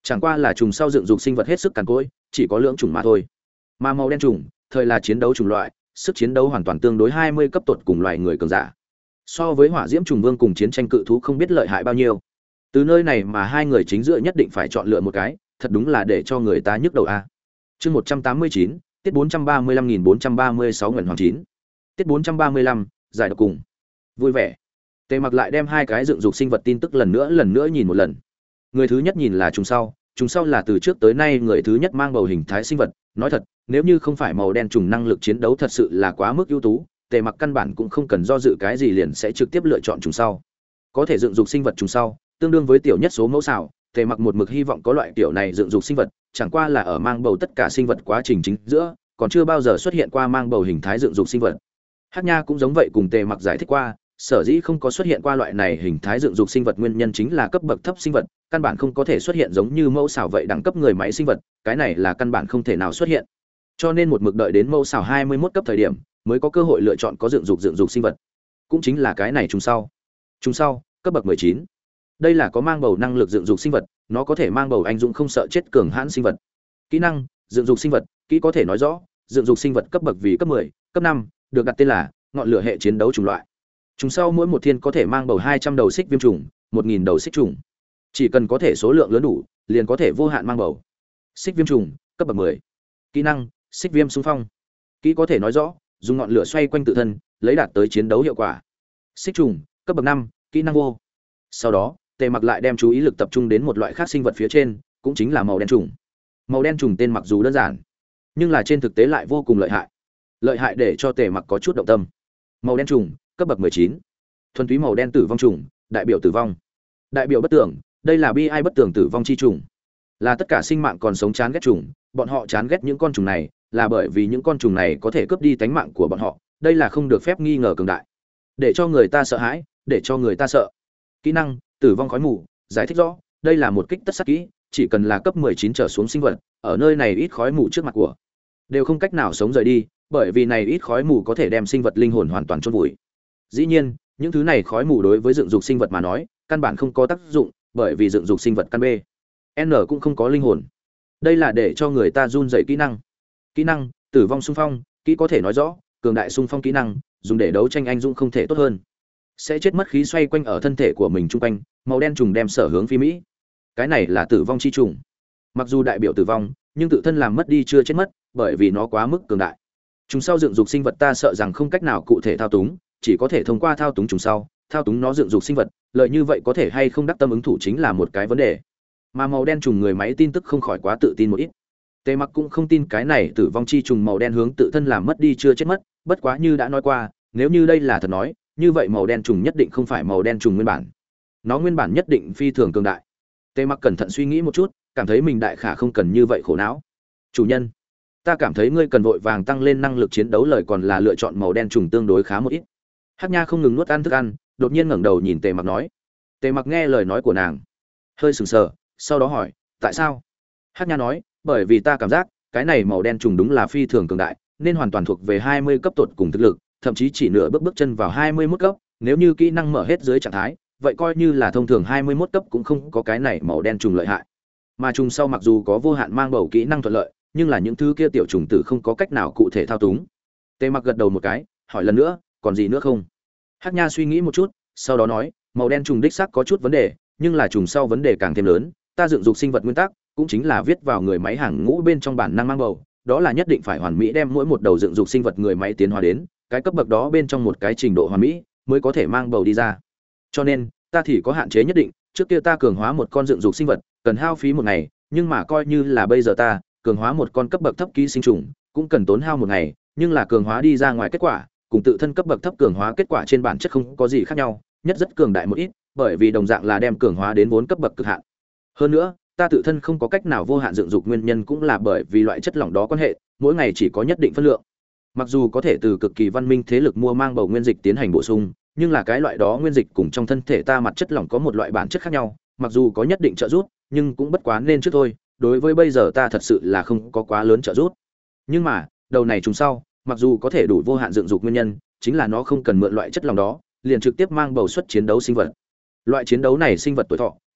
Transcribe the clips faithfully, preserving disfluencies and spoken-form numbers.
Chẳng qua là trùng sau dựng dục sinh vật hết sức cằn cỗi, chỉ có lưỡng chủng mà thôi. Mà màu đen trùng, thời là chiến đấu chủng loại, sức chiến đấu hoàn toàn tương đối hai mươi cấp tột cùng loài người cường giả. So với hỏa diễm trùng vương cùng chiến tranh cự thú không biết lợi hại bao nhiêu. Từ nơi này mà hai người chính giữa nhất định phải chọn lựa một cái, thật đúng là để cho người ta nhức đầu a. Chương một trăm tám mươi chín, tiết bốn trăm ba mươi lăm nghìn bốn trăm ba mươi sáu nguyện hoàng chín. Tiết bốn trăm ba mươi lăm, giải độc cùng. Vui vẻ. Tề Mặc lại đem hai cái dựng dục sinh vật tin tức lần nữa lần nữa nhìn một lần. Người thứ nhất nhìn là trùng sau, trùng sau là từ trước tới nay người thứ nhất mang bầu hình thái sinh vật, nói thật, nếu như không phải màu đen trùng năng lực chiến đấu thật sự là quá mức ưu tú, Tề Mặc căn bản cũng không cần do dự cái gì liền sẽ trực tiếp lựa chọn trùng sau. Có thể dựng dục sinh vật trùng sau, tương đương với tiểu nhất số mẫu xảo, Tề Mặc một mực hy vọng có loại kiểu này dựng dục sinh vật, chẳng qua là ở mang bầu tất cả sinh vật quá trình chính giữa, còn chưa bao giờ xuất hiện qua mang bầu hình thái dựng dục sinh vật. Hắc Nha cũng giống vậy cùng Tề Mặc giải thích qua, sở dĩ không có xuất hiện qua loại này hình thái dựng dục sinh vật nguyên nhân chính là cấp bậc thấp sinh vật, căn bản không có thể xuất hiện giống như mẫu xảo vậy đẳng cấp người máy sinh vật, cái này là căn bản không thể nào xuất hiện. Cho nên một mực đợi đến mẫu xảo hai mươi mốt cấp thời điểm, mới có cơ hội lựa chọn có dựng dục dựng dục sinh vật. Cũng chính là cái này trùng sau. Trùng sau, cấp bậc mười chín. Đây là có mang bầu năng lực dựng dục sinh vật, nó có thể mang bầu anh dũng không sợ chết cường hãn sinh vật. Kỹ năng, dựng dục sinh vật, kỹ có thể nói rõ, dựng dục sinh vật cấp bậc vì cấp mười, cấp năm, được đặt tên là ngọn lửa hệ chiến đấu chủng loại. Trùng sau mỗi một thiên có thể mang bầu hai trăm đầu xích viêm trùng, một nghìn đầu xích trùng. Chỉ cần có thể số lượng lớn đủ, liền có thể vô hạn mang bầu. Xích viêm trùng, cấp bậc mười. Kỹ năng, xích viêm xung phong. Kỹ có thể nói rõ, dùng ngọn lửa xoay quanh tự thân, lấy đạt tới chiến đấu hiệu quả. Xích trùng, cấp bậc năm, kỹ năng vô. Sau đó, Tề Mặc lại đem chú ý lực tập trung đến một loại khác sinh vật phía trên, cũng chính là màu đen trùng. Màu đen trùng tên mặc dù đơn giản, nhưng là trên thực tế lại vô cùng lợi hại. Lợi hại để cho Tề Mặc có chút động tâm. Màu đen trùng, cấp bậc mười chín. Thuần túy màu đen tử vong trùng, đại biểu tử vong. Đại biểu bất tưởng, đây là bi ai bất tưởng tử vong chi trùng. Là tất cả sinh mạng còn sống chán ghét trùng, bọn họ chán ghét những con trùng này, là bởi vì những con trùng này có thể cướp đi tánh mạng của bọn họ, đây là không được phép nghi ngờ cường đại. Để cho người ta sợ hãi, để cho người ta sợ. Kỹ năng, tử vong khói mù, giải thích rõ, đây là một kích tất sát kỹ, chỉ cần là cấp mười chín trở xuống sinh vật, ở nơi này ít khói mù trước mặt của, đều không cách nào sống rời đi, bởi vì này ít khói mù có thể đem sinh vật linh hồn hoàn toàn chôn vùi. Dĩ nhiên, những thứ này khói mù đối với dựng dục sinh vật mà nói, căn bản không có tác dụng, bởi vì dựng dục sinh vật căn B, N cũng không có linh hồn. Đây là để cho người ta run rẩy kỹ năng. Kỹ năng, tử vong xung phong, kỹ có thể nói rõ, cường đại xung phong kỹ năng, dùng để đấu tranh anh dũng không thể tốt hơn. Sẽ chết mất khí xoay quanh ở thân thể của mình trung quanh, màu đen trùng đem sở hướng phi mỹ. Cái này là tử vong chi trùng. Mặc dù đại biểu tử vong, nhưng tự thân làm mất đi chưa chết mất, bởi vì nó quá mức cường đại. Trùng sau dựng dục sinh vật ta sợ rằng không cách nào cụ thể thao túng, chỉ có thể thông qua thao túng trùng sau, thao túng nó dựng dục sinh vật, lợi như vậy có thể hay không đắc tâm ứng thủ chính là một cái vấn đề. Mà màu đen trùng người máy tin tức không khỏi quá tự tin một ít. Tề Mặc cũng không tin cái này tử vong chi trùng màu đen hướng tự thân làm mất đi chưa chết mất, bất quá như đã nói qua, nếu như đây là thật nói, như vậy màu đen trùng nhất định không phải màu đen trùng nguyên bản. Nó nguyên bản nhất định phi thường cường đại. Tề Mặc cẩn thận suy nghĩ một chút, cảm thấy mình đại khả không cần như vậy khổ não. Chủ nhân, ta cảm thấy ngươi cần vội vàng tăng lên năng lực chiến đấu lời còn là lựa chọn màu đen trùng tương đối khá một ít. Hắc Nha không ngừng nuốt ăn thức ăn, đột nhiên ngẩng đầu nhìn Tề Mặc nói. Tề Mặc nghe lời nói của nàng, hơi sừng sờ, sau đó hỏi, tại sao? Hắc Nha nói, bởi vì ta cảm giác cái này màu đen trùng đúng là phi thường cường đại, nên hoàn toàn thuộc về hai mươi cấp tột cùng thực lực, thậm chí chỉ nửa bước bước chân vào hai mươi mốt cấp, nếu như kỹ năng mở hết dưới trạng thái, vậy coi như là thông thường hai mươi mốt cấp cũng không có cái này màu đen trùng lợi hại. Mà trùng sau mặc dù có vô hạn mang bầu kỹ năng thuận lợi, nhưng là những thứ kia tiểu trùng tử không có cách nào cụ thể thao túng. Tề Mặc gật đầu một cái, hỏi lần nữa, còn gì nữa không? Hắc Nha suy nghĩ một chút, sau đó nói, màu đen trùng đích xác có chút vấn đề, nhưng là trùng sau vấn đề càng thêm lớn, ta dựng dục sinh vật nguyên tắc, cũng chính là viết vào người máy hàng ngũ bên trong bản năng mang bầu, đó là nhất định phải hoàn mỹ đem mỗi một đầu dựng dục sinh vật người máy tiến hóa đến cái cấp bậc đó bên trong một cái trình độ hoàn mỹ mới có thể mang bầu đi ra. Cho nên, ta thì có hạn chế nhất định, trước kia ta cường hóa một con dựng dục sinh vật, cần hao phí một ngày, nhưng mà coi như là bây giờ ta cường hóa một con cấp bậc thấp ký sinh trùng, cũng cần tốn hao một ngày, nhưng là cường hóa đi ra ngoài kết quả, cùng tự thân cấp bậc thấp cường hóa kết quả trên bản chất không có gì khác nhau, nhất rất cường đại một ít, bởi vì đồng dạng là đem cường hóa đến vốn cấp bậc cực hạn. Hơn nữa, ta tự thân không có cách nào vô hạn dựng dục nguyên nhân cũng là bởi vì loại chất lỏng đó quan hệ, mỗi ngày chỉ có nhất định phân lượng. Mặc dù có thể từ cực kỳ văn minh thế lực mua mang bầu nguyên dịch tiến hành bổ sung, nhưng là cái loại đó nguyên dịch cùng trong thân thể ta mặt chất lỏng có một loại bản chất khác nhau, mặc dù có nhất định trợ giúp, nhưng cũng bất quá nên trước thôi, đối với bây giờ ta thật sự là không có quá lớn trợ giúp. Nhưng mà, đầu này trùng sau, mặc dù có thể đủ vô hạn dựng dục nguyên nhân, chính là nó không cần mượn loại chất lỏng đó, liền trực tiếp mang bầu xuất chiến đấu sinh vật. Loại chiến đấu này sinh vật tuổi thọ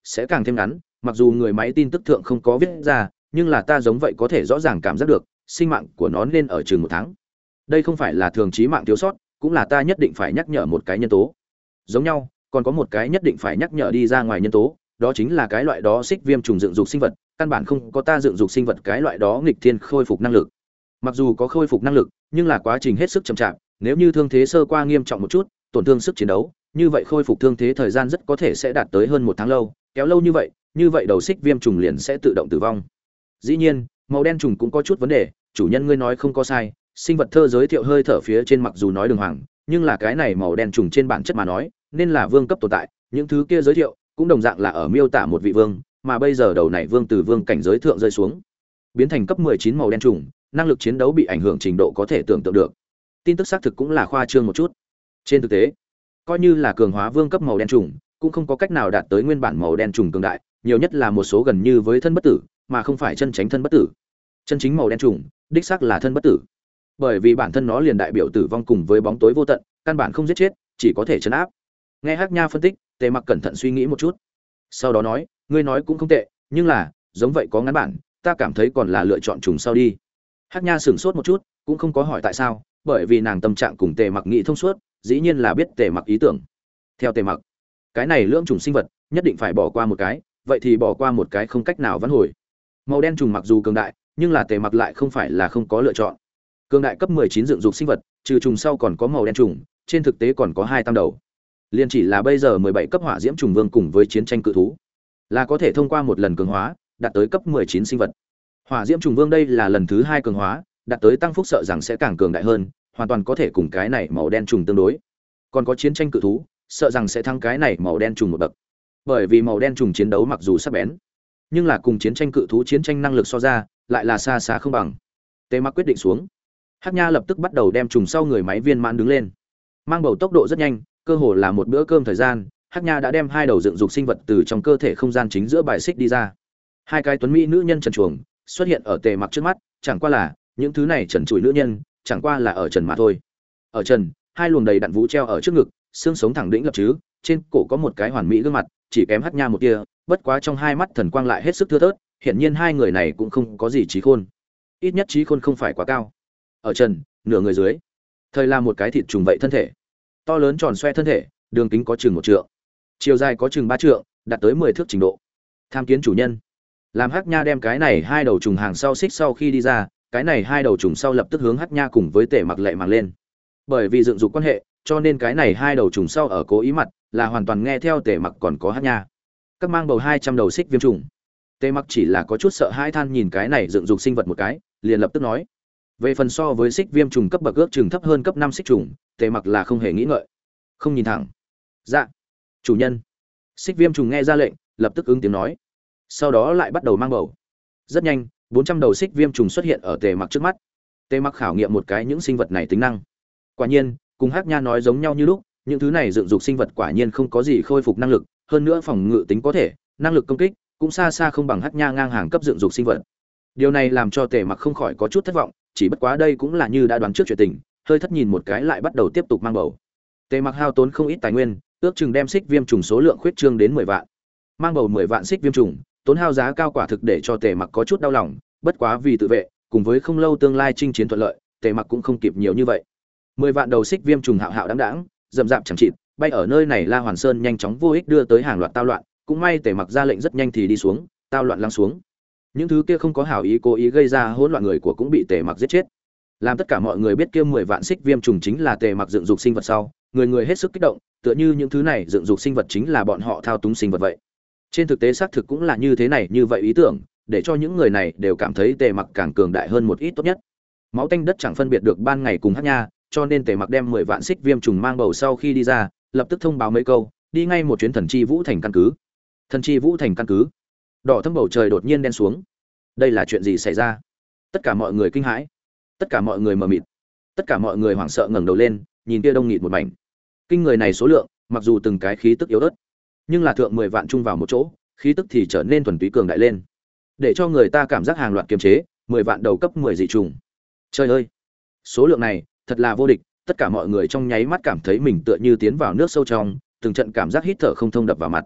sẽ càng thêm ngắn, mặc dù người máy tin tức thượng không có viết ra, nhưng là ta giống vậy có thể rõ ràng cảm giác được, sinh mạng của nó nên ở chừng một tháng. Đây không phải là thường chí mạng thiếu sót, cũng là ta nhất định phải nhắc nhở một cái nhân tố. Giống nhau, còn có một cái nhất định phải nhắc nhở đi ra ngoài nhân tố, đó chính là cái loại đó xích viêm trùng dựng dục sinh vật, căn bản không có ta dựng dục sinh vật cái loại đó nghịch thiên khôi phục năng lực. Mặc dù có khôi phục năng lực, nhưng là quá trình hết sức chậm chạp, nếu như thương thế sơ qua nghiêm trọng một chút, tổn thương sức chiến đấu, như vậy khôi phục thương thế thời gian rất có thể sẽ đạt tới hơn một tháng lâu, kéo lâu như vậy, như vậy đầu xích viêm trùng liền sẽ tự động tử vong. Dĩ nhiên, màu đen trùng cũng có chút vấn đề, chủ nhân ngươi nói không có sai, sinh vật thơ giới thiệu hơi thở phía trên mặc dù nói đường hoàng, nhưng là cái này màu đen trùng trên bản chất mà nói, nên là vương cấp tồn tại, những thứ kia giới thiệu cũng đồng dạng là ở miêu tả một vị vương, mà bây giờ đầu này vương từ vương cảnh giới thượng rơi xuống, biến thành cấp mười chín màu đen trùng, năng lực chiến đấu bị ảnh hưởng trình độ có thể tưởng tượng được. Tin tức xác thực cũng là khoa trương một chút. Trên thực tế, coi như là cường hóa vương cấp màu đen trùng, cũng không có cách nào đạt tới nguyên bản màu đen trùng cường đại, nhiều nhất là một số gần như với thân bất tử, mà không phải chân chính thân bất tử. Chân chính màu đen trùng, đích xác là thân bất tử. Bởi vì bản thân nó liền đại biểu tử vong cùng với bóng tối vô tận, căn bản không giết chết, chỉ có thể trấn áp. Nghe Hắc Nha phân tích, Tề Mặc cẩn thận suy nghĩ một chút. Sau đó nói, ngươi nói cũng không tệ, nhưng là, giống vậy có ngắn bản, ta cảm thấy còn là lựa chọn trùng sau đi. Hắc Nha sửng sốt một chút, cũng không có hỏi tại sao, bởi vì nàng tâm trạng cùng Tề Mặc nghĩ thông suốt, dĩ nhiên là biết Tề Mặc ý tưởng. Theo Tề Mặc, cái này lưỡng trùng sinh vật, nhất định phải bỏ qua một cái, vậy thì bỏ qua một cái không cách nào vãn hồi. Màu đen trùng mặc dù cường đại, nhưng là Tề Mặc lại không phải là không có lựa chọn. Cường đại cấp mười chín dựng dục sinh vật, trừ trùng sau còn có màu đen trùng, trên thực tế còn có hai tam đầu. Liên chỉ là bây giờ mười bảy cấp hỏa diễm trùng vương cùng với chiến tranh cự thú, là có thể thông qua một lần cường hóa, đạt tới cấp mười chín sinh vật. Hỏa diễm trùng vương đây là lần thứ hai cường hóa, đạt tới tăng phúc sợ rằng sẽ càng cường đại hơn, hoàn toàn có thể cùng cái này màu đen trùng tương đối. Còn có chiến tranh cự thú, sợ rằng sẽ thắng cái này màu đen trùng một bậc. Bởi vì màu đen trùng chiến đấu mặc dù sắc bén, nhưng là cùng chiến tranh cự thú chiến tranh năng lực so ra, lại là xa xa không bằng. Tề Mặc quyết định xuống. Hắc Nha lập tức bắt đầu đem trùng sau người máy viên mãn đứng lên. Mang bầu tốc độ rất nhanh, cơ hồ là một bữa cơm thời gian, Hắc Nha đã đem hai đầu dựng dục sinh vật từ trong cơ thể không gian chính giữa bài xích đi ra. Hai cái tuấn mỹ nữ nhân trần truồng xuất hiện ở Tề Mặc trước mắt, chẳng qua là những thứ này trần trụi nữ nhân, chẳng qua là ở trần mà thôi. Ở trần, hai luồng đầy đặn vũ treo ở trước ngực, xương sống thẳng đĩnh lập chứ, trên cổ có một cái hoàn mỹ gương mặt, chỉ kém Hắc Nha một tia, bất quá trong hai mắt thần quang lại hết sức thưa thớt, hiển nhiên hai người này cũng không có gì trí khôn. Ít nhất trí khôn không phải quá cao. Ở trần, nửa người dưới, thời là một cái thịt trùng vậy thân thể, to lớn tròn xoe thân thể, đường kính có chừng một trượng, chiều dài có chừng ba trượng, đạt tới mười thước trình độ. Tham kiến chủ nhân. Làm Hắc Nha đem cái này hai đầu trùng hàng sau xích sau khi đi ra, cái này hai đầu trùng sau lập tức hướng Hắc Nha cùng với Tề Mặc lệ màng lên. Bởi vì dựng dục quan hệ, cho nên cái này hai đầu trùng sau ở cố ý mặt, là hoàn toàn nghe theo Tề Mặc còn có Hắc Nha. Các mang bầu hai trăm đầu xích viêm trùng. Tề Mặc chỉ là có chút sợ hãi than nhìn cái này dựng dục sinh vật một cái, liền lập tức nói: về phần so với xích viêm trùng cấp bậc ước chừng thấp hơn cấp năm xích trùng, Tề Mặc là không hề nghĩ ngợi, không nhìn thẳng. Dạ, chủ nhân. Xích viêm trùng nghe ra lệnh, lập tức ứng tiếng nói. Sau đó lại bắt đầu mang bầu. Rất nhanh, bốn trăm đầu xích viêm trùng xuất hiện ở Tề Mặc trước mắt. Tề Mặc khảo nghiệm một cái những sinh vật này tính năng. Quả nhiên, cùng Hắc Nha nói giống nhau như lúc, những thứ này dựng dục sinh vật quả nhiên không có gì khôi phục năng lực, hơn nữa phòng ngự tính có thể, năng lực công kích cũng xa xa không bằng Hắc Nha ngang hàng cấp dựng dục sinh vật. Điều này làm cho Tề Mặc không khỏi có chút thất vọng, chỉ bất quá đây cũng là như đã đoán trước chuyện tình, hơi thất nhìn một cái lại bắt đầu tiếp tục mang bầu. Tề Mặc hao tốn không ít tài nguyên, ước chừng đem xích viêm trùng số lượng khuyết trương đến mười vạn. Mang bầu mười vạn xích viêm trùng, tốn hao giá cao quả thực để cho Tề Mặc có chút đau lòng, bất quá vì tự vệ, cùng với không lâu tương lai chinh chiến thuận lợi, Tề Mặc cũng không kịp nhiều như vậy. mười vạn đầu xích viêm trùng hạo hạo đáng đáng, rậm rạp chẳng chịt, bay ở nơi này La Hoàn Sơn nhanh chóng vô ích đưa tới hàng loạt tao loạn, cũng may Tề Mặc ra lệnh rất nhanh thì đi xuống, tao loạn lắng xuống. Những thứ kia không có hảo ý cố ý gây ra hỗn loạn người của cũng bị Tề Mặc giết chết. Làm tất cả mọi người biết kia mười vạn xích viêm trùng chính là Tề Mặc dựng dục sinh vật sau, người người hết sức kích động, tựa như những thứ này dựng dục sinh vật chính là bọn họ thao túng sinh vật vậy. Trên thực tế xác thực cũng là như thế này như vậy ý tưởng, để cho những người này đều cảm thấy Tề Mặc càng cường đại hơn một ít tốt nhất. Máu tanh đất chẳng phân biệt được ban ngày cùng Hắc Nha, cho nên Tề Mặc đem mười vạn xích viêm trùng mang bầu sau khi đi ra, lập tức thông báo mấy câu, đi ngay một chuyến Thần Chi Vũ Thành căn cứ. Thần Chi Vũ Thành căn cứ. Đỏ thâm bầu trời đột nhiên đen xuống. Đây là chuyện gì xảy ra? Tất cả mọi người kinh hãi, tất cả mọi người mờ mịt, tất cả mọi người hoảng sợ ngẩng đầu lên, nhìn kia đông nghịt một mảnh. Kinh người này số lượng, mặc dù từng cái khí tức yếu ớt, nhưng là thượng mười vạn chung vào một chỗ, khí tức thì trở nên thuần túy cường đại lên, để cho người ta cảm giác hàng loạt kiềm chế, mười vạn đầu cấp mười dị trùng. Trời ơi, số lượng này thật là vô địch, tất cả mọi người trong nháy mắt cảm thấy mình tựa như tiến vào nước sâu trong, từng trận cảm giác hít thở không thông đập vào mặt.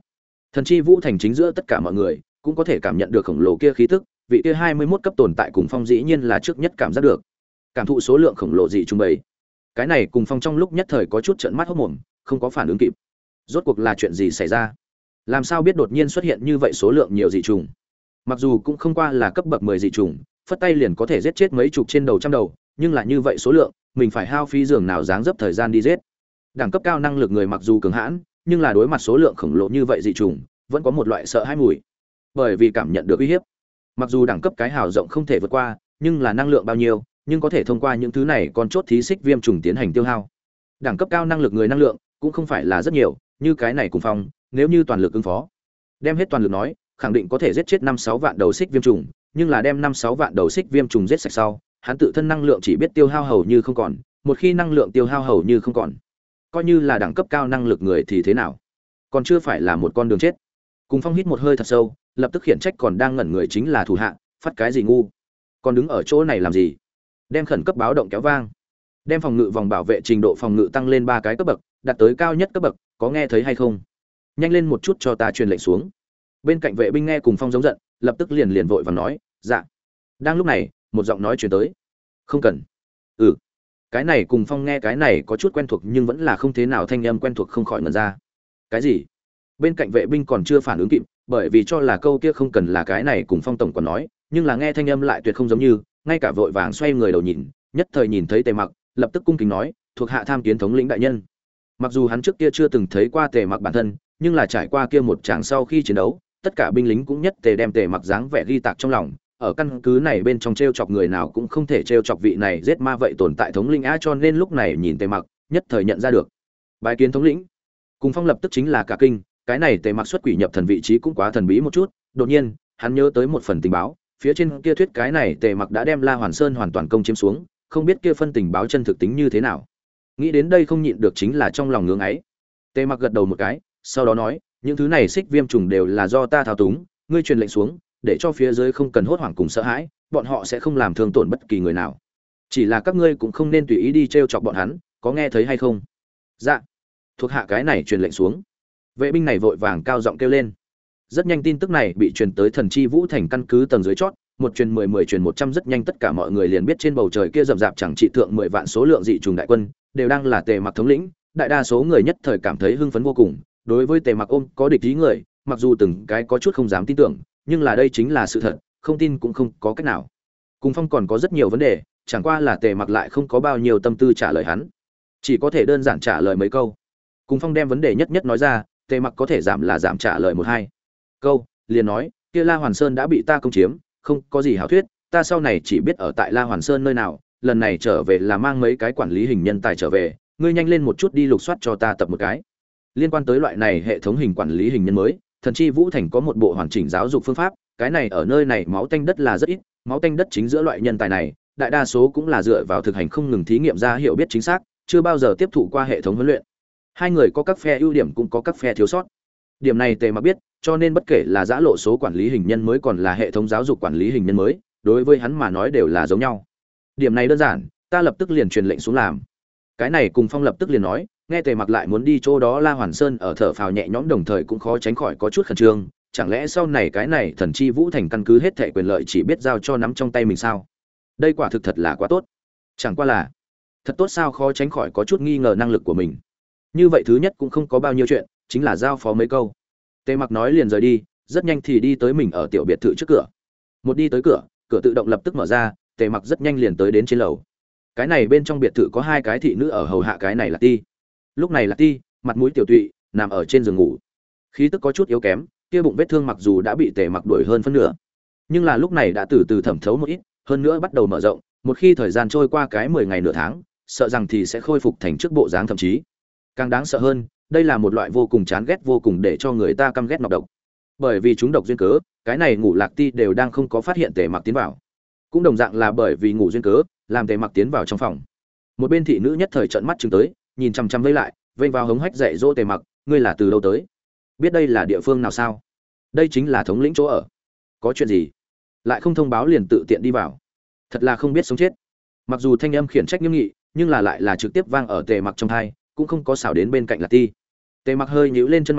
Thần chi vũ thành chính giữa tất cả mọi người cũng có thể cảm nhận được khổng lồ kia khí tức, vị kia hai mươi mốt cấp tồn tại cùng phong dĩ nhiên là trước nhất cảm giác được. Cảm thụ số lượng khổng lồ dị trùng bầy. Cái này cùng phong trong lúc nhất thời có chút trợn mắt hốt mồm, không có phản ứng kịp. Rốt cuộc là chuyện gì xảy ra? Làm sao biết đột nhiên xuất hiện như vậy số lượng nhiều dị trùng? Mặc dù cũng không qua là cấp bậc mười dị trùng, phất tay liền có thể giết chết mấy chục trên đầu trăm đầu, nhưng là như vậy số lượng, mình phải hao phí giường nào dáng dấp thời gian đi giết. Đẳng cấp cao năng lực người mặc dù cường hãn, nhưng là đối mặt số lượng khổng lồ như vậy dị trùng, vẫn có một loại sợ hãi mùi. Bởi vì cảm nhận được uy hiếp. Mặc dù đẳng cấp cái hào rộng không thể vượt qua, nhưng là năng lượng bao nhiêu, nhưng có thể thông qua những thứ này còn chốt thí xích viêm trùng tiến hành tiêu hao. Đẳng cấp cao năng lực người năng lượng cũng không phải là rất nhiều, như cái này cùng phong, nếu như toàn lực ứng phó, đem hết toàn lực nói, khẳng định có thể giết chết năm sáu vạn đầu xích viêm trùng, nhưng là đem năm sáu vạn đầu xích viêm trùng giết sạch sau, hắn tự thân năng lượng chỉ biết tiêu hao hầu như không còn, một khi năng lượng tiêu hao hầu như không còn, coi như là đẳng cấp cao năng lực người thì thế nào? Còn chưa phải là một con đường chết. Cùng Phong hít một hơi thật sâu, lập tức khiển trách còn đang ngẩn người chính là thủ hạ, phát cái gì ngu, còn đứng ở chỗ này làm gì? Đem khẩn cấp báo động kéo vang, đem phòng ngự vòng bảo vệ trình độ phòng ngự tăng lên ba cái cấp bậc, đạt tới cao nhất cấp bậc, có nghe thấy hay không? Nhanh lên một chút cho ta truyền lệnh xuống. Bên cạnh vệ binh nghe Cùng Phong giống giận, lập tức liền liền vội vàng nói, dạ. Đang lúc này, một giọng nói truyền tới, không cần. Ừ. Cái này Cùng Phong nghe cái này có chút quen thuộc nhưng vẫn là không thế nào thanh âm quen thuộc không khỏi ngẩn ra. Cái gì? Bên cạnh vệ binh còn chưa phản ứng kịp, bởi vì cho là câu kia không cần là cái này Cùng Phong tổng còn nói, nhưng là nghe thanh âm lại tuyệt không giống như, ngay cả vội vàng xoay người đầu nhìn, nhất thời nhìn thấy Tề Mặc, lập tức cung kính nói, thuộc hạ tham kiến thống lĩnh đại nhân. Mặc dù hắn trước kia chưa từng thấy qua Tề Mặc bản thân, nhưng là trải qua kia một tràng sau khi chiến đấu, tất cả binh lính cũng nhất tề đem Tề Mặc dáng vẻ ghi tạc trong lòng, ở căn cứ này bên trong trêu chọc người nào cũng không thể trêu chọc vị này giết ma vậy tồn tại thống lĩnh á, cho nên lúc này nhìn Tề Mặc, nhất thời nhận ra được. Bài kiến thống lĩnh. Cùng Phong lập tức chính là cả kinh, cái này Tề Mặc xuất quỷ nhập thần vị trí cũng quá thần bí một chút, đột nhiên, hắn nhớ tới một phần tình báo, phía trên kia thuyết cái này Tề Mặc đã đem La Hoàn Sơn hoàn toàn công chiếm xuống, không biết kia phân tình báo chân thực tính như thế nào. Nghĩ đến đây không nhịn được chính là trong lòng ngưỡng ấy. Tề Mặc gật đầu một cái, sau đó nói, những thứ này xích viêm trùng đều là do ta thao túng, ngươi truyền lệnh xuống, để cho phía dưới không cần hốt hoảng cùng sợ hãi, bọn họ sẽ không làm thương tổn bất kỳ người nào. Chỉ là các ngươi cũng không nên tùy ý đi trêu chọc bọn hắn, có nghe thấy hay không? Dạ. Thuộc hạ cái này truyền lệnh xuống. Vệ binh này vội vàng cao giọng kêu lên. Rất nhanh tin tức này bị truyền tới Thần Chi Vũ thành căn cứ tầng dưới chót, một truyền mười, mười truyền một trăm, rất nhanh tất cả mọi người liền biết trên bầu trời kia rậm rạp chẳng trị thượng mười vạn số lượng dị trùng đại quân, đều đang là Tề Mặc thống lĩnh, đại đa số người nhất thời cảm thấy hưng phấn vô cùng, đối với Tề Mặc ôm có địch ý người, mặc dù từng cái có chút không dám tin tưởng, nhưng là đây chính là sự thật, không tin cũng không có cách nào. Cùng Phong còn có rất nhiều vấn đề, chẳng qua là Tề Mặc lại không có bao nhiêu tâm tư trả lời hắn, chỉ có thể đơn giản trả lời mấy câu. Cùng Phong đem vấn đề nhất nhất nói ra, Tề Mặc có thể giảm là giảm trả lời một hai câu, liền nói, kia La Hoàn Sơn đã bị ta công chiếm, không có gì hảo thuyết, ta sau này chỉ biết ở tại La Hoàn Sơn nơi nào, lần này trở về là mang mấy cái quản lý hình nhân tài trở về, ngươi nhanh lên một chút đi lục soát cho ta tập một cái. Liên quan tới loại này hệ thống hình quản lý hình nhân mới, Thần Chi Vũ thành có một bộ hoàn chỉnh giáo dục phương pháp, cái này ở nơi này máu tanh đất là rất ít, máu tanh đất chính giữa loại nhân tài này, đại đa số cũng là dựa vào thực hành không ngừng thí nghiệm ra hiểu biết chính xác, chưa bao giờ tiếp thụ qua hệ thống huấn luyện. Hai người có các phe ưu điểm cũng có các phe thiếu sót. Điểm này Tề Mặc biết, cho nên bất kể là giã lộ số quản lý hình nhân mới còn là hệ thống giáo dục quản lý hình nhân mới, đối với hắn mà nói đều là giống nhau. Điểm này đơn giản, ta lập tức liền truyền lệnh xuống làm. Cái này Cùng Phong lập tức liền nói, nghe Tề Mặc lại muốn đi chỗ đó La Hoàn Sơn ở thở phào nhẹ nhõm đồng thời cũng khó tránh khỏi có chút khẩn trương, chẳng lẽ sau này cái này Thần Chi Vũ thành căn cứ hết thảy quyền lợi chỉ biết giao cho nắm trong tay mình sao? Đây quả thực thật là quá tốt. Chẳng qua là, thật tốt sao khó tránh khỏi có chút nghi ngờ năng lực của mình. Như vậy thứ nhất cũng không có bao nhiêu chuyện, chính là giao phó mấy câu. Tề Mặc nói liền rời đi, rất nhanh thì đi tới mình ở tiểu biệt thự trước cửa. Một đi tới cửa, cửa tự động lập tức mở ra, Tề Mặc rất nhanh liền tới đến trên lầu. Cái này bên trong biệt thự có hai cái thị nữ ở hầu hạ cái này là Ti. Lúc này là Ti, mặt mũi tiểu tụy, nằm ở trên giường ngủ. Khí tức có chút yếu kém, kia bụng vết thương mặc dù đã bị Tề Mặc đuổi hơn phân nửa, nhưng là lúc này đã từ từ thẩm thấu một ít, hơn nữa bắt đầu mở rộng, một khi thời gian trôi qua cái mười ngày nửa tháng, sợ rằng thì sẽ khôi phục thành trước bộ dáng thậm chí. Càng đáng sợ hơn, đây là một loại vô cùng chán ghét vô cùng để cho người ta căm ghét nọc độc. Bởi vì chúng độc duyên cớ, cái này ngủ Lạc Ti đều đang không có phát hiện Tề Mặc tiến vào. Cũng đồng dạng là bởi vì ngủ duyên cớ, làm Tề Mặc tiến vào trong phòng. Một bên thị nữ nhất thời trợn mắt chừng tới, nhìn chằm chằm vây lại, vênh vào hống hách dạy dỗ Tề Mặc, ngươi là từ đâu tới? Biết đây là địa phương nào sao? Đây chính là thống lĩnh chỗ ở. Có chuyện gì? Lại không thông báo liền tự tiện đi vào. Thật là không biết sống chết. Mặc dù thanh âm khiển trách nghiêm nghị, nhưng là lại là trực tiếp vang ở Tề Mặc trong tai, cũng không có xảo đến bên cạnh Lạc Ti. Tề Mặc hơi nhíu lên chân mày,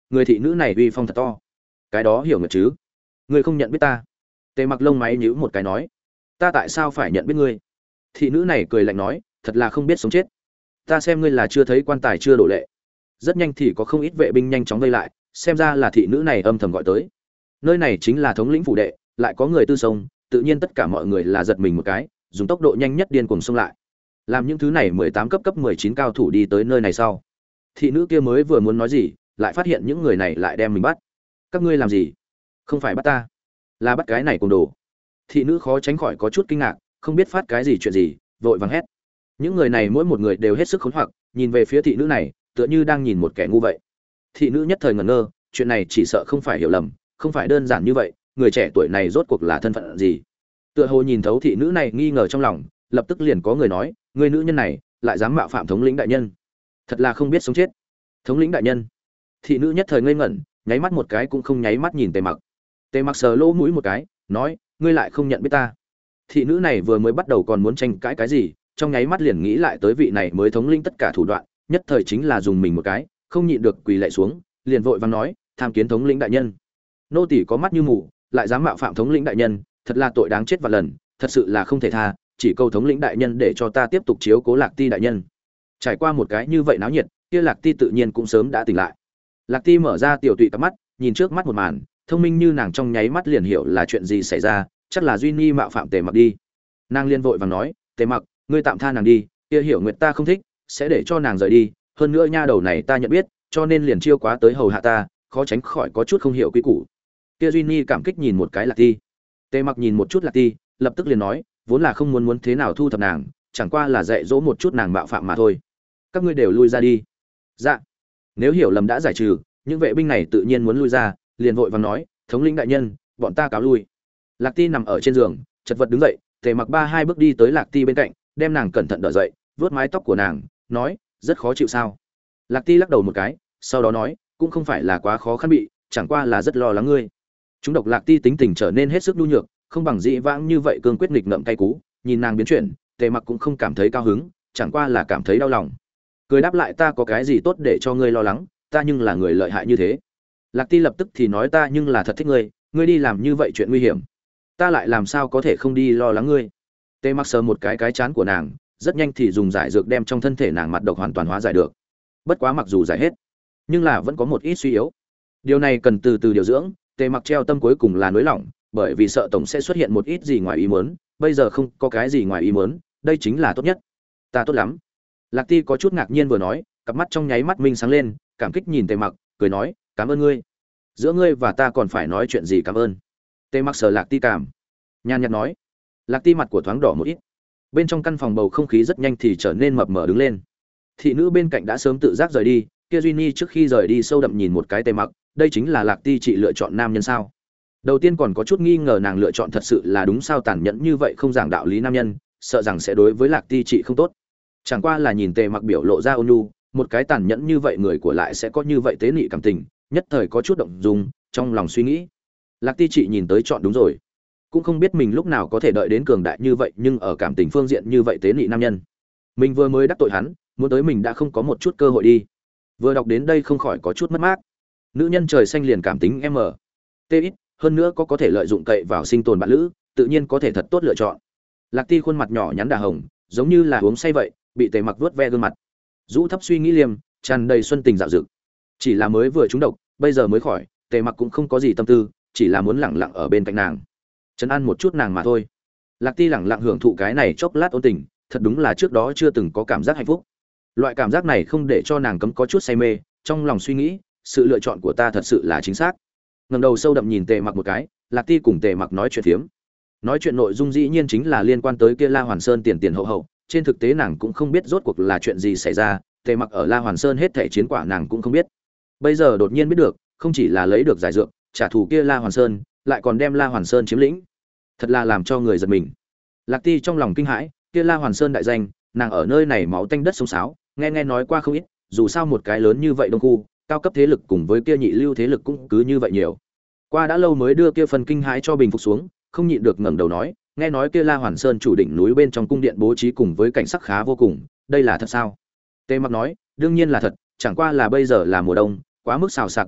người thị nữ này uy phong thật to. Cái đó hiểu ngược chứ? Ngươi không nhận biết ta? Tề Mặc lông máy nhíu một cái nói, ta tại sao phải nhận biết ngươi? Thị nữ này cười lạnh nói, thật là không biết sống chết. Ta xem ngươi là chưa thấy quan tài chưa đổ lệ. Rất nhanh thì có không ít vệ binh nhanh chóng vây lại, xem ra là thị nữ này âm thầm gọi tới. Nơi này chính là thống lĩnh phủ đệ, lại có người tư sông, tự nhiên tất cả mọi người là giật mình một cái, dùng tốc độ nhanh nhất điên cuồng xông lại. Làm những thứ này mười tám cấp cấp mười chín cao thủ đi tới nơi này sau, thị nữ kia mới vừa muốn nói gì, lại phát hiện những người này lại đem mình bắt. Các ngươi làm gì? Không phải bắt ta, là bắt cái này cùng đồ. Thị nữ khó tránh khỏi có chút kinh ngạc, không biết phát cái gì chuyện gì, vội vàng hét. Những người này mỗi một người đều hết sức khốn hoặc, nhìn về phía thị nữ này, tựa như đang nhìn một kẻ ngu vậy. Thị nữ nhất thời ngẩn ngơ, chuyện này chỉ sợ không phải hiểu lầm, không phải đơn giản như vậy, người trẻ tuổi này rốt cuộc là thân phận gì? Tựa hồ nhìn thấu thị nữ này nghi ngờ trong lòng, lập tức liền có người nói, người nữ nhân này lại dám mạo phạm thống lĩnh đại nhân, thật là không biết sống chết. Thống lĩnh đại nhân? Thị nữ nhất thời ngây ngẩn, nháy mắt một cái cũng không nháy mắt nhìn Tề Mặc. Tề Mặc sờ lỗ mũi một cái, nói, ngươi lại không nhận biết ta? Thị nữ này vừa mới bắt đầu còn muốn tranh cãi cái gì, trong nháy mắt liền nghĩ lại tới vị này mới thống lĩnh tất cả thủ đoạn, nhất thời chính là dùng mình một cái, không nhịn được quỳ lạy xuống, liền vội vàng nói, tham kiến thống lĩnh đại nhân. Nô tỳ có mắt như mù, lại dám mạo phạm thống lĩnh đại nhân, thật là tội đáng chết vạn lần, thật sự là không thể tha, chỉ cầu thống lĩnh đại nhân để cho ta tiếp tục chiếu cố Lạc Ti đại nhân. Trải qua một cái như vậy náo nhiệt, kia Lạc Ti tự nhiên cũng sớm đã tỉnh lại. Lạc Ti mở ra tiểu tụy cặp mắt, nhìn trước mắt một màn, thông minh như nàng trong nháy mắt liền hiểu là chuyện gì xảy ra, chắc là Duy Nhi mạo phạm Tề Mặc đi. Nàng liên vội vàng nói, Tề Mặc, ngươi tạm tha nàng đi, kia Hiểu Nguyệt ta không thích, sẽ để cho nàng rời đi, hơn nữa nha đầu này ta nhận biết, cho nên liền chiêu quá tới hầu hạ ta, khó tránh khỏi có chút không hiểu quy củ. Kia Duy Nhi cảm kích nhìn một cái Lạc Ti. Tề Mặc nhìn một chút Lạc Ti, lập tức liền nói, vốn là không muốn muốn thế nào thu thập nàng, chẳng qua là dạy dỗ một chút nàng bạo phạm mà thôi. Các ngươi đều lui ra đi. Dạ. Nếu hiểu lầm đã giải trừ, những vệ binh này tự nhiên muốn lui ra, liền vội vàng nói, thống lĩnh đại nhân, bọn ta cáo lui. Lạc Ti nằm ở trên giường, chật vật đứng dậy, Tề Mặc ba hai bước đi tới Lạc Ti bên cạnh, đem nàng cẩn thận đỡ dậy, vuốt mái tóc của nàng, nói, rất khó chịu sao? Lạc Ti lắc đầu một cái, sau đó nói, cũng không phải là quá khó khăn bị, chẳng qua là rất lo lắng ngươi. Chúng độc Lạc Ti tính tình trở nên hết sức nhu nhược, không bằng dĩ vãng như vậy cương quyết nghịch ngợm cay cú, nhìn nàng biến chuyển, Tề Mặc cũng không cảm thấy cao hứng, chẳng qua là cảm thấy đau lòng. Cười đáp lại, ta có cái gì tốt để cho ngươi lo lắng, ta nhưng là người lợi hại như thế. Lạc Ti lập tức thì nói, ta nhưng là thật thích ngươi, ngươi đi làm như vậy chuyện nguy hiểm, ta lại làm sao có thể không đi lo lắng ngươi. Tề Mặc sờ một cái cái chán của nàng, rất nhanh thì dùng giải dược đem trong thân thể nàng mặt độc hoàn toàn hóa giải được. Bất quá mặc dù giải hết, nhưng là vẫn có một ít suy yếu. Điều này cần từ từ điều dưỡng. Tề Mặc treo tâm cuối cùng là nới lỏng, bởi vì sợ tổng sẽ xuất hiện một ít gì ngoài ý muốn, bây giờ không có cái gì ngoài ý muốn, đây chính là tốt nhất. Ta tốt lắm. Lạc Ti có chút ngạc nhiên vừa nói, cặp mắt trong nháy mắt minh sáng lên, cảm kích nhìn Tề Mặc, cười nói, cảm ơn ngươi. Giữa ngươi và ta còn phải nói chuyện gì cảm ơn? Tề Mặc sờ Lạc Ti cảm, nhàn nhạt nói. Lạc Ti mặt của thoáng đỏ một ít. Bên trong căn phòng bầu không khí rất nhanh thì trở nên mập mờ đứng lên. Thị nữ bên cạnh đã sớm tự giác rời đi, kia Duy Nhi trước khi rời đi sâu đậm nhìn một cái Tề Mặc, đây chính là Lạc Ti chị lựa chọn nam nhân sao? Đầu tiên còn có chút nghi ngờ nàng lựa chọn thật sự là đúng sao, tàn nhẫn như vậy không giảng đạo lý nam nhân, sợ rằng sẽ đối với Lạc Ti chị không tốt. Chẳng qua là nhìn Tề Mặc biểu lộ ra ôn nhu, một cái tàn nhẫn như vậy người của lại sẽ có như vậy tế nhị cảm tình, nhất thời có chút động dung, trong lòng suy nghĩ. Lạc Ti chị nhìn tới chọn đúng rồi, cũng không biết mình lúc nào có thể đợi đến cường đại như vậy, nhưng ở cảm tình phương diện như vậy tế nhị nam nhân, mình vừa mới đắc tội hắn, muốn tới mình đã không có một chút cơ hội đi. Vừa đọc đến đây không khỏi có chút mất mát. Nữ nhân trời xanh liền cảm tính m t ít, hơn nữa có có thể lợi dụng cậy vào sinh tồn bạn lữ, tự nhiên có thể thật tốt lựa chọn. Lạc Ti khuôn mặt nhỏ nhắn đà hồng, giống như là uống say vậy, bị Tề Mặc vuốt ve gương mặt, rũ thấp suy nghĩ liêm, tràn đầy xuân tình dạo dực. Chỉ là mới vừa trúng độc, bây giờ mới khỏi, Tề Mặc cũng không có gì tâm tư, chỉ là muốn lẳng lặng ở bên cạnh nàng, trấn an một chút nàng mà thôi. Lạc Ti lẳng lặng hưởng thụ cái này chốc lát ôn tình, thật đúng là trước đó chưa từng có cảm giác hạnh phúc. Loại cảm giác này không để cho nàng cấm có chút say mê, trong lòng suy nghĩ, sự lựa chọn của ta thật sự là chính xác. Ngẩng đầu sâu đậm nhìn Tề Mặc một cái, Lạc Ti cùng Tề Mặc nói chuyện phiếm. Nói chuyện nội dung dĩ nhiên chính là liên quan tới kia La Hoàn Sơn tiền tiền hậu hậu, trên thực tế nàng cũng không biết rốt cuộc là chuyện gì xảy ra, Tề Mặc ở La Hoàn Sơn hết thảy chiến quả nàng cũng không biết. Bây giờ đột nhiên biết được, không chỉ là lấy được giải dược, trả thù kia La Hoàn Sơn, lại còn đem La Hoàn Sơn chiếm lĩnh. Thật là làm cho người giật mình. Lạc Ti trong lòng kinh hãi, kia La Hoàn Sơn đại danh, nàng ở nơi này máu tanh đất sông sáo, nghe nghe nói qua không ít, dù sao một cái lớn như vậy đông khu, cao cấp thế lực cùng với kia nhị lưu thế lực cũng cứ như vậy nhiều. Qua đã lâu mới đưa kia phần kinh hãi cho bình phục xuống, không nhịn được ngẩng đầu nói, nghe nói kia La Hoàn Sơn chủ đỉnh núi bên trong cung điện bố trí cùng với cảnh sắc khá vô cùng, đây là thật sao? Tề Mặc nói, đương nhiên là thật, chẳng qua là bây giờ là mùa đông, quá mức xào xạc một ít,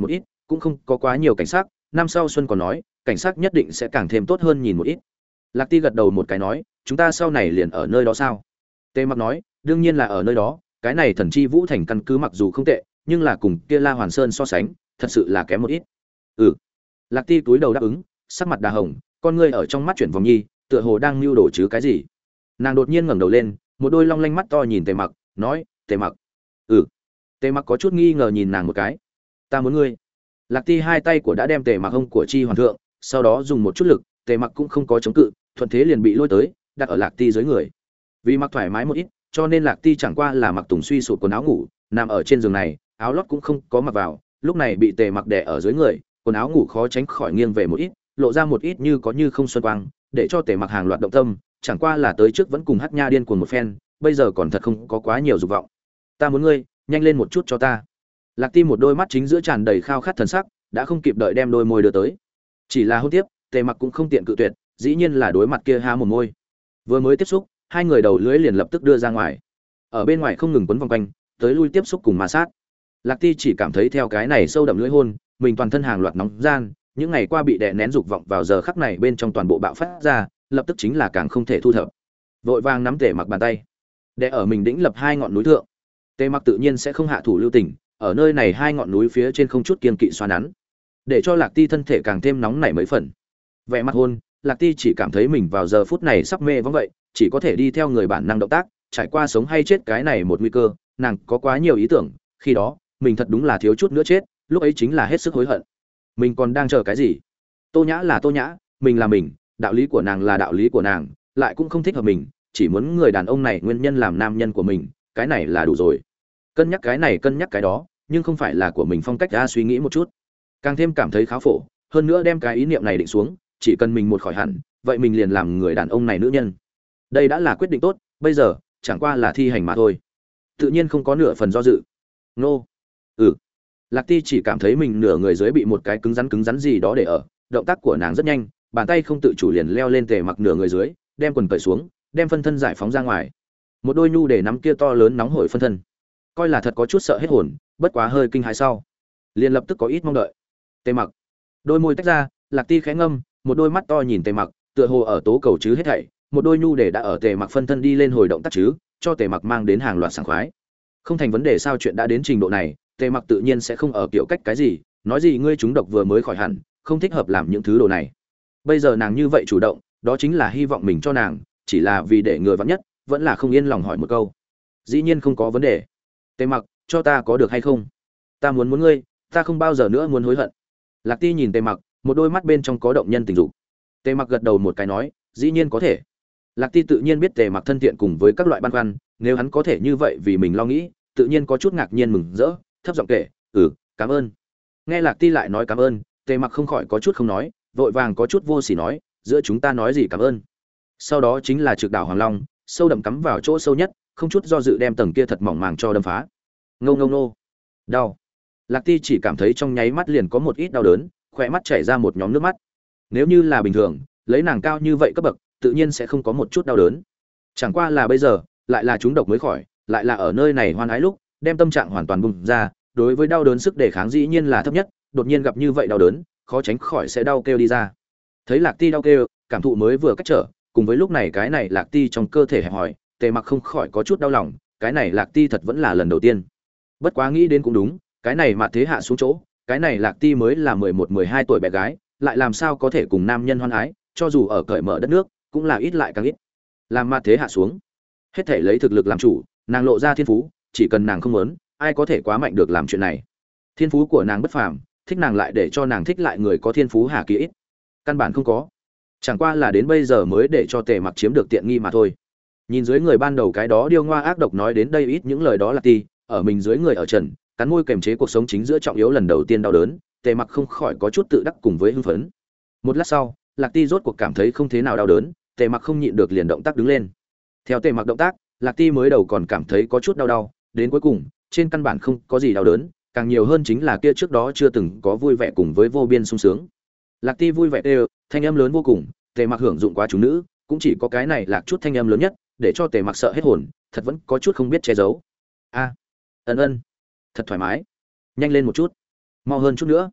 cũng không có quá nhiều cảnh sắc, năm sau xuân còn nói cảnh sắc nhất định sẽ càng thêm tốt hơn nhìn một ít. Lạc Ti gật đầu một cái nói, chúng ta sau này liền ở nơi đó sao? Tề Mặc nói, đương nhiên là ở nơi đó, cái này Thần Chi Vũ Thành căn cứ mặc dù không tệ, nhưng là cùng kia La Hoàn Sơn so sánh, thật sự là kém một ít. Ừ. Lạc Ti túi đầu đáp ứng, sắc mặt đà hồng, con ngươi ở trong mắt chuyển vòng nhi, tựa hồ đang mưu đồ chứ cái gì. Nàng đột nhiên ngẩng đầu lên, một đôi long lanh mắt to nhìn Tề Mặc, nói, Tề Mặc. Ừ. Tề Mặc có chút nghi ngờ nhìn nàng một cái. Ta muốn ngươi. Lạc Ti hai tay của đã đem Tề Mặc hông của chi hoàn thượng, sau đó dùng một chút lực, Tề Mặc cũng không có chống cự, thuận thế liền bị lôi tới, đặt ở Lạc Ti dưới người. Vì mặc thoải mái một ít, cho nên Lạc Ti chẳng qua là mặc tùng suy sụp quần áo ngủ, nằm ở trên giường này, áo lót cũng không có mặc vào, lúc này bị Tề Mặc đè ở dưới người, quần áo ngủ khó tránh khỏi nghiêng về một ít, lộ ra một ít như có như không xuân quang, để cho Tề Mặc hàng loạt động tâm, chẳng qua là tới trước vẫn cùng Hắc Nha điên cuồng một phen, bây giờ còn thật không có quá nhiều dục vọng. Ta muốn ngươi, nhanh lên một chút cho ta. Lạc Ti một đôi mắt chính giữa tràn đầy khao khát thần sắc, đã không kịp đợi đem đôi môi đưa tới. Chỉ là hôn tiếp, Tề Mặc cũng không tiện cự tuyệt, dĩ nhiên là đối mặt kia há một môi. Vừa mới tiếp xúc, hai người đầu lưỡi liền lập tức đưa ra ngoài. Ở bên ngoài không ngừng quấn vòng quanh, tới lui tiếp xúc cùng ma sát. Lạc Ti chỉ cảm thấy theo cái này sâu đậm lưỡi hôn, mình toàn thân hàng loạt nóng gian, những ngày qua bị đè nén dục vọng vào giờ khắc này bên trong toàn bộ bạo phát ra, lập tức chính là càng không thể thu thập. Vội vàng nắm Tề Mặc bàn tay, đè ở mình đĩnh lập hai ngọn núi thượng. Tề Mặc tự nhiên sẽ không hạ thủ lưu tình, ở nơi này hai ngọn núi phía trên không chút kiên kỵ xoa nắn, để cho Lạc Ti thân thể càng thêm nóng nảy mấy phần. Vẻ mặt hôn, Lạc Ti chỉ cảm thấy mình vào giờ phút này sắp mê vắng vậy, chỉ có thể đi theo người bản năng động tác, trải qua sống hay chết cái này một nguy cơ, nàng có quá nhiều ý tưởng, khi đó, mình thật đúng là thiếu chút nữa chết, lúc ấy chính là hết sức hối hận. Mình còn đang chờ cái gì? Tô Nhã là Tô Nhã, mình là mình, đạo lý của nàng là đạo lý của nàng, lại cũng không thích hợp mình, chỉ muốn người đàn ông này nguyên nhân làm nam nhân của mình, cái này là đủ rồi. Cân nhắc cái này cân nhắc cái đó, nhưng không phải là của mình phong cách ra suy nghĩ một chút. Càng thêm cảm thấy khá phổ, hơn nữa đem cái ý niệm này định xuống, chỉ cần mình một khỏi hẳn, vậy mình liền làm người đàn ông này nữ nhân. Đây đã là quyết định tốt, bây giờ chẳng qua là thi hành mà thôi. Tự nhiên không có nửa phần do dự. Nô. Ừ. Lạc Ti chỉ cảm thấy mình nửa người dưới bị một cái cứng rắn cứng rắn gì đó để ở, động tác của nàng rất nhanh, bàn tay không tự chủ liền leo lên Tề Mặc nửa người dưới, đem quần cởi xuống, đem phân thân giải phóng ra ngoài. Một đôi nhu để nắm kia to lớn nóng hổi phân thân. Coi là thật có chút sợ hết hồn, bất quá hơi kinh hãi sau, liền lập tức có ít mong đợi. Tề Mặc, đôi môi tách ra, Lạc Ti khẽ ngâm, một đôi mắt to nhìn Tề Mặc, tựa hồ ở tố cầu chứ hết thảy, một đôi nhu để đã ở Tề Mặc phân thân đi lên hồi động tác chứ, cho Tề Mặc mang đến hàng loạt sảng khoái. Không thành vấn đề sao, chuyện đã đến trình độ này, Tề Mặc tự nhiên sẽ không ở kiểu cách cái gì, nói gì ngươi trúng độc vừa mới khỏi hẳn, không thích hợp làm những thứ đồ này. Bây giờ nàng như vậy chủ động, đó chính là hy vọng mình cho nàng, chỉ là vì để người vắng nhất, vẫn là không yên lòng hỏi một câu. Dĩ nhiên không có vấn đề. Tề Mặc, cho ta có được hay không? Ta muốn muốn ngươi, ta không bao giờ nữa muốn hối hận. Lạc Ti nhìn Tề Mặc, một đôi mắt bên trong có động nhân tình dục. Tề Mặc gật đầu một cái nói, dĩ nhiên có thể. Lạc Ti tự nhiên biết Tề Mặc thân thiện cùng với các loại băn khoăn, nếu hắn có thể như vậy vì mình lo nghĩ, tự nhiên có chút ngạc nhiên mừng rỡ, thấp giọng kể, "Ừ, cảm ơn." Nghe Lạc Ti lại nói cảm ơn, Tề Mặc không khỏi có chút không nói, vội vàng có chút vô sỉ nói, "Giữa chúng ta nói gì cảm ơn?" Sau đó chính là trực đảo Hoàng Long, sâu đậm cắm vào chỗ sâu nhất, không chút do dự đem tầng kia thật mỏng màng cho đâm phá. Ngâu ngâu nô. Đau. Lạc Ti chỉ cảm thấy trong nháy mắt liền có một ít đau đớn, khỏe mắt chảy ra một nhóm nước mắt. Nếu như là bình thường, lấy nàng cao như vậy cấp bậc, tự nhiên sẽ không có một chút đau đớn. Chẳng qua là bây giờ, lại là chúng độc mới khỏi, lại là ở nơi này hoan ái lúc, đem tâm trạng hoàn toàn bùng ra, đối với đau đớn sức đề kháng dĩ nhiên là thấp nhất, đột nhiên gặp như vậy đau đớn, khó tránh khỏi sẽ đau kêu đi ra. Thấy Lạc Ti đau kêu, cảm thụ mới vừa cách trở, cùng với lúc này cái này Lạc Ti trong cơ thể hẹp hỏi, Tề Mặc không khỏi có chút đau lòng, cái này Lạc Ti thật vẫn là lần đầu tiên. Bất quá nghĩ đến cũng đúng, cái này mà thế hạ xuống chỗ, cái này Lạc Ti mới là mười một mười hai tuổi bé gái, lại làm sao có thể cùng nam nhân hoan ái, cho dù ở cởi mở đất nước, cũng là ít lại càng ít. Làm mà thế hạ xuống, hết thể lấy thực lực làm chủ, nàng lộ ra thiên phú, chỉ cần nàng không muốn, ai có thể quá mạnh được làm chuyện này. Thiên phú của nàng bất phàm, thích nàng lại để cho nàng thích lại người có thiên phú hà kỳ ít. Căn bản không có. Chẳng qua là đến bây giờ mới để cho Tề Mặc chiếm được tiện nghi mà thôi. Nhìn dưới người ban đầu cái đó điêu ngoa ác độc nói đến đây ít những lời đó là ti, ở mình dưới người ở trần, cắn môi kềm chế cuộc sống chính giữa trọng yếu lần đầu tiên đau đớn, Tề Mặc không khỏi có chút tự đắc cùng với hưng phấn. Một lát sau, Lạc Ti rốt cuộc cảm thấy không thế nào đau đớn, Tề Mặc không nhịn được liền động tác đứng lên. Theo Tề Mặc động tác, Lạc Ti mới đầu còn cảm thấy có chút đau đau, đến cuối cùng, trên căn bản không có gì đau đớn, càng nhiều hơn chính là kia trước đó chưa từng có vui vẻ cùng với vô biên sung sướng. Lạc Ti vui vẻ đều, thanh âm lớn vô cùng, Tề Mặc hưởng dụng quá chúng nữ, cũng chỉ có cái này Lạc chút thanh âm lớn nhất, để cho Tề Mặc sợ hết hồn, thật vẫn có chút không biết che giấu. A, ân ân, thật thoải mái, nhanh lên một chút, mau hơn chút nữa.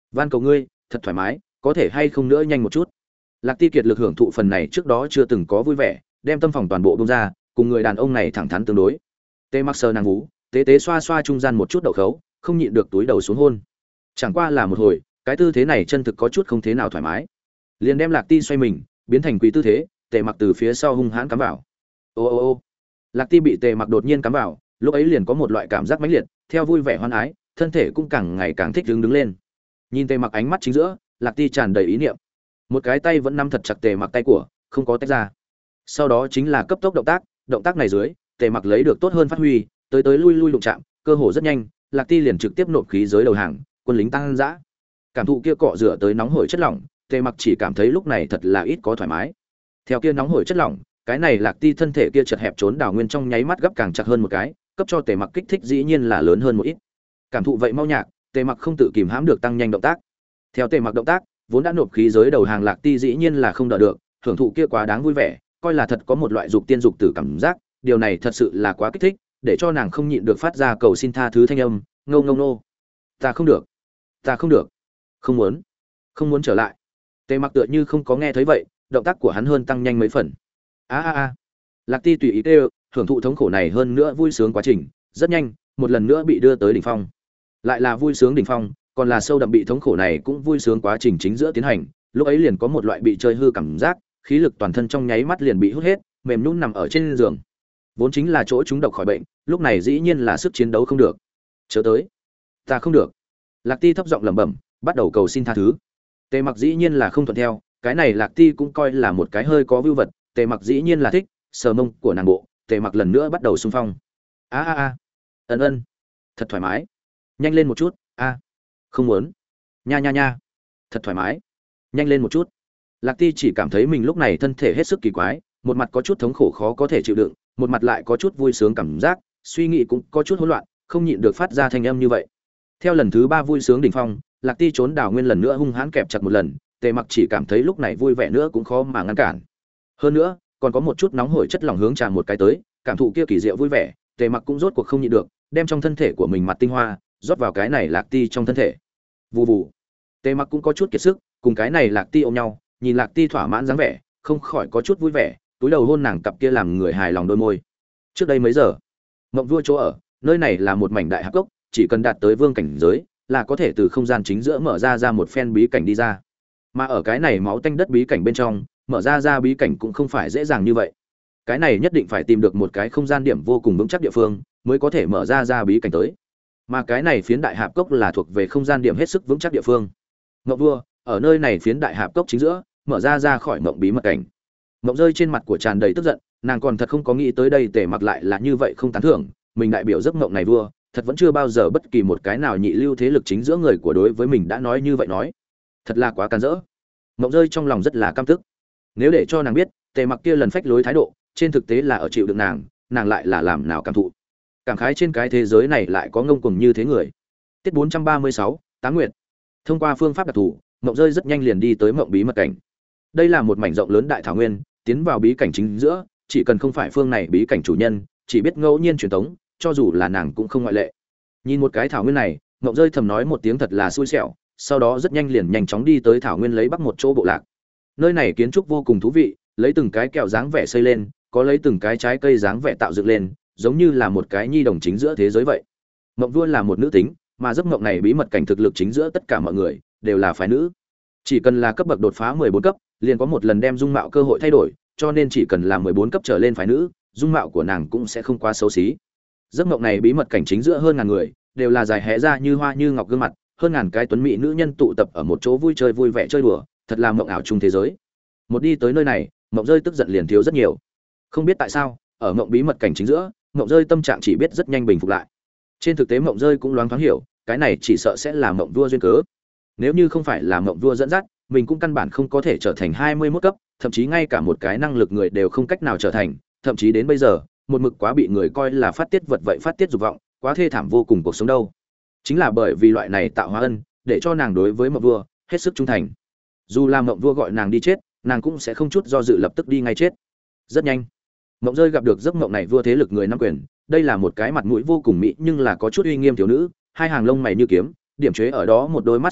van cầu ngươi thật thoải mái, có thể hay không nữa nhanh một chút. Lạc Ti kiệt lực hưởng thụ phần này trước đó chưa từng có vui vẻ, đem tâm phòng toàn bộ bung ra, cùng người đàn ông này thẳng thắn tương đối. Tê Mặc sờ nàng vú, tế tế xoa xoa trung gian một chút đậu khấu, không nhịn được túi đầu xuống hôn. Chẳng qua là một hồi, cái tư thế này chân thực có chút không thế nào thoải mái. Liền đem Lạc Ti xoay mình, biến thành quỳ tư thế, Tề Mặc từ phía sau hung hãn cắm vào. Ô ô ô. Lạc Ti bị Tề Mặc đột nhiên cắm vào, lúc ấy liền có một loại cảm giác mãnh liệt, theo vui vẻ hoan ái, thân thể cũng càng ngày càng thích đứng đứng lên. Nhìn Tề Mặc ánh mắt chính giữa, Lạc Ti tràn đầy ý niệm. Một cái tay vẫn nắm thật chặt Tề Mặc tay của, không có tách ra. Sau đó chính là cấp tốc động tác, động tác này dưới, Tề Mặc lấy được tốt hơn phát huy, tới tới lui lui đụng chạm, cơ hồ rất nhanh, Lạc Ti liền trực tiếp nộp khí giới đầu hàng, quân lính tăng dã. Cảm thụ kia cọ rửa tới nóng hổi chất lỏng, Tề Mặc chỉ cảm thấy lúc này thật là ít có thoải mái. Theo kia nóng hổi chất lỏng, cái này Lạc Ti thân thể kia chật hẹp trốn đảo nguyên trong nháy mắt gấp càng chặt hơn một cái, cấp cho Tề Mặc kích thích dĩ nhiên là lớn hơn một ít. Cảm thụ vậy mau nhạc, Tề Mặc không tự kìm hãm được tăng nhanh động tác. Theo Tề Mặc động tác, vốn đã nộp khí giới đầu hàng Lạc Ti dĩ nhiên là không đỡ được, hưởng thụ kia quá đáng vui vẻ, coi là thật có một loại dục tiên dục tử cảm giác, điều này thật sự là quá kích thích, để cho nàng không nhịn được phát ra cầu xin tha thứ thanh âm, ngâu ngâu nô. Ta không được, ta không được, không muốn, không muốn trở lại. Tề Mặc tựa như không có nghe thấy vậy, động tác của hắn hơn tăng nhanh mấy phần. A a a. Lạc Ti tùy ý kêu, hưởng thụ thống khổ này hơn nữa vui sướng quá trình, rất nhanh, một lần nữa bị đưa tới đỉnh phong. Lại là vui sướng đỉnh phong, còn là sâu đậm bị thống khổ này cũng vui sướng quá trình chính giữa tiến hành, lúc ấy liền có một loại bị chơi hư cảm giác, khí lực toàn thân trong nháy mắt liền bị hút hết, mềm nhũn nằm ở trên giường. Vốn chính là chỗ chúng độc khỏi bệnh, lúc này dĩ nhiên là sức chiến đấu không được. Chớ tới, ta không được. Lạc Ti thấp giọng lẩm bẩm, bắt đầu cầu xin tha thứ. Tề Mặc dĩ nhiên là không thuận theo, cái này Lạc Ti cũng coi là một cái hơi có vưu vật, Tề Mặc dĩ nhiên là thích, sờ mông của nàng bộ, Tề Mặc lần nữa bắt đầu xung phong. A a a, ân ân, thật thoải mái, nhanh lên một chút, a, không muốn, nha nha nha, thật thoải mái, nhanh lên một chút. Lạc Ti chỉ cảm thấy mình lúc này thân thể hết sức kỳ quái, một mặt có chút thống khổ khó có thể chịu đựng, một mặt lại có chút vui sướng cảm giác, suy nghĩ cũng có chút hỗn loạn, không nhịn được phát ra thanh âm như vậy. Theo lần thứ ba vui sướng đỉnh phong, Lạc Ti trốn đảo nguyên lần nữa hung hãn kẹp chặt một lần, Tề Mặc chỉ cảm thấy lúc này vui vẻ nữa cũng khó mà ngăn cản. Hơn nữa, còn có một chút nóng hổi chất lỏng hướng tràn một cái tới, cảm thụ kia kỳ diệu vui vẻ, Tề Mặc cũng rốt cuộc không nhịn được, đem trong thân thể của mình mặt tinh hoa rót vào cái này Lạc Ti trong thân thể. Vù vù. Tề Mặc cũng có chút kiệt sức, cùng cái này Lạc Ti ôm nhau, nhìn Lạc Ti thỏa mãn dáng vẻ, không khỏi có chút vui vẻ, túi đầu hôn nàng cặp kia làm người hài lòng đôi môi. Trước đây mấy giờ, Mộng Vua chỗ ở, nơi này là một mảnh đại hạp cốc, chỉ cần đạt tới vương cảnh giới, là có thể từ không gian chính giữa mở ra ra một phen bí cảnh đi ra. Mà ở cái này máu tanh đất bí cảnh bên trong, mở ra ra bí cảnh cũng không phải dễ dàng như vậy. Cái này nhất định phải tìm được một cái không gian điểm vô cùng vững chắc địa phương, mới có thể mở ra ra bí cảnh tới. Mà cái này phiến đại hạp cốc là thuộc về không gian điểm hết sức vững chắc địa phương. Mộng Vua, ở nơi này phiến đại hạp cốc chính giữa, mở ra ra khỏi mộng bí mật cảnh. Mộng rơi trên mặt của tràn đầy tức giận, nàng còn thật không có nghĩ tới đây Tề Mặc lại là như vậy không tán thưởng, mình đại biểu giấc mộng này vua, thật vẫn chưa bao giờ bất kỳ một cái nào nhị lưu thế lực chính giữa người của đối với mình đã nói như vậy nói. Thật là quá can dỡ. Mộng rơi trong lòng rất là căm tức. Nếu để cho nàng biết, Tề Mặc kia lần phách lối thái độ, trên thực tế là ở chịu đựng nàng, nàng lại là làm nào cảm thụ. Cảm khái trên cái thế giới này lại có ngông cuồng như thế người. Tiết bốn trăm ba mươi sáu, Táng Nguyệt. Thông qua phương pháp đặc thù, Mộng rơi rất nhanh liền đi tới mộng bí mật cảnh. Đây là một mảnh rộng lớn đại thảo nguyên, tiến vào bí cảnh chính giữa, chỉ cần không phải phương này bí cảnh chủ nhân, chỉ biết ngẫu nhiên truyền tống, cho dù là nàng cũng không ngoại lệ. Nhìn một cái thảo nguyên này, Mộng rơi thầm nói một tiếng thật là xui xẻo, sau đó rất nhanh liền nhanh chóng đi tới thảo nguyên lấy bắc một chỗ bộ lạc. Nơi này kiến trúc vô cùng thú vị, lấy từng cái kẹo dáng vẻ xây lên, có lấy từng cái trái cây dáng vẻ tạo dựng lên, giống như là một cái nhi đồng chính giữa thế giới vậy. Mộng Vua là một nữ tính, mà giấc mộng này bí mật cảnh thực lực chính giữa tất cả mọi người đều là phái nữ. Chỉ cần là cấp bậc đột phá mười bốn cấp, liền có một lần đem dung mạo cơ hội thay đổi, cho nên chỉ cần là mười bốn cấp trở lên phái nữ, dung mạo của nàng cũng sẽ không quá xấu xí. Giấc mộng này bí mật cảnh chính giữa hơn ngàn người, đều là dài hé ra như hoa như ngọc gương mặt, hơn ngàn cái tuấn mỹ nữ nhân tụ tập ở một chỗ vui chơi vui vẻ chơi đùa, thật là mộng ảo chung thế giới. Một đi tới nơi này, Mộng rơi tức giận liền thiếu rất nhiều. Không biết tại sao, ở mộng bí mật cảnh chính giữa, Mộng rơi tâm trạng chỉ biết rất nhanh bình phục lại. Trên thực tế Mộng rơi cũng loáng thoáng hiểu, cái này chỉ sợ sẽ là Mộng Vua duyên cớ. Nếu như không phải là Mộng Vua dẫn dắt, mình cũng căn bản không có thể trở thành hai mươi mốt cấp, thậm chí ngay cả một cái năng lực người đều không cách nào trở thành, thậm chí đến bây giờ, một mực quá bị người coi là phát tiết vật vậy phát tiết dục vọng, quá thê thảm vô cùng cuộc sống đâu. Chính là bởi vì loại này tạo hóa ân, để cho nàng đối với Mộng Vua hết sức trung thành. Dù là Mộng Vua gọi nàng đi chết, nàng cũng sẽ không chút do dự lập tức đi ngay chết. Rất nhanh, Mộng rơi gặp được giấc mộng này vua thế lực người nắm quyền, đây là một cái mặt mũi vô cùng mỹ nhưng là có chút uy nghiêm thiếu nữ, hai hàng lông mày như kiếm, điểm chế ở đó một đôi mắt xích thượng,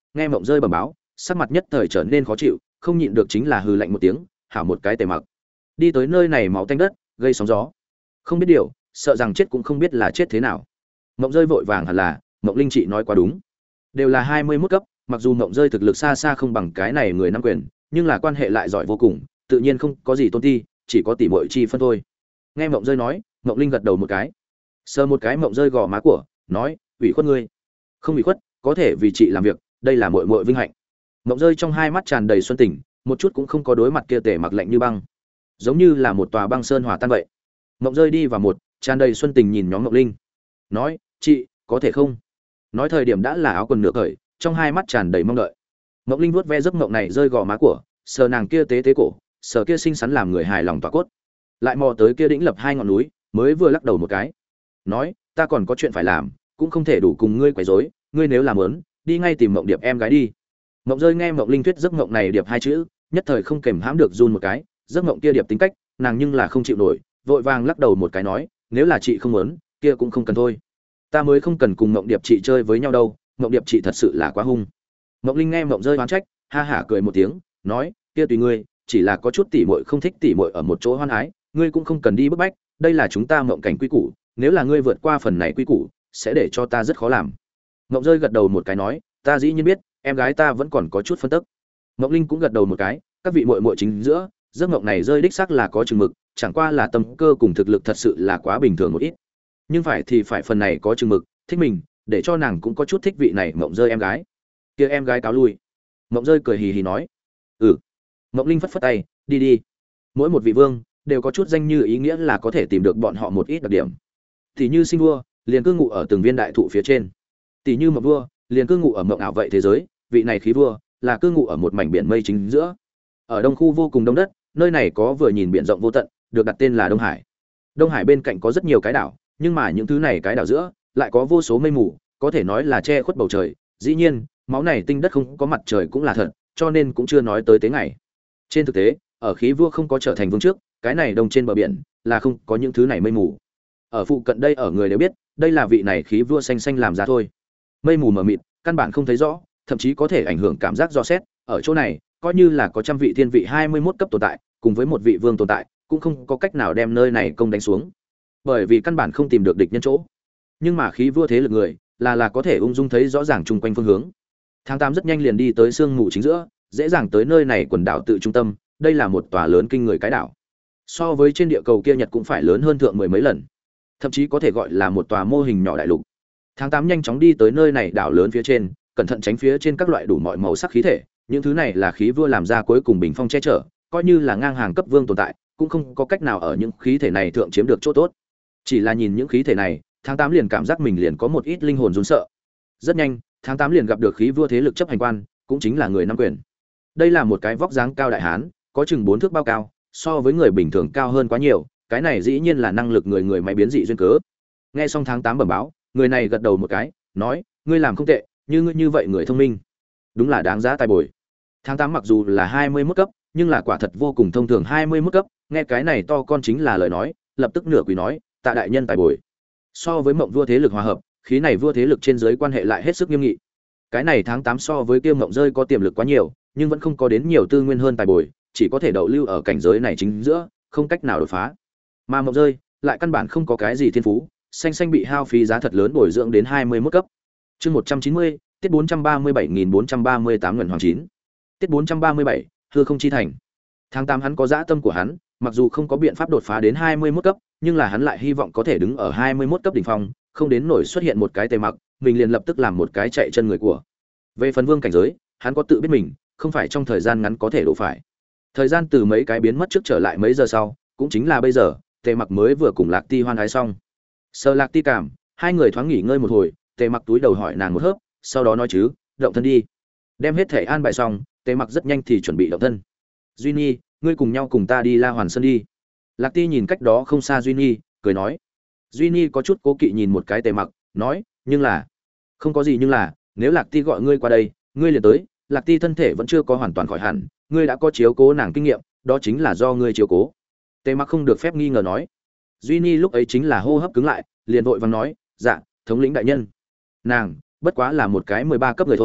nghe Mộng Rơi bẩm báo, sắc mặt nhất thời trở nên khó chịu, không nhịn được chính là hừ lạnh một tiếng, hảo một cái Tề Mặc. Đi tới nơi này máu tanh đất, gây sóng gió. Không biết điều, sợ rằng chết cũng không biết là chết thế nào. Mộng Rơi vội vàng hẳn là, Mộng Linh chị nói quá đúng. Đều là hai mươi mốt cấp, mặc dù Mộng Rơi thực lực xa xa không bằng cái này người năm quyền, nhưng là quan hệ lại giỏi vô cùng, tự nhiên không có gì tôn ti, chỉ có tỉ muội chi phân thôi. Nghe Mộng Rơi nói, Mộng Linh gật đầu một cái. Sờ một cái Mộng Rơi gò má của, nói, ủy khuất ngươi. Không ủy khuất, có thể vì chị làm việc, đây là muội muội vinh hạnh. Mộng Rơi trong hai mắt tràn đầy xuân tình, một chút cũng không có đối mặt kia Tề Mặc lạnh như băng, giống như là một tòa băng sơn hòa tan vậy. Mộng Rơi đi vào một, tràn đầy xuân tình nhìn nhóm Mộng Linh, nói, chị, có thể không? Nói thời điểm đã là áo quần nửa cởi, trong hai mắt tràn đầy mong đợi. Mộng Linh vuốt ve giấc mộng này rơi gò má của, sờ nàng kia tế tế cổ, sờ kia xinh xắn làm người hài lòng tỏa cốt. Lại mò tới kia đỉnh lập hai ngọn núi, mới vừa lắc đầu một cái, nói, ta còn có chuyện phải làm, cũng không thể đủ cùng ngươi quấy rối, ngươi nếu làm muốn, đi ngay tìm Mộng Điệp em gái đi. Mộng Rơi nghe Mộng Linh thuyết giấc mộng này điệp hai chữ, nhất thời không kềm hãm được run một cái, giấc mộng kia điệp tính cách, nàng nhưng là không chịu nổi, vội vàng lắc đầu một cái nói, nếu là chị không muốn, kia cũng không cần thôi. Ta mới không cần cùng Mộng Điệp chị chơi với nhau đâu, Mộng Điệp chị thật sự là quá hung. Mộng Linh nghe Mộng Rơi oán trách, ha hả cười một tiếng, nói, kia tùy ngươi, chỉ là có chút tỉ muội không thích tỉ muội ở một chỗ hoan ái, ngươi cũng không cần đi bức bách, đây là chúng ta mộng cảnh quy củ, nếu là ngươi vượt qua phần này quy củ, sẽ để cho ta rất khó làm. Mộng Rơi gật đầu một cái nói, ta dĩ nhiên biết, em gái ta vẫn còn có chút phân tức. Mộng Linh cũng gật đầu một cái, các vị muội muội chính giữa, giấc mộng này rơi đích xác là có chừng mực, chẳng qua là tâm cơ cùng thực lực thật sự là quá bình thường một ít. Nhưng phải thì phải phần này có chừng mực, thích mình, để cho nàng cũng có chút thích vị này Mộng Rơi em gái. Kia em gái cáo lui. Mộng Rơi cười hì hì nói, ừ. Mộng Linh phất phất tay, đi đi. Mỗi một vị vương đều có chút danh như ý nghĩa là có thể tìm được bọn họ một ít đặc điểm. Tỷ như Sinh Vua, liền cư ngụ ở từng viên đại thụ phía trên. Tỷ như Mộng Vua, liền cư ngụ ở mộng ảo vậy thế giới, vị này Khí Vua là cư ngụ ở một mảnh biển mây chính giữa. Ở đông khu vô cùng đông đất, nơi này có vừa nhìn biển rộng vô tận, được đặt tên là Đông Hải. Đông Hải bên cạnh có rất nhiều cái đảo, nhưng mà những thứ này cái đảo giữa lại có vô số mây mù, có thể nói là che khuất bầu trời. Dĩ nhiên, máu này tinh đất không có mặt trời cũng là thật, cho nên cũng chưa nói tới tế ngày. Trên thực tế, ở Khí Vua không có trở thành vương trước, cái này đông trên bờ biển là không có những thứ này mây mù. Ở phụ cận đây ở người đều biết, đây là vị này Khí Vua xanh xanh làm ra thôi. Mây mù mờ mịt, căn bản không thấy rõ, thậm chí có thể ảnh hưởng cảm giác dò xét. Ở chỗ này, coi như là có trăm vị thiên vị hai mươi mốt cấp tồn tại, cùng với một vị vương tồn tại, cũng không có cách nào đem nơi này công đánh xuống, bởi vì căn bản không tìm được địch nhân chỗ. Nhưng mà Khí Vua thế lực người, là là có thể ung dung thấy rõ ràng chung quanh phương hướng. Tháng tám rất nhanh liền đi tới sương mù chính giữa, dễ dàng tới nơi này quần đảo tự trung tâm, đây là một tòa lớn kinh người cái đảo. So với trên địa cầu kia Nhật cũng phải lớn hơn thượng mười mấy lần, thậm chí có thể gọi là một tòa mô hình nhỏ đại lục. Tháng tám nhanh chóng đi tới nơi này đảo lớn phía trên, cẩn thận tránh phía trên các loại đủ mọi màu sắc khí thể, những thứ này là Khí Vua làm ra cuối cùng bình phong che chở, coi như là ngang hàng cấp vương tồn tại, cũng không có cách nào ở những khí thể này thượng chiếm được chỗ tốt. Chỉ là nhìn những khí thể này, tháng tám liền cảm giác mình liền có một ít linh hồn run sợ. Rất nhanh, tháng tám liền gặp được Khí Vua thế lực chấp hành quan, cũng chính là người năm quyền. Đây là một cái vóc dáng cao đại hán, có chừng bốn thước bao cao, so với người bình thường cao hơn quá nhiều, cái này dĩ nhiên là năng lực người người máy biến dị duyên cớ. Nghe xong tháng tám bẩm báo, người này gật đầu một cái, nói, ngươi làm không tệ, như ngươi như vậy người thông minh, đúng là đáng giá tài bồi. Tháng tám mặc dù là hai mươi mốt cấp, nhưng là quả thật vô cùng thông thường hai mươi mốt cấp, nghe cái này to con chính là lời nói, lập tức nửa quỳ nói, tạ đại nhân tài bồi. So với Mộng Vua thế lực hòa hợp, khí này vua thế lực trên dưới quan hệ lại hết sức nghiêm nghị. Cái này tháng tám so với kia Mộng Rơi có tiềm lực quá nhiều, nhưng vẫn không có đến nhiều tư nguyên hơn tài bồi, chỉ có thể đậu lưu ở cảnh giới này chính giữa, không cách nào đột phá. Mà Mộng Rơi lại căn bản không có cái gì thiên phú, xanh xanh bị hao phí giá thật lớn bồi dưỡng đến hai mươi mốt cấp. Chương một trăm chín mươi, tiết bốn trăm ba mươi bảy nghìn bốn trăm ba mươi tám Nguyện Hoàng chín. Tiết bốn trăm ba mươi bảy, hư không chi thành. Tháng tám hắn có dã tâm của hắn, mặc dù không có biện pháp đột phá đến hai mươi mốt cấp, nhưng là hắn lại hy vọng có thể đứng ở hai mươi mốt cấp đỉnh phong, không đến nổi xuất hiện một cái Tề Mặc, mình liền lập tức làm một cái chạy chân người của. Về phần vương cảnh giới, hắn có tự biết mình, không phải trong thời gian ngắn có thể đổ phải. Thời gian từ mấy cái biến mất trước trở lại mấy giờ sau, cũng chính là bây giờ, Tề Mặc mới vừa cùng Lạc Ti hoan ái xong. Sơ Lạc Ti cảm, hai người thoáng nghỉ ngơi một hồi, Tề Mặc túi đầu hỏi nàng một hớp, sau đó nói chứ, động thân đi. Đem hết thể an bài xong, Tề Mặc rất nhanh thì chuẩn bị động thân. Duy Nhi, ngươi cùng nhau cùng ta đi La Hoàn Sơn đi. Lạc Ti nhìn cách đó không xa Duy Nhi, cười nói. Duy Nhi có chút cố kỵ nhìn một cái Tề Mặc, nói, nhưng là, không có gì nhưng là, nếu Lạc Ti gọi ngươi qua đây, ngươi liền tới. Lạc Ti thân thể vẫn chưa có hoàn toàn khỏi hẳn, ngươi đã có chiếu cố nàng kinh nghiệm, đó chính là do ngươi chiếu cố. Tề Mặc không được phép nghi ngờ nói. Duy Nhi lúc ấy chính là hô hấp cứng lại, liền vội vàng nói, dạ, thống lĩnh đại nhân. Nàng bất quá là một cái mười ba cấp người thôi,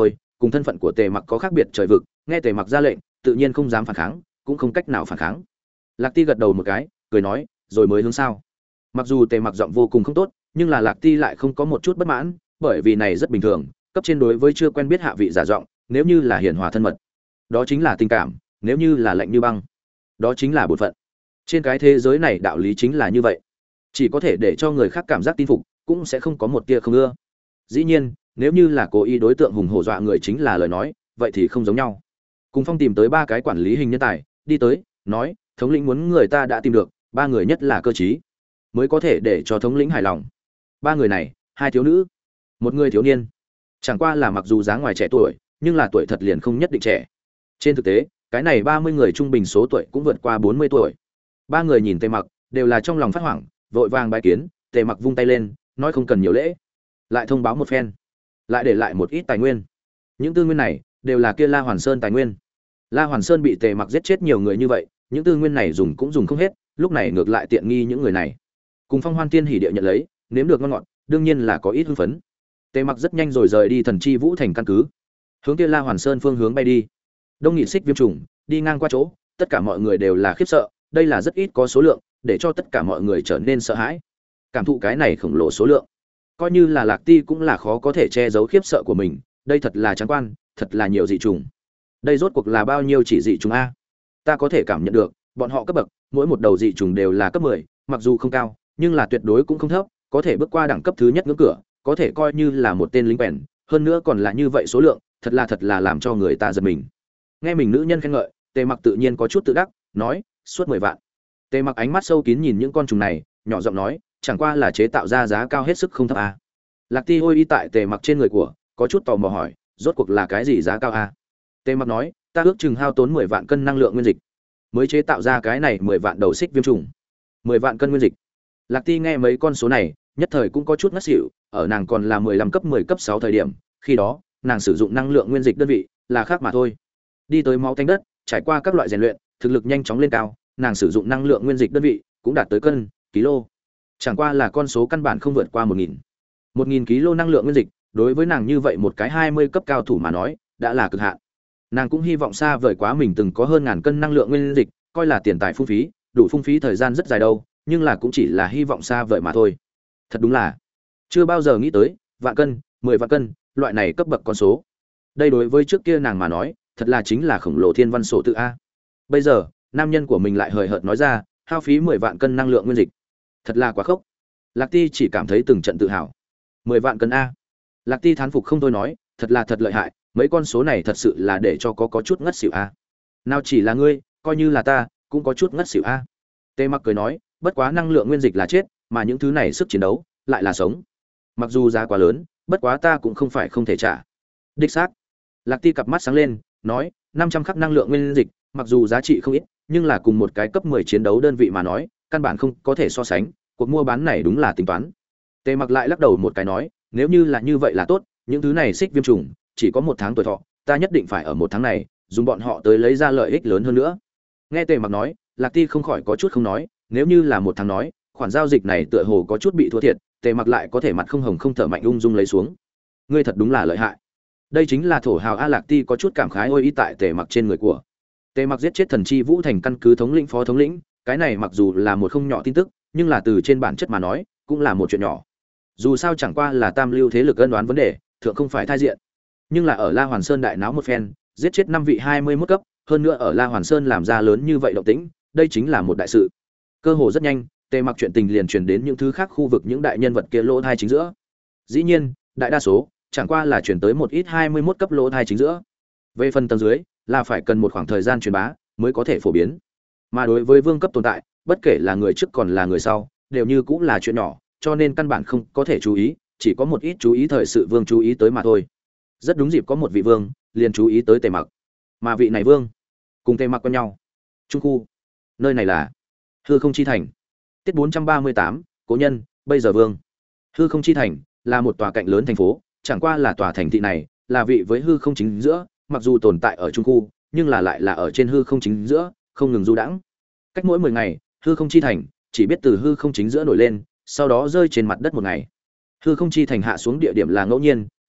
cùng thân phận của Tề Mặc có khác biệt trời vực, nghe Tề Mặc ra lệnh, tự nhiên không dám phản kháng, cũng không cách nào phản kháng. Lạc Ti gật đầu một cái, cười nói, rồi mới hướng sao. Mặc dù Tề Mặc giọng vô cùng không tốt, nhưng là Lạc Ti lại không có một chút bất mãn, bởi vì này rất bình thường, cấp trên đối với chưa quen biết hạ vị giả giọng, nếu như là hiền hòa thân mật, đó chính là tình cảm, nếu như là lạnh như băng, đó chính là bổn phận. Trên cái thế giới này đạo lý chính là như vậy, chỉ có thể để cho người khác cảm giác tin phục, cũng sẽ không có một tia không ưa. Dĩ nhiên, nếu như là cố ý đối tượng hùng hổ dọa người chính là lời nói, vậy thì không giống nhau. Cùng Phong tìm tới ba cái quản lý hình nhân tài, đi tới, nói, thống lĩnh muốn người ta đã tìm được, ba người nhất là cơ trí, mới có thể để cho thống lĩnh hài lòng. Ba người này, hai thiếu nữ, một người thiếu niên. Chẳng qua là mặc dù dáng ngoài trẻ tuổi, nhưng là tuổi thật liền không nhất định trẻ. Trên thực tế, cái này ba mươi người trung bình số tuổi cũng vượt qua bốn mươi tuổi. Ba người nhìn Tề Mặc, đều là trong lòng phát hoảng, vội vàng bái kiến. Tề Mặc vung tay lên, nói không cần nhiều lễ, lại thông báo một phen, lại để lại một ít tài nguyên. Những tư nguyên này đều là kia La Hoàn Sơn tài nguyên. La Hoàn Sơn bị Tề Mặc giết chết nhiều người như vậy, những tư nguyên này dùng cũng dùng không hết, lúc này ngược lại tiện nghi những người này. Cùng Phong Hoan Tiên hỉ địa nhận lấy, nếm được ngon ngọt, đương nhiên là có ít hưng phấn. Tề Mặc rất nhanh rồi rời đi Thần Chi Vũ thành căn cứ, hướng kia La Hoàn Sơn phương hướng bay đi. Đông Nghị Xích Viêm trùng đi ngang qua chỗ, tất cả mọi người đều là khiếp sợ, đây là rất ít có số lượng, để cho tất cả mọi người trở nên sợ hãi. Cảm thụ cái này khổng lồ số lượng, coi như là Lạc Ti cũng là khó có thể che giấu khiếp sợ của mình, đây thật là trắng quan, thật là nhiều dị trùng. Đây rốt cuộc là bao nhiêu chỉ dị trùng a? Ta có thể cảm nhận được, bọn họ cấp bậc, mỗi một đầu dị trùng đều là cấp mười, mặc dù không cao, nhưng là tuyệt đối cũng không thấp, có thể bước qua đẳng cấp thứ nhất ngưỡng cửa, có thể coi như là một tên lính quèn, hơn nữa còn là như vậy số lượng, thật là thật là làm cho người ta giật mình. Nghe mình nữ nhân khen ngợi, Tề Mặc tự nhiên có chút tự đắc, nói, suốt mười vạn. Tề Mặc ánh mắt sâu kín nhìn những con trùng này, nhỏ giọng nói, chẳng qua là chế tạo ra giá cao hết sức không thấp a. Lạc Ti hôi y tại Tề Mặc trên người của, có chút tò mò hỏi, rốt cuộc là cái gì giá cao a? Tề Mặc nói, ta ước chừng hao tốn mười vạn cân năng lượng nguyên dịch, mới chế tạo ra cái này mười vạn đầu xích viêm trùng. mười vạn cân nguyên dịch. Lạc Ti nghe mấy con số này, nhất thời cũng có chút ngất xỉu, ở nàng còn là mười lăm cấp mười cấp sáu thời điểm, khi đó, nàng sử dụng năng lượng nguyên dịch đơn vị là khác mà thôi. Đi tới máu tanh đất, trải qua các loại rèn luyện, thực lực nhanh chóng lên cao, nàng sử dụng năng lượng nguyên dịch đơn vị cũng đạt tới cân, kg. Chẳng qua là con số căn bản không vượt qua một nghìn. một nghìn kg năng lượng nguyên dịch, đối với nàng như vậy một cái hai mươi cấp cao thủ mà nói, đã là cực hạn. Nàng cũng hy vọng xa vời quá mình từng có hơn ngàn cân năng lượng nguyên dịch, coi là tiền tài phung phí, đủ phung phí thời gian rất dài đâu, nhưng là cũng chỉ là hy vọng xa vời mà thôi. Thật đúng là chưa bao giờ nghĩ tới vạn cân, mười vạn cân, loại này cấp bậc con số. Đây đối với trước kia nàng mà nói, thật là chính là khổng lồ thiên văn sổ tự a. Bây giờ, nam nhân của mình lại hời hợt nói ra, hao phí mười vạn cân năng lượng nguyên dịch. Thật là quá khốc. Lạc Ti chỉ cảm thấy từng trận tự hào. mười vạn cân a. Lạc Ti thán phục không thôi nói, thật là thật lợi hại, mấy con số này thật sự là để cho có có chút ngất xỉu a. Nào chỉ là ngươi, coi như là ta, cũng có chút ngất xỉu a. Tề Mặc cười nói, bất quá năng lượng nguyên dịch là chết, mà những thứ này sức chiến đấu lại là sống. Mặc dù giá quá lớn, bất quá ta cũng không phải không thể trả. Đích xác. Lạc Ti cặp mắt sáng lên, nói, năm trăm khắc năng lượng nguyên dịch, mặc dù giá trị không ít, nhưng là cùng một cái cấp mười chiến đấu đơn vị mà nói, căn bản không có thể so sánh, cuộc mua bán này đúng là tính toán. Tề Mặc lại lắc đầu một cái nói, nếu như là như vậy là tốt, những thứ này xích viêm trùng, chỉ có một tháng tuổi thọ, ta nhất định phải ở một tháng này, dùng bọn họ tới lấy ra lợi ích lớn hơn nữa. Nghe Tề Mặc nói, Lạc Ti không khỏi có chút không nói, nếu như là một tháng nói, khoản giao dịch này tựa hồ có chút bị thua thiệt, Tề Mặc lại có thể mặt không hồng không thở mạnh ung dung lấy xuống. Ngươi thật đúng là lợi hại. Đây chính là thổ hào a. Lạc Ti có chút cảm khái ôi ý tại Tề Mặc trên người của. Tề Mặc giết chết Thần Chi Vũ thành căn cứ thống lĩnh phó thống lĩnh, cái này mặc dù là một không nhỏ tin tức, nhưng là từ trên bản chất mà nói, cũng là một chuyện nhỏ. Dù sao chẳng qua là tam lưu thế lực ân đoán vấn đề, thượng không phải thai diện. Nhưng là ở La Hoàn Sơn đại náo một phen, giết chết năm vị hai mươi mốt cấp, hơn nữa ở La Hoàn Sơn làm ra lớn như vậy động tĩnh, đây chính là một đại sự. Cơ hồ rất nhanh, Tề Mặc chuyện tình liền truyền đến những thứ khác khu vực những đại nhân vật kia lỗ thai chính giữa. Dĩ nhiên, đại đa số chẳng qua là truyền tới một ít hai mươi mốt cấp lỗ thai chính giữa. Về phần tầng dưới, là phải cần một khoảng thời gian truyền bá mới có thể phổ biến. Mà đối với vương cấp tồn tại, bất kể là người trước còn là người sau, đều như cũng là chuyện nhỏ, cho nên căn bản không có thể chú ý, chỉ có một ít chú ý thời sự vương chú ý tới mà thôi. Rất đúng dịp có một vị vương liền chú ý tới Tề Mặc. Mà vị này vương cùng Tề Mặc quen nhau. Trung khu. Nơi này là Hư Không Chi Thành. Tiết bốn trăm ba mươi tám, cố nhân, bây giờ vương. Hư Không Chi Thành là một tòa cạnh lớn thành phố, chẳng qua là tòa thành thị này là vị với hư không chính giữa, mặc dù tồn tại ở trung khu, nhưng là lại là ở trên hư không chính giữa, không ngừng du đãng. Cách mỗi mười ngày, Hư Không Chi Thành chỉ biết từ hư không chính giữa nổi lên, sau đó rơi trên mặt đất một ngày. Hư Không Chi Thành hạ xuống địa điểm là ngẫu nhiên,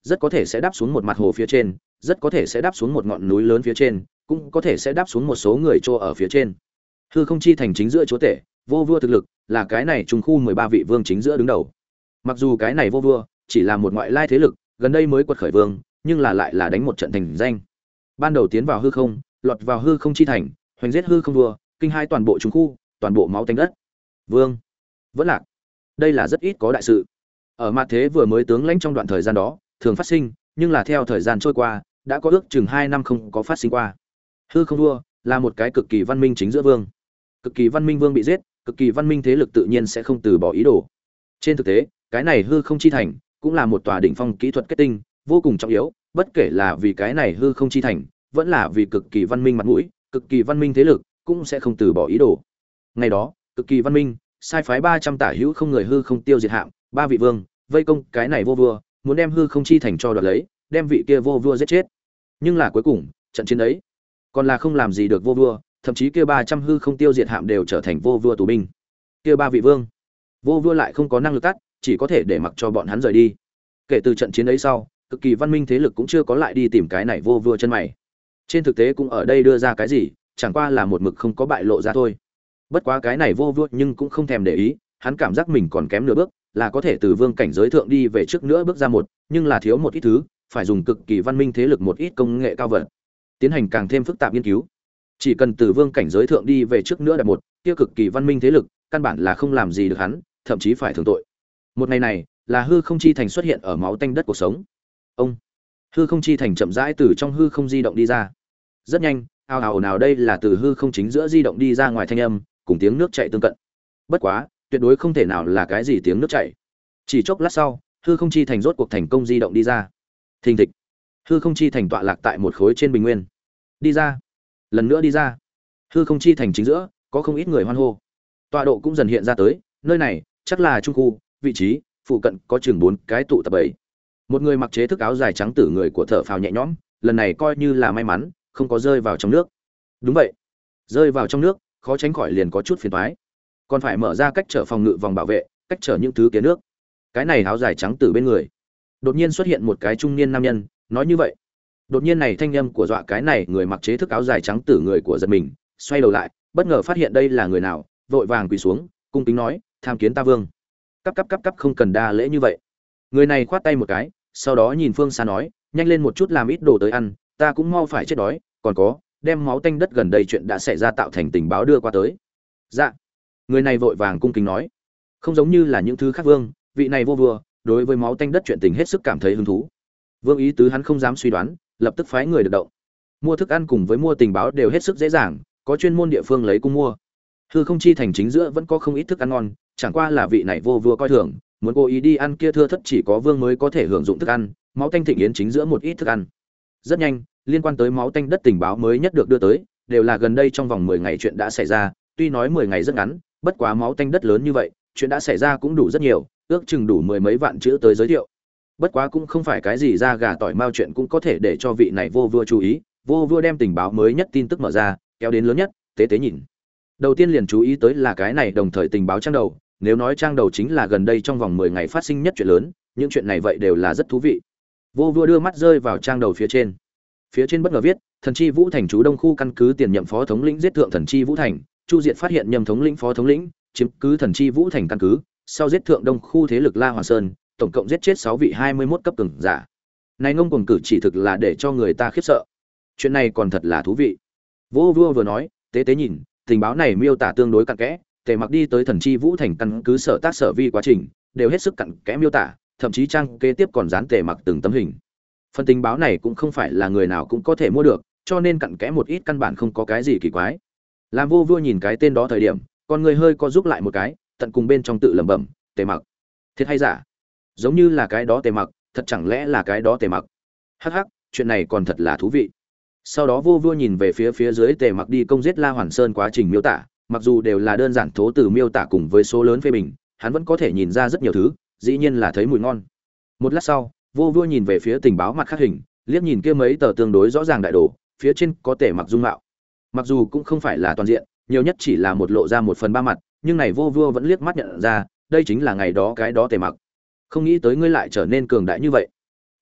rất có thể sẽ đáp xuống một mặt hồ phía trên, rất có thể sẽ đáp xuống một ngọn núi lớn phía trên, cũng có thể sẽ đáp xuống một số người chỗ ở phía trên. Hư không chi thành chính giữa chúa tể, vô vua thực lực là cái này trung khu mười ba vị vương chính giữa đứng đầu. Mặc dù cái này vô vua chỉ là một ngoại lai thế lực, gần đây mới quật khởi vương, nhưng là lại là đánh một trận thành danh. Ban đầu tiến vào hư không, lọt vào hư không chi thành, hoành giết hư không vua, kinh hai toàn bộ trung khu, toàn bộ máu tanh đất. Vương vẫn lạc. Đây là rất ít có đại sự. Ở mặt thế vừa mới tướng lãnh trong đoạn thời gian đó, thường phát sinh, nhưng là theo thời gian trôi qua, đã có ước chừng hai năm không có phát sinh qua. Hư không vua là một cái cực kỳ văn minh chính giữa vương. Cực kỳ văn minh vương bị giết, cực kỳ văn minh thế lực tự nhiên sẽ không từ bỏ ý đồ. Trên thực tế, cái này hư không chi thành cũng là một tòa đỉnh phong kỹ thuật kết tinh, vô cùng trọng yếu, bất kể là vì cái này hư không chi thành, vẫn là vì cực kỳ văn minh mặt mũi, cực kỳ văn minh thế lực cũng sẽ không từ bỏ ý đồ. Ngày đó, cực kỳ văn minh sai phái ba trăm tả hữu không người hư không tiêu diệt hạng, ba vị vương vây công cái này vô vua, muốn đem hư không chi thành cho đoạt lấy, đem vị kia vô vua giết chết. Nhưng là cuối cùng, trận chiến ấy còn là không làm gì được vô vua, thậm chí kia ba trăm hư không tiêu diệt hạm đều trở thành vô vua tù binh. Kia ba vị vương, vô vua lại không có năng lực tắt, chỉ có thể để mặc cho bọn hắn rời đi. Kể từ trận chiến ấy sau, cực kỳ văn minh thế lực cũng chưa có lại đi tìm cái này vô vua chân mày. Trên thực tế cũng ở đây đưa ra cái gì, chẳng qua là một mực không có bại lộ ra thôi. Bất quá cái này vô vua nhưng cũng không thèm để ý, hắn cảm giác mình còn kém nửa bước, là có thể từ vương cảnh giới thượng đi về trước nữa bước ra một, nhưng là thiếu một ít thứ, phải dùng cực kỳ văn minh thế lực một ít công nghệ cao vật, tiến hành càng thêm phức tạp nghiên cứu. Chỉ cần từ vương cảnh giới thượng đi về trước nữa đạt một, kia cực kỳ văn minh thế lực, căn bản là không làm gì được hắn, thậm chí phải thưởng tội. Một ngày này, là hư không chi thành xuất hiện ở máu tanh đất cuộc sống. Ông, hư không chi thành chậm rãi từ trong hư không di động đi ra. Rất nhanh, ào ào nào đây là từ hư không chính giữa di động đi ra ngoài thanh âm, cùng tiếng nước chảy tương cận. Bất quá, tuyệt đối không thể nào là cái gì tiếng nước chảy. Chỉ chốc lát sau, hư không chi thành rốt cuộc thành công di động đi ra. Thình thịch, hư không chi thành tọa lạc tại một khối trên bình nguyên. Đi ra, lần nữa đi ra. Hư không chi thành chính giữa, có không ít người hoan hô. Tọa độ cũng dần hiện ra tới, nơi này chắc là trung khu, vị trí phụ cận có chừng bốn cái tụ tập bảy. Một người mặc chế thức áo dài trắng tử người của thở phào nhẹ nhõm, lần này coi như là may mắn, không có rơi vào trong nước. Đúng vậy, rơi vào trong nước, khó tránh khỏi liền có chút phiền toái. Còn phải mở ra cách trở phòng ngự vòng bảo vệ, cách trở những thứ kia nước. Cái này áo dài trắng tử bên người, đột nhiên xuất hiện một cái trung niên nam nhân, nói như vậy. Đột nhiên này thanh âm của dọa cái này người mặc chế thức áo dài trắng tử người của giật mình, xoay đầu lại, bất ngờ phát hiện đây là người nào, vội vàng quỳ xuống, cung kính nói, tham kiến ta vương. Cắp cắp cắp cắp không cần đa lễ như vậy. Người này khoát tay một cái, sau đó nhìn phương xa nói, nhanh lên một chút làm ít đồ tới ăn, ta cũng mau phải chết đói, còn có, đem máu tanh đất gần đây chuyện đã xảy ra tạo thành tình báo đưa qua tới. Dạ. Người này vội vàng cung kính nói, không giống như là những thứ khác vương, vị này vô vừa, đối với máu tanh đất chuyện tình hết sức cảm thấy hứng thú. Vương ý tứ hắn không dám suy đoán, lập tức phái người được động. Mua thức ăn cùng với mua tình báo đều hết sức dễ dàng, có chuyên môn địa phương lấy cung mua. Hư không chi thành chính giữa vẫn có không ít thức ăn ngon, chẳng qua là vị này vô vừa coi thường, muốn cố ý đi ăn kia thưa thất chỉ có vương mới có thể hưởng dụng thức ăn, máu tanh thịnh yến chính giữa một ít thức ăn. Rất nhanh, liên quan tới máu tanh đất tình báo mới nhất được đưa tới, đều là gần đây trong vòng mười ngày chuyện đã xảy ra, tuy nói mười ngày rất ngắn, bất quá máu tanh đất lớn như vậy, chuyện đã xảy ra cũng đủ rất nhiều, ước chừng đủ mười mấy vạn chữ tới giới thiệu. Bất quá cũng không phải cái gì ra gà tỏi mao chuyện cũng có thể để cho vị này vô vua chú ý, vô vua đem tình báo mới nhất tin tức mở ra, kéo đến lớn nhất, tế tế nhìn. Đầu tiên liền chú ý tới là cái này đồng thời tình báo trang đầu, nếu nói trang đầu chính là gần đây trong vòng mười ngày phát sinh nhất chuyện lớn, những chuyện này vậy đều là rất thú vị. Vô vua đưa mắt rơi vào trang đầu phía trên. Phía trên bất ngờ viết, thần chi Vũ Thành chú Đông khu căn cứ tiền nhiệm phó thống lĩnh giết thượng thần chi Vũ Thành, Chu Diệt phát hiện nhầm thống lĩnh phó thống lĩnh, chiếm cứ thần chi Vũ Thành căn cứ, sau giết thượng Đông khu thế lực La Hoàng Sơn, tổng cộng giết chết sáu vị hai mươi mốt cấp cường giả. Này ngông cuồng cử chỉ thực là để cho người ta khiếp sợ. Chuyện này còn thật là thú vị. Vô vua vừa nói, tế tế nhìn, tình báo này miêu tả tương đối cặn kẽ, Tề Mặc đi tới thần chi Vũ Thành căn cứ sở tác sở vi quá trình, đều hết sức cặn kẽ miêu tả, thậm chí trang kế tiếp còn dán Tề Mặc từng tấm hình. Phần tình báo này cũng không phải là người nào cũng có thể mua được, cho nên cặn kẽ một ít căn bản không có cái gì kỳ quái. Làm vô vua nhìn cái tên đó thời điểm, con người hơi co giúp lại một cái, tận cùng bên trong tự lẩm bẩm, Tề Mặc, thiệt hay giả? Giống như là cái đó Tề Mặc, thật chẳng lẽ là cái đó Tề Mặc? Hắc hắc, chuyện này còn thật là thú vị. Sau đó vô vua nhìn về phía phía dưới Tề Mặc đi công giết La Hoàn Sơn quá trình miêu tả, mặc dù đều là đơn giản thố từ miêu tả cùng với số lớn phê bình, hắn vẫn có thể nhìn ra rất nhiều thứ, dĩ nhiên là thấy mùi ngon. Một lát sau, vô vua nhìn về phía tình báo mặt khác hình, liếc nhìn kia mấy tờ tương đối rõ ràng đại đồ, phía trên có Tề Mặc dung mạo. Mặc dù cũng không phải là toàn diện, nhiều nhất chỉ là một lộ ra một phần ba mặt, nhưng này vô vua vẫn liếc mắt nhận ra, đây chính là ngày đó cái đó Tề Mặc. Không nghĩ tới ngươi lại trở nên cường đại như vậy.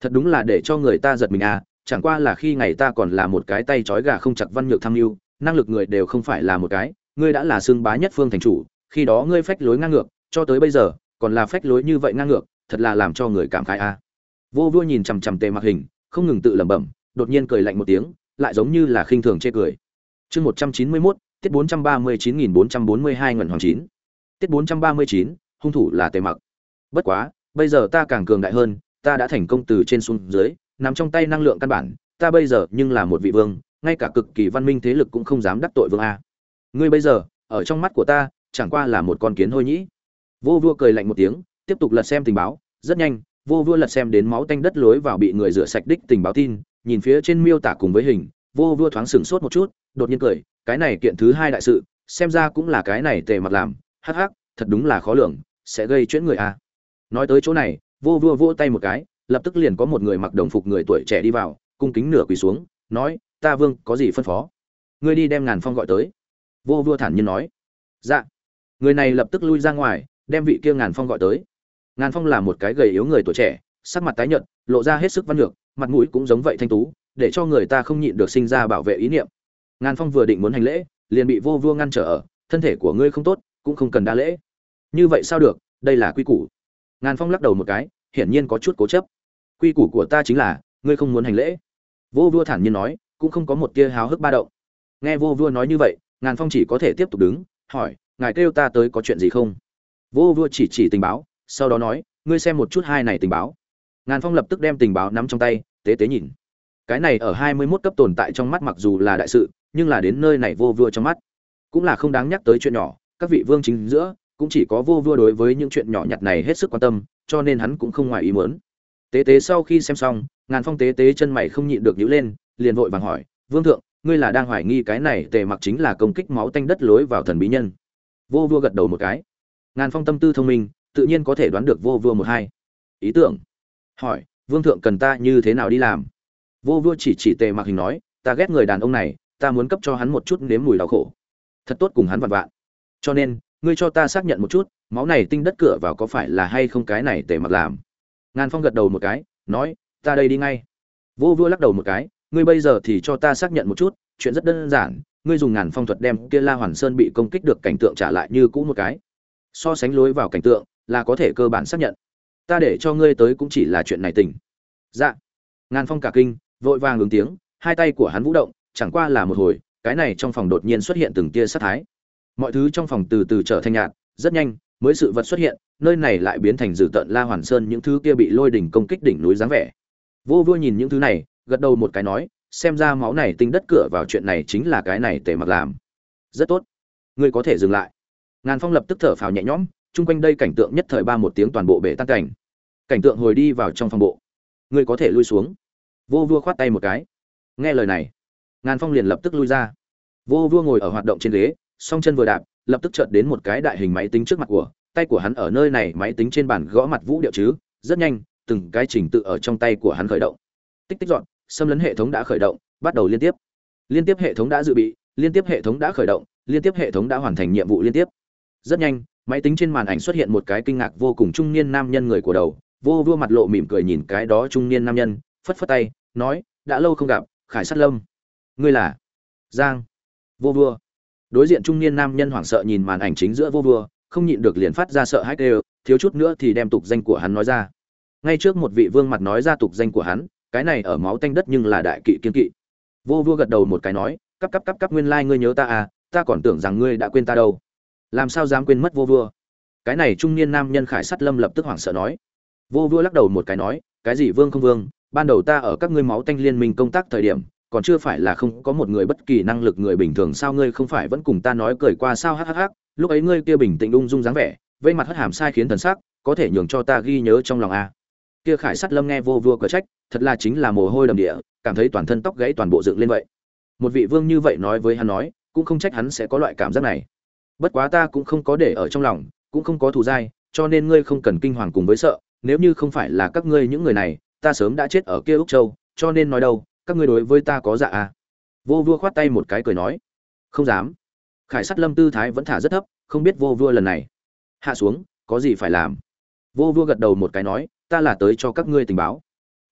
Thật đúng là để cho người ta giật mình à, chẳng qua là khi ngày ta còn là một cái tay trói gà không chặt văn nhược tham mưu, năng lực người đều không phải là một cái, ngươi đã là xương bá nhất phương thành chủ, khi đó ngươi phách lối ngang ngược, cho tới bây giờ còn là phách lối như vậy ngang ngược, thật là làm cho người cảm khái a. Vô Vua nhìn chằm chằm Tề Mặc Hình, không ngừng tự lẩm bẩm, đột nhiên cười lạnh một tiếng, lại giống như là khinh thường chê cười. Chương một trăm chín mươi mốt, tiết bốn trăm ba mươi chín nghìn bốn trăm bốn mươi hai ngẩn hoàng chín. Tiết bốn trăm ba mươi chín, hung thủ là Tề Mặc. Bất quá, bây giờ ta càng cường đại hơn, ta đã thành công từ trên xuống dưới, nắm trong tay năng lượng căn bản, ta bây giờ nhưng là một vị vương, ngay cả cực kỳ văn minh thế lực cũng không dám đắc tội vương a. Ngươi bây giờ, ở trong mắt của ta, chẳng qua là một con kiến hôi nhĩ. Vô Vua cười lạnh một tiếng, tiếp tục lật xem tình báo, rất nhanh, Vô Vua lật xem đến máu tanh đất lối vào bị người rửa sạch đích tình báo tin, nhìn phía trên miêu tả cùng với hình, Vô Vua thoáng sửng sốt một chút, đột nhiên cười, cái này kiện thứ hai đại sự, xem ra cũng là cái này Tề Mặc làm, hắc hắc, thật đúng là khó lường, sẽ gây chuyện người a. Nói tới chỗ này, Vô Vua vỗ tay một cái, lập tức liền có một người mặc đồng phục người tuổi trẻ đi vào, cung kính nửa quỳ xuống, nói, ta vương có gì phân phó? Ngươi đi đem Ngàn Phong gọi tới. Vô Vua thản nhiên nói. Dạ. Người này lập tức lui ra ngoài, đem vị kia Ngàn Phong gọi tới. Ngàn Phong là một cái gầy yếu người tuổi trẻ, sắc mặt tái nhợt, lộ ra hết sức văn nhược, mặt mũi cũng giống vậy thanh tú, để cho người ta không nhịn được sinh ra bảo vệ ý niệm. Ngàn Phong vừa định muốn hành lễ, liền bị Vô Vua ngăn trở ở, thân thể của ngươi không tốt, cũng không cần đa lễ. Như vậy sao được, đây là quy củ. Ngàn Phong lắc đầu một cái, hiển nhiên có chút cố chấp. Quy củ của ta chính là, ngươi không muốn hành lễ. Vô Vua thản nhiên nói, cũng không có một tia háo hức ba động. Nghe Vô Vua nói như vậy, Ngàn Phong chỉ có thể tiếp tục đứng, hỏi, ngài kêu ta tới có chuyện gì không? Vô Vua chỉ chỉ tình báo, sau đó nói, ngươi xem một chút hai này tình báo. Ngàn Phong lập tức đem tình báo nắm trong tay, tế tế nhìn. Cái này ở hai mươi mốt cấp tồn tại trong mắt mặc dù là đại sự, nhưng là đến nơi này Vô Vua trong mắt, cũng là không đáng nhắc tới chuyện nhỏ, các vị vương chính giữa, cũng chỉ có Vô Vua đối với những chuyện nhỏ nhặt này hết sức quan tâm, cho nên hắn cũng không ngoài ý muốn. Tế tế sau khi xem xong, Ngàn Phong tế tế chân mày không nhịn được nhíu lên, liền vội vàng hỏi, "Vương thượng, ngươi là đang hoài nghi cái này Tề Mặc chính là công kích máu tanh đất lối vào thần bí nhân?" Vô Vua gật đầu một cái. Ngàn Phong tâm tư thông minh, tự nhiên có thể đoán được Vô Vua một hai ý tưởng. Hỏi, "Vương thượng cần ta như thế nào đi làm?" Vô Vua chỉ chỉ Tề Mặc Hình nói, "Ta ghét người đàn ông này, ta muốn cấp cho hắn một chút nếm mùi đau khổ. Thật tốt cùng hắn vặn vạn. Cho nên, ngươi cho ta xác nhận một chút, máu này tinh đất cửa vào có phải là hay không cái này Tề Mặc làm?" Ngàn Phong gật đầu một cái, nói, "Ta đây đi ngay." Vô Vua lắc đầu một cái, "Ngươi bây giờ thì cho ta xác nhận một chút, chuyện rất đơn giản, ngươi dùng Ngàn Phong thuật đem kia La Hoàn Sơn bị công kích được cảnh tượng trả lại như cũ một cái. So sánh lối vào cảnh tượng, là có thể cơ bản xác nhận. Ta để cho ngươi tới cũng chỉ là chuyện này tình." Dạ. Ngàn Phong cả kinh, vội vàng ứng tiếng, hai tay của hắn vũ động, chẳng qua là một hồi, cái này trong phòng đột nhiên xuất hiện từng tia sát thái. Mọi thứ trong phòng từ từ trở thành nhạt, rất nhanh, mới sự vật xuất hiện, nơi này lại biến thành dữ tợn La Hoàn Sơn những thứ kia bị lôi đỉnh công kích đỉnh núi dáng vẻ. Vô Vua nhìn những thứ này, gật đầu một cái nói, xem ra máu này tinh đất cửa vào chuyện này chính là cái này Tề Mặc làm. Rất tốt, ngươi có thể dừng lại. Ngàn Phong lập tức thở phào nhẹ nhõm, chung quanh đây cảnh tượng nhất thời ba một tiếng toàn bộ bể tan cảnh. Cảnh tượng hồi đi vào trong phòng bộ. Ngươi có thể lui xuống. Vô Vua khoát tay một cái. Nghe lời này, Ngàn Phong liền lập tức lui ra. Vô Vua ngồi ở hoạt động trên ghế, song chân vừa đạp, lập tức chợt đến một cái đại hình máy tính trước mặt của, tay của hắn ở nơi này máy tính trên bàn gõ mặt vũ điệu chứ, rất nhanh, từng cái trình tự ở trong tay của hắn khởi động. Tích tích dọn, xâm lấn hệ thống đã khởi động, bắt đầu liên tiếp. Liên tiếp hệ thống đã dự bị, liên tiếp hệ thống đã khởi động, liên tiếp hệ thống đã hoàn thành nhiệm vụ liên tiếp. Rất nhanh, máy tính trên màn ảnh xuất hiện một cái kinh ngạc vô cùng trung niên nam nhân người của đầu. Vô Vua mặt lộ mỉm cười nhìn cái đó trung niên nam nhân, phất phất tay, nói, đã lâu không gặp, Khải Sát Lâm. Ngươi là Giang Vô Vua. Đối diện trung niên nam nhân hoảng sợ nhìn màn ảnh chính giữa Vô Vua, không nhịn được liền phát ra sợ hãi kêu, thiếu chút nữa thì đem tục danh của hắn nói ra. Ngay trước một vị vương mặt nói ra tục danh của hắn, cái này ở máu tanh đất nhưng là đại kỵ kiên kỵ. Vô Vua gật đầu một cái nói, cấp cấp cấp cấp nguyên lai like ngươi nhớ ta à, ta còn tưởng rằng ngươi đã quên ta đâu. Làm sao dám quên mất Vô Vua? Cái này trung niên nam nhân Khải Sắt Lâm lập tức hoảng sợ nói. Vô Vua lắc đầu một cái nói, cái gì vương không vương, ban đầu ta ở các ngươi máu tanh liên minh công tác thời điểm, còn chưa phải là không có một người bất kỳ năng lực người bình thường sao, ngươi không phải vẫn cùng ta nói cười qua sao, hắc hắc hắc, lúc ấy ngươi kia bình tĩnh ung dung dáng vẻ, vây mặt hất hàm sai khiến thần sắc, có thể nhường cho ta ghi nhớ trong lòng a. Kia Khải Sắt Lâm nghe Vô Vua cở trách, thật là chính là mồ hôi đầm địa, cảm thấy toàn thân tóc gãy toàn bộ dựng lên vậy. Một vị vương như vậy nói với hắn nói, cũng không trách hắn sẽ có loại cảm giác này. Bất quá ta cũng không có để ở trong lòng, cũng không có thù dai, cho nên ngươi không cần kinh hoàng cùng với sợ, nếu như không phải là các ngươi những người này, ta sớm đã chết ở kia Úc Châu, cho nên nói đâu, các ngươi đối với ta có dạ à. Vô Vua khoát tay một cái cười nói, không dám. Khải Sắt Lâm tư thái vẫn thả rất thấp, không biết Vô Vua lần này hạ xuống có gì phải làm. Vô Vua gật đầu một cái nói, ta là tới cho các ngươi tình báo.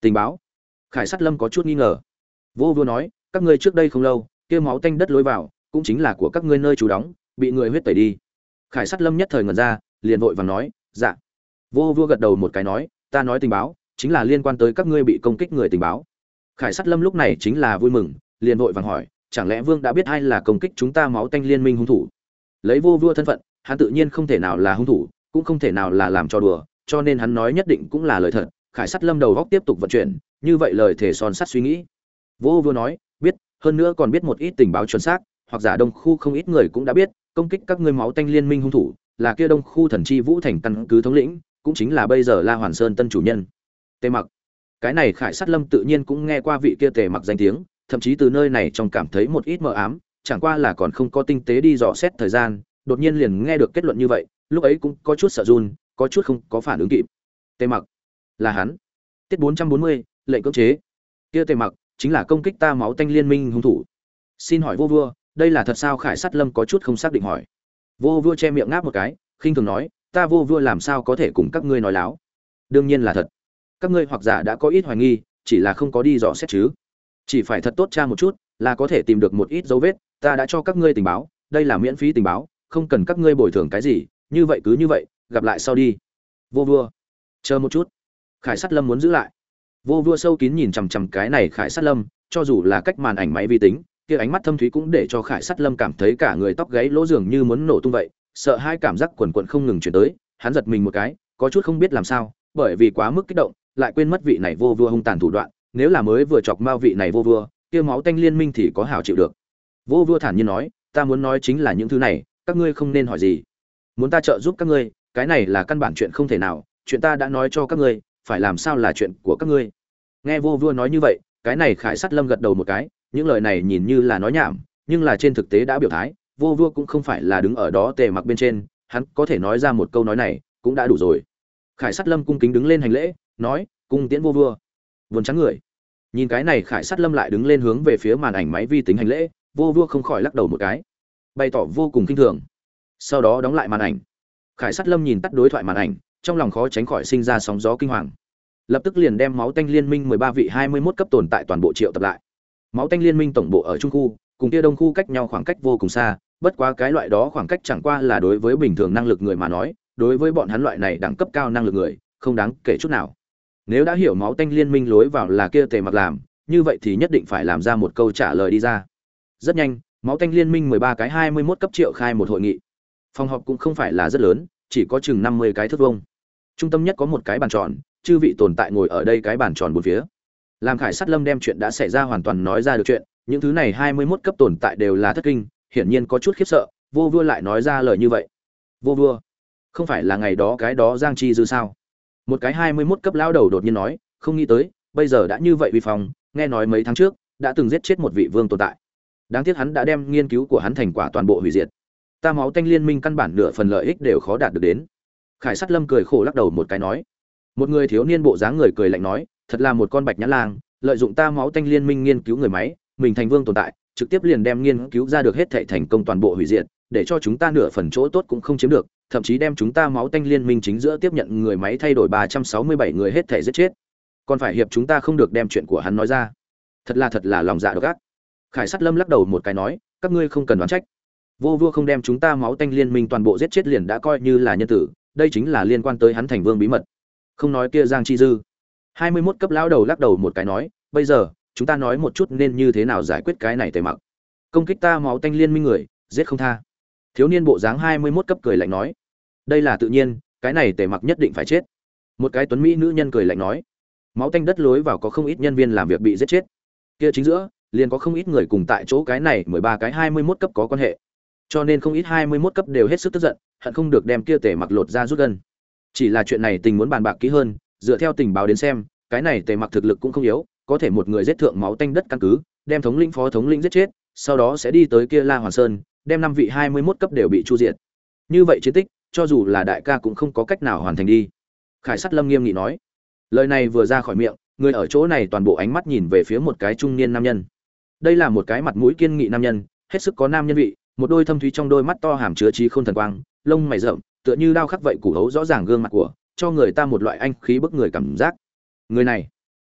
Tình báo? Khải Sát Lâm có chút nghi ngờ. Vô Vua nói, các ngươi trước đây không lâu, kia máu tanh đất lối vào, cũng chính là của các ngươi nơi trú đóng, bị người huyết tẩy đi. Khải Sát Lâm nhất thời ngẩn ra, liền vội vàng nói, dạ. Vô Vua gật đầu một cái nói, ta nói tình báo, chính là liên quan tới các ngươi bị công kích người tình báo. Khải Sát Lâm lúc này chính là vui mừng, liền vội vàng hỏi, chẳng lẽ Vương đã biết ai là công kích chúng ta máu tanh liên minh hung thủ? Lấy Vô Vua thân phận, hắn tự nhiên không thể nào là hung thủ, cũng không thể nào là làm cho đùa, cho nên hắn nói nhất định cũng là lời thật. Khải Sát Lâm đầu góc tiếp tục vận chuyển, như vậy lời thể son sắt suy nghĩ. Vô Vua nói, biết, hơn nữa còn biết một ít tình báo chuẩn xác, hoặc giả Đông khu không ít người cũng đã biết, công kích các ngươi máu tanh liên minh hung thủ là kia Đông khu thần chi Vũ Thành căn cứ thống lĩnh, cũng chính là bây giờ La Hoàn Sơn tân chủ nhân. Tề Mặc. Cái này Khải Sát Lâm tự nhiên cũng nghe qua vị kia Tề Mặc danh tiếng, thậm chí từ nơi này trong cảm thấy một ít mờ ám, chẳng qua là còn không có tinh tế đi dò xét thời gian, đột nhiên liền nghe được kết luận như vậy, lúc ấy cũng có chút sợ run, có chút không có phản ứng kịp. Tề Mặc, là hắn. Tiết bốn trăm bốn mươi, lệnh cưỡng chế. Kia Tề Mặc chính là công kích ta máu tanh liên minh hung thủ. Xin hỏi Vô Vua, đây là thật sao? Khải Sát Lâm có chút không xác định hỏi. Vô Vua che miệng ngáp một cái, khinh thường nói, ta Vô Vua làm sao có thể cùng các ngươi nói láo? Đương nhiên là thật. Các ngươi hoặc giả đã có ít hoài nghi, chỉ là không có đi dò xét chứ. Chỉ phải thật tốt tra một chút, là có thể tìm được một ít dấu vết, ta đã cho các ngươi tình báo, đây là miễn phí tình báo, không cần các ngươi bồi thường cái gì, như vậy cứ như vậy, gặp lại sau đi. Vô Vua, chờ một chút. Khải Sát Lâm muốn giữ lại. Vô Vua sâu kín nhìn chằm chằm cái này Khải Sát Lâm, cho dù là cách màn ảnh máy vi tính, kia ánh mắt thâm thúy cũng để cho Khải Sát Lâm cảm thấy cả người tóc gáy lỗ dường như muốn nổ tung vậy, sợ hai cảm giác quần quần không ngừng chuyển tới, hắn giật mình một cái, có chút không biết làm sao, bởi vì quá mức kích động, lại quên mất vị này Vô Vua hung tàn thủ đoạn, nếu là mới vừa chọc mao vị này Vô Vua, kia máu tanh liên minh thì có hảo chịu được. Vô Vua thản nhiên nói, ta muốn nói chính là những thứ này, các ngươi không nên hỏi gì. Muốn ta trợ giúp các ngươi, cái này là căn bản chuyện không thể nào, chuyện ta đã nói cho các ngươi, phải làm sao là chuyện của các ngươi. Nghe Vô Vua nói như vậy, cái này Khải Sát Lâm gật đầu một cái, những lời này nhìn như là nói nhảm, nhưng là trên thực tế đã biểu thái, Vô Vua cũng không phải là đứng ở đó Tề Mặc bên trên, hắn có thể nói ra một câu nói này, cũng đã đủ rồi. Khải Sát Lâm cung kính đứng lên hành lễ, nói, cung tiễn Vô Vua. Buồn trắng người. Nhìn cái này Khải Sát Lâm lại đứng lên hướng về phía màn ảnh máy vi tính hành lễ, Vô Vua không khỏi lắc đầu một cái, bày tỏ vô cùng kinh thường. Sau đó đóng lại màn ảnh. Khải Sát Lâm nhìn tắt đối thoại màn ảnh, trong lòng khó tránh khỏi sinh ra sóng gió kinh hoàng. Lập tức liền đem máu tanh liên minh mười ba vị hai mươi mốt cấp tồn tại toàn bộ triệu tập lại. Máu tanh liên minh tổng bộ ở trung khu, cùng kia đông khu cách nhau khoảng cách vô cùng xa, bất quá cái loại đó khoảng cách chẳng qua là đối với bình thường năng lực người mà nói, đối với bọn hắn loại này đẳng cấp cao năng lực người, không đáng kể chút nào. Nếu đã hiểu máu tanh liên minh lối vào là kia Tề Mặc làm, như vậy thì nhất định phải làm ra một câu trả lời đi ra. Rất nhanh, máu tanh liên minh mười ba cái hai mươi mốt cấp triệu khai một hội nghị. Phòng họp cũng không phải là rất lớn, chỉ có chừng năm mươi cái thước vuông. Trung tâm nhất có một cái bàn tròn, chư vị tồn tại ngồi ở đây cái bàn tròn bốn phía. Làm Khải Sát Lâm đem chuyện đã xảy ra hoàn toàn nói ra được chuyện, những thứ này hai mươi mốt cấp tồn tại đều là thất kinh, hiển nhiên có chút khiếp sợ, Vô Vua lại nói ra lời như vậy. Vô Vua, không phải là ngày đó cái đó Giang Chi Dư sao? Một cái hai mươi mốt cấp lão đầu đột nhiên nói, không nghĩ tới, bây giờ đã như vậy uy phong, nghe nói mấy tháng trước đã từng giết chết một vị vương tồn tại. Đáng tiếc hắn đã đem nghiên cứu của hắn thành quả toàn bộ hủy diệt. Ta máu tanh liên minh căn bản nửa phần lợi ích đều khó đạt được đến. Khải Sát Lâm cười khổ lắc đầu một cái nói. Một người thiếu niên bộ dáng người cười lạnh nói, thật là một con bạch nhãn lang, lợi dụng ta máu tanh liên minh nghiên cứu người máy, mình thành vương tồn tại, trực tiếp liền đem nghiên cứu ra được hết thảy thành công toàn bộ hủy diệt, để cho chúng ta nửa phần chỗ tốt cũng không chiếm được, thậm chí đem chúng ta máu tanh liên minh chính giữa tiếp nhận người máy thay đổi ba trăm sáu mươi bảy người hết thảy giết chết. Còn phải hiệp chúng ta không được đem chuyện của hắn nói ra. Thật là thật là lòng dạ độc ác. Khải Sát Lâm lắc đầu một cái nói, các ngươi không cần đoán trách. Vô Vua không đem chúng ta máu tanh liên minh toàn bộ giết chết liền đã coi như là nhân tử, đây chính là liên quan tới hắn thành vương bí mật. Không nói kia Giang Chi Dư. hai mươi mốt cấp lão đầu lắc đầu một cái nói, bây giờ, chúng ta nói một chút nên như thế nào giải quyết cái này Tề Mặc. Công kích ta máu tanh liên minh người, giết không tha. Thiếu niên bộ dáng hai mươi mốt cấp cười lạnh nói, đây là tự nhiên, cái này Tề Mặc nhất định phải chết. Một cái tuấn mỹ nữ nhân cười lạnh nói, máu tanh đất lối vào có không ít nhân viên làm việc bị giết chết. Kia chính giữa, liền có không ít người cùng tại chỗ cái này mười ba cái hai mươi mốt cấp có quan hệ. Cho nên không ít hai mươi mốt cấp đều hết sức tức giận, hận không được đem kia Tề Mặc lột ra rút gân. Chỉ là chuyện này tình muốn bàn bạc kỹ hơn, dựa theo tình báo đến xem, cái này Tề Mặc thực lực cũng không yếu, có thể một người giết thượng máu tanh đất căn cứ, đem thống lĩnh phó thống lĩnh giết chết, sau đó sẽ đi tới kia La Hoàn Sơn, đem năm vị hai mươi mốt cấp đều bị chu diệt. Như vậy chiến tích, cho dù là đại ca cũng không có cách nào hoàn thành đi. Khải Sát Lâm nghiêm nghị nói. Lời này vừa ra khỏi miệng, người ở chỗ này toàn bộ ánh mắt nhìn về phía một cái trung niên nam nhân. Đây là một cái mặt mũi kiên nghị nam nhân, hết sức có nam nhân vị, một đôi thâm thúy trong đôi mắt to hàm chứa trí khôn thần quang, lông mày rậm, tựa như đao khắc vậy củ hấu rõ ràng gương mặt của, cho người ta một loại anh khí bức người cảm giác. Người này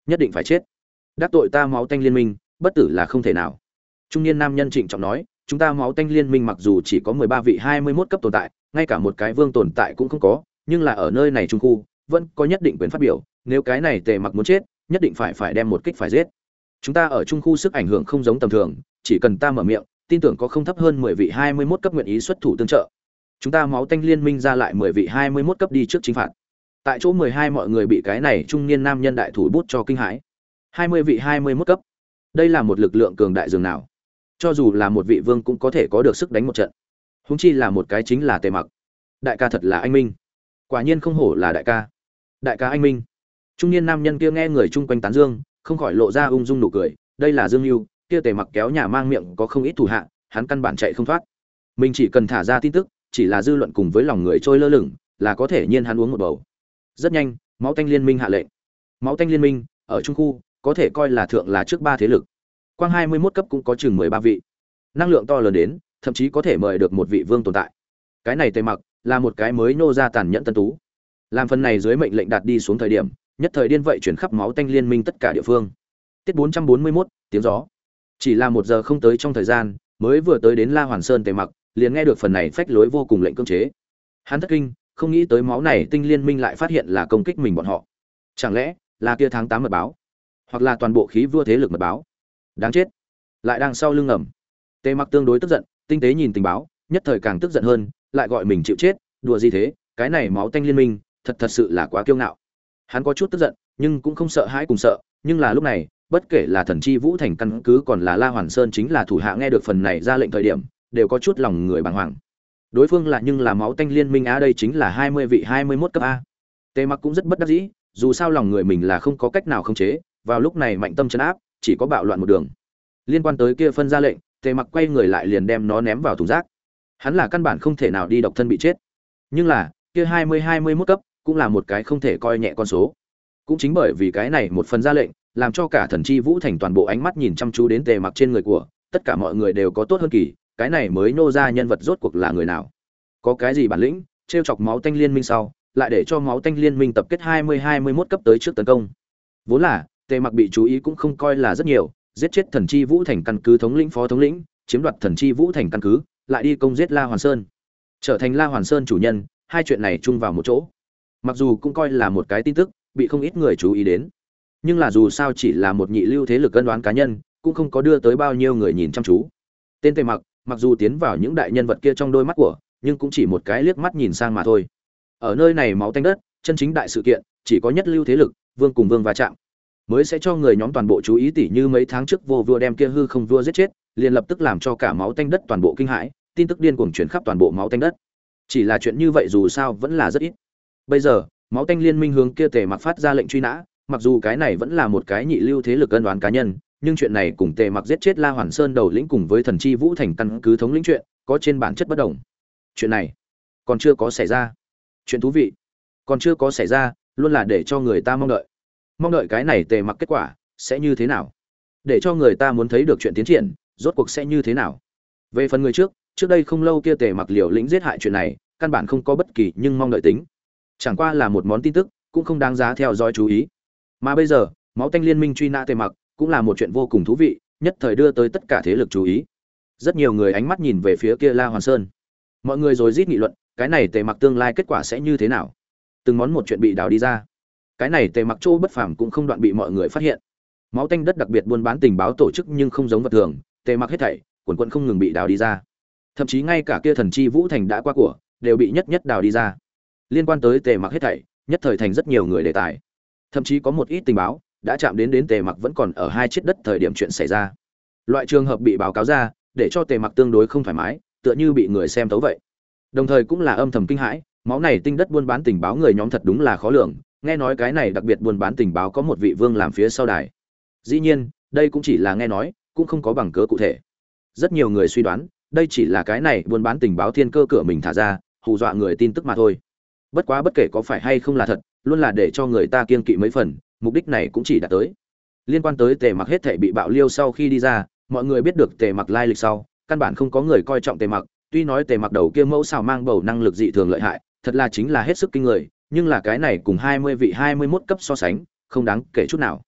nhất định phải chết. Đắc tội ta máu tanh liên minh, bất tử là không thể nào. Trung niên nam nhân trịnh trọng nói, chúng ta máu tanh liên minh mặc dù chỉ có mười ba vị hai mươi mốt cấp tồn tại, ngay cả một cái vương tồn tại cũng không có, nhưng là ở nơi này trung khu, vẫn có nhất định quyền phát biểu, nếu cái này Tề Mặc muốn chết, nhất định phải phải đem một kích phải giết. Chúng ta ở trung khu sức ảnh hưởng không giống tầm thường, chỉ cần ta mở miệng, tin tưởng có không thấp hơn mười vị hai mươi mốt cấp nguyện ý xuất thủ tương trợ. Chúng ta máu tanh liên minh ra lại mười vị hai mươi mốt cấp đi trước chính phạt. Tại chỗ mười hai mọi người bị cái này trung niên nam nhân đại thủ bút cho kinh hãi. hai mươi vị hai mươi mốt cấp. Đây là một lực lượng cường đại dường nào? Cho dù là một vị vương cũng có thể có được sức đánh một trận. Huống chi là một cái chính là Tề Mặc. Đại ca thật là anh minh. Quả nhiên không hổ là đại ca. Đại ca anh minh. Trung niên nam nhân kia nghe người chung quanh tán dương, không khỏi lộ ra ung dung nụ cười, đây là Dương Nưu, kia Tề Mặc kéo nhà mang miệng có không ít thủ hạ, hắn căn bản chạy không thoát. Mình chỉ cần thả ra tin tức, chỉ là dư luận cùng với lòng người trôi lơ lửng, là có thể nhiên hắn uống một bầu. Rất nhanh, máu tanh liên minh hạ lệnh. Máu tanh liên minh ở trung khu có thể coi là thượng là trước ba thế lực. Quang hai mươi mốt cấp cũng có chừng mười ba vị. Năng lượng to lớn đến, thậm chí có thể mời được một vị vương tồn tại. Cái này Tề Mặc là một cái mới nô ra tàn nhẫn tân tú. Làm phần này dưới mệnh lệnh đạt đi xuống thời điểm, nhất thời điên vậy chuyển khắp máu tanh liên minh tất cả địa phương. Tiết bốn trăm bốn mươi mốt, tiếng gió. Chỉ là một giờ không tới trong thời gian, mới vừa tới đến La Hoàn Sơn Tề Mặc, liền nghe được phần này phách lối vô cùng lệnh cưỡng chế. Hắn thất kinh, không nghĩ tới máu này tinh liên minh lại phát hiện là công kích mình bọn họ. Chẳng lẽ là kia tháng tám mật báo, hoặc là toàn bộ khí vua thế lực mật báo? Đáng chết, lại đang sau lưng ngầm. Tề Mặc tương đối tức giận, tinh tế nhìn tình báo, nhất thời càng tức giận hơn, lại gọi mình chịu chết, đùa gì thế, cái này máu tanh liên minh, thật thật sự là quá kiêu ngạo. Hắn có chút tức giận, nhưng cũng không sợ hãi cùng sợ, nhưng là lúc này, bất kể là Thần Chi Vũ Thành căn cứ còn là La Hoàn Sơn chính là thủ hạ nghe được phần này ra lệnh thời điểm, đều có chút lòng người bàng hoàng. Đối phương là nhưng là máu tanh liên minh á, đây chính là hai mươi vị hai mươi mốt cấp a. Tề Mặc cũng rất bất đắc dĩ, dù sao lòng người mình là không có cách nào khống chế, vào lúc này mạnh tâm trấn áp, chỉ có bạo loạn một đường. Liên quan tới kia phân ra lệnh, Tề Mặc quay người lại liền đem nó ném vào thùng rác. Hắn là căn bản không thể nào đi độc thân bị chết. Nhưng là, kia hai mươi hai mươi mốt cấp cũng là một cái không thể coi nhẹ con số. Cũng chính bởi vì cái này một phần ra lệnh, làm cho cả Thần Chi Vũ Thành toàn bộ ánh mắt nhìn chăm chú đến Tề Mặc trên người của, tất cả mọi người đều có tốt hơn kỳ, cái này mới nô ra nhân vật rốt cuộc là người nào? Có cái gì bản lĩnh, trêu chọc máu tanh liên minh sau, lại để cho máu tanh liên minh tập kết hai mươi hai mươi mốt cấp tới trước tấn công. Vốn là, Tề Mặc bị chú ý cũng không coi là rất nhiều, giết chết Thần Chi Vũ Thành căn cứ thống lĩnh phó thống lĩnh, chiếm đoạt Thần Chi Vũ Thành căn cứ, lại đi công giết La Hoàn Sơn. Trở thành La Hoàn Sơn chủ nhân, hai chuyện này chung vào một chỗ. Mặc dù cũng coi là một cái tin tức, bị không ít người chú ý đến. Nhưng là dù sao chỉ là một nhị lưu thế lực cân đoán cá nhân, cũng không có đưa tới bao nhiêu người nhìn chăm chú. Tên Tề Mặc, mặc dù tiến vào những đại nhân vật kia trong đôi mắt của, nhưng cũng chỉ một cái liếc mắt nhìn sang mà thôi. Ở nơi này máu tanh đất, chân chính đại sự kiện, chỉ có nhất lưu thế lực, vương cùng vương va chạm, mới sẽ cho người nhóm toàn bộ chú ý, tỉ như mấy tháng trước vô vua đem kia hư không vua giết chết, liền lập tức làm cho cả máu tanh đất toàn bộ kinh hãi, tin tức điên cuồng truyền khắp toàn bộ máu tanh đất. Chỉ là chuyện như vậy dù sao vẫn là rất ít. Bây giờ, máu tanh liên minh hướng kia Tề Mặc phát ra lệnh truy nã, mặc dù cái này vẫn là một cái nhị lưu thế lực cân đoán cá nhân, nhưng chuyện này cùng Tề Mặc giết chết La Hoàn Sơn đầu lĩnh cùng với Thần Chi Vũ Thành căn cứ thống lĩnh chuyện, có trên bản chất bất đồng. Chuyện này còn chưa có xảy ra. Chuyện thú vị còn chưa có xảy ra, luôn là để cho người ta mong đợi. Mong đợi cái này Tề Mặc kết quả sẽ như thế nào? Để cho người ta muốn thấy được chuyện tiến triển, rốt cuộc sẽ như thế nào? Về phần người trước, trước đây không lâu kia Tề Mặc liều lĩnh giết hại chuyện này, căn bản không có bất kỳ nhưng mong đợi tính. Chẳng qua là một món tin tức, cũng không đáng giá theo dõi chú ý. Mà bây giờ, máu tanh liên minh truy nã Tề Mặc, cũng là một chuyện vô cùng thú vị, nhất thời đưa tới tất cả thế lực chú ý. Rất nhiều người ánh mắt nhìn về phía kia La Hoàn Sơn. Mọi người rồi rít nghị luận, cái này Tề Mặc tương lai kết quả sẽ như thế nào? Từng món một chuyện bị đào đi ra. Cái này Tề Mặc chỗ bất phàm cũng không đoạn bị mọi người phát hiện. Máu tanh đất đặc biệt buôn bán tình báo tổ chức nhưng không giống vật thường, Tề Mặc hết thảy, quần quần không ngừng bị đào đi ra. Thậm chí ngay cả kia Thần Chi Vũ Thành đã qua của, đều bị nhất nhất đào đi ra. Liên quan tới Tề Mặc hết thảy, nhất thời thành rất nhiều người đề tài. Thậm chí có một ít tình báo đã chạm đến đến Tề Mặc vẫn còn ở hai chiếc đất thời điểm chuyện xảy ra. Loại trường hợp bị báo cáo ra, để cho Tề Mặc tương đối không thoải mái, tựa như bị người xem tấu vậy. Đồng thời cũng là âm thầm kinh hãi, máu này tinh đất buôn bán tình báo người nhóm thật đúng là khó lường, nghe nói cái này đặc biệt buôn bán tình báo có một vị vương làm phía sau đài. Dĩ nhiên, đây cũng chỉ là nghe nói, cũng không có bằng cớ cụ thể. Rất nhiều người suy đoán, đây chỉ là cái này buôn bán tình báo thiên cơ cửa mình thả ra, hù dọa người tin tức mà thôi. Bất quá bất kể có phải hay không là thật, luôn là để cho người ta kiêng kỵ mấy phần, mục đích này cũng chỉ đạt tới. Liên quan tới Tề Mặc hết thảy bị bạo liêu sau khi đi ra, mọi người biết được Tề Mặc lai lịch sau, căn bản không có người coi trọng Tề Mặc, tuy nói Tề Mặc đầu kia mẫu xào mang bầu năng lực dị thường lợi hại, thật là chính là hết sức kinh người, nhưng là cái này cùng hai mươi vị hai mươi mốt cấp so sánh, không đáng kể chút nào.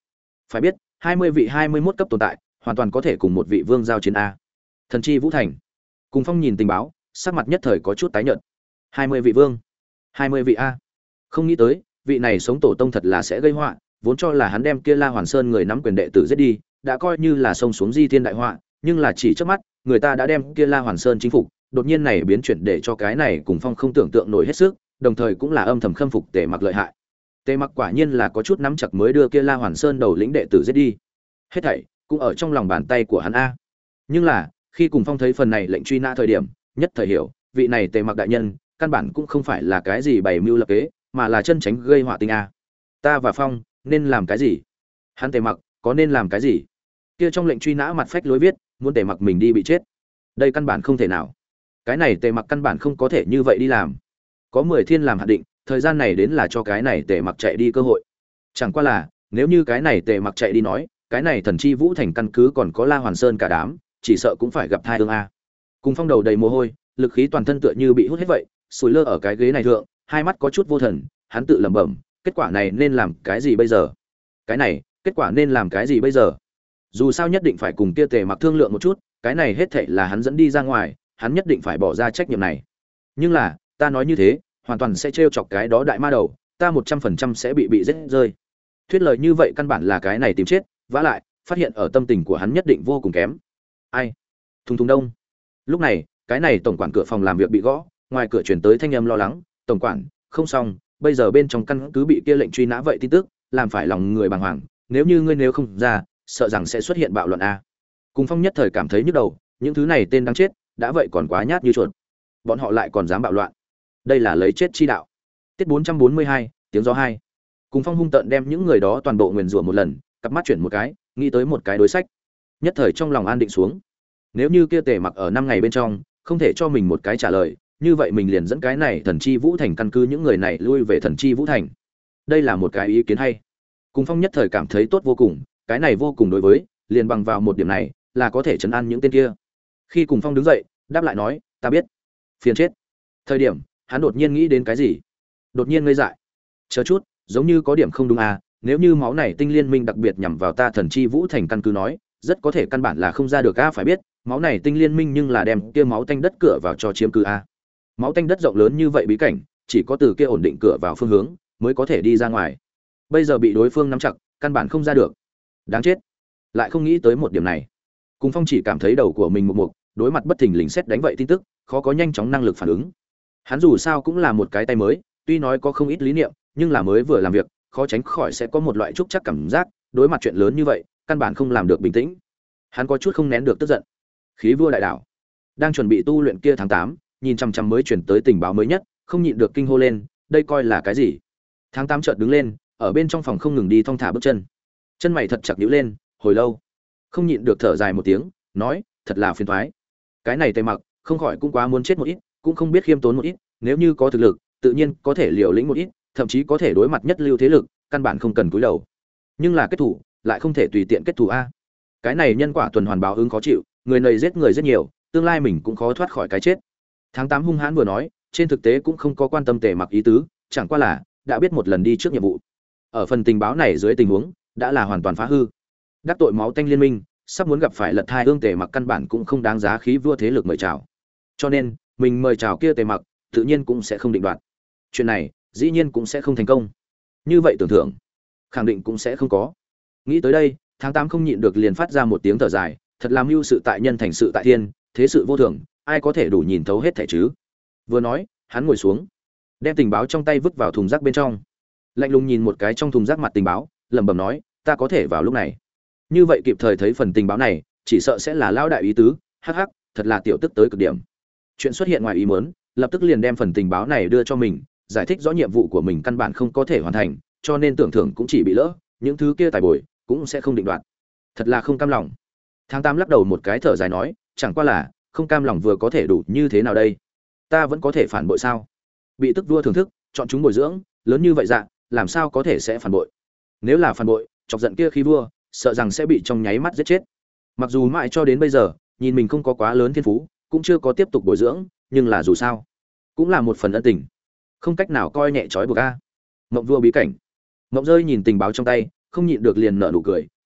Phải biết, hai mươi vị hai mươi mốt cấp tồn tại, hoàn toàn có thể cùng một vị vương giao chiến a. Thần chi Vũ Thành. Cùng Phong nhìn tình báo, sắc mặt nhất thời có chút tái nhợt. hai mươi vị vương, hai mươi vị a. Không nghĩ tới, vị này sống tổ tông thật là sẽ gây họa, vốn cho là hắn đem kia La Hoàn Sơn người nắm quyền đệ tử giết đi, đã coi như là xông xuống di thiên đại họa, nhưng là chỉ trước mắt, người ta đã đem kia La Hoàn Sơn chính phục, đột nhiên này biến chuyển để cho cái này Cùng Phong không tưởng tượng nổi hết sức, đồng thời cũng là âm thầm khâm phục Tề Mặc lợi hại. Tề Mặc quả nhiên là có chút nắm chặt mới đưa kia La Hoàn Sơn đầu lĩnh đệ tử giết đi. Hết thảy cũng ở trong lòng bàn tay của hắn a. Nhưng là, khi Cùng Phong thấy phần này lệnh truy nã thời điểm, nhất thời hiểu, vị này Tề Mặc đại nhân, căn bản cũng không phải là cái gì bày mưu lập kế, mà là chân tránh gây họa tinh a. Ta và Phong nên làm cái gì? Hắn Tề Mặc có nên làm cái gì? Kia trong lệnh truy nã mặt phách lối viết, muốn Tề Mặc mình đi bị chết. Đây căn bản không thể nào. Cái này Tề Mặc căn bản không có thể như vậy đi làm. Có mười thiên làm hạn định, thời gian này đến là cho cái này Tề Mặc chạy đi cơ hội. Chẳng qua là, nếu như cái này Tề Mặc chạy đi nói, cái này Thần Chi Vũ Thành căn cứ còn có La Hoàn Sơn cả đám, chỉ sợ cũng phải gặp thai ương a. Cùng Phong đầu đầy mồ hôi, lực khí toàn thân tựa như bị hút hết vậy, sùi lơ ở cái ghế này thượng, hai mắt có chút vô thần, hắn tự lẩm bẩm, kết quả này nên làm cái gì bây giờ? Cái này, kết quả nên làm cái gì bây giờ? Dù sao nhất định phải cùng kia Tề Mặc thương lượng một chút, cái này hết thảy là hắn dẫn đi ra ngoài, hắn nhất định phải bỏ ra trách nhiệm này. Nhưng là, ta nói như thế, hoàn toàn sẽ trêu chọc cái đó đại ma đầu, ta một trăm phần trăm sẽ bị bị giết rơi. Thuyết lời như vậy căn bản là cái này tìm chết, vả lại, phát hiện ở tâm tình của hắn nhất định vô cùng kém. Ai? Thùng thùng đông. Lúc này, cái này tổng quản cửa phòng làm việc bị gõ, ngoài cửa truyền tới thanh âm lo lắng, "Tổng quản, không xong, bây giờ bên trong căn cứ bị kia lệnh truy nã vậy tin tức, làm phải lòng người bàng hoàng, nếu như ngươi nếu không ra, sợ rằng sẽ xuất hiện bạo loạn a." Cùng Phong nhất thời cảm thấy nhức đầu, những thứ này tên đáng chết, đã vậy còn quá nhát như chuột. Bọn họ lại còn dám bạo loạn. Đây là lấy chết chi đạo. Tiết bốn trăm bốn mươi hai, tiếng gió hai. Cùng Phong hung tợn đem những người đó toàn bộ nguyền rủa một lần, cặp mắt chuyển một cái, nghĩ tới một cái đối sách. Nhất thời trong lòng an định xuống. Nếu như kia Tề Mặc ở năm ngày bên trong, không thể cho mình một cái trả lời, như vậy mình liền dẫn cái này Thần Chi Vũ Thành căn cứ những người này lui về Thần Chi Vũ Thành. Đây là một cái ý kiến hay. Cùng Phong nhất thời cảm thấy tốt vô cùng, cái này vô cùng đối với, liền bằng vào một điểm này, là có thể trấn an những tên kia. Khi Cùng Phong đứng dậy, đáp lại nói, "Ta biết." Phiền chết. Thời điểm, hắn đột nhiên nghĩ đến cái gì? Đột nhiên ngây dại. Chờ chút, giống như có điểm không đúng à, nếu như máu này tinh liên minh đặc biệt nhằm vào ta Thần Chi Vũ Thành căn cứ nói, rất có thể căn bản là không ra được a, phải biết, máu này tinh liên minh nhưng là đem kia máu tanh đất cửa vào cho chiếm cứ a. Máu tanh đất rộng lớn như vậy bí cảnh, chỉ có từ kia ổn định cửa vào phương hướng mới có thể đi ra ngoài. Bây giờ bị đối phương nắm chặt, căn bản không ra được. Đáng chết. Lại không nghĩ tới một điểm này. Cùng Phong chỉ cảm thấy đầu của mình một mục, đối mặt bất thình lình xét đánh vậy tin tức, khó có nhanh chóng năng lực phản ứng. Hắn dù sao cũng là một cái tay mới, tuy nói có không ít lý niệm, nhưng là mới vừa làm việc, khó tránh khỏi sẽ có một loại trúc chắc cảm giác, đối mặt chuyện lớn như vậy, căn bản không làm được bình tĩnh. Hắn có chút không nén được tức giận. Khí Vua đại đảo đang chuẩn bị tu luyện kia tháng tám, nhìn chằm chằm mới chuyển tới tình báo mới nhất, không nhịn được kinh hô lên, đây coi là cái gì? Tháng tám chợt đứng lên, ở bên trong phòng không ngừng đi thong thả bước chân. Chân mày thật chặt nhíu lên, hồi lâu, không nhịn được thở dài một tiếng, nói, thật là phiền toái. Cái này Tề Mặc, không khỏi cũng quá muốn chết một ít, cũng không biết khiêm tốn một ít, nếu như có thực lực, tự nhiên có thể liều lĩnh một ít, thậm chí có thể đối mặt nhất lưu thế lực, căn bản không cần cúi đầu. Nhưng là kết thủ, lại không thể tùy tiện kết thủ a. Cái này nhân quả tuần hoàn báo ứng khó chịu, người này giết người rất nhiều, tương lai mình cũng khó thoát khỏi cái chết. Tháng tám hung hãn vừa nói, trên thực tế cũng không có quan tâm Tề Mặc ý tứ, chẳng qua là đã biết một lần đi trước nhiệm vụ. Ở phần tình báo này dưới tình huống, đã là hoàn toàn phá hư. Đắc tội máu tanh liên minh, sắp muốn gặp phải lật hai hương Tề Mặc căn bản cũng không đáng giá khí vua thế lực mời chào. Cho nên, mình mời chào kia Tề Mặc, tự nhiên cũng sẽ không định đoạt. Chuyện này, dĩ nhiên cũng sẽ không thành công. Như vậy tưởng thưởng, khẳng định cũng sẽ không có. Nghĩ tới đây, tháng tám không nhịn được liền phát ra một tiếng thở dài, thật làm mưu sự tại nhân thành sự tại thiên, thế sự vô thường, ai có thể đủ nhìn thấu hết thảy chứ? Vừa nói, hắn ngồi xuống, đem tình báo trong tay vứt vào thùng rác bên trong. Lạnh lùng nhìn một cái trong thùng rác mặt tình báo, lẩm bẩm nói, ta có thể vào lúc này. Như vậy kịp thời thấy phần tình báo này, chỉ sợ sẽ là lão đại ý tứ, hắc hắc, thật là tiểu tức tới cực điểm. Chuyện xuất hiện ngoài ý muốn, lập tức liền đem phần tình báo này đưa cho mình, giải thích rõ nhiệm vụ của mình căn bản không có thể hoàn thành, cho nên tưởng thưởng cũng chỉ bị lỡ, những thứ kia tài bồi cũng sẽ không định đoạt. Thật là không cam lòng. Tháng tám lắc đầu một cái thở dài nói, chẳng qua là, không cam lòng vừa có thể đủ như thế nào đây? Ta vẫn có thể phản bội sao? Bị tức vua thưởng thức, chọn chúng bồi dưỡng, lớn như vậy dạ, làm sao có thể sẽ phản bội? Nếu là phản bội, chọc giận kia khi vua, sợ rằng sẽ bị trong nháy mắt giết chết. Mặc dù mãi cho đến bây giờ, nhìn mình không có quá lớn thiên phú, cũng chưa có tiếp tục bồi dưỡng, nhưng là dù sao, cũng là một phần ân tình, không cách nào coi nhẹ trói buộc a. Mộng vua bí cảnh. Mộng rơi nhìn tình báo trong tay, không nhịn được liền nở nụ cười,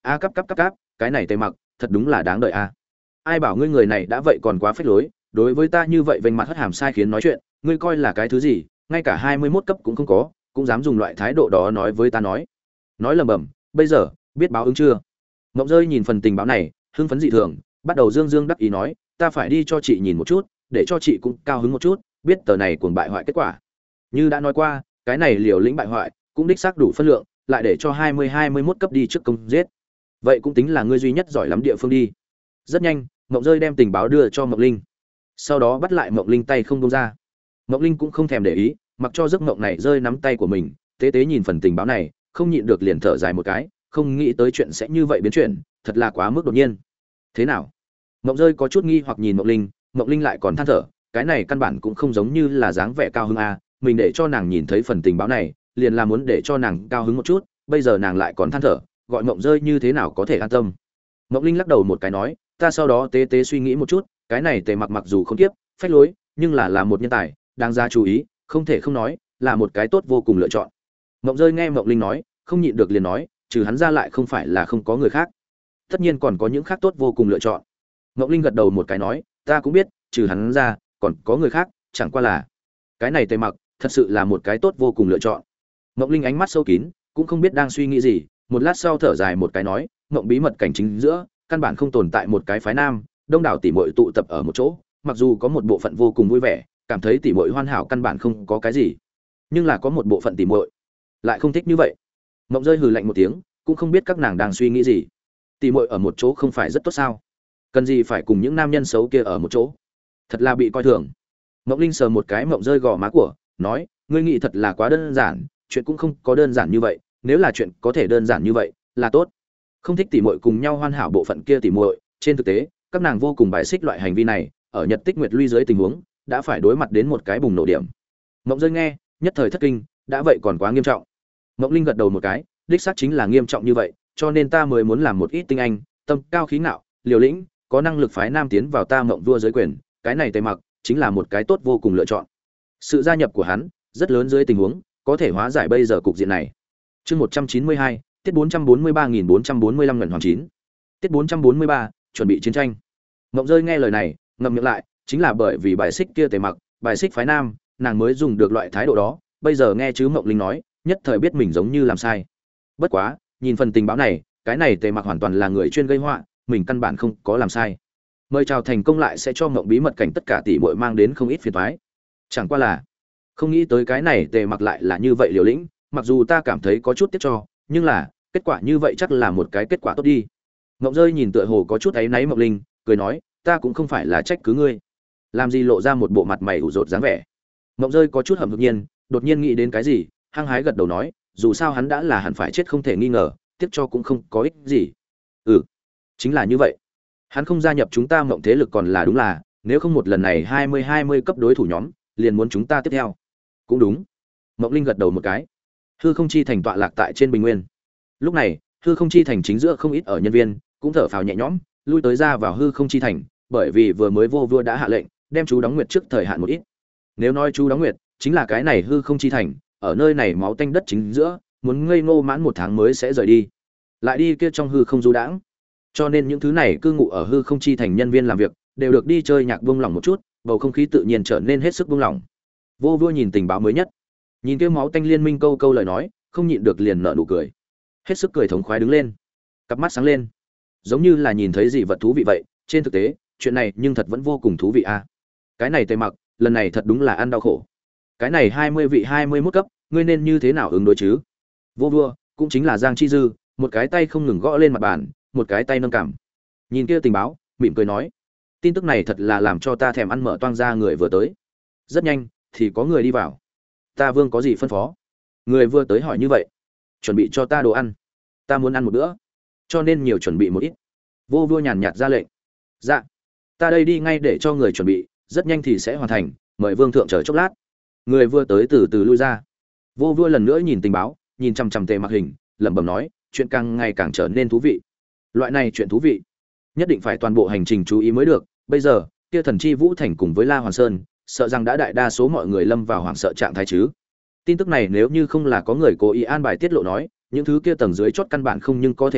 a cắp cắp cắp cắp, cái này tề mặc thật đúng là đáng đợi a. Ai bảo ngươi người này đã vậy còn quá phách lối, đối với ta như vậy vênh mặt hất hàm sai khiến nói chuyện, ngươi coi là cái thứ gì, ngay cả hai mươi mốt cấp cũng không có, cũng dám dùng loại thái độ đó nói với ta nói. Nói lầm bầm, bây giờ, biết báo ứng chưa? Ngộng Rơi nhìn phần tình báo này, hưng phấn dị thường, bắt đầu dương dương đắc ý nói, ta phải đi cho chị nhìn một chút, để cho chị cũng cao hứng một chút, biết tờ này cuồng bại hoại kết quả. Như đã nói qua, cái này liều lĩnh bại hoại, cũng đích xác đủ phân lượng, lại để cho hai mươi hai mươi mốt cấp đi trước công giết. Vậy cũng tính là ngươi duy nhất giỏi lắm địa phương đi. Rất nhanh, Ngộng Rơi đem tình báo đưa cho Mộng Linh. Sau đó bắt lại Mộng Linh tay không buông ra. Mộng Linh cũng không thèm để ý, mặc cho giấc mộng này rơi nắm tay của mình, tế tế nhìn phần tình báo này, không nhịn được liền thở dài một cái, không nghĩ tới chuyện sẽ như vậy biến chuyển, thật là quá mức đột nhiên. Thế nào? Mộng Rơi có chút nghi hoặc nhìn Mộng Linh, Mộng Linh lại còn than thở, cái này căn bản cũng không giống như là dáng vẻ cao hứng a, mình để cho nàng nhìn thấy phần tình báo này, liền là muốn để cho nàng cao hứng một chút, bây giờ nàng lại còn than thở, gọi Mộng Rơi như thế nào có thể an tâm. Mộng Linh lắc đầu một cái nói, ta sau đó tế tế suy nghĩ một chút, cái này Tề Mặc mặc dù không tiếp, phách lối, nhưng là là một nhân tài, đáng ra chú ý, không thể không nói, là một cái tốt vô cùng lựa chọn. Mộng Rơi nghe Mộng Linh nói, không nhịn được liền nói, trừ hắn ra lại không phải là không có người khác. Tất nhiên còn có những khác tốt vô cùng lựa chọn. Mộng Linh gật đầu một cái nói, ta cũng biết, trừ hắn ra, còn có người khác, chẳng qua là cái này Tề Mặc, thật sự là một cái tốt vô cùng lựa chọn. Mộng Linh ánh mắt sâu kín, cũng không biết đang suy nghĩ gì, một lát sau thở dài một cái nói, mộng bí mật cảnh chính giữa, căn bản không tồn tại một cái phái nam, đông đảo tỷ muội tụ tập ở một chỗ, mặc dù có một bộ phận vô cùng vui vẻ, cảm thấy tỷ muội hoàn hảo căn bản không có cái gì, nhưng là có một bộ phận tỷ muội lại không thích như vậy. Mộng Rơi hừ lạnh một tiếng, cũng không biết các nàng đang suy nghĩ gì. Tỷ muội ở một chỗ không phải rất tốt sao? Cần gì phải cùng những nam nhân xấu kia ở một chỗ? Thật là bị coi thường. Mộng Linh sờ một cái Mộng Rơi gò má của, nói, ngươi nghĩ thật là quá đơn giản, chuyện cũng không có đơn giản như vậy, nếu là chuyện có thể đơn giản như vậy, là tốt. Không thích tỷ muội cùng nhau hoàn hảo bộ phận kia tỷ muội, trên thực tế, các nàng vô cùng bài xích loại hành vi này, ở Nhật Tích Nguyệt Luy dưới tình huống, đã phải đối mặt đến một cái bùng nổ điểm. Mộng Rơi nghe, nhất thời thất kinh, đã vậy còn quá nghiêm trọng. Mộng Linh gật đầu một cái, đích xác chính là nghiêm trọng như vậy, cho nên ta mới muốn làm một ít tinh anh, tâm cao khí ngạo, liều lĩnh, có năng lực phái nam tiến vào ta Mộng vua giới quyền, cái này Tề Mặc chính là một cái tốt vô cùng lựa chọn. Sự gia nhập của hắn, rất lớn dưới tình huống, có thể hóa giải bây giờ cục diện này. Chương một trăm chín mươi hai, tiết bốn trăm bốn mươi ba nghìn bốn trăm bốn mươi lăm lần hoàng chín. Tiết bốn trăm bốn mươi ba, chuẩn bị chiến tranh. Mộng Rơi nghe lời này, ngậm miệng lại, chính là bởi vì bài xích kia Tề Mặc, bài xích phái nam, nàng mới dùng được loại thái độ đó, bây giờ nghe chứ Mộng Linh nói, nhất thời biết mình giống như làm sai. Bất quá, nhìn phần tình báo này, cái này Tề Mặc hoàn toàn là người chuyên gây họa, mình căn bản không có làm sai. Mời chào thành công lại sẽ cho Mộng bí mật cảnh tất cả tỷ muội mang đến không ít phiền toái. Chẳng qua là, không nghĩ tới cái này Tề Mặc lại là như vậy liều lĩnh, mặc dù ta cảm thấy có chút tiếc cho, nhưng là, kết quả như vậy chắc là một cái kết quả tốt đi. Mộng Rơi nhìn tựa hồ có chút áy náy Mộng Linh, cười nói, ta cũng không phải là trách cứ ngươi. Làm gì lộ ra một bộ mặt mày ủ rột dáng vẻ. Mộng Rơi có chút hậm hực nhiên, đột nhiên nghĩ đến cái gì, hăng hái gật đầu nói, dù sao hắn đã là hẳn phải chết không thể nghi ngờ, tiếc cho cũng không có ích gì. Ừ, chính là như vậy. Hắn không gia nhập chúng ta Mộng thế lực còn là đúng là, nếu không một lần này hai mươi hai mươi cấp đối thủ nhóm, liền muốn chúng ta tiếp theo. Cũng đúng. Mộng Linh gật đầu một cái. Hư Không Chi thành tọa lạc tại trên bình nguyên. Lúc này, Hư Không Chi thành chính giữa không ít ở nhân viên, cũng thở phào nhẹ nhõm, lui tới ra vào Hư Không Chi thành, bởi vì vừa mới vô vua đã hạ lệnh, đem chú đóng nguyệt trước thời hạn một ít. Nếu nói chú đóng nguyệt, chính là cái này Hư Không Chi thành, ở nơi này máu tanh đất chính giữa, muốn ngây ngô mãn một tháng mới sẽ rời đi. Lại đi kia trong hư không du đãng. Cho nên những thứ này cư ngụ ở Hư Không Chi thành nhân viên làm việc, đều được đi chơi nhạc buông lỏng một chút, bầu không khí tự nhiên trở nên hết sức buông lỏng. Vô vua nhìn tình báo mới nhất, nhìn kia máu tanh liên minh câu câu lời nói, không nhịn được liền nở nụ cười, hết sức cười thống khoái đứng lên, cặp mắt sáng lên, giống như là nhìn thấy gì vật thú vị vậy. Trên thực tế, chuyện này nhưng thật vẫn vô cùng thú vị a. À. Cái này Tề Mặc, lần này thật đúng là ăn đau khổ. Cái này hai mươi vị hai mươi mốt cấp, ngươi nên như thế nào ứng đối chứ? Vô vua, cũng chính là Giang Chi Dư, một cái tay không ngừng gõ lên mặt bàn, một cái tay nâng cằm. Nhìn kia tình báo, mỉm cười nói, tin tức này thật là làm cho ta thèm ăn mở toang ra người vừa tới. Rất nhanh thì có người đi vào. Ta Vương có gì phân phó? Người vừa tới hỏi như vậy. Chuẩn bị cho ta đồ ăn. Ta muốn ăn một bữa, cho nên nhiều chuẩn bị một ít. Vô vua nhàn nhạt ra lệnh. Dạ, ta đây đi ngay để cho người chuẩn bị, rất nhanh thì sẽ hoàn thành, mời vương thượng chờ chốc lát. Người vừa tới từ từ lui ra. Vô vua lần nữa nhìn tình báo, nhìn chằm chằm Tề Mặc hình, lẩm bẩm nói, chuyện càng ngày càng trở nên thú vị. Loại này chuyện thú vị, nhất định phải toàn bộ hành trình chú ý mới được. Bây giờ, kia Thần Chi Vũ Thành cùng với La Hoàn Sơn, sợ rằng đã đại đa số mọi người lâm vào hoảng sợ trạng thái chứ. Tin tức này nếu như không là có người cố ý an bài tiết lộ nói, những thứ kia tầng dưới chót căn bản không nhưng có thể biết,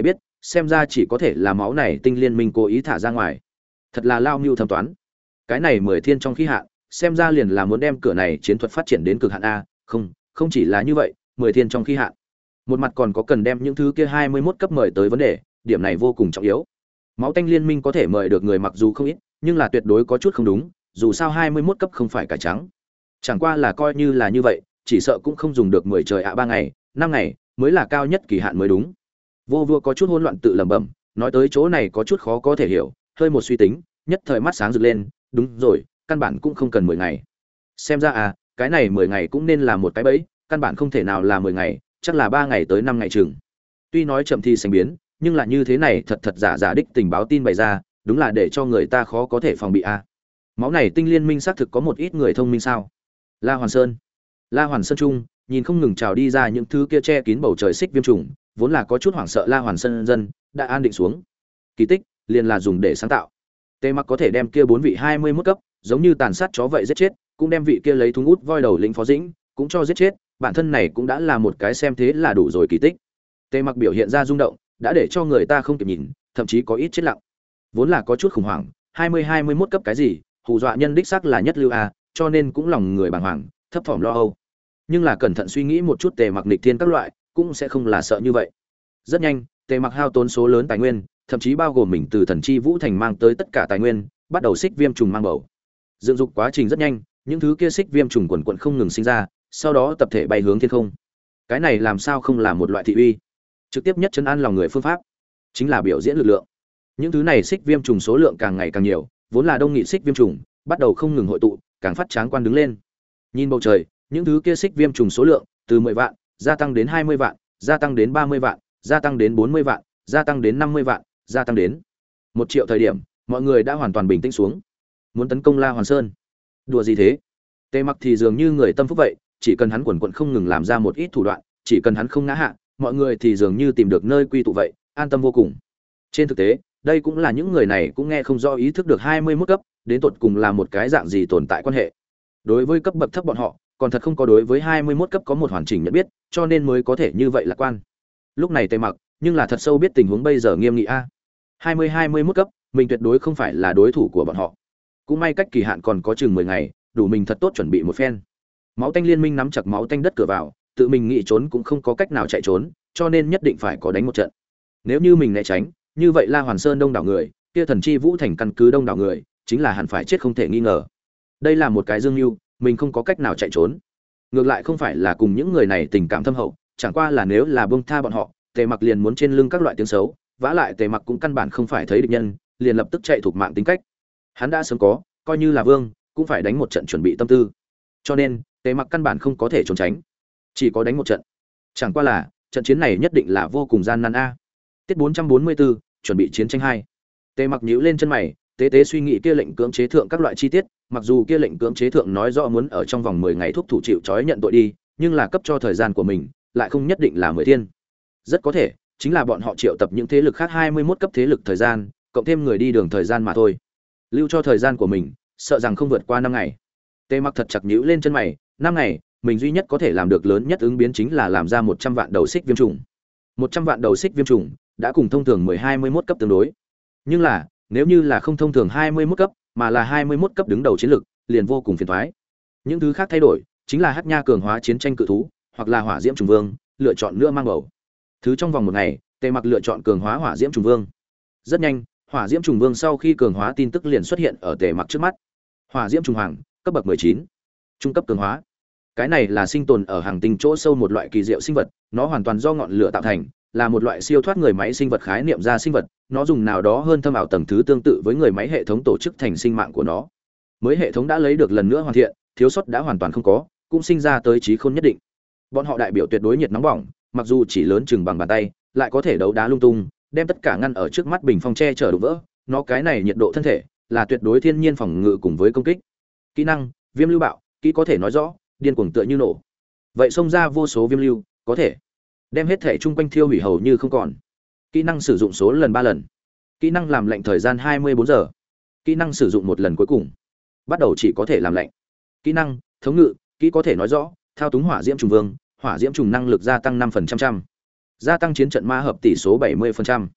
xem ra chỉ có thể là máu này tinh liên minh cố ý thả ra ngoài. Thật là lao mưu thẩm toán. Cái này mười thiên trong khí hạn, xem ra liền là muốn đem cửa này chiến thuật phát triển đến cực hạn a, không, không chỉ là như vậy, mười thiên trong khí hạn. Một mặt còn có cần đem những thứ kia hai mươi mốt cấp mời tới vấn đề, điểm này vô cùng trọng yếu. Máu tanh liên minh có thể mời được người mặc dù không ít, nhưng là tuyệt đối có chút không đúng, dù sao hai mươi mốt cấp không phải cải trắng. Chẳng qua là coi như là như vậy, chỉ sợ cũng không dùng được mười trời ạ ba ngày, năm ngày mới là cao nhất kỳ hạn mới đúng. Vô Vua có chút hỗn loạn tự lẩm bẩm, nói tới chỗ này có chút khó có thể hiểu, hơi một suy tính, nhất thời mắt sáng rực lên, đúng rồi, căn bản cũng không cần mười ngày. Xem ra à, cái này mười ngày cũng nên là một cái bẫy, căn bản không thể nào là mười ngày, chắc là ba ngày tới năm ngày chừng. Tuy nói chậm thì sinh biến, nhưng là như thế này thật thật giả giả đích tình báo tin bày ra, đúng là để cho người ta khó có thể phòng bị a. À. Máu này tinh liên minh xác thực có một ít người thông minh sao? La Hoàn Sơn, La Hoàn Sơn trung, nhìn không ngừng trào đi ra những thứ kia che kín bầu trời xích viêm trùng, vốn là có chút hoảng sợ La Hoàn Sơn dân, đã an định xuống. Kỳ tích, liền là dùng để sáng tạo. Tề Mặc có thể đem kia bốn vị hai mươi mốt cấp, giống như tàn sát chó vậy giết chết, cũng đem vị kia lấy thúng út voi đầu lĩnh Phó Dĩnh, cũng cho giết chết, bản thân này cũng đã là một cái xem thế là đủ rồi kỳ tích. Tề Mặc biểu hiện ra rung động, đã để cho người ta không kịp nhìn, thậm chí có ít chết lặng. Vốn là có chút khủng hoảng, hai mươi hai mươi mốt cấp cái gì, hù dọa nhân đích xác là nhất lưu a, cho nên cũng lòng người bàng hoàng, thấp thỏm lo âu. Nhưng là cẩn thận suy nghĩ một chút Tề Mặc nghịch thiên các loại, cũng sẽ không là sợ như vậy. Rất nhanh, Tề Mặc hao tốn số lớn tài nguyên, thậm chí bao gồm mình từ thần chi vũ thành mang tới tất cả tài nguyên, bắt đầu xích viêm trùng mang bầu. Dựng dục quá trình rất nhanh, những thứ kia xích viêm trùng quần quần không ngừng sinh ra, sau đó tập thể bay hướng thiên không. Cái này làm sao không là một loại thị uy? Trực tiếp nhất chấn an lòng người phương pháp, chính là biểu diễn lực lượng. Những thứ này xích viêm trùng số lượng càng ngày càng nhiều, vốn là đông nghị xích viêm trùng, bắt đầu không ngừng hội tụ, càng phát tráng quan đứng lên. Nhìn bầu trời, những thứ kia xích viêm trùng số lượng từ mười vạn gia tăng đến hai mươi vạn, gia tăng đến ba mươi vạn, gia tăng đến bốn mươi vạn, gia tăng đến năm mươi vạn, gia tăng đến một triệu thời điểm, mọi người đã hoàn toàn bình tĩnh xuống. Muốn tấn công La Hoàn Sơn, đùa gì thế? Tề Mặc thì dường như người tâm phúc vậy, chỉ cần hắn quần quần không ngừng làm ra một ít thủ đoạn, chỉ cần hắn không ngã hạ, mọi người thì dường như tìm được nơi quy tụ vậy, an tâm vô cùng. Trên thực tế, đây cũng là những người này cũng nghe không rõ ý thức được hai mươi mốt cấp, đến tột cùng là một cái dạng gì tồn tại quan hệ. Đối với cấp bậc thấp bọn họ, còn thật không có đối với hai mươi mốt cấp có một hoàn chỉnh nhận biết, cho nên mới có thể như vậy lạc quan. Lúc này Tề Mặc, nhưng là thật sâu biết tình huống bây giờ nghiêm nghị a. hai mươi hai mươi mốt cấp, mình tuyệt đối không phải là đối thủ của bọn họ. Cũng may cách kỳ hạn còn có chừng mười ngày, đủ mình thật tốt chuẩn bị một phen. Máu tanh liên minh nắm chặt máu tanh đất cửa vào, tự mình nghĩ trốn cũng không có cách nào chạy trốn, cho nên nhất định phải có đánh một trận. Nếu như mình né tránh, như vậy La Hoàn Sơn đông đảo người, kia thần chi vũ thành căn cứ đông đảo người, chính là hẳn phải chết không thể nghi ngờ. Đây là một cái dương mưu, mình không có cách nào chạy trốn. Ngược lại không phải là cùng những người này tình cảm thâm hậu, chẳng qua là nếu là buông tha bọn họ, Tề Mặc liền muốn trên lưng các loại tiếng xấu, vả lại Tề Mặc cũng căn bản không phải thấy địch nhân, liền lập tức chạy thuộc mạng tính cách. Hắn đã sớm có, coi như là vương, cũng phải đánh một trận chuẩn bị tâm tư. Cho nên, Tề Mặc căn bản không có thể trốn tránh, chỉ có đánh một trận. Chẳng qua là, trận chiến này nhất định là vô cùng gian nan a. Tiết bốn trăm bốn mươi tư, chuẩn bị chiến tranh hai. Tề Mặc nhíu lên chân mày, tế tế suy nghĩ kia lệnh cưỡng chế thượng các loại chi tiết, mặc dù kia lệnh cưỡng chế thượng nói rõ muốn ở trong vòng mười ngày thúc thủ chịu trói nhận tội đi, nhưng là cấp cho thời gian của mình, lại không nhất định là mười thiên. Rất có thể, chính là bọn họ triệu tập những thế lực khác hai mươi mốt cấp thế lực thời gian, cộng thêm người đi đường thời gian mà thôi. Lưu cho thời gian của mình, sợ rằng không vượt qua năm ngày. Tề Mặc thật chặt nhíu lên chân mày, năm ngày, mình duy nhất có thể làm được lớn nhất ứng biến chính là làm ra một trăm vạn đầu xích viêm trùng. một trăm vạn đầu xích viêm trùng đã cùng thông thường mười hai mươi mốt cấp tương đối. Nhưng là, nếu như là không thông thường hai mươi mốt cấp, mà là hai mươi mốt cấp đứng đầu chiến lực, liền vô cùng phiền toái. Những thứ khác thay đổi, chính là Hắc Nha cường hóa chiến tranh cự thú, hoặc là Hỏa Diễm trùng vương, lựa chọn nữa mang bầu. Thứ trong vòng một ngày, Tề Mặc lựa chọn cường hóa Hỏa Diễm trùng vương. Rất nhanh, Hỏa Diễm trùng vương sau khi cường hóa tin tức liền xuất hiện ở Tề Mặc trước mắt. Hỏa Diễm trùng hoàng, cấp bậc mười chín, trung cấp cường hóa. Cái này là sinh tồn ở hành tinh chỗ sâu một loại kỳ diệu sinh vật, nó hoàn toàn do ngọn lửa tạo thành, là một loại siêu thoát người máy sinh vật khái niệm ra sinh vật, nó dùng nào đó hơn thâm ảo tầng thứ tương tự với người máy hệ thống tổ chức thành sinh mạng của nó. Mới hệ thống đã lấy được lần nữa hoàn thiện, thiếu sót đã hoàn toàn không có, cũng sinh ra tới trí khôn nhất định. Bọn họ đại biểu tuyệt đối nhiệt nóng bỏng, mặc dù chỉ lớn chừng bằng bàn tay, lại có thể đấu đá lung tung, đem tất cả ngăn ở trước mắt bình phong che chở đụng vỡ. Nó cái này nhiệt độ thân thể là tuyệt đối thiên nhiên phòng ngự cùng với công kích. Kỹ năng: Viêm lưu bạo, kỹ có thể nói rõ, điên cuồng tựa như nổ. Vậy xông ra vô số viêm lưu, có thể đem hết thể chung quanh thiêu hủy hầu như không còn. Kỹ năng sử dụng số lần ba lần. Kỹ năng làm lạnh thời gian hai mươi bốn giờ. Kỹ năng sử dụng một lần cuối cùng, bắt đầu chỉ có thể làm lạnh. Kỹ năng: Thống ngự, kỹ có thể nói rõ, thao túng hỏa diễm trùng vương, hỏa diễm trùng năng lực gia tăng năm phần trăm, gia tăng chiến trận ma hợp tỷ số bảy mươi phần trăm.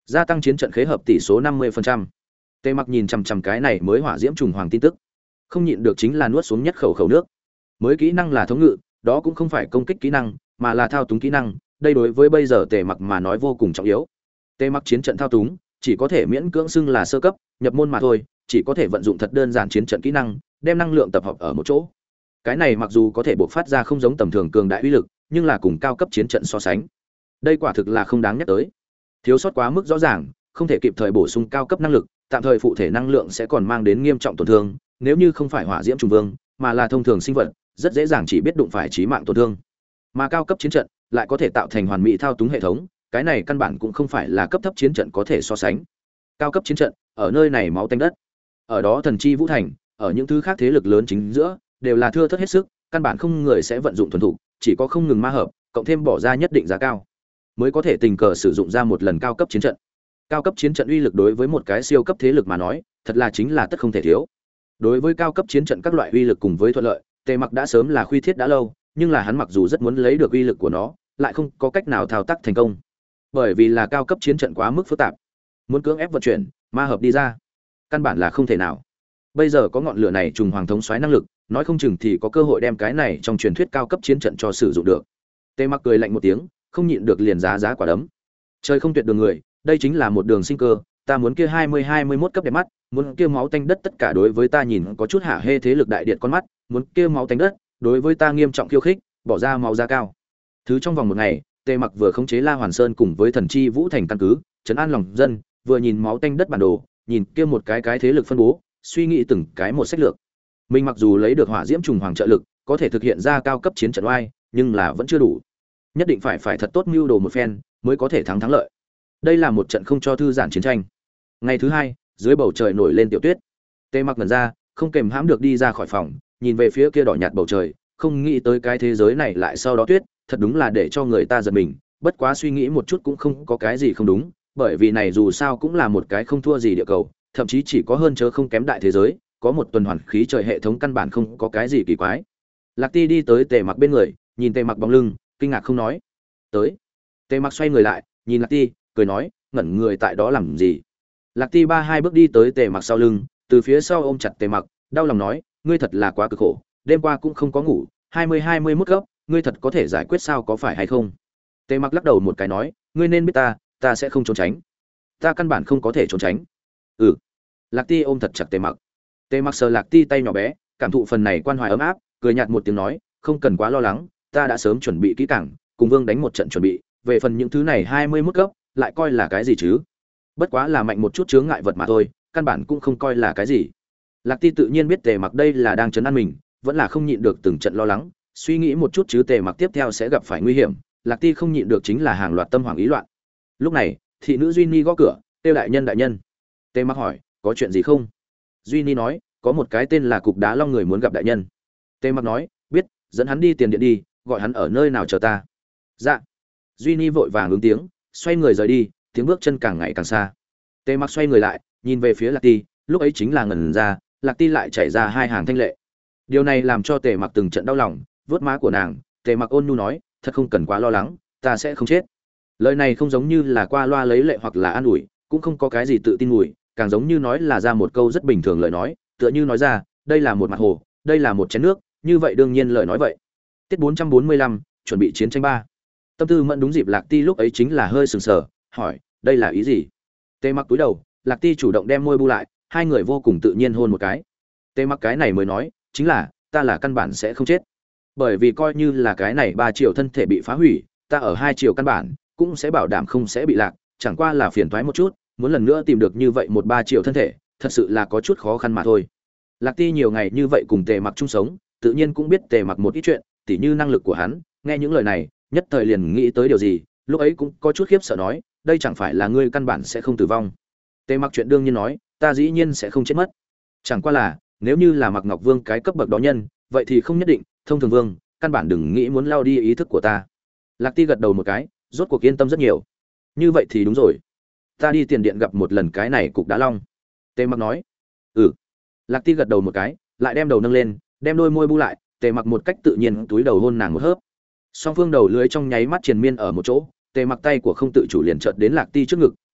Gia tăng chiến trận khế hợp tỷ số năm mươi phần trăm. Tề Mặc nhìn chằm chằm cái này mới hỏa diễm trùng hoàng tin tức, không nhịn được chính là nuốt xuống nhất khẩu khẩu nước. Mới kỹ năng là thống ngự, đó cũng không phải công kích kỹ năng, mà là thao túng kỹ năng, đây đối với bây giờ Tề Mặc mà nói vô cùng trọng yếu. Tề Mặc chiến trận thao túng, chỉ có thể miễn cưỡng xưng là sơ cấp, nhập môn mà thôi, chỉ có thể vận dụng thật đơn giản chiến trận kỹ năng, đem năng lượng tập hợp ở một chỗ. Cái này mặc dù có thể bộc phát ra không giống tầm thường cường đại uy lực, nhưng là cùng cao cấp chiến trận so sánh, đây quả thực là không đáng nhắc tới. Thiếu sót quá mức rõ ràng, không thể kịp thời bổ sung cao cấp năng lực, tạm thời phụ thể năng lượng sẽ còn mang đến nghiêm trọng tổn thương, nếu như không phải hỏa diễm trùng vương, mà là thông thường sinh vật, rất dễ dàng chỉ biết đụng phải chí mạng tổn thương. Mà cao cấp chiến trận lại có thể tạo thành hoàn mỹ thao túng hệ thống, cái này căn bản cũng không phải là cấp thấp chiến trận có thể so sánh. Cao cấp chiến trận, ở nơi này máu tanh đất. Ở đó thần chi vũ thành, ở những thứ khác thế lực lớn chính giữa, đều là thưa thớt hết sức, căn bản không người sẽ vận dụng thuần thủ, chỉ có không ngừng ma hợp, cộng thêm bỏ ra nhất định giá cao, mới có thể tình cờ sử dụng ra một lần cao cấp chiến trận. Cao cấp chiến trận uy lực đối với một cái siêu cấp thế lực mà nói, thật là chính là tất không thể thiếu. Đối với cao cấp chiến trận các loại uy lực cùng với thuận lợi, Tề Mặc đã sớm là khuy thiết đã lâu, nhưng là hắn mặc dù rất muốn lấy được uy lực của nó, lại không có cách nào thao tác thành công. Bởi vì là cao cấp chiến trận quá mức phức tạp, muốn cưỡng ép vận chuyển, ma hợp đi ra, căn bản là không thể nào. Bây giờ có ngọn lửa này trùng hoàng thống soái năng lực, nói không chừng thì có cơ hội đem cái này trong truyền thuyết cao cấp chiến trận cho sử dụng được. Tề Mặc cười lạnh một tiếng, không nhịn được liền giá giá quả đấm. Trời không tuyệt đường người, đây chính là một đường sinh cơ, ta muốn kia hai mươi hai mươi mốt cấp đẹp mắt, muốn kia máu tanh đất tất cả đối với ta nhìn có chút hạ hê thế lực đại điện con mắt, muốn kia máu tanh đất, đối với ta nghiêm trọng khiêu khích, bỏ ra máu giá cao. Thứ trong vòng một ngày, Tề Mặc vừa khống chế La Hoàn Sơn cùng với Thần Chi Vũ thành căn cứ, trấn an lòng dân, vừa nhìn máu tanh đất bản đồ, nhìn kia một cái cái thế lực phân bố, suy nghĩ từng cái một sách lược. Mình mặc dù lấy được hỏa diễm trùng hoàng trợ lực, có thể thực hiện ra cao cấp chiến trận oai, nhưng là vẫn chưa đủ. Nhất định phải phải thật tốt mưu đồ một phen, mới có thể thắng thắng lợi. Đây là một trận không cho thư giãn chiến tranh. Ngày thứ hai, dưới bầu trời nổi lên tiểu tuyết. Tề Mặc ngẩn ra, không kềm hãm được đi ra khỏi phòng, nhìn về phía kia đỏ nhạt bầu trời, không nghĩ tới cái thế giới này lại sau đó tuyết, thật đúng là để cho người ta giật mình. Bất quá suy nghĩ một chút cũng không có cái gì không đúng, bởi vì này dù sao cũng là một cái không thua gì địa cầu, thậm chí chỉ có hơn chớ không kém đại thế giới, có một tuần hoàn khí trời hệ thống căn bản không có cái gì kỳ quái. Lạc Ti đi tới Tề Mặc bên người, nhìn Tề Mặc bóng lưng, kinh ngạc không nói. Tới. Tề Mặc xoay người lại, nhìn Lạc Ti, cười nói, ngẩn người tại đó làm gì? Lạc Ti ba hai bước đi tới Tề Mặc sau lưng, từ phía sau ôm chặt Tề Mặc, đau lòng nói, ngươi thật là quá cực khổ, đêm qua cũng không có ngủ, hai mươi hai mươi mốt gấp, ngươi thật có thể giải quyết sao, có phải hay không? Tề Mặc lắc đầu một cái nói, ngươi nên biết ta, ta sẽ không trốn tránh. Ta căn bản không có thể trốn tránh. Ừ. Lạc Ti ôm thật chặt Tề Mặc. Tề Mặc sờ Lạc Ti tay nhỏ bé, cảm thụ phần này quan hoài ấm áp, cười nhạt một tiếng nói, không cần quá lo lắng, ta đã sớm chuẩn bị kỹ càng, cùng Vương đánh một trận chuẩn bị, về phần những thứ này hai mươi mốt cấp, lại coi là cái gì chứ? Bất quá là mạnh một chút chướng ngại vật mà thôi, căn bản cũng không coi là cái gì. Lạc Ti tự nhiên biết Tề Mặc đây là đang trấn an mình, vẫn là không nhịn được từng trận lo lắng, suy nghĩ một chút chứ Tề Mặc tiếp theo sẽ gặp phải nguy hiểm, Lạc Ti không nhịn được chính là hàng loạt tâm hoảng ý loạn. Lúc này, thị nữ Duy Ni gõ cửa, "Tiêu đại nhân đại nhân." Tề Mặc hỏi, "Có chuyện gì không?" Duy Ni nói, "Có một cái tên là Cục Đá Long người muốn gặp đại nhân." Tề Mặc nói, "Biết, dẫn hắn đi tiền điện đi, gọi hắn ở nơi nào chờ ta." Dạ. Duy Ni vội vàng ứng tiếng, xoay người rời đi, tiếng bước chân càng ngày càng xa. Tề Mặc xoay người lại, nhìn về phía Lạc Ti, lúc ấy chính là ngẩn ra, Lạc Ti lại chảy ra hai hàng thanh lệ. Điều này làm cho Tề Mặc từng trận đau lòng, vuốt má của nàng, Tề Mặc ôn nhu nói, "Thật không cần quá lo lắng, ta sẽ không chết." Lời này không giống như là qua loa lấy lệ hoặc là an ủi, cũng không có cái gì tự tin mùi, càng giống như nói là ra một câu rất bình thường lời nói, tựa như nói ra, đây là một mặt hồ, đây là một chén nước, như vậy đương nhiên lời nói vậy. Tiết bốn trăm bốn mươi lăm, chuẩn bị chiến tranh ba. Tâm tư Mẫn đúng dịp Lạc Ti lúc ấy chính là hơi sừng sờ, hỏi, đây là ý gì? Tề Mặc cúi đầu, Lạc Ti chủ động đem môi bu lại, hai người vô cùng tự nhiên hôn một cái. Tề Mặc cái này mới nói, chính là, ta là căn bản sẽ không chết. Bởi vì coi như là cái này ba triệu thân thể bị phá hủy, ta ở hai triệu căn bản cũng sẽ bảo đảm không sẽ bị lạc, chẳng qua là phiền toái một chút, muốn lần nữa tìm được như vậy một ba triệu thân thể, thật sự là có chút khó khăn mà thôi. Lạc Ti nhiều ngày như vậy cùng Tề Mặc chung sống, tự nhiên cũng biết Tề Mặc một ít chuyện, tỉ như năng lực của hắn, nghe những lời này, nhất thời liền nghĩ tới điều gì, lúc ấy cũng có chút khiếp sợ nói, đây chẳng phải là ngươi căn bản sẽ không tử vong. Tề Mặc chuyện đương nhiên nói, ta dĩ nhiên sẽ không chết mất. Chẳng qua là, nếu như là Mặc Ngọc Vương cái cấp bậc đó nhân, vậy thì không nhất định, thông thường vương, căn bản đừng nghĩ muốn lao đi ý thức của ta. Lạc Ti gật đầu một cái, rốt cuộc yên tâm rất nhiều. Như vậy thì đúng rồi, ta đi tiền điện gặp một lần cái này Cục Đá Long. Tề Mặc nói, ừ. Lạc Ti gật đầu một cái, lại đem đầu nâng lên, đem đôi môi bu lại, Tề Mặc một cách tự nhiên túi đầu hôn nàng một hớp. Song phương đầu lưới trong nháy mắt triền miên ở một chỗ, Tề Mặc tay của không tự chủ liền chợt đến Lạc Ti trước ngực,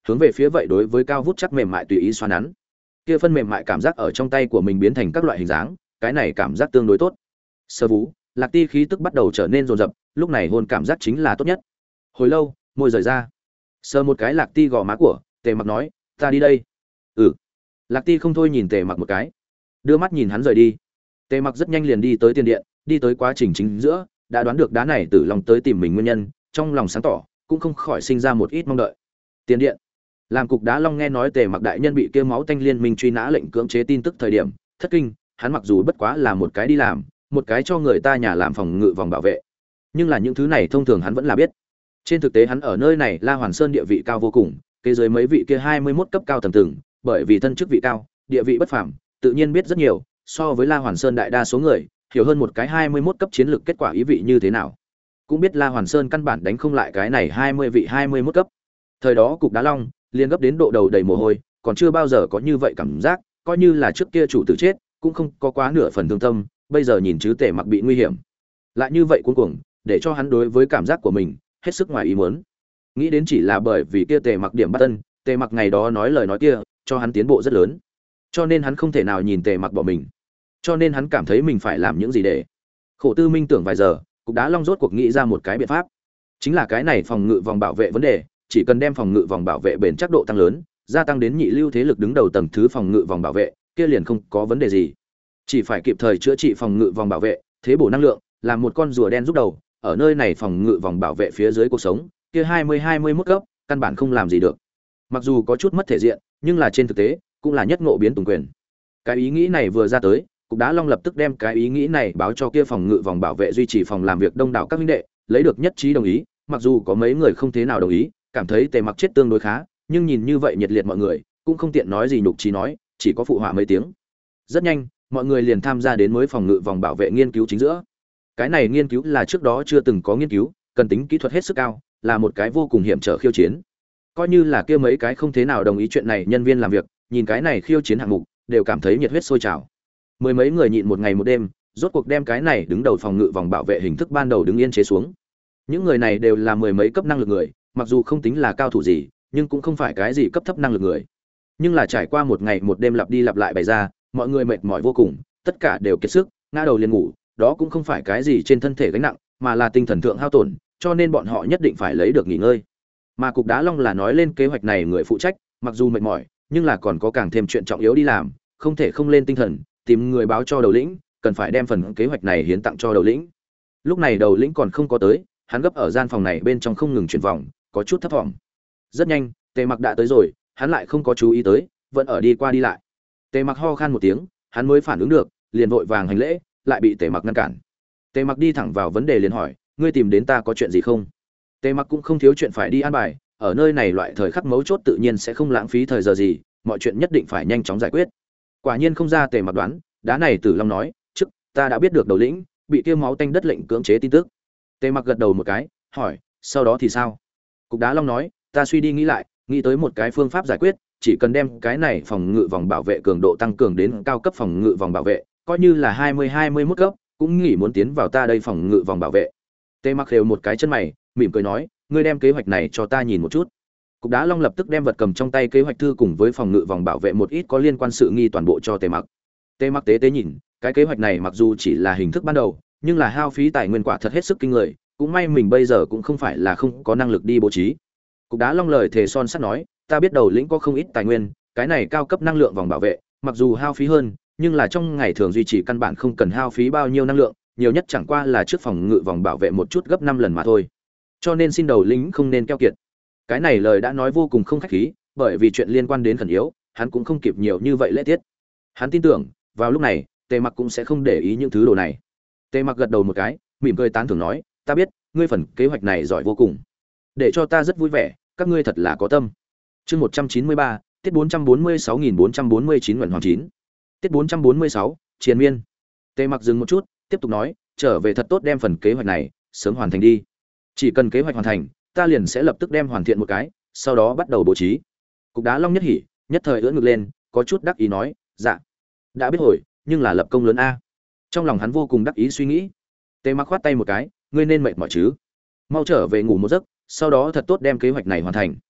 hướng về phía vậy đối với cao vút chắc mềm mại tùy ý xoa nắn. Kia phân mềm mại cảm giác ở trong tay của mình biến thành các loại hình dáng, cái này cảm giác tương đối tốt. Sơ vú, Lạc Ti khí tức bắt đầu trở nên dồn dập, lúc này hôn cảm giác chính là tốt nhất. Hồi lâu, môi rời ra, sờ một cái Lạc Ti gò má của, Tề Mặc nói, ta đi đây. Ừ. Lạc Ti không thôi nhìn Tề Mặc một cái, đưa mắt nhìn hắn rời đi. Tề Mặc rất nhanh liền đi tới tiền điện, đi tới quá trình chính giữa, đã đoán được đá này Tử Long tới tìm mình nguyên nhân, trong lòng sáng tỏ, cũng không khỏi sinh ra một ít mong đợi. Tiền điện, làm cục đá long nghe nói Tề Mặc đại nhân bị kia máu tanh liên minh truy nã lệnh cưỡng chế tin tức thời điểm, thất kinh, hắn mặc dù bất quá là một cái đi làm, một cái cho người ta nhà làm phòng ngự vòng bảo vệ, nhưng là những thứ này thông thường hắn vẫn là biết. Trên thực tế hắn ở nơi này La Hoàn Sơn địa vị cao vô cùng, kế dưới mấy vị kia hai mươi mốt cấp cao tầng tầng, bởi vì thân chức vị cao, địa vị bất phàm, tự nhiên biết rất nhiều, so với La Hoàn Sơn đại đa số người, hiểu hơn một cái hai mươi mốt cấp chiến lược kết quả ý vị như thế nào. Cũng biết La Hoàn Sơn căn bản đánh không lại cái này hai mươi vị hai mươi mốt cấp. Thời đó cục đá long liền gấp đến độ đầu đầy mồ hôi, còn chưa bao giờ có như vậy cảm giác, coi như là trước kia chủ tử chết, cũng không có quá nửa phần thương tâm, bây giờ nhìn chứ Tề Mặc bị nguy hiểm, lại như vậy cuống cuồng, để cho hắn đối với cảm giác của mình hết sức ngoài ý muốn. Nghĩ đến chỉ là bởi vì kia Tề Mặc điểm bắt tân, Tề Mặc ngày đó nói lời nói kia, cho hắn tiến bộ rất lớn. Cho nên hắn không thể nào nhìn Tề Mặc bỏ mình. Cho nên hắn cảm thấy mình phải làm những gì để. Khổ tư minh tưởng vài giờ, cục đá long rốt cuộc nghĩ ra một cái biện pháp. Chính là cái này phòng ngự vòng bảo vệ vấn đề, chỉ cần đem phòng ngự vòng bảo vệ bền chắc độ tăng lớn, gia tăng đến nhị lưu thế lực đứng đầu tầng thứ phòng ngự vòng bảo vệ, kia liền không có vấn đề gì. Chỉ phải kịp thời chữa trị phòng ngự vòng bảo vệ, thế bổ năng lượng, làm một con rùa đen giúp đầu, ở nơi này phòng ngự vòng bảo vệ phía dưới cuộc sống, kia hai mươi hai mươi mốt cấp, căn bản không làm gì được. Mặc dù có chút mất thể diện, nhưng là trên thực tế, cũng là nhất ngộ biến tùng quyền. Cái ý nghĩ này vừa ra tới, cục đá long lập tức đem cái ý nghĩ này báo cho kia phòng ngự vòng bảo vệ duy trì phòng làm việc đông đảo các huynh đệ, lấy được nhất trí đồng ý, mặc dù có mấy người không thế nào đồng ý, cảm thấy Tề Mặc chết tương đối khá, nhưng nhìn như vậy nhiệt liệt mọi người, cũng không tiện nói gì nhục trí nói, chỉ có phụ họa mấy tiếng. Rất nhanh, mọi người liền tham gia đến mới phòng ngự vòng bảo vệ nghiên cứu chính giữa. Cái này nghiên cứu là trước đó chưa từng có nghiên cứu, cần tính kỹ thuật hết sức cao, là một cái vô cùng hiểm trở khiêu chiến. Coi như là kia mấy cái không thế nào đồng ý chuyện này nhân viên làm việc, nhìn cái này khiêu chiến hạng mục, đều cảm thấy nhiệt huyết sôi trào. Mười mấy người nhịn một ngày một đêm, rốt cuộc đem cái này đứng đầu phòng ngự vòng bảo vệ hình thức ban đầu đứng yên chế xuống. Những người này đều là mười mấy cấp năng lực người, mặc dù không tính là cao thủ gì, nhưng cũng không phải cái gì cấp thấp năng lực người. Nhưng là trải qua một ngày một đêm lặp đi lặp lại bày ra, mọi người mệt mỏi vô cùng, tất cả đều kiệt sức, ngã đầu liền ngủ, đó cũng không phải cái gì trên thân thể gánh nặng, mà là tinh thần thượng hao tổn, cho nên bọn họ nhất định phải lấy được nghỉ ngơi. Mà cục đá long là nói lên kế hoạch này người phụ trách, mặc dù mệt mỏi, nhưng là còn có càng thêm chuyện trọng yếu đi làm, không thể không lên tinh thần, tìm người báo cho đầu lĩnh, cần phải đem phần kế hoạch này hiến tặng cho đầu lĩnh. Lúc này đầu lĩnh còn không có tới, hắn gấp ở gian phòng này bên trong không ngừng chuyển vòng, có chút thấp thỏm. Rất nhanh, Tề Mặc đã tới rồi, hắn lại không có chú ý tới, vẫn ở đi qua đi lại. Tề Mặc ho khan một tiếng, hắn mới phản ứng được, liền vội vàng hành lễ, lại bị Tề Mặc ngăn cản. Tề Mặc đi thẳng vào vấn đề liền hỏi, ngươi tìm đến ta có chuyện gì không? Tề Mặc cũng không thiếu chuyện phải đi an bài, ở nơi này loại thời khắc mấu chốt tự nhiên sẽ không lãng phí thời giờ gì, mọi chuyện nhất định phải nhanh chóng giải quyết. Quả nhiên không ra Tề Mặc đoán, đá này Tử Long nói, "Trước, ta đã biết được đầu lĩnh bị kia máu tanh đất lệnh cưỡng chế tin tức." Tề Mặc gật đầu một cái, hỏi, "Sau đó thì sao?" Cục đá Long nói, "Ta suy đi nghĩ lại, nghĩ tới một cái phương pháp giải quyết, chỉ cần đem cái này phòng ngự vòng bảo vệ cường độ tăng cường đến cao cấp phòng ngự vòng bảo vệ, coi như là hai mươi hai mươi mốt cấp, cũng nghĩ muốn tiến vào ta đây phòng ngự vòng bảo vệ." Tề Mặc khều một cái chân mày, mỉm cười nói, "Ngươi đem kế hoạch này cho ta nhìn một chút." Cục đá Long lập tức đem vật cầm trong tay kế hoạch thư cùng với phòng ngự vòng bảo vệ một ít có liên quan sự nghi toàn bộ cho Tề Mặc. Tề Mặc tế tế nhìn, cái kế hoạch này mặc dù chỉ là hình thức ban đầu, nhưng là hao phí tài nguyên quả thật hết sức kinh người, cũng may mình bây giờ cũng không phải là không có năng lực đi bố trí. Cục đá Long lời thề son sắt nói, "Ta biết đầu lĩnh có không ít tài nguyên, cái này cao cấp năng lượng vòng bảo vệ, mặc dù hao phí hơn, nhưng là trong ngày thường duy trì căn bản không cần hao phí bao nhiêu năng lượng, nhiều nhất chẳng qua là trước phòng ngự vòng bảo vệ một chút gấp năm lần mà thôi. Cho nên xin đầu lĩnh không nên keo kiệt." Cái này lời đã nói vô cùng không khách khí, bởi vì chuyện liên quan đến khẩn yếu, hắn cũng không kịp nhiều như vậy lễ tiết. Hắn tin tưởng, vào lúc này, Tề Mặc cũng sẽ không để ý những thứ đồ này. Tề Mặc gật đầu một cái, mỉm cười tán thưởng nói, "Ta biết, ngươi phần kế hoạch này giỏi vô cùng, để cho ta rất vui vẻ, các ngươi thật là có tâm." Chương một trăm chín mươi ba, tiết bốn trăm bốn mươi sáu nghìn bốn trăm bốn mươi chín Nguyện Hoàng chín. Tiết bốn trăm bốn mươi sáu, Triền Miên. Tề Mặc dừng một chút, tiếp tục nói, "Trở về thật tốt đem phần kế hoạch này sớm hoàn thành đi. Chỉ cần kế hoạch hoàn thành, ta liền sẽ lập tức đem hoàn thiện một cái, sau đó bắt đầu bố trí." Cục đá Long nhất hỉ, nhất thời ưỡn ngực lên, có chút đắc ý nói, "Dạ, đã biết rồi, nhưng là lập công lớn a." Trong lòng hắn vô cùng đắc ý suy nghĩ. Tề Mặc khoát tay một cái, "Ngươi nên mệt mỏi chứ, mau trở về ngủ một giấc, sau đó thật tốt đem kế hoạch này hoàn thành."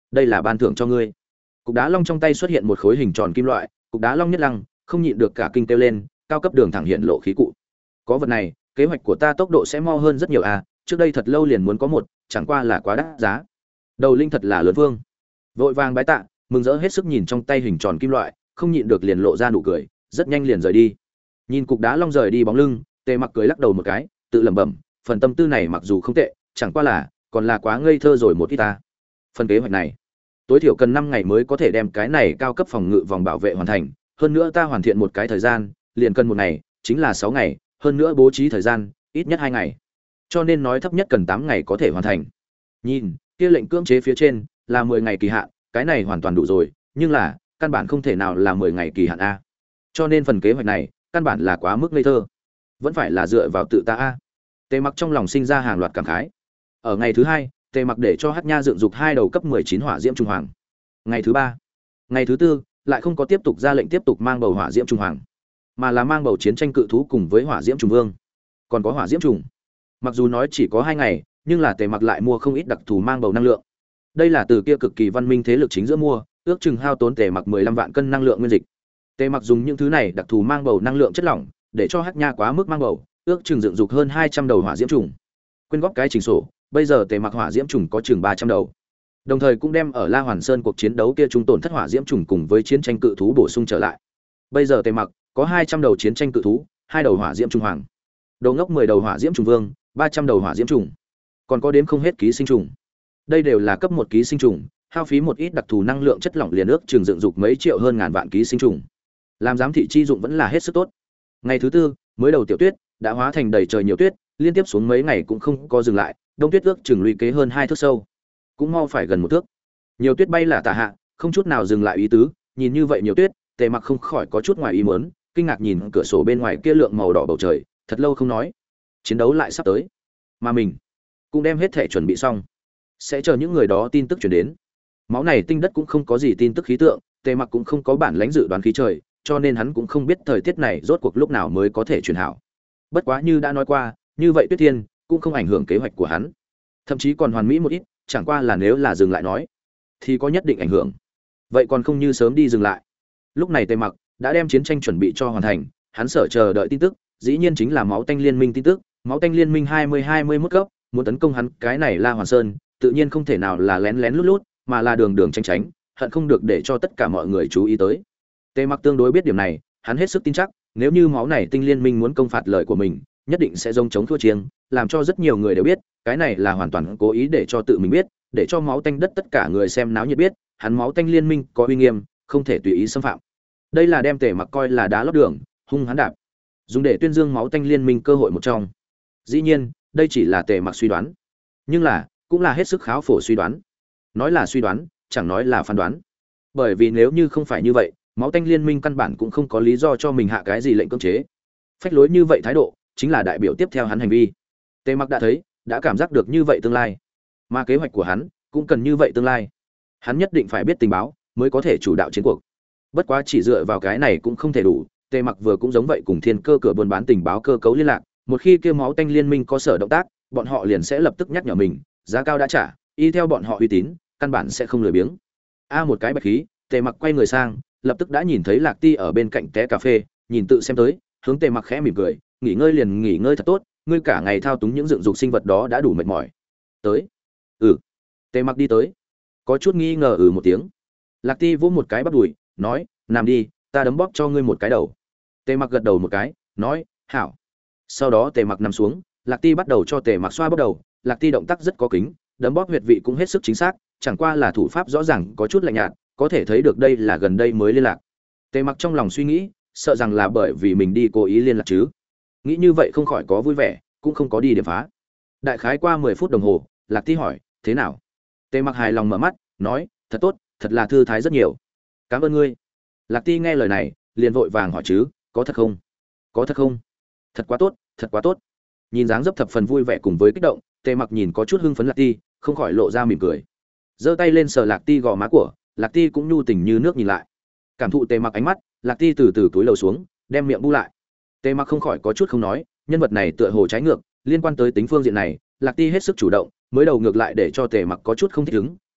đây là ban thưởng cho ngươi. Cục đá long trong tay xuất hiện một khối hình tròn kim loại, cục đá long nhất lăng, không nhịn được cả kinh kêu lên, cao cấp đường thẳng hiện lộ khí cụ. Có vật này, kế hoạch của ta tốc độ sẽ mo hơn rất nhiều à, trước đây thật lâu liền muốn có một, chẳng qua là quá đắt giá. Đầu linh thật là lớn vương. Vội vàng bái tạ, mừng rỡ hết sức nhìn trong tay hình tròn kim loại, không nhịn được liền lộ ra nụ cười, rất nhanh liền rời đi. Nhìn cục đá long rời đi bóng lưng, Tề Mặc cười lắc đầu một cái, tự lẩm bẩm, phần tâm tư này mặc dù không tệ, chẳng qua là còn là quá ngây thơ rồi một ít ta. Phần kế hoạch này, tối thiểu cần năm ngày mới có thể đem cái này cao cấp phòng ngự vòng bảo vệ hoàn thành, hơn nữa ta hoàn thiện một cái thời gian, liền cần một ngày, chính là sáu ngày, hơn nữa bố trí thời gian, ít nhất hai ngày. Cho nên nói thấp nhất cần tám ngày có thể hoàn thành. Nhìn, kia lệnh cưỡng chế phía trên là mười ngày kỳ hạn, cái này hoàn toàn đủ rồi, nhưng là căn bản không thể nào là mười ngày kỳ hạn a. Cho nên phần kế hoạch này, căn bản là quá mức ngây thơ. Vẫn phải là dựa vào tự ta a. Tề Mặc trong lòng sinh ra hàng loạt cảm khái. Ở ngày thứ hai, Tề Mặc để cho Hắc Nha dựng dục hai đầu cấp mười chín hỏa diễm trung hoàng. Ngày thứ ba, ngày thứ tư, lại không có tiếp tục ra lệnh tiếp tục mang bầu hỏa diễm trung hoàng, mà là mang bầu chiến tranh cự thú cùng với hỏa diễm trùng vương. Còn có hỏa diễm trùng. Mặc dù nói chỉ có hai ngày, nhưng là Tề Mặc lại mua không ít đặc thù mang bầu năng lượng. Đây là từ kia cực kỳ văn minh thế lực chính giữa mua, ước chừng hao tốn Tề Mặc mười lăm vạn cân năng lượng nguyên dịch. Tề Mặc dùng những thứ này đặc thù mang bầu năng lượng chất lỏng, để cho Hắc Nha quá mức mang bầu, ước chừng dựng dục hơn hai trăm đầu hỏa diễm trùng. Quyên góp cái chỉnh sổ, bây giờ Tề Mặc hỏa diễm trùng có chừng ba trăm đầu. Đồng thời cũng đem ở La Hoàn Sơn cuộc chiến đấu kia trung tổn thất hỏa diễm trùng cùng với chiến tranh cự thú bổ sung trở lại. Bây giờ Tề Mặc có hai trăm đầu chiến tranh cự thú, hai đầu hỏa diễm trùng hoàng. Đầu ngốc mười đầu hỏa diễm trùng vương, ba trăm đầu hỏa diễm trùng. Còn có đếm không hết ký sinh trùng. Đây đều là cấp một ký sinh trùng, hao phí một ít đặc thù năng lượng chất lỏng liền ước chừng dựng dục mấy triệu hơn ngàn vạn ký sinh trùng. Làm giám thị chi dụng vẫn là hết sức tốt. Ngày thứ tư, mới đầu tiểu tuyết đã hóa thành đầy trời nhiều tuyết, liên tiếp xuống mấy ngày cũng không có dừng lại, đông tuyết ước chừng lũy kế hơn hai thước sâu, cũng mau phải gần một thước. Nhiều tuyết bay là tả hạ, không chút nào dừng lại ý tứ, nhìn như vậy nhiều tuyết, Tề Mặc không khỏi có chút ngoài ý muốn, kinh ngạc nhìn cửa sổ bên ngoài kia lượng màu đỏ bầu trời, thật lâu không nói. Chiến đấu lại sắp tới, mà mình cũng đem hết thể chuẩn bị xong, sẽ chờ những người đó tin tức truyền đến. Máu này tinh đất cũng không có gì tin tức khí tượng, Tề Mặc cũng không có bản lãnh dự đoán khí trời, cho nên hắn cũng không biết thời tiết này rốt cuộc lúc nào mới có thể chuyển hảo. Bất quá như đã nói qua, như vậy Tuyết Thiên cũng không ảnh hưởng kế hoạch của hắn, thậm chí còn hoàn mỹ một ít, chẳng qua là nếu là dừng lại nói thì có nhất định ảnh hưởng. Vậy còn không như sớm đi dừng lại. Lúc này Tề Mặc đã đem chiến tranh chuẩn bị cho hoàn thành, hắn sợ chờ đợi tin tức, dĩ nhiên chính là máu tanh liên minh tin tức, máu tanh liên minh hai mươi hai mươi mốt cấp, muốn tấn công hắn cái này La Hoàn Sơn, tự nhiên không thể nào là lén lén lút lút, mà là đường đường tránh tránh, hận không được để cho tất cả mọi người chú ý tới. Tề Mặc tương đối biết điểm này, hắn hết sức tin chắc, nếu như máu này tinh liên minh muốn công phạt lời của mình, nhất định sẽ giống chống thua chiêng, làm cho rất nhiều người đều biết, cái này là hoàn toàn cố ý để cho tự mình biết, để cho máu tanh đất tất cả người xem náo nhiệt biết, hắn máu tanh liên minh có uy nghiêm, không thể tùy ý xâm phạm. Đây là đem Tề Mặc coi là đá lót đường, hung hãn đạp, dùng để tuyên dương máu tanh liên minh cơ hội một trong. Dĩ nhiên, đây chỉ là Tề Mặc suy đoán, nhưng là cũng là hết sức kháo phổ suy đoán. Nói là suy đoán, chẳng nói là phán đoán. Bởi vì nếu như không phải như vậy, máu tanh liên minh căn bản cũng không có lý do cho mình hạ cái gì lệnh cưỡng chế. Phách lối như vậy thái độ, chính là đại biểu tiếp theo hắn hành vi. Tề Mặc đã thấy, đã cảm giác được như vậy tương lai, mà kế hoạch của hắn cũng cần như vậy tương lai. Hắn nhất định phải biết tình báo, mới có thể chủ đạo chiến cuộc. Bất quá chỉ dựa vào cái này cũng không thể đủ, Tề Mặc vừa cũng giống vậy cùng Thiên Cơ cửa buôn bán tình báo cơ cấu liên lạc, một khi kia máu tanh liên minh có sở động tác, bọn họ liền sẽ lập tức nhắc nhở mình, giá cao đã trả, y theo bọn họ uy tín, căn bản sẽ không lười biếng. A một cái bạch khí, Tề Mặc quay người sang, lập tức đã nhìn thấy Lạc Ti ở bên cạnh té cà phê, nhìn tự xem tới, hướng Tề Mặc khẽ mỉm cười, nghỉ ngơi liền nghỉ ngơi thật tốt, ngươi cả ngày thao túng những dựng dục sinh vật đó đã đủ mệt mỏi. Tới. Ừ. Tề Mặc đi tới, có chút nghi ngờ ừ một tiếng. Lạc Ti vỗ một cái bắp đùi, nói, nằm đi, ta đấm bóp cho ngươi một cái đầu. Tề Mặc gật đầu một cái, nói, hảo. Sau đó Tề Mặc nằm xuống, Lạc Ti bắt đầu cho Tề Mặc xoa bóp đầu. Lạc Ti động tác rất có kính, đấm bóp huyệt vị cũng hết sức chính xác, chẳng qua là thủ pháp rõ ràng có chút lạnh nhạt, có thể thấy được đây là gần đây mới liên lạc. Tề Mặc trong lòng suy nghĩ, sợ rằng là bởi vì mình đi cố ý liên lạc chứ. Nghĩ như vậy không khỏi có vui vẻ, cũng không có đi điểm phá. Đại khái qua mười phút đồng hồ, Lạc Ti hỏi, thế nào? Tề Mặc hài lòng mở mắt, nói, thật tốt, thật là thư thái rất nhiều. Cảm ơn ngươi. Lạc Ti nghe lời này, liền vội vàng hỏi chứ, có thật không? Có thật không? Thật quá tốt, thật quá tốt. Nhìn dáng dấp thập phần vui vẻ cùng với kích động, Tề Mặc nhìn có chút hưng phấn Lạc Ti, không khỏi lộ ra mỉm cười. Giơ tay lên sờ Lạc Ti gò má của, Lạc Ti cũng nhu tình như nước nhìn lại. Cảm thụ Tề Mặc ánh mắt, Lạc Ti từ từ túi lầu xuống, đem miệng bu lại. Tề Mặc không khỏi có chút không nói, nhân vật này tựa hồ trái ngược, liên quan tới tính phương diện này, Lạc Ti hết sức chủ động, mới đầu ngược lại để cho Tề Mặc có chút không thích ứng,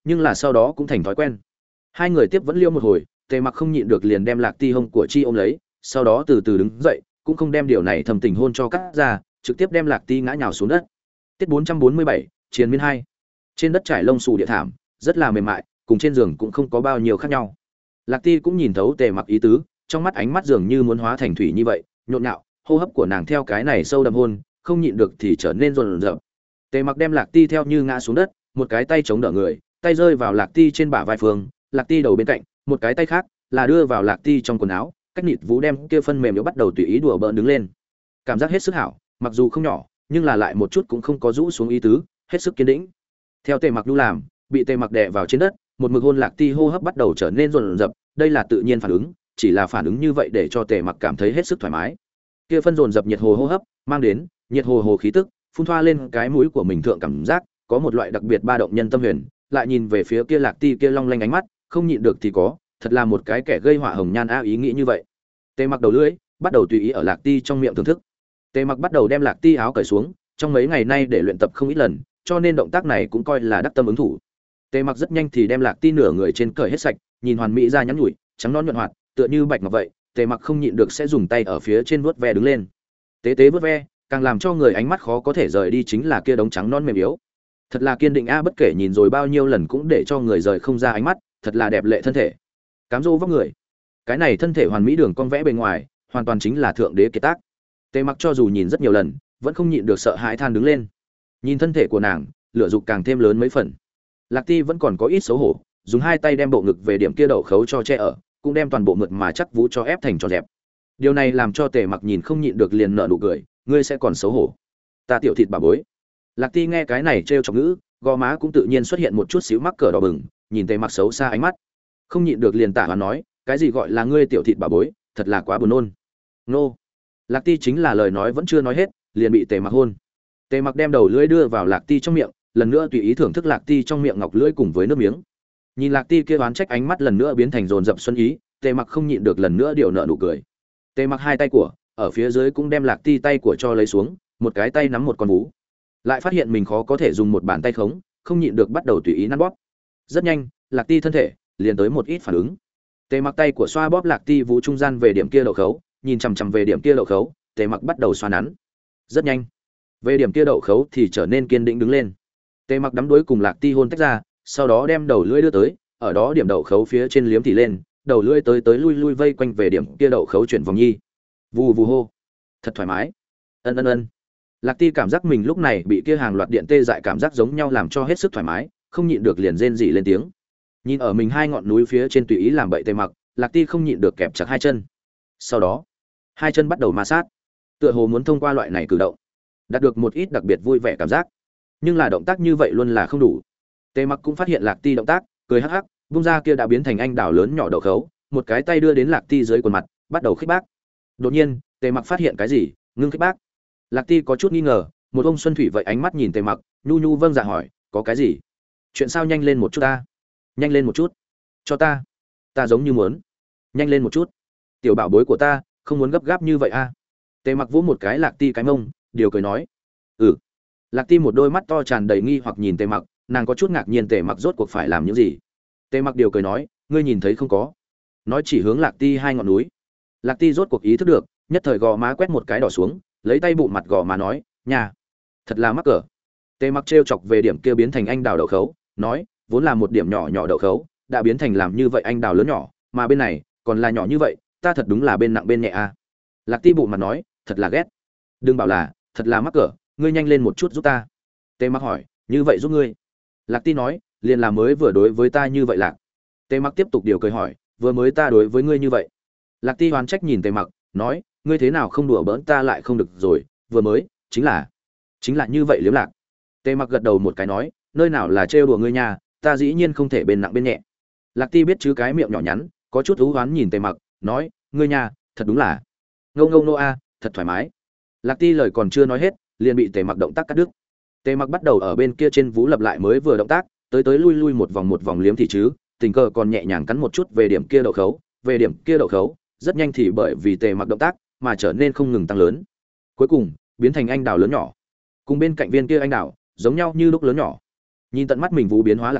nhưng là sau đó cũng thành thói quen. Hai người tiếp vẫn liêu một hồi, Tề Mặc không nhịn được liền đem Lạc Ti hông của Chi ôm lấy, sau đó từ từ đứng dậy, cũng không đem điều này thầm tình hôn cho cắt ra, trực tiếp đem Lạc Ti ngã nhào xuống đất. Tiết bốn trăm bốn mươi bảy, Chiến miên hai. Trên đất trải lông xù địa thảm, rất là mềm mại, cùng trên giường cũng không có bao nhiêu khác nhau. Lạc Ti cũng nhìn thấu Tề Mặc ý tứ, trong mắt ánh mắt dường như muốn hóa thành thủy như vậy, nhộn nhạo, hô hấp của nàng theo cái này sâu đậm hôn, không nhịn được thì trở nên run rợn. Tề Mặc đem Lạc Ti theo như ngã xuống đất, một cái tay chống đỡ người, tay rơi vào Lạc Ti trên bả vai phương, Lạc Ti đầu bên cạnh, một cái tay khác là đưa vào Lạc Ti trong quần áo, cách nịt vũ đem kia phân mềm yếu bắt đầu tùy ý đùa bỡn đứng lên. Cảm giác hết sức hảo, mặc dù không nhỏ, nhưng là lại một chút cũng không có rũ xuống ý tứ, hết sức kiên định. Theo Tề Mặc đu làm, bị Tề Mặc đè vào trên đất, một mực hôn Lạc Ti hô hấp bắt đầu trở nên run rập, đây là tự nhiên phản ứng, chỉ là phản ứng như vậy để cho Tề Mặc cảm thấy hết sức thoải mái. Kia phân dồn dập nhiệt hồ hô hấp, mang đến nhiệt hồ hồ khí tức, phun thoa lên cái mũi của mình thượng cảm giác, có một loại đặc biệt ba động nhân tâm huyền, lại nhìn về phía kia Lạc Ti kia long lanh ánh mắt, không nhịn được thì có, thật là một cái kẻ gây họa hồng nhan a ý nghĩ như vậy. Tề Mặc đầu lưỡi, bắt đầu tùy ý ở Lạc Ti trong miệng thưởng thức. Tề Mặc bắt đầu đem Lạc Ti áo cởi xuống, trong mấy ngày nay để luyện tập không ít lần, cho nên động tác này cũng coi là đắc tâm ứng thủ. Tề Mặc rất nhanh thì đem Lạc Ti nửa người trên cởi hết sạch, nhìn hoàn mỹ ra nhắn nhủi, trắng nõn nhuận hoạt, tựa như bạch ngọc vậy. Tề Mặc không nhịn được sẽ dùng tay ở phía trên vuốt ve đứng lên. Tế tế vuốt ve, càng làm cho người ánh mắt khó có thể rời đi chính là kia đống trắng non mềm yếu. Thật là kiên định a, bất kể nhìn rồi bao nhiêu lần cũng để cho người rời không ra ánh mắt, thật là đẹp lệ thân thể. Cám dỗ vóc người. Cái này thân thể hoàn mỹ đường cong vẽ bên ngoài, hoàn toàn chính là thượng đế kiệt tác. Tề Mặc cho dù nhìn rất nhiều lần, vẫn không nhịn được sợ hãi than đứng lên. Nhìn thân thể của nàng, lửa dục càng thêm lớn mấy phần. Lạc Ti vẫn còn có ít xấu hổ, dùng hai tay đem bộ ngực về điểm kia đậu khấu cho che ở, cũng đem toàn bộ mượt mà chắc vũ cho ép thành tròn dẹp. Điều này làm cho Tề Mặc nhìn không nhịn được liền nở nụ cười, ngươi sẽ còn xấu hổ. Ta tiểu thịt bà bối. Lạc Ti nghe cái này trêu chọc ngữ, gò má cũng tự nhiên xuất hiện một chút xíu mắc cỡ đỏ bừng, nhìn Tề Mặc xấu xa ánh mắt, không nhịn được liền tả và nói, cái gì gọi là ngươi tiểu thịt bà bối, thật là quá buồn nôn. Nô. Lạc Ti chính là lời nói vẫn chưa nói hết, liền bị Tề Mặc hôn. Tề Mặc đem đầu lưỡi đưa vào Lạc Ti trong miệng, lần nữa tùy ý thưởng thức Lạc Ti trong miệng ngọc lưỡi cùng với nước miếng. Nhìn Lạc Ti kia oán trách ánh mắt lần nữa biến thành dồn dập xuân ý, Tề Mặc không nhịn được lần nữa điều nợ nụ cười. Tề Mặc hai tay của, ở phía dưới cũng đem Lạc Ti tay của cho lấy xuống, một cái tay nắm một con vú. Lại phát hiện mình khó có thể dùng một bàn tay khống, không nhịn được bắt đầu tùy ý nắn bóp. Rất nhanh, Lạc Ti thân thể liền tới một ít phản ứng. Tề Mặc tay của xoa bóp Lạc Ti vú trung gian về điểm kia đậu khấu, nhìn chằm chằm về điểm kia đậu khấu, Tề Mặc bắt đầu xoa nắn. Rất nhanh, về điểm kia đậu khấu thì trở nên kiên định đứng lên. Tề Mặc đắm đuối cùng Lạc Ti hôn tách ra, sau đó đem đầu lưỡi đưa tới, ở đó điểm đậu khấu phía trên liếm thì lên, đầu lưỡi tới tới lui lui vây quanh về điểm kia đậu khấu chuyển vòng nhi. Vù vù hô, thật thoải mái. Ân ân ân. Lạc Ti cảm giác mình lúc này bị kia hàng loạt điện tê dại cảm giác giống nhau làm cho hết sức thoải mái, không nhịn được liền rên rỉ lên tiếng. Nhìn ở mình hai ngọn núi phía trên tùy ý làm bậy Tề Mặc, Lạc Ti không nhịn được kẹp chặt hai chân. Sau đó, hai chân bắt đầu ma sát, tựa hồ muốn thông qua loại này cử động, đạt được một ít đặc biệt vui vẻ cảm giác. Nhưng là động tác như vậy luôn là không đủ. Tề Mặc cũng phát hiện Lạc Ti động tác, cười hắc hắc, bung ra kia đã biến thành anh đào lớn nhỏ đậu khấu, một cái tay đưa đến Lạc Ti dưới quần mặt, bắt đầu khích bác. Đột nhiên, Tề Mặc phát hiện cái gì, ngưng khích bác. Lạc Ti có chút nghi ngờ, một ông xuân thủy vậy ánh mắt nhìn Tề Mặc, nhu nhu vâng dạ hỏi, có cái gì? Chuyện sao nhanh lên một chút ta? Nhanh lên một chút. Cho ta. Ta giống như muốn. Nhanh lên một chút. Tiểu bảo bối của ta, không muốn gấp gáp như vậy a. Tề Mặc vỗ một cái Lạc Ti cái mông, điều cười nói, ừ. Lạc Ti một đôi mắt to tràn đầy nghi hoặc nhìn Tề Mặc, nàng có chút ngạc nhiên Tề Mặc rốt cuộc phải làm những gì. Tề Mặc điều cười nói, ngươi nhìn thấy không có? Nói chỉ hướng Lạc Ti hai ngọn núi. Lạc Ti rốt cuộc ý thức được, nhất thời gò má quét một cái đỏ xuống, lấy tay bụng mặt gò má nói, nhà, thật là mắc cỡ. Tề Mặc trêu chọc về điểm kia biến thành anh đào đậu khấu, nói, vốn là một điểm nhỏ nhỏ đậu khấu, đã biến thành làm như vậy anh đào lớn nhỏ, mà bên này còn là nhỏ như vậy, ta thật đúng là bên nặng bên nhẹ a. Lạc Ti bụng mặt nói, thật là ghét. Đừng bảo là, thật là mắc cỡ, ngươi nhanh lên một chút giúp ta. Tề Mặc hỏi, như vậy giúp ngươi? Lạc Ti nói, liền là mới vừa đối với ta như vậy Lạc. Tề Mặc tiếp tục điều cười hỏi, vừa mới ta đối với ngươi như vậy? Lạc Ti oán trách nhìn Tề Mặc, nói, ngươi thế nào không đùa bỡn ta lại không được rồi, vừa mới chính là chính là như vậy liếm Lạc. Tề Mặc gật đầu một cái nói, nơi nào là trêu đùa ngươi nha, ta dĩ nhiên không thể bên nặng bên nhẹ. Lạc Ti biết chứ cái miệng nhỏ nhắn, có chút thú oán nhìn Tề Mặc, nói, ngươi nha, thật đúng là ngâu ngâu nô a, thật thoải mái. Lạc Ti lời còn chưa nói hết, liền bị Tề Mặc động tác cắt đứt. Tề Mặc bắt đầu ở bên kia trên vú lập lại mới vừa động tác, tới tới lui lui một vòng một vòng liếm thì chứ, tình cờ còn nhẹ nhàng cắn một chút về điểm kia đậu khấu, về điểm kia đậu khấu, rất nhanh thì bởi vì Tề Mặc động tác mà trở nên không ngừng tăng lớn. Cuối cùng, biến thành anh đào lớn nhỏ. Cùng bên cạnh viên kia anh đào, giống nhau như lúc lớn nhỏ. Nhìn tận mắt mình vú biến hóa Lạc Ti,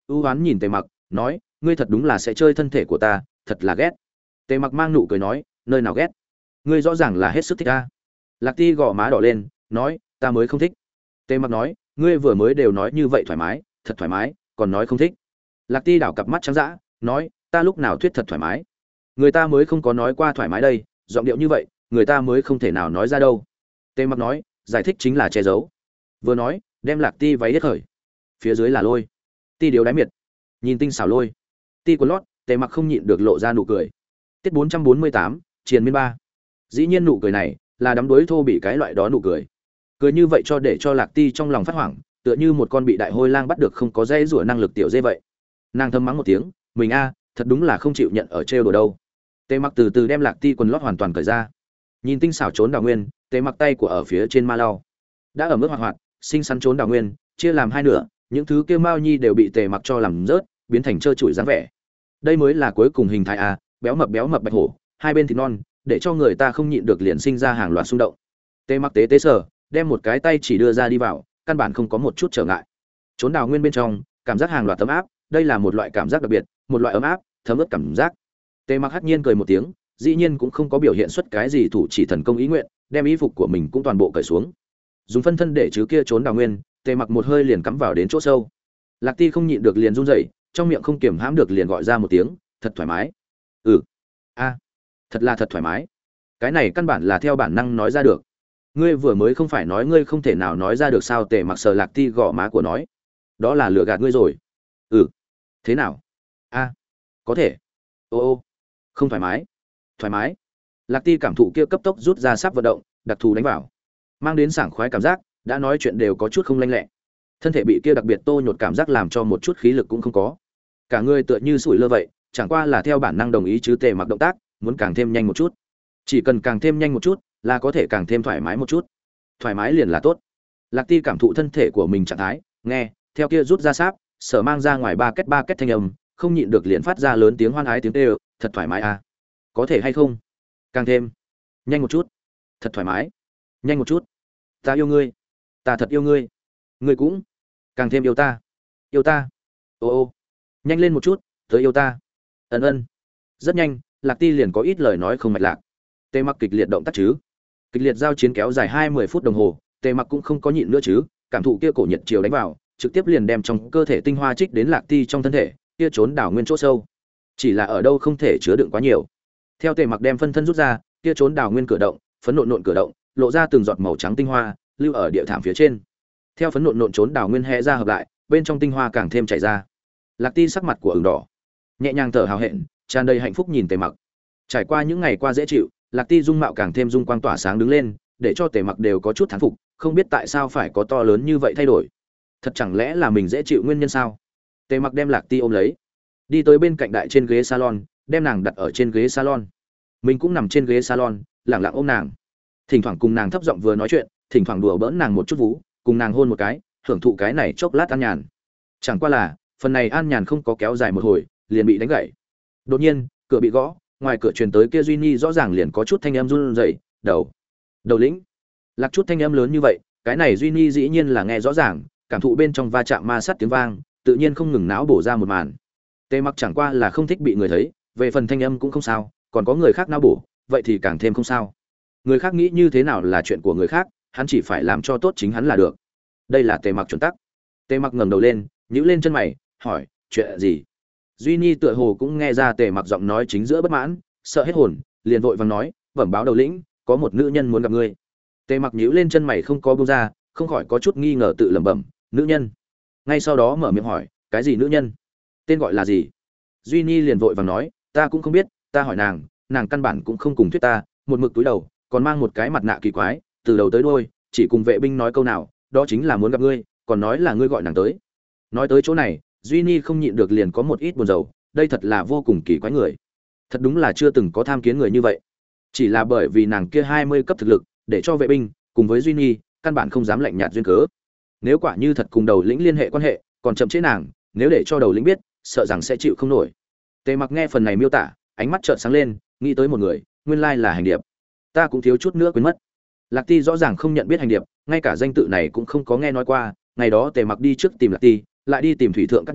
ưu hoán nhìn Tề Mặc, nói, ngươi thật đúng là sẽ chơi thân thể của ta, thật là ghét. Tề Mặc mang nụ cười nói, nơi nào ghét? Ngươi rõ ràng là hết sức thích ta. Lạc Ti gò má đỏ lên, nói, ta mới không thích. Tề Mặc nói, ngươi vừa mới đều nói như vậy thoải mái, thật thoải mái, còn nói không thích. Lạc Ti đảo cặp mắt trắng dã, nói, ta lúc nào thuyết thật thoải mái? Người ta mới không có nói qua thoải mái đây, giọng điệu như vậy, người ta mới không thể nào nói ra đâu. Tề Mặc nói, giải thích chính là che giấu. Vừa nói, đem Lạc Ti váy hết khởi. Phía dưới là lôi. Ti điếu đáy miệt. Nhìn tinh xảo lôi. Ti của lót, Tề Mặc không nhịn được lộ ra nụ cười. Tiết bốn trăm bốn mươi tám, triền miên ba. Dĩ nhiên nụ cười này là đắm đuối thô bị cái loại đó nụ cười. Cười như vậy cho để cho Lạc Ti trong lòng phát hoảng, tựa như một con bị đại hôi lang bắt được không có dây rủa năng lực tiểu dê vậy. Nàng thầm mắng một tiếng, mình a, thật đúng là không chịu nhận ở trêu đùa đâu. Tề Mặc từ từ đem Lạc Ti quần lót hoàn toàn cởi ra. Nhìn tinh xảo trốn đào nguyên, Tề Mặc tay của ở phía trên ma lau. Đã ở mức hoạt hoạt, xinh xắn trốn đào nguyên, chia làm hai nửa, những thứ kia mao nhi đều bị Tề Mặc cho làm rớt, biến thành trơ trụi dáng vẻ. Đây mới là cuối cùng hình thái a, béo mập béo mập bạch hổ, hai bên thịt non, để cho người ta không nhịn được liền sinh ra hàng loạt xung động. Tề Mặc tế tế sở, đem một cái tay chỉ đưa ra đi vào, căn bản không có một chút trở ngại. Trốn đào nguyên bên trong, cảm giác hàng loạt tấm áp, đây là một loại cảm giác đặc biệt, một loại ấm áp, thấm ướt cảm giác. Tề Mặc hắc nhiên cười một tiếng, dĩ nhiên cũng không có biểu hiện xuất cái gì thủ chỉ thần công ý nguyện, đem y phục của mình cũng toàn bộ cởi xuống. Dùng phân thân để chứ kia trốn đào nguyên, Tề Mặc một hơi liền cắm vào đến chỗ sâu. Lạc Ti không nhịn được liền run rẩy, trong miệng không kiềm hãm được liền gọi ra một tiếng, thật thoải mái. Ừ. A, thật là thật thoải mái. Cái này căn bản là theo bản năng nói ra được. Ngươi vừa mới không phải nói ngươi không thể nào nói ra được sao? Tề Mặc sờ Lạc Ti gõ má của nói. Đó là lừa gạt ngươi rồi. Ừ. Thế nào? A, có thể. Ô ô, không thoải mái. Thoải mái. Lạc Ti cảm thụ kia cấp tốc rút ra sắp vận động, đặc thù đánh vào, mang đến sảng khoái cảm giác, đã nói chuyện đều có chút không lanh lẹ. Thân thể bị kia đặc biệt tô nhột cảm giác làm cho một chút khí lực cũng không có. Cả người tựa như sủi lơ vậy, chẳng qua là theo bản năng đồng ý chứ. Tề Mặc động tác muốn càng thêm nhanh một chút. Chỉ cần càng thêm nhanh một chút, là có thể càng thêm thoải mái một chút. Thoải mái liền là tốt. Lạc Ti cảm thụ thân thể của mình trạng thái, nghe, theo kia rút ra sáp, sở mang ra ngoài ba két ba két thanh âm, không nhịn được liền phát ra lớn tiếng hoan ái tiếng kêu, thật thoải mái à? Có thể hay không? Càng thêm, nhanh một chút. Thật thoải mái. Nhanh một chút. Ta yêu ngươi. Ta thật yêu ngươi. Ngươi cũng càng thêm yêu ta. Yêu ta. Ô ô. Nhanh lên một chút, tới yêu ta. Ân ân. Rất nhanh, Lạc Ti liền có ít lời nói không mạch lạc. Tề Mặc kịch liệt động tác chứ. Kịch liệt giao chiến kéo dài hai mươi phút đồng hồ, Tề Mặc cũng không có nhịn nữa chứ, cảm thụ kia cổ nhiệt chiều đánh vào, trực tiếp liền đem trong cơ thể tinh hoa trích đến Lạc Ti trong thân thể, kia trốn đảo nguyên chỗ sâu. Chỉ là ở đâu không thể chứa đựng quá nhiều. Theo Tề Mặc đem phân thân rút ra, kia trốn đảo nguyên cửa động, phấn nộn nộn cửa động, lộ ra từng giọt màu trắng tinh hoa, lưu ở địa thảm phía trên. Theo phấn nộn nộn trốn đảo nguyên hé ra hợp lại, bên trong tinh hoa càng thêm chảy ra. Lạc Ti sắc mặt của ửng đỏ, nhẹ nhàng thở hào hẹn, tràn đầy hạnh phúc nhìn Tề Mặc. Trải qua những ngày qua dễ chịu, Lạc Ti dung mạo càng thêm dung quang tỏa sáng đứng lên, để cho Tề Mặc đều có chút thán phục, không biết tại sao phải có to lớn như vậy thay đổi. Thật chẳng lẽ là mình dễ chịu nguyên nhân sao? Tề Mặc đem Lạc Ti ôm lấy, đi tới bên cạnh đại trên ghế salon, đem nàng đặt ở trên ghế salon. Mình cũng nằm trên ghế salon, lặng lặng ôm nàng. Thỉnh thoảng cùng nàng thấp giọng vừa nói chuyện, thỉnh thoảng đùa bỡn nàng một chút vú, cùng nàng hôn một cái, hưởng thụ cái này chốc lát an nhàn. Chẳng qua là, phần này an nhàn không có kéo dài một hồi, liền bị đánh gãy. Đột nhiên, cửa bị gõ, ngoài cửa truyền tới kia Duy Nhi rõ ràng liền có chút thanh âm run rẩy, "Đầu, Đầu lĩnh." Lạc chút thanh âm lớn như vậy, cái này Duy Nhi dĩ nhiên là nghe rõ ràng, cảm thụ bên trong va chạm ma sát tiếng vang, tự nhiên không ngừng não bổ ra một màn. Tề Mặc chẳng qua là không thích bị người thấy, về phần thanh âm cũng không sao, còn có người khác não bổ, vậy thì càng thêm không sao. Người khác nghĩ như thế nào là chuyện của người khác, hắn chỉ phải làm cho tốt chính hắn là được. Đây là Tề Mặc chuẩn tắc. Tề Mặc ngẩng đầu lên, nhíu lên chân mày, hỏi, "Chuyện gì?" Duy Nhi tựa hồ cũng nghe ra Tề Mặc giọng nói chính giữa bất mãn, sợ hết hồn, liền vội vàng nói, "Bẩm báo đầu lĩnh, có một nữ nhân muốn gặp ngươi." Tề Mặc nhíu lên chân mày không có buông ra, không khỏi có chút nghi ngờ tự lẩm bẩm, "Nữ nhân?" Ngay sau đó mở miệng hỏi, "Cái gì nữ nhân? Tên gọi là gì?" Duy Nhi liền vội vàng nói, "Ta cũng không biết, ta hỏi nàng, nàng căn bản cũng không cùng thuyết ta, một mực túi đầu, còn mang một cái mặt nạ kỳ quái, từ đầu tới đuôi, chỉ cùng vệ binh nói câu nào, đó chính là muốn gặp ngươi, còn nói là ngươi gọi nàng tới." Nói tới chỗ này, Duy Nhi không nhịn được liền có một ít buồn rầu, đây thật là vô cùng kỳ quái người. Thật đúng là chưa từng có tham kiến người như vậy. Chỉ là bởi vì nàng kia hai mươi cấp thực lực, để cho vệ binh cùng với Duy Nhi căn bản không dám lạnh nhạt duyên cớ. Nếu quả như thật cùng đầu lĩnh liên hệ quan hệ, còn chậm chế nàng, nếu để cho đầu lĩnh biết, sợ rằng sẽ chịu không nổi. Tề Mặc nghe phần này miêu tả, ánh mắt chợt sáng lên, nghĩ tới một người, nguyên lai là Hành Điệp. Ta cũng thiếu chút nữa quên mất. Lạc Ti rõ ràng không nhận biết Hành Điệp, ngay cả danh tự này cũng không có nghe nói qua, ngày đó Tề Mặc đi trước tìm Lạc Ti, lại đi tìm thủy thượng các điển,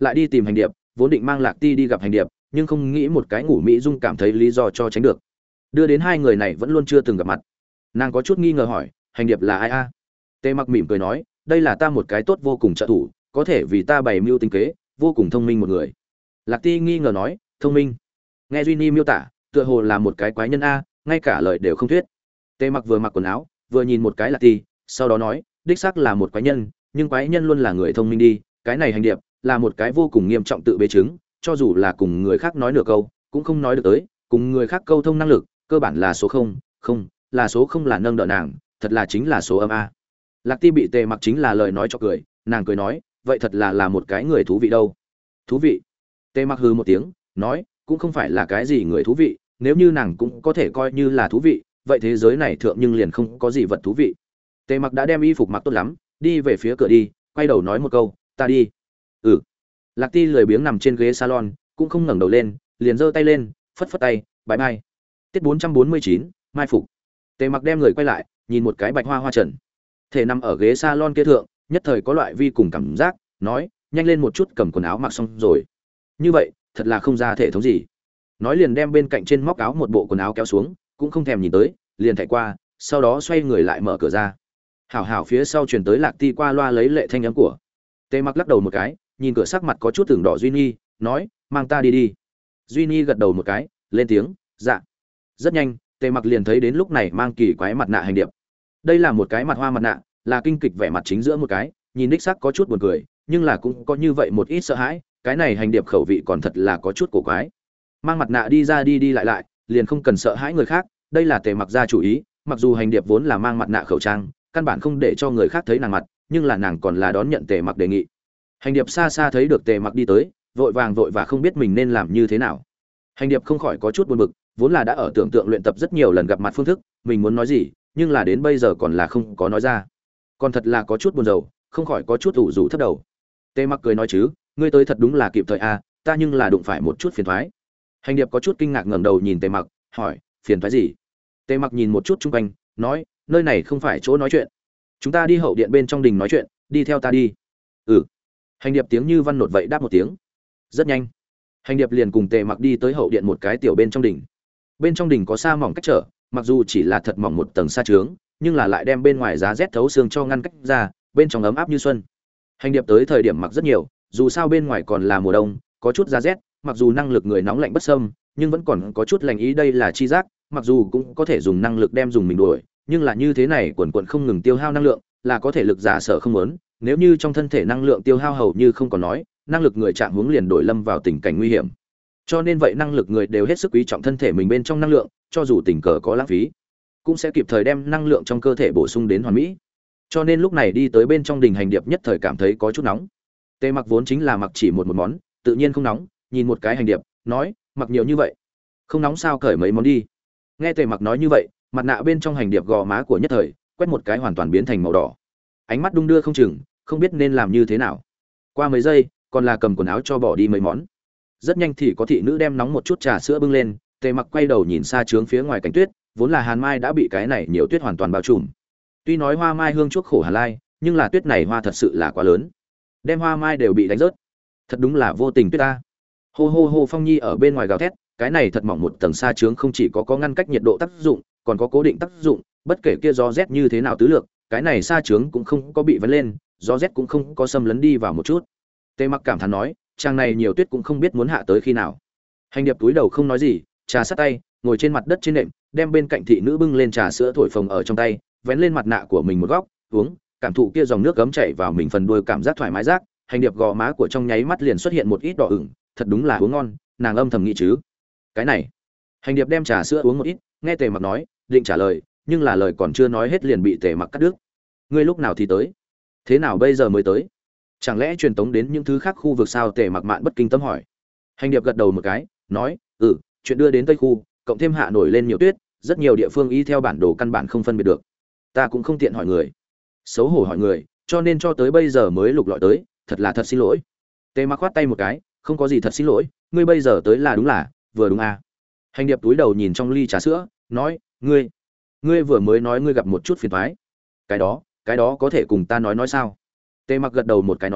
lại đi tìm hành điệp, vốn định mang Lạc Ti đi gặp hành điệp, nhưng không nghĩ một cái ngủ mỹ dung cảm thấy lý do cho tránh được, đưa đến hai người này vẫn luôn chưa từng gặp mặt. Nàng có chút nghi ngờ hỏi, hành điệp là ai a? Tề Mặc mỉm cười nói, đây là ta một cái tốt vô cùng trợ thủ, có thể vì ta bày mưu tính kế, vô cùng thông minh một người. Lạc Ti nghi ngờ nói, thông minh? Nghe Duy Ni miêu tả, tựa hồ là một cái quái nhân a, ngay cả lời đều không thuyết. Tề Mặc vừa mặc quần áo, vừa nhìn một cái Lạc Ti, sau đó nói, đích xác là một quái nhân, nhưng quái nhân luôn là người thông minh đi, cái này hành điệp là một cái vô cùng nghiêm trọng tự bế chứng, cho dù là cùng người khác nói nửa câu, cũng không nói được tới, cùng người khác câu thông năng lực, cơ bản là số không, không, là số không là nâng đỡ nàng, thật là chính là số âm a. Lạc Ti bị Tề Mặc chính là lời nói cho cười, nàng cười nói, vậy thật là là một cái người thú vị đâu. Thú vị? Tề Mặc hừ một tiếng, nói, cũng không phải là cái gì người thú vị, nếu như nàng cũng có thể coi như là thú vị, vậy thế giới này thượng nhưng liền không có gì vật thú vị. Tề Mặc đã đem y phục mặc tốt lắm, đi về phía cửa đi, quay đầu nói một câu, ta đi. Ừ. Lạc Ti lười biếng nằm trên ghế salon, cũng không ngẩng đầu lên, liền giơ tay lên, phất phất tay, bye bye. Tiết bốn trăm bốn mươi chín, mai phục. Tề Mặc đem người quay lại, nhìn một cái bạch hoa hoa trần, thể nằm ở ghế salon kia thượng, nhất thời có loại vi cùng cảm giác, nói, nhanh lên một chút cầm quần áo mặc xong rồi. Như vậy, thật là không ra thể thống gì. Nói liền đem bên cạnh trên móc áo một bộ quần áo kéo xuống, cũng không thèm nhìn tới, liền thảy qua, sau đó xoay người lại mở cửa ra. Hảo hảo phía sau truyền tới Lạc Ti qua loa lấy lệ thanh âm của. Tề Mặc lắc đầu một cái, nhìn cửa sắc mặt có chút tưởng đỏ Duy Nhi, nói, mang ta đi đi. Duy Nhi gật đầu một cái, lên tiếng, dạ. Rất nhanh, Tề Mặc liền thấy đến lúc này mang kỳ quái mặt nạ hành điệp. Đây là một cái mặt hoa mặt nạ, là kinh kịch vẻ mặt chính giữa một cái, nhìn đích sắc có chút buồn cười, nhưng là cũng có như vậy một ít sợ hãi, cái này hành điệp khẩu vị còn thật là có chút cổ quái. Mang mặt nạ đi ra đi đi lại lại, liền không cần sợ hãi người khác, đây là Tề Mặc ra chủ ý, mặc dù hành điệp vốn là mang mặt nạ khẩu trang, căn bản không để cho người khác thấy nàng mặt, nhưng là nàng còn là đón nhận Tề Mặc đề nghị. Hành điệp xa xa thấy được Tề Mặc đi tới, vội vàng vội và không biết mình nên làm như thế nào. Hành điệp không khỏi có chút buồn bực, vốn là đã ở tưởng tượng luyện tập rất nhiều lần gặp mặt phương thức, mình muốn nói gì, nhưng là đến bây giờ còn là không có nói ra. Còn thật là có chút buồn rầu, không khỏi có chút ủ rũ thấp đầu. Tề Mặc cười nói chứ, ngươi tới thật đúng là kịp thời a, ta nhưng là đụng phải một chút phiền toái. Hành điệp có chút kinh ngạc ngẩng đầu nhìn Tề Mặc, hỏi, phiền toái gì? Tề Mặc nhìn một chút xung quanh, nói, nơi này không phải chỗ nói chuyện, chúng ta đi hậu điện bên trong đình nói chuyện, đi theo ta đi. Ừ. Hành điệp tiếng như văn nột vậy đáp một tiếng. Rất nhanh, hành điệp liền cùng Tề Mặc đi tới hậu điện một cái tiểu bên trong đình. Bên trong đình có sa mỏng cách trở, mặc dù chỉ là thật mỏng một tầng sa trướng, nhưng là lại đem bên ngoài giá rét thấu xương cho ngăn cách ra, bên trong ấm áp như xuân. Hành điệp tới thời điểm mặc rất nhiều, dù sao bên ngoài còn là mùa đông, có chút giá rét, mặc dù năng lực người nóng lạnh bất xâm, nhưng vẫn còn có chút lành ý, đây là chi giác, mặc dù cũng có thể dùng năng lực đem dùng mình đuổi, nhưng là như thế này quần quần không ngừng tiêu hao năng lượng, là có thể lực giả sở không muốn, nếu như trong thân thể năng lượng tiêu hao hầu như không còn nói, năng lực người trạng huống liền đổi lâm vào tình cảnh nguy hiểm. Cho nên vậy năng lực người đều hết sức quý trọng thân thể mình bên trong năng lượng, cho dù tình cờ có lãng phí, cũng sẽ kịp thời đem năng lượng trong cơ thể bổ sung đến hoàn mỹ. Cho nên lúc này đi tới bên trong đình hành điệp nhất thời cảm thấy có chút nóng. Tề Mặc vốn chính là mặc chỉ một một món, tự nhiên không nóng, nhìn một cái hành điệp, nói, mặc nhiều như vậy, không nóng sao cởi mấy món đi. Nghe Tề Mặc nói như vậy, mặt nạ bên trong hành điệp gò má của nhất thời quét một cái hoàn toàn biến thành màu đỏ, ánh mắt đung đưa không chừng, không biết nên làm như thế nào. Qua mấy giây, còn là cầm quần áo cho bỏ đi mấy món. Rất nhanh thì có thị nữ đem nóng một chút trà sữa bưng lên, Tề Mặc quay đầu nhìn xa trướng phía ngoài cánh tuyết, vốn là hàn mai đã bị cái này nhiều tuyết hoàn toàn bao trùm. Tuy nói hoa mai hương chuốc khổ Hà Lai, nhưng là tuyết này hoa thật sự là quá lớn, đem hoa mai đều bị đánh rớt. Thật đúng là vô tình tuyết ta. Hô hô hô, phong nhi ở bên ngoài gào thét, cái này thật mỏng một tầng sa trướng không chỉ có có ngăn cách nhiệt độ tác dụng, còn có cố định tác dụng, bất kể kia gió rét như thế nào tứ lược, cái này sa trướng cũng không có bị vấn lên, gió rét cũng không có xâm lấn đi vào một chút. Tề Mặc cảm thán nói, trang này nhiều tuyết cũng không biết muốn hạ tới khi nào. Hành điệp túi đầu không nói gì, trà sát tay, ngồi trên mặt đất trên nệm, đem bên cạnh thị nữ bưng lên trà sữa thổi phồng ở trong tay, vén lên mặt nạ của mình một góc, uống, cảm thụ kia dòng nước cấm chảy vào mình phần đuôi, cảm giác thoải mái rác. Hành điệp gò má của trong nháy mắt liền xuất hiện một ít đỏ ửng, thật đúng là uống ngon, nàng âm thầm nghĩ chứ. Cái này, hành điệp đem trà sữa uống một ít, nghe Tề Mặc nói, định trả lời, nhưng là lời còn chưa nói hết liền bị Tề Mặc cắt đứt. Ngươi lúc nào thì tới? Thế nào bây giờ mới tới? Chẳng lẽ truyền tống đến những thứ khác khu vực sao? Tề Mặc mạn bất kinh tâm hỏi. Hành điệp gật đầu một cái, nói, ừ, chuyện đưa đến Tây khu, cộng thêm hạ nổi lên nhiều tuyết, rất nhiều địa phương y theo bản đồ căn bản không phân biệt được. Ta cũng không tiện hỏi người, xấu hổ hỏi người, cho nên cho tới bây giờ mới lục lọi tới, thật là thật xin lỗi. Tề Mặc khoát tay một cái, không có gì thật xin lỗi, ngươi bây giờ tới là đúng là, vừa đúng à. Hành điệp túi đầu nhìn trong ly trà sữa, nói, ngươi, ngươi vừa mới nói ngươi gặp một chút phiền toái. Cái đó, cái đó có thể cùng ta nói nói sao? Tề Mặc gật đầu một cái nói,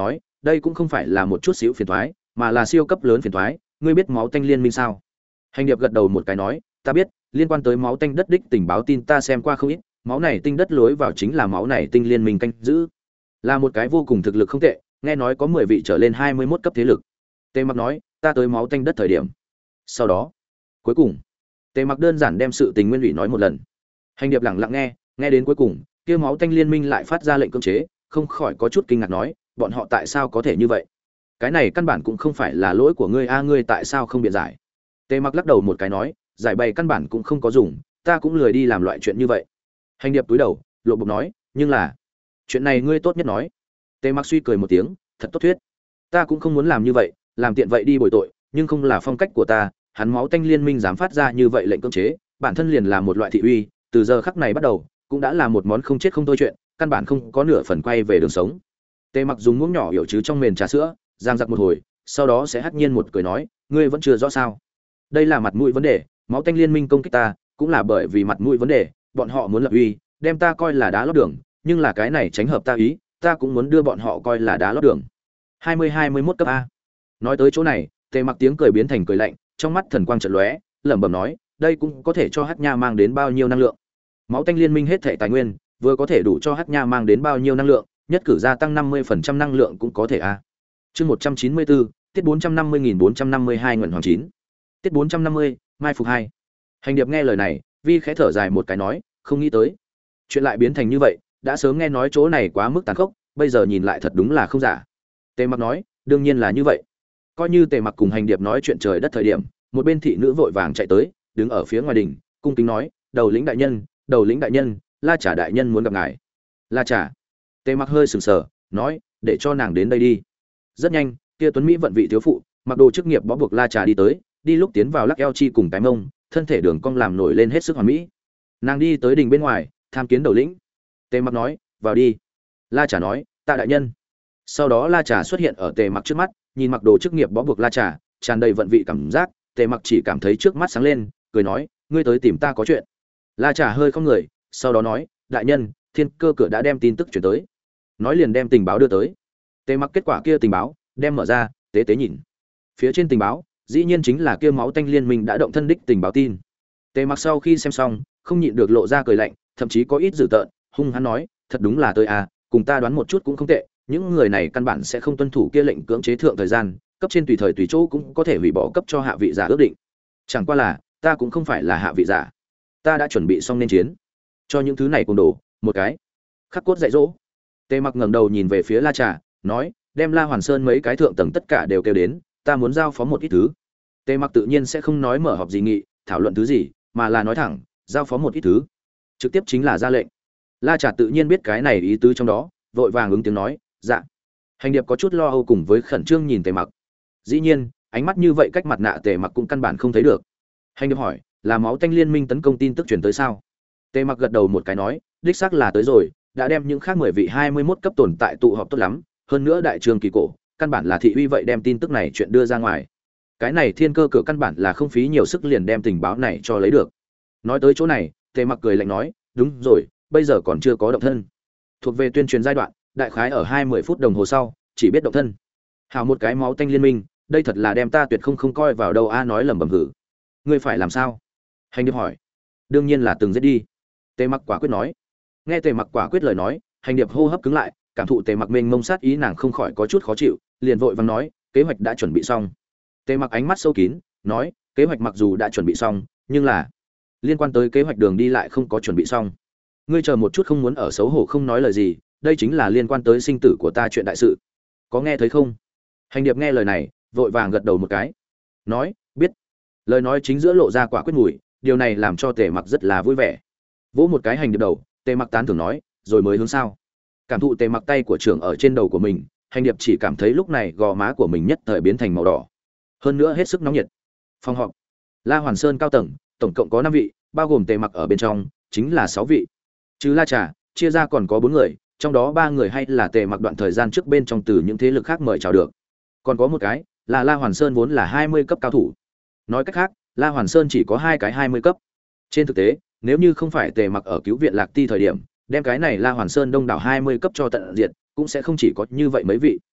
đây cũng không phải là một chút xíu phiền toái, mà là siêu cấp lớn phiền toái. Ngươi biết máu tanh liên minh sao? Hành điệp gật đầu một cái nói, ta biết, liên quan tới máu tanh đất đích tình báo tin ta xem qua không ít, máu này tinh đất lối vào chính là máu này tinh liên minh canh giữ, là một cái vô cùng thực lực không tệ, nghe nói có mười vị trở lên hai mươi mốt cấp thế lực. Tề Mặc nói, ta tới máu tanh đất thời điểm. Sau đó, cuối cùng, Tề Mặc đơn giản đem sự tình nguyên ủy nói một lần. Hành điệp lặng lặng nghe, nghe đến cuối cùng, kia máu tanh liên minh lại phát ra lệnh cưỡng chế, không khỏi có chút kinh ngạc nói, bọn họ tại sao có thể như vậy? Cái này căn bản cũng không phải là lỗi của ngươi a, ngươi tại sao không biện giải? Tề Mặc lắc đầu một cái nói, giải bày căn bản cũng không có dùng, ta cũng lười đi làm loại chuyện như vậy. Hành điệp túi đầu, lộ bộc nói, nhưng là, chuyện này ngươi tốt nhất nói. Tề Mặc suy cười một tiếng, thật tốt thuyết. Ta cũng không muốn làm như vậy, làm tiện vậy đi bồi tội, nhưng không là phong cách của ta, hắn máu tanh liên minh dám phát ra như vậy lệnh cưỡng chế, bản thân liền là một loại thị uy, từ giờ khắc này bắt đầu, cũng đã là một món không chết không thôi chuyện, căn bản không có nửa phần quay về đường sống. Tề Mặc dùng muỗng nhỏ hiểu chứ trong mền trà sữa, giang giặc một hồi, sau đó sẽ hắc nhiên một cười nói, ngươi vẫn chưa rõ sao? Đây là mặt mũi vấn đề, máu tanh liên minh công kích ta, cũng là bởi vì mặt mũi vấn đề, bọn họ muốn lập uy, đem ta coi là đá lót đường, nhưng là cái này tránh hợp ta ý, ta cũng muốn đưa bọn họ coi là đá lót đường. hai mươi hai mươi mốt cấp a. Nói tới chỗ này, Tề Mặc tiếng cười biến thành cười lạnh, trong mắt thần quang chợt lóe, lẩm bẩm nói, đây cũng có thể cho Hắc Nha mang đến bao nhiêu năng lượng. Máu tanh liên minh hết thảy tài nguyên, vừa có thể đủ cho Hắc Nha mang đến bao nhiêu năng lượng, nhất cử gia tăng năm mươi phần trăm năng lượng cũng có thể a. Chương một trăm chín mươi bốn, tiết bốn trăm năm mươi nghìn bốn trăm năm mươi hai nguyện hoàng chín. Tiết bốn trăm năm mươi, mai phục hai. Hành điệp nghe lời này, vi khẽ thở dài một cái nói, không nghĩ tới, chuyện lại biến thành như vậy, đã sớm nghe nói chỗ này quá mức tàn khốc, bây giờ nhìn lại thật đúng là không giả. Tề Mặc nói, đương nhiên là như vậy. Coi như Tề Mặc cùng Hành điệp nói chuyện trời đất thời điểm, một bên thị nữ vội vàng chạy tới, đứng ở phía ngoài đình, cung kính nói, đầu lĩnh đại nhân, đầu lĩnh đại nhân, La Trà đại nhân muốn gặp ngài. La Trà. Tề Mặc hơi sừng sờ, nói, để cho nàng đến đây đi. Rất nhanh, kia tuấn mỹ vận vị thiếu phụ, mặc đồ chức nghiệp bó buộc La Trà đi tới, đi lúc tiến vào lắc eo chi cùng cái mông, thân thể đường cong làm nổi lên hết sức hoàn mỹ. Nàng đi tới đình bên ngoài, tham kiến đầu lĩnh. Tề Mặc nói, vào đi. La Trà nói, tạ đại nhân. Sau đó La Trà xuất hiện ở Tề Mặc trước mắt, nhìn mặc đồ chức nghiệp bó buộc La Trà, tràn đầy vận vị cảm giác, Tề Mặc chỉ cảm thấy trước mắt sáng lên, cười nói, ngươi tới tìm ta có chuyện. La Trà hơi không người, sau đó nói, đại nhân, Thiên Cơ cửa đã đem tin tức chuyển tới. Nói liền đem tình báo đưa tới. Tề Mặc kết quả kia tình báo, đem mở ra, tế tế nhìn. Phía trên tình báo, dĩ nhiên chính là kia máu tanh liên minh đã động thân đích tình báo tin. Tề Mặc sau khi xem xong, không nhịn được lộ ra cười lạnh, thậm chí có ít dữ tợn, hung hăng nói, thật đúng là tôi à, cùng ta đoán một chút cũng không tệ, những người này căn bản sẽ không tuân thủ kia lệnh cưỡng chế thượng thời gian, cấp trên tùy thời tùy chỗ cũng có thể hủy bỏ cấp cho hạ vị giả ước định. Chẳng qua là, ta cũng không phải là hạ vị giả, ta đã chuẩn bị xong nên chiến, cho những thứ này cùng đổ một cái khắc cốt dạy dỗ. Tề Mặc ngẩng đầu nhìn về phía La Trà, nói, đem La Hoàn Sơn mấy cái thượng tầng tất cả đều kêu đến, ta muốn giao phó một ít thứ. Tề Mặc tự nhiên sẽ không nói mở họp gì nghị, thảo luận thứ gì, mà là nói thẳng, giao phó một ít thứ, trực tiếp chính là ra lệnh. La Trà tự nhiên biết cái này ý tứ trong đó, vội vàng ứng tiếng nói, dạ. Hành điệp có chút lo âu cùng với khẩn trương nhìn Tề Mặc. Dĩ nhiên, ánh mắt như vậy cách mặt nạ Tề Mặc cũng căn bản không thấy được. Hành điệp hỏi, là máu tanh liên minh tấn công tin tức truyền tới sao? Tề Mặc gật đầu một cái nói, đích xác là tới rồi, đã đem những khác mười vị hai mươi mốt cấp tồn tại tụ họp tốt lắm, hơn nữa đại trường kỳ cổ, căn bản là thị uy vậy đem tin tức này chuyện đưa ra ngoài. Cái này Thiên Cơ cửa căn bản là không phí nhiều sức liền đem tình báo này cho lấy được. Nói tới chỗ này, Tề Mặc cười lạnh nói, đúng rồi, bây giờ còn chưa có động thân. Thuộc về tuyên truyền giai đoạn, đại khái ở hai mươi phút đồng hồ sau, chỉ biết động thân. Hào một cái máu tanh liên minh, đây thật là đem ta tuyệt không không coi vào đâu a, nói lẩm bẩm hử. Ngươi phải làm sao? Hành điệp hỏi. Đương nhiên là từng giết đi. Tề Mặc quả quyết nói. Nghe Tề Mặc quả quyết lời nói, Hành điệp hô hấp cứng lại, cảm thụ Tề Mặc mênh mông sát ý nàng không khỏi có chút khó chịu, liền vội vàng nói, kế hoạch đã chuẩn bị xong. Tề Mặc ánh mắt sâu kín, nói, kế hoạch mặc dù đã chuẩn bị xong, nhưng là liên quan tới kế hoạch đường đi lại không có chuẩn bị xong. Ngươi chờ một chút, không muốn ở xấu hổ không nói lời gì, đây chính là liên quan tới sinh tử của ta chuyện đại sự. Có nghe thấy không? Hành điệp nghe lời này, vội vàng gật đầu một cái, nói, biết. Lời nói chính giữa lộ ra quả quyết mùi, điều này làm cho Tề Mặc rất là vui vẻ. Vỗ một cái Hành điệp đầu, Tề Mặc tán thưởng nói, rồi mới hướng sao? Cảm thụ Tề Mặc tay của trưởng ở trên đầu của mình, Hành điệp chỉ cảm thấy lúc này gò má của mình nhất thời biến thành màu đỏ, hơn nữa hết sức nóng nhiệt. Phòng họp, La Hoàn Sơn cao tầng, tổng cộng có năm vị, bao gồm Tề Mặc ở bên trong, chính là sáu vị. Trừ La Trà, chia ra còn có bốn người, trong đó ba người hay là Tề Mặc đoạn thời gian trước bên trong từ những thế lực khác mời chào được. Còn có một cái, là La Hoàn Sơn vốn là hai mươi cấp cao thủ. Nói cách khác, La Hoàn Sơn chỉ có hai cái hai mươi cấp. Trên thực tế, nếu như không phải Tề Mặc ở cứu viện Lạc Ti thời điểm, đem cái này La Hoàn Sơn đông đảo hai mươi cấp cho tận diệt, cũng sẽ không chỉ có như vậy mấy vị.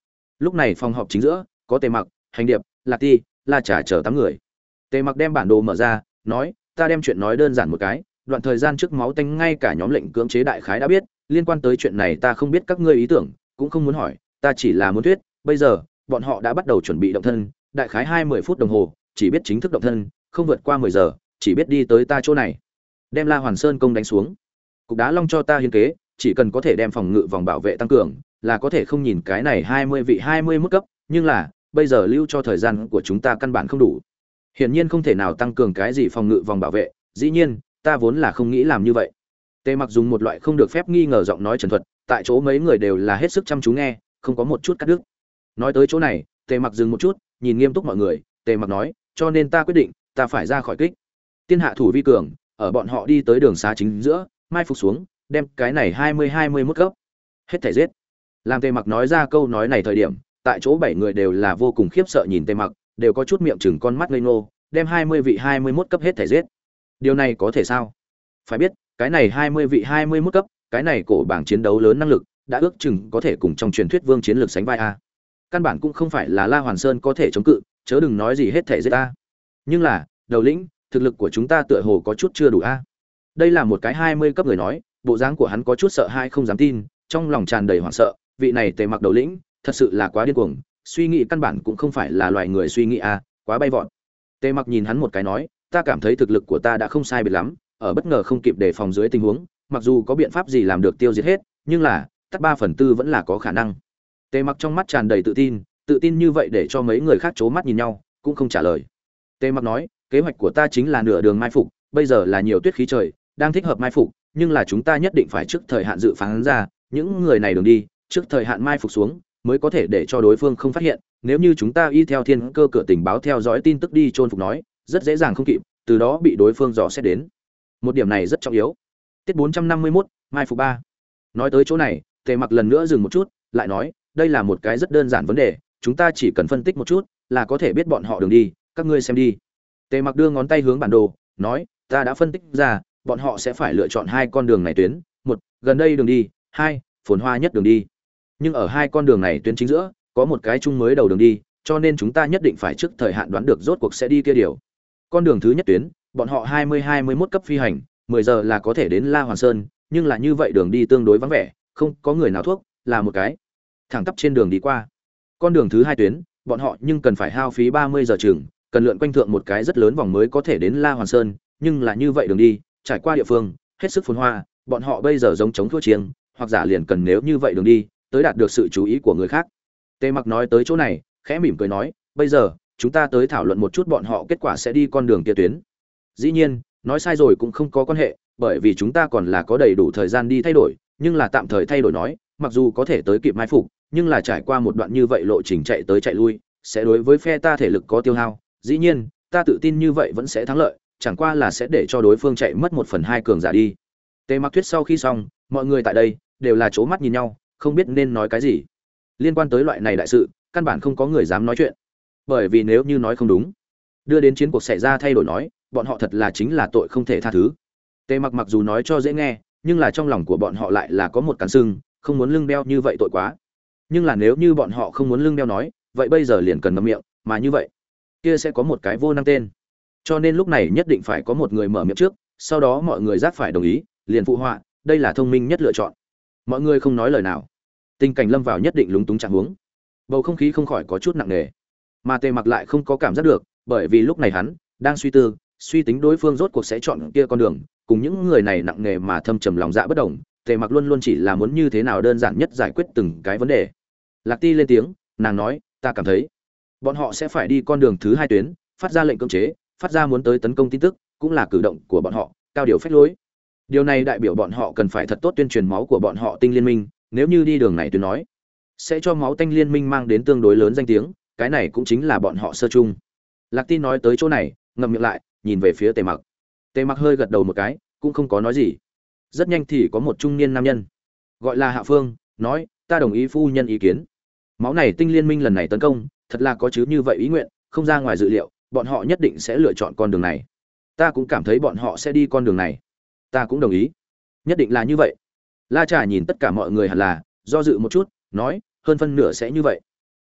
Lúc này phòng họp chính giữa có Tề Mặc, Hành Điệp, Lạc Ti, La Trà chờ tám người. Tề Mặc đem bản đồ mở ra, nói, ta đem chuyện nói đơn giản một cái, đoạn thời gian trước máu tanh ngay cả nhóm lệnh cưỡng chế đại khái đã biết, liên quan tới chuyện này ta không biết các ngươi ý tưởng, cũng không muốn hỏi, ta chỉ là muốn thuyết, bây giờ, bọn họ đã bắt đầu chuẩn bị động thân, đại khái hai mươi phút đồng hồ, chỉ biết chính thức động thân, không vượt qua mười giờ, chỉ biết đi tới ta chỗ này. Đem La Hoàn Sơn công đánh xuống. Cục Đá Long cho ta hiến kế, chỉ cần có thể đem phòng ngự vòng bảo vệ tăng cường, là có thể không nhìn cái này hai mươi vị hai mươi mức cấp, nhưng là, bây giờ lưu cho thời gian của chúng ta căn bản không đủ. Hiển nhiên không thể nào tăng cường cái gì phòng ngự vòng bảo vệ, dĩ nhiên, ta vốn là không nghĩ làm như vậy. Tề Mặc dùng một loại không được phép nghi ngờ giọng nói trần thuật, tại chỗ mấy người đều là hết sức chăm chú nghe, không có một chút cắt đứt. Nói tới chỗ này, Tề Mặc dừng một chút, nhìn nghiêm túc mọi người, Tề Mặc nói, cho nên ta quyết định, ta phải ra khỏi kích. Tiên hạ thủ vi cường, ở bọn họ đi tới đường xá chính giữa, mai phục xuống, đem cái này hai mươi hai mươi mốt cấp, hết thảy giết. Làm Tề Mặc nói ra câu nói này thời điểm, tại chỗ bảy người đều là vô cùng khiếp sợ nhìn Tề Mặc, đều có chút miệng chừng con mắt ngây ngô, đem hai mươi vị hai mươi mốt cấp hết thảy giết. Điều này có thể sao? Phải biết, cái này hai mươi vị hai mươi mốt cấp, cái này cổ bảng chiến đấu lớn năng lực, đã ước chừng có thể cùng trong truyền thuyết vương chiến lược sánh vai a. Căn bản cũng không phải là La Hoàn Sơn có thể chống cự, chớ đừng nói gì hết thảy giết a. Nhưng là, đầu lĩnh, thực lực của chúng ta tựa hồ có chút chưa đủ a. Đây là một cái hai mươi cấp người nói, bộ dáng của hắn có chút sợ hãi không dám tin, trong lòng tràn đầy hoảng sợ, vị này Tề Mặc đầu lĩnh, thật sự là quá điên cuồng, suy nghĩ căn bản cũng không phải là loài người suy nghĩ a, quá bay vọt. Tề Mặc nhìn hắn một cái nói, ta cảm thấy thực lực của ta đã không sai biệt lắm, ở bất ngờ không kịp đề phòng dưới tình huống, mặc dù có biện pháp gì làm được tiêu diệt hết, nhưng là, tắt ba phần tư vẫn là có khả năng. Tề Mặc trong mắt tràn đầy tự tin, tự tin như vậy để cho mấy người khác chố mắt nhìn nhau, cũng không trả lời. Tề Mặc nói, kế hoạch của ta chính là nửa đường mai phục, bây giờ là nhiều tuyết khí trời, đang thích hợp mai phục, nhưng là chúng ta nhất định phải trước thời hạn dự phán ra, những người này đường đi, trước thời hạn mai phục xuống, mới có thể để cho đối phương không phát hiện, nếu như chúng ta y theo thiên cơ cửa tình báo theo dõi tin tức đi chôn phục nói, rất dễ dàng không kịp, từ đó bị đối phương dò xét đến. Một điểm này rất trọng yếu. Tiết bốn trăm năm mươi mốt, mai phục ba. Nói tới chỗ này, Tề Mặc lần nữa dừng một chút, lại nói, đây là một cái rất đơn giản vấn đề, chúng ta chỉ cần phân tích một chút, là có thể biết bọn họ đường đi, các ngươi xem đi. Tề Mặc đưa ngón tay hướng bản đồ, nói, ta đã phân tích ra, bọn họ sẽ phải lựa chọn hai con đường này tuyến, một, gần đây đường đi, hai, phồn hoa nhất đường đi. Nhưng ở hai con đường này tuyến chính giữa, có một cái chung mới đầu đường đi, cho nên chúng ta nhất định phải trước thời hạn đoán được rốt cuộc sẽ đi kia điều. Con đường thứ nhất tuyến, bọn họ hai mươi hai mươi mốt cấp phi hành, mười giờ là có thể đến La Hoàn Sơn, nhưng là như vậy đường đi tương đối vắng vẻ, không có người nào thuốc, là một cái thẳng tắp trên đường đi qua. Con đường thứ hai tuyến, bọn họ nhưng cần phải hao phí ba mươi giờ chừng, cần lượn quanh thượng một cái rất lớn vòng mới có thể đến La Hoàn Sơn, nhưng là như vậy đường đi, trải qua địa phương, hết sức phồn hoa, bọn họ bây giờ giống chống thua chiêng, hoặc giả liền cần nếu như vậy đường đi, tới đạt được sự chú ý của người khác. Tề Mặc nói tới chỗ này, khẽ mỉm cười nói, bây giờ, chúng ta tới thảo luận một chút bọn họ kết quả sẽ đi con đường kia tuyến. Dĩ nhiên, nói sai rồi cũng không có quan hệ, bởi vì chúng ta còn là có đầy đủ thời gian đi thay đổi, nhưng là tạm thời thay đổi nói, mặc dù có thể tới kịp mai phục, nhưng là trải qua một đoạn như vậy lộ trình chạy tới chạy lui, sẽ đối với phe ta thể lực có tiêu hao. Dĩ nhiên, ta tự tin như vậy vẫn sẽ thắng lợi, chẳng qua là sẽ để cho đối phương chạy mất một phần hai cường giả đi. Tề Mặc thuyết sau khi xong, mọi người tại đây đều là chố mắt nhìn nhau, không biết nên nói cái gì. Liên quan tới loại này đại sự, căn bản không có người dám nói chuyện, bởi vì nếu như nói không đúng, đưa đến chiến cuộc xảy ra thay đổi nói, bọn họ thật là chính là tội không thể tha thứ. Tề Mặc mặc dù nói cho dễ nghe, nhưng là trong lòng của bọn họ lại là có một cán sưng, không muốn lưng đeo như vậy tội quá. Nhưng là nếu như bọn họ không muốn lưng đeo nói, vậy bây giờ liền cần ngậm miệng, mà như vậy, kia sẽ có một cái vô năng tên. Cho nên lúc này nhất định phải có một người mở miệng trước, sau đó mọi người giác phải đồng ý, liền phụ họa, đây là thông minh nhất lựa chọn. Mọi người không nói lời nào. Tình cảnh lâm vào nhất định lúng túng trạng huống. Bầu không khí không khỏi có chút nặng nề. Mà Tề Mặc lại không có cảm giác được, bởi vì lúc này hắn đang suy tư, suy tính đối phương rốt cuộc sẽ chọn kia con đường, cùng những người này nặng nề mà thâm trầm lòng dạ bất động, Tề Mặc luôn luôn chỉ là muốn như thế nào đơn giản nhất giải quyết từng cái vấn đề. Lạc Ti lên tiếng, nàng nói, ta cảm thấy bọn họ sẽ phải đi con đường thứ hai tuyến, phát ra lệnh cưỡng chế, phát ra muốn tới tấn công tin tức, cũng là cử động của bọn họ, cao điều phách lối. Điều này đại biểu bọn họ cần phải thật tốt tuyên truyền máu của bọn họ tinh liên minh, nếu như đi đường này tuyên nói, sẽ cho máu tanh liên minh mang đến tương đối lớn danh tiếng, cái này cũng chính là bọn họ sơ chung. Lạc Ti nói tới chỗ này, ngậm miệng lại, nhìn về phía Tề Mặc. Tề Mặc hơi gật đầu một cái, cũng không có nói gì. Rất nhanh thì có một trung niên nam nhân, gọi là Hạ Phương, nói, ta đồng ý phu nhân ý kiến. Máu này tinh liên minh lần này tấn công, thật là có chứ như vậy ý nguyện, không ra ngoài dự liệu, bọn họ nhất định sẽ lựa chọn con đường này. Ta cũng cảm thấy bọn họ sẽ đi con đường này. Ta cũng đồng ý. Nhất định là như vậy. La Trà nhìn tất cả mọi người hẳn là do dự một chút, nói, hơn phân nửa sẽ như vậy.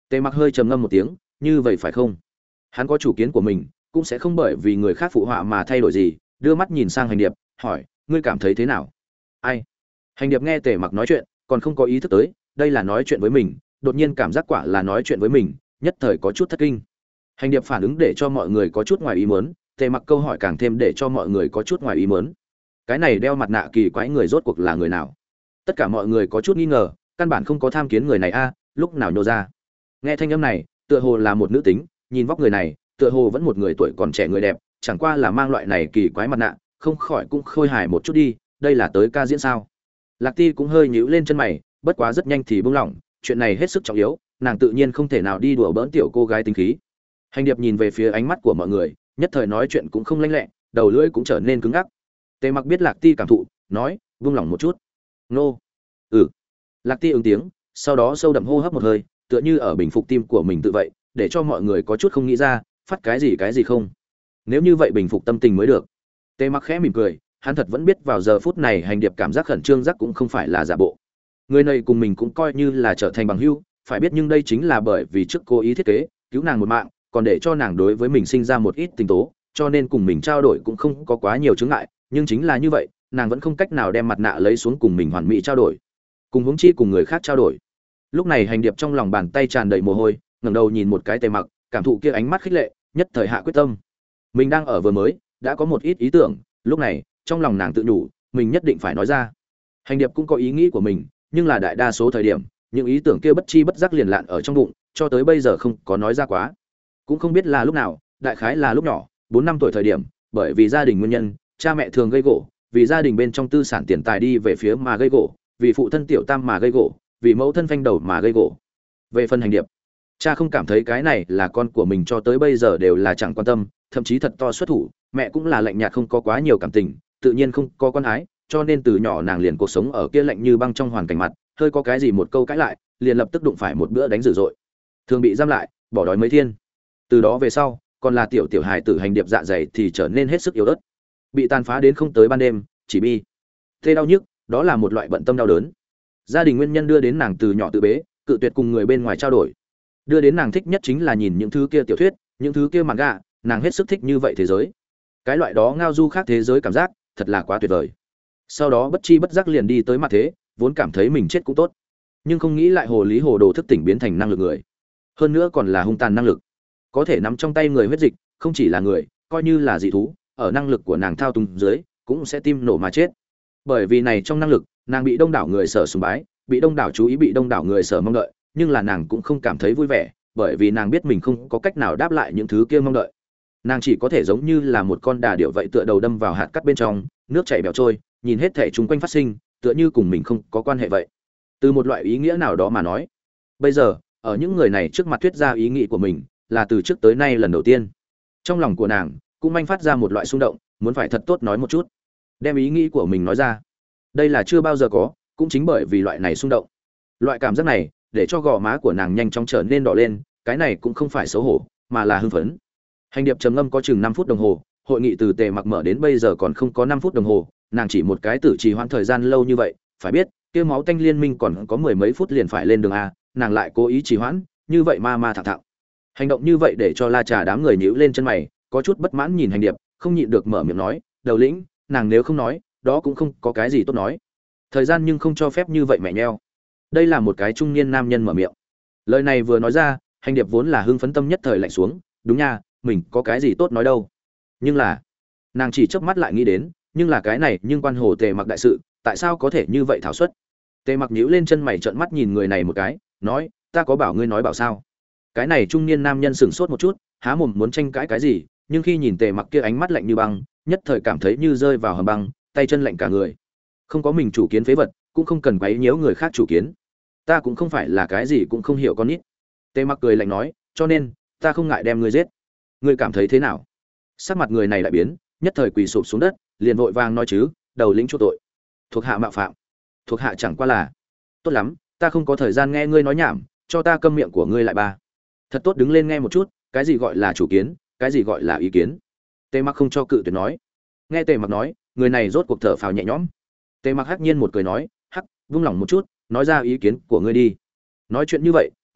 Tề Mặc hơi trầm ngâm một tiếng, như vậy phải không? Hắn có chủ kiến của mình, cũng sẽ không bởi vì người khác phụ họa mà thay đổi gì, đưa mắt nhìn sang Hành Điệp, hỏi, ngươi cảm thấy thế nào? Ai? Hành Điệp nghe Tề Mặc nói chuyện, còn không có ý thức tới, đây là nói chuyện với mình, đột nhiên cảm giác quả là nói chuyện với mình, nhất thời có chút thất kinh. Hành Điệp phản ứng để cho mọi người có chút ngoài ý muốn, Tề Mặc câu hỏi càng thêm để cho mọi người có chút ngoài ý muốn. Cái này đeo mặt nạ kỳ quái người rốt cuộc là người nào? Tất cả mọi người có chút nghi ngờ, căn bản không có tham kiến người này a, lúc nào nhô ra. Nghe thanh âm này, tựa hồ là một nữ tính, nhìn vóc người này, tựa hồ vẫn một người tuổi còn trẻ người đẹp, chẳng qua là mang loại này kỳ quái mặt nạ, không khỏi cũng khôi hài một chút đi, đây là tới ca diễn sao? Lạc Ti cũng hơi nhíu lên chân mày, bất quá rất nhanh thì buông lỏng, chuyện này hết sức trọng yếu, nàng tự nhiên không thể nào đi đùa bỡn tiểu cô gái tính khí. Hành Điệp nhìn về phía ánh mắt của mọi người, nhất thời nói chuyện cũng không lanh lẹ, đầu lưỡi cũng trở nên cứng ngắc. Tề Mặc biết Lạc Ti cảm thụ, nói, buông lỏng một chút. Nô. Ừ. Lạc Ti ứng tiếng, sau đó sâu đậm hô hấp một hơi, tựa như ở bình phục tim của mình tự vậy, để cho mọi người có chút không nghĩ ra, phát cái gì cái gì không. Nếu như vậy bình phục tâm tình mới được. Tề Mặc khẽ mỉm cười, hắn thật vẫn biết vào giờ phút này Hành Điệp cảm giác khẩn trương giác cũng không phải là giả bộ. Người này cùng mình cũng coi như là trở thành bằng hữu, phải biết nhưng đây chính là bởi vì trước cố ý thiết kế, cứu nàng một mạng, còn để cho nàng đối với mình sinh ra một ít tình tố, cho nên cùng mình trao đổi cũng không có quá nhiều chướng ngại, nhưng chính là như vậy, nàng vẫn không cách nào đem mặt nạ lấy xuống cùng mình hoàn mỹ trao đổi. Cùng huống chi cùng người khác trao đổi. Lúc này Hành Điệp trong lòng bàn tay tràn đầy mồ hôi, ngẩng đầu nhìn một cái Tề Mặc, cảm thụ kia ánh mắt khích lệ, nhất thời hạ quyết tâm. Mình đang ở vừa mới, đã có một ít ý tưởng, lúc này, trong lòng nàng tự nhủ, mình nhất định phải nói ra. Hành Điệp cũng có ý nghĩ của mình, nhưng là đại đa số thời điểm, những ý tưởng kia bất chi bất giác liền lạn ở trong bụng, cho tới bây giờ không có nói ra quá. Cũng không biết là lúc nào, đại khái là lúc nhỏ, bốn năm tuổi thời điểm, bởi vì gia đình nguyên nhân, cha mẹ thường gây gổ, vì gia đình bên trong tư sản tiền tài đi về phía mà gây gổ, vì phụ thân tiểu tam mà gây gổ, vì mẫu thân phanh đầu mà gây gổ. Về phần Hành Điệp, cha không cảm thấy cái này là con của mình cho tới bây giờ đều là chẳng quan tâm, thậm chí thật to xuất thủ, mẹ cũng là lạnh nhạt không có quá nhiều cảm tình, tự nhiên không có con ái, cho nên từ nhỏ nàng liền cuộc sống ở kia lạnh như băng trong hoàn cảnh mặt, hơi có cái gì một câu cãi lại, liền lập tức đụng phải một bữa đánh dữ dội, thường bị giam lại, bỏ đói mấy thiên. Từ đó về sau, còn là tiểu tiểu hài tử Hành Điệp dạ dày thì trở nên hết sức yếu ớt, bị tàn phá đến không tới ban đêm, chỉ bi tê đau nhức, đó là một loại bận tâm đau đớn. Gia đình nguyên nhân đưa đến nàng từ nhỏ tự bế, cự tuyệt cùng người bên ngoài trao đổi, đưa đến nàng thích nhất chính là nhìn những thứ kia tiểu thuyết, những thứ kia manga, nàng hết sức thích như vậy thế giới. Cái loại đó ngao du khác thế giới cảm giác, thật là quá tuyệt vời. Sau đó bất chi bất giác liền đi tới mặt thế, vốn cảm thấy mình chết cũng tốt, nhưng không nghĩ lại hồ lý hồ đồ thức tỉnh biến thành năng lực người, hơn nữa còn là hung tàn năng lực, có thể nắm trong tay người huyết dịch, không chỉ là người, coi như là dị thú, ở năng lực của nàng thao túng dưới, cũng sẽ tim nổ mà chết. Bởi vì này trong năng lực, nàng bị đông đảo người sở sùng bái, bị đông đảo chú ý, bị đông đảo người sở mong đợi, nhưng là nàng cũng không cảm thấy vui vẻ, bởi vì nàng biết mình không có cách nào đáp lại những thứ kia mong đợi. Nàng chỉ có thể giống như là một con đà điểu vậy, tựa đầu đâm vào hạt cát bên trong, nước chảy bèo trôi, nhìn hết thảy chúng quanh phát sinh, tựa như cùng mình không có quan hệ vậy. Từ một loại ý nghĩa nào đó mà nói, bây giờ, ở những người này trước mặt thuyết ra ý nghĩ của mình, là từ trước tới nay lần đầu tiên. Trong lòng của nàng cũng manh phát ra một loại xung động, muốn phải thật tốt nói một chút, đem ý nghĩ của mình nói ra. Đây là chưa bao giờ có, cũng chính bởi vì loại này xung động, loại cảm giác này, để cho gò má của nàng nhanh chóng trở nên đỏ lên, cái này cũng không phải xấu hổ, mà là hưng phấn. Hành Điệp trầm ngâm có chừng năm phút đồng hồ, hội nghị từ Tề Mặc mở đến bây giờ còn không có năm phút đồng hồ, nàng chỉ một cái tử trì hoãn thời gian lâu như vậy, phải biết, kia máu tanh liên minh còn có mười mấy phút liền phải lên đường a, nàng lại cố ý trì hoãn, như vậy ma ma thẳng thẳng. Hành động như vậy để cho La Trà đám người nhíu lên chân mày, có chút bất mãn nhìn Hành Điệp, không nhịn được mở miệng nói, "Đầu lĩnh, nàng nếu không nói, đó cũng không có cái gì tốt nói. Thời gian nhưng không cho phép như vậy mẹ nheo." Đây là một cái trung niên nam nhân mở miệng. Lời này vừa nói ra, Hành Điệp vốn là hưng phấn tâm nhất thời lạnh xuống, đúng nha, mình có cái gì tốt nói đâu. Nhưng là, nàng chỉ chớp mắt lại nghĩ đến, nhưng là cái này nhưng quan hồ Tề Mặc đại sự, tại sao có thể như vậy thảo suất? Tề Mặc nhíu lên chân mày trợn mắt nhìn người này một cái, nói, "Ta có bảo ngươi nói bảo sao?" Cái này trung niên nam nhân sững sốt một chút, há mồm muốn tranh cãi cái gì, nhưng khi nhìn Tề Mặc kia ánh mắt lạnh như băng, nhất thời cảm thấy như rơi vào hầm băng, tay chân lạnh cả người. Không có mình chủ kiến phế vật, cũng không cần quấy nhiễu người khác chủ kiến. Ta cũng không phải là cái gì cũng không hiểu con nít. Tề Mặc cười lạnh nói, cho nên ta không ngại đem ngươi giết. Ngươi cảm thấy thế nào? Sắc mặt người này lại biến, nhất thời quỳ sụp xuống đất, liền vội vàng nói chứ, đầu lĩnh chu tội. Thuộc hạ mạo phạm. Thuộc hạ chẳng qua là. Tốt lắm, ta không có thời gian nghe ngươi nói nhảm, cho ta câm miệng của ngươi lại ba. Thật tốt đứng lên nghe một chút, cái gì gọi là chủ kiến, cái gì gọi là ý kiến. Tề Mặc không cho cự tuyệt nói. Nghe Tề Mặc nói, người này rốt cuộc thở phào nhẹ nhõm. Tề Mặc hắc nhiên một cười nói, hắc, vung lòng một chút, nói ra ý kiến của ngươi đi. Nói chuyện như vậy,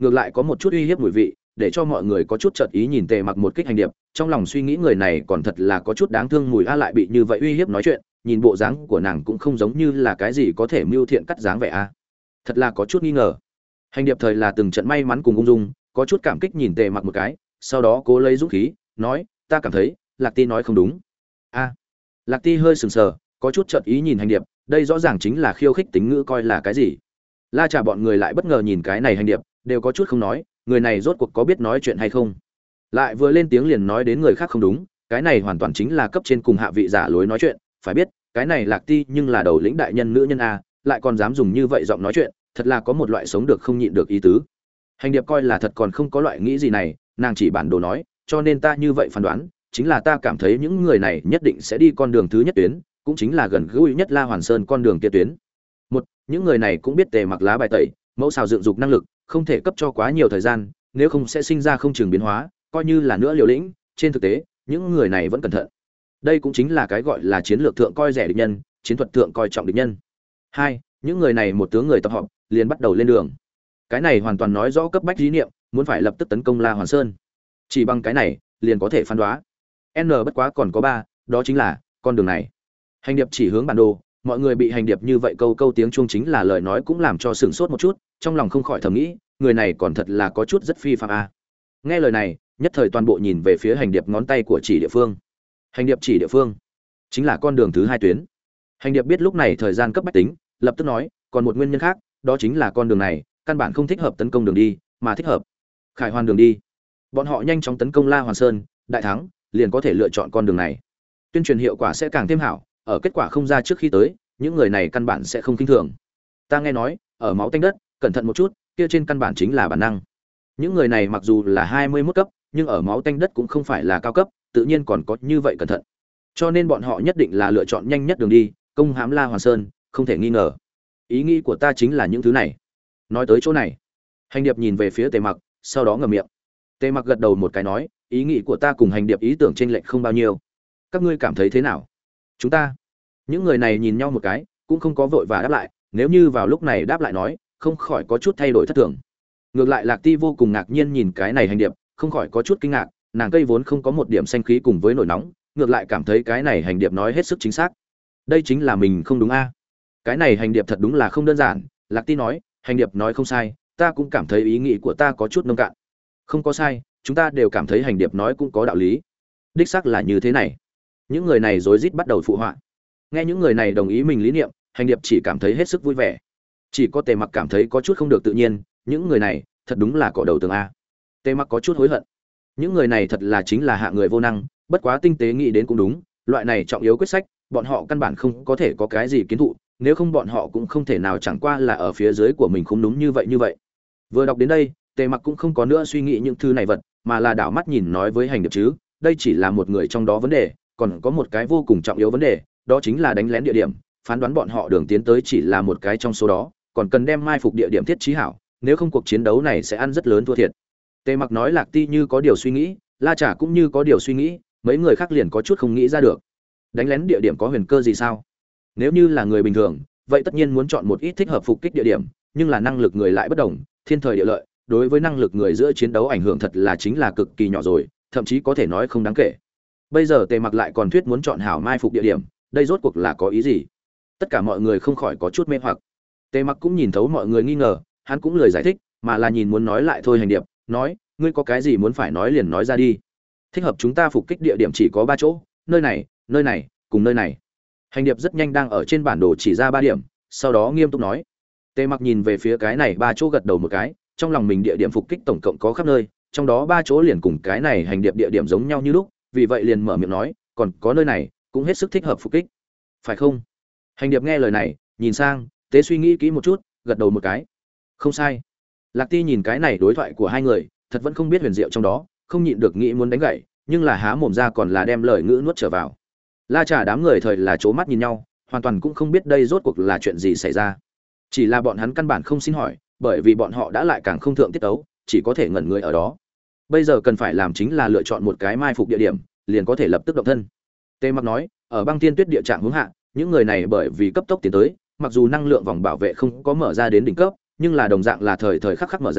ngược lại có một chút uy hiếp mùi vị, để cho mọi người có chút chợt ý nhìn Tề Mặc một kích hành điệp, trong lòng suy nghĩ người này còn thật là có chút đáng thương, mùi a lại bị như vậy uy hiếp nói chuyện, nhìn bộ dáng của nàng cũng không giống như là cái gì có thể mưu thiện cắt dáng vẻ a. Thật là có chút nghi ngờ. Hành điệp thời là từng trận may mắn cùng ung dung, có chút cảm kích nhìn Tề Mặc một cái, sau đó cố lấy dũng khí, nói, ta cảm thấy, Lạc Ti nói không đúng. A. Lạc Ti hơi sừng sờ, có chút chợt ý nhìn hành điệp, đây rõ ràng chính là khiêu khích tính ngữ coi là cái gì. La Trà bọn người lại bất ngờ nhìn cái này hành điệp, đều có chút không nói, người này rốt cuộc có biết nói chuyện hay không. Lại vừa lên tiếng liền nói đến người khác không đúng, cái này hoàn toàn chính là cấp trên cùng hạ vị giả lối nói chuyện, phải biết, cái này Lạc Ti nhưng là đầu lĩnh đại nhân nữ nhân a, lại còn dám dùng như vậy giọng nói chuyện, thật là có một loại sống được không nhịn được ý tứ. Hành điệp coi là thật còn không có loại nghĩ gì này, nàng chỉ bản đồ nói, cho nên ta như vậy phán đoán, chính là ta cảm thấy những người này nhất định sẽ đi con đường thứ nhất tuyến, cũng chính là gần gũi nhất La Hoàn Sơn con đường kia tuyến. Một, những người này cũng biết Tề Mặc lá bài tẩy, mẫu xào dựng dục năng lực, không thể cấp cho quá nhiều thời gian, nếu không sẽ sinh ra không chừng biến hóa, coi như là nữa liều lĩnh, trên thực tế, những người này vẫn cẩn thận. Đây cũng chính là cái gọi là chiến lược thượng coi rẻ địch nhân, chiến thuật thượng coi trọng địch nhân. Hai, những người này một tướng người tập họp, liền bắt đầu lên đường. Cái này hoàn toàn nói rõ cấp bách ý niệm, muốn phải lập tức tấn công La Hoàn Sơn. Chỉ bằng cái này, liền có thể phán đoán. N bất quá còn có ba, đó chính là con đường này. Hành điệp chỉ hướng bản đồ, mọi người bị hành điệp như vậy câu câu tiếng chuông chính là lời nói cũng làm cho sửng sốt một chút, trong lòng không khỏi thầm nghĩ, người này còn thật là có chút rất phi phàm a. Nghe lời này, nhất thời toàn bộ nhìn về phía hành điệp ngón tay của chỉ địa phương. Hành điệp chỉ địa phương, chính là con đường thứ hai tuyến. Hành điệp biết lúc này thời gian cấp bách tính, lập tức nói, còn một nguyên nhân khác, đó chính là con đường này, căn bản không thích hợp tấn công đường đi, mà thích hợp Khải Hoàn đường đi. Bọn họ nhanh chóng tấn công La Hoàn Sơn, đại thắng, liền có thể lựa chọn con đường này. Tuyên truyền hiệu quả sẽ càng thêm hảo, ở kết quả không ra trước khi tới, những người này căn bản sẽ không kinh thường. Ta nghe nói, ở máu tanh đất, cẩn thận một chút, kia trên căn bản chính là bản năng. Những người này mặc dù là hai mươi mốt cấp, nhưng ở máu tanh đất cũng không phải là cao cấp, tự nhiên còn có như vậy cẩn thận. Cho nên bọn họ nhất định là lựa chọn nhanh nhất đường đi, công hãm La Hoàn Sơn, không thể nghi ngờ. Ý nghĩ của ta chính là những thứ này. Nói tới chỗ này, hành điệp nhìn về phía Tề Mặc, sau đó ngậm miệng. Tề Mặc gật đầu một cái nói, ý nghĩ của ta cùng hành điệp ý tưởng chênh lệch không bao nhiêu. Các ngươi cảm thấy thế nào? Chúng ta, những người này nhìn nhau một cái, cũng không có vội và đáp lại, nếu như vào lúc này đáp lại nói, không khỏi có chút thay đổi thất thường. Ngược lại Lạc Ti vô cùng ngạc nhiên nhìn cái này hành điệp, không khỏi có chút kinh ngạc, nàng cây vốn không có một điểm xanh khí cùng với nổi nóng, ngược lại cảm thấy cái này hành điệp nói hết sức chính xác. Đây chính là mình không đúng a. Cái này hành điệp thật đúng là không đơn giản, Lạc Ti nói, hành điệp nói không sai, ta cũng cảm thấy ý nghĩ của ta có chút nông cạn. Không có sai, chúng ta đều cảm thấy hành điệp nói cũng có đạo lý. Đích xác là như thế này. Những người này rối rít bắt đầu phụ họa. Nghe những người này đồng ý mình lý niệm, hành điệp chỉ cảm thấy hết sức vui vẻ. Chỉ có Tề Mặc cảm thấy có chút không được tự nhiên, những người này thật đúng là cỏ đầu tường a. Tề Mặc có chút hối hận. Những người này thật là chính là hạ người vô năng, bất quá tinh tế nghĩ đến cũng đúng, loại này trọng yếu quyết sách, bọn họ căn bản không có thể có cái gì kiến thụ, nếu không bọn họ cũng không thể nào chẳng qua là ở phía dưới của mình không đúng như vậy như vậy. Vừa đọc đến đây, Tề Mặc cũng không có nữa suy nghĩ những thứ này vật, mà là đảo mắt nhìn nói với hành điệp chứ, đây chỉ là một người trong đó vấn đề, còn có một cái vô cùng trọng yếu vấn đề, đó chính là đánh lén địa điểm, phán đoán bọn họ đường tiến tới chỉ là một cái trong số đó, còn cần đem mai phục địa điểm thiết trí hảo, nếu không cuộc chiến đấu này sẽ ăn rất lớn thua thiệt. Tề Mặc nói Lạc Ti như có điều suy nghĩ, La Trà cũng như có điều suy nghĩ, mấy người khác liền có chút không nghĩ ra được. Đánh lén địa điểm có huyền cơ gì sao? Nếu như là người bình thường, vậy tất nhiên muốn chọn một ít thích hợp phục kích địa điểm, nhưng là năng lực người lại bất đồng, thiên thời địa lợi, đối với năng lực người giữa chiến đấu ảnh hưởng thật là chính là cực kỳ nhỏ rồi, thậm chí có thể nói không đáng kể. Bây giờ Tề Mặc lại còn thuyết muốn chọn hảo mai phục địa điểm, đây rốt cuộc là có ý gì? Tất cả mọi người không khỏi có chút mê hoặc. Tề Mặc cũng nhìn thấu mọi người nghi ngờ, hắn cũng lười giải thích, mà là nhìn muốn nói lại thôi hành điệp, nói, ngươi có cái gì muốn phải nói liền nói ra đi. Thích hợp chúng ta phục kích địa điểm chỉ có ba chỗ, nơi này, nơi này, cùng nơi này. Hành điệp rất nhanh đang ở trên bản đồ chỉ ra ba điểm, sau đó nghiêm túc nói. Tề Mặc nhìn về phía cái này ba chỗ gật đầu một cái, trong lòng mình địa điểm phục kích tổng cộng có khắp nơi, trong đó ba chỗ liền cùng cái này hành điệp địa điểm giống nhau như lúc, vì vậy liền mở miệng nói, còn có nơi này cũng hết sức thích hợp phục kích, phải không? Hành điệp nghe lời này, nhìn sang, tế suy nghĩ kỹ một chút, gật đầu một cái. Không sai. Lạc Ti nhìn cái này đối thoại của hai người, thật vẫn không biết huyền diệu trong đó, không nhịn được nghĩ muốn đánh gãy, nhưng là há mồm ra còn là đem lời ngữ nuốt trở vào. La Trà đám người thời là chố mắt nhìn nhau, hoàn toàn cũng không biết đây rốt cuộc là chuyện gì xảy ra. Chỉ là bọn hắn căn bản không xin hỏi, bởi vì bọn họ đã lại càng không thượng tiết tấu, chỉ có thể ngẩn người ở đó. Bây giờ cần phải làm chính là lựa chọn một cái mai phục địa điểm, liền có thể lập tức động thân. Tề Mặc nói, ở băng tiên tuyết địa trạng hướng hạ, những người này bởi vì cấp tốc tiến tới, mặc dù năng lượng vòng bảo vệ không có mở ra đến đỉnh cấp, nhưng là đồng dạng là thời thời khắc khắc mở ra,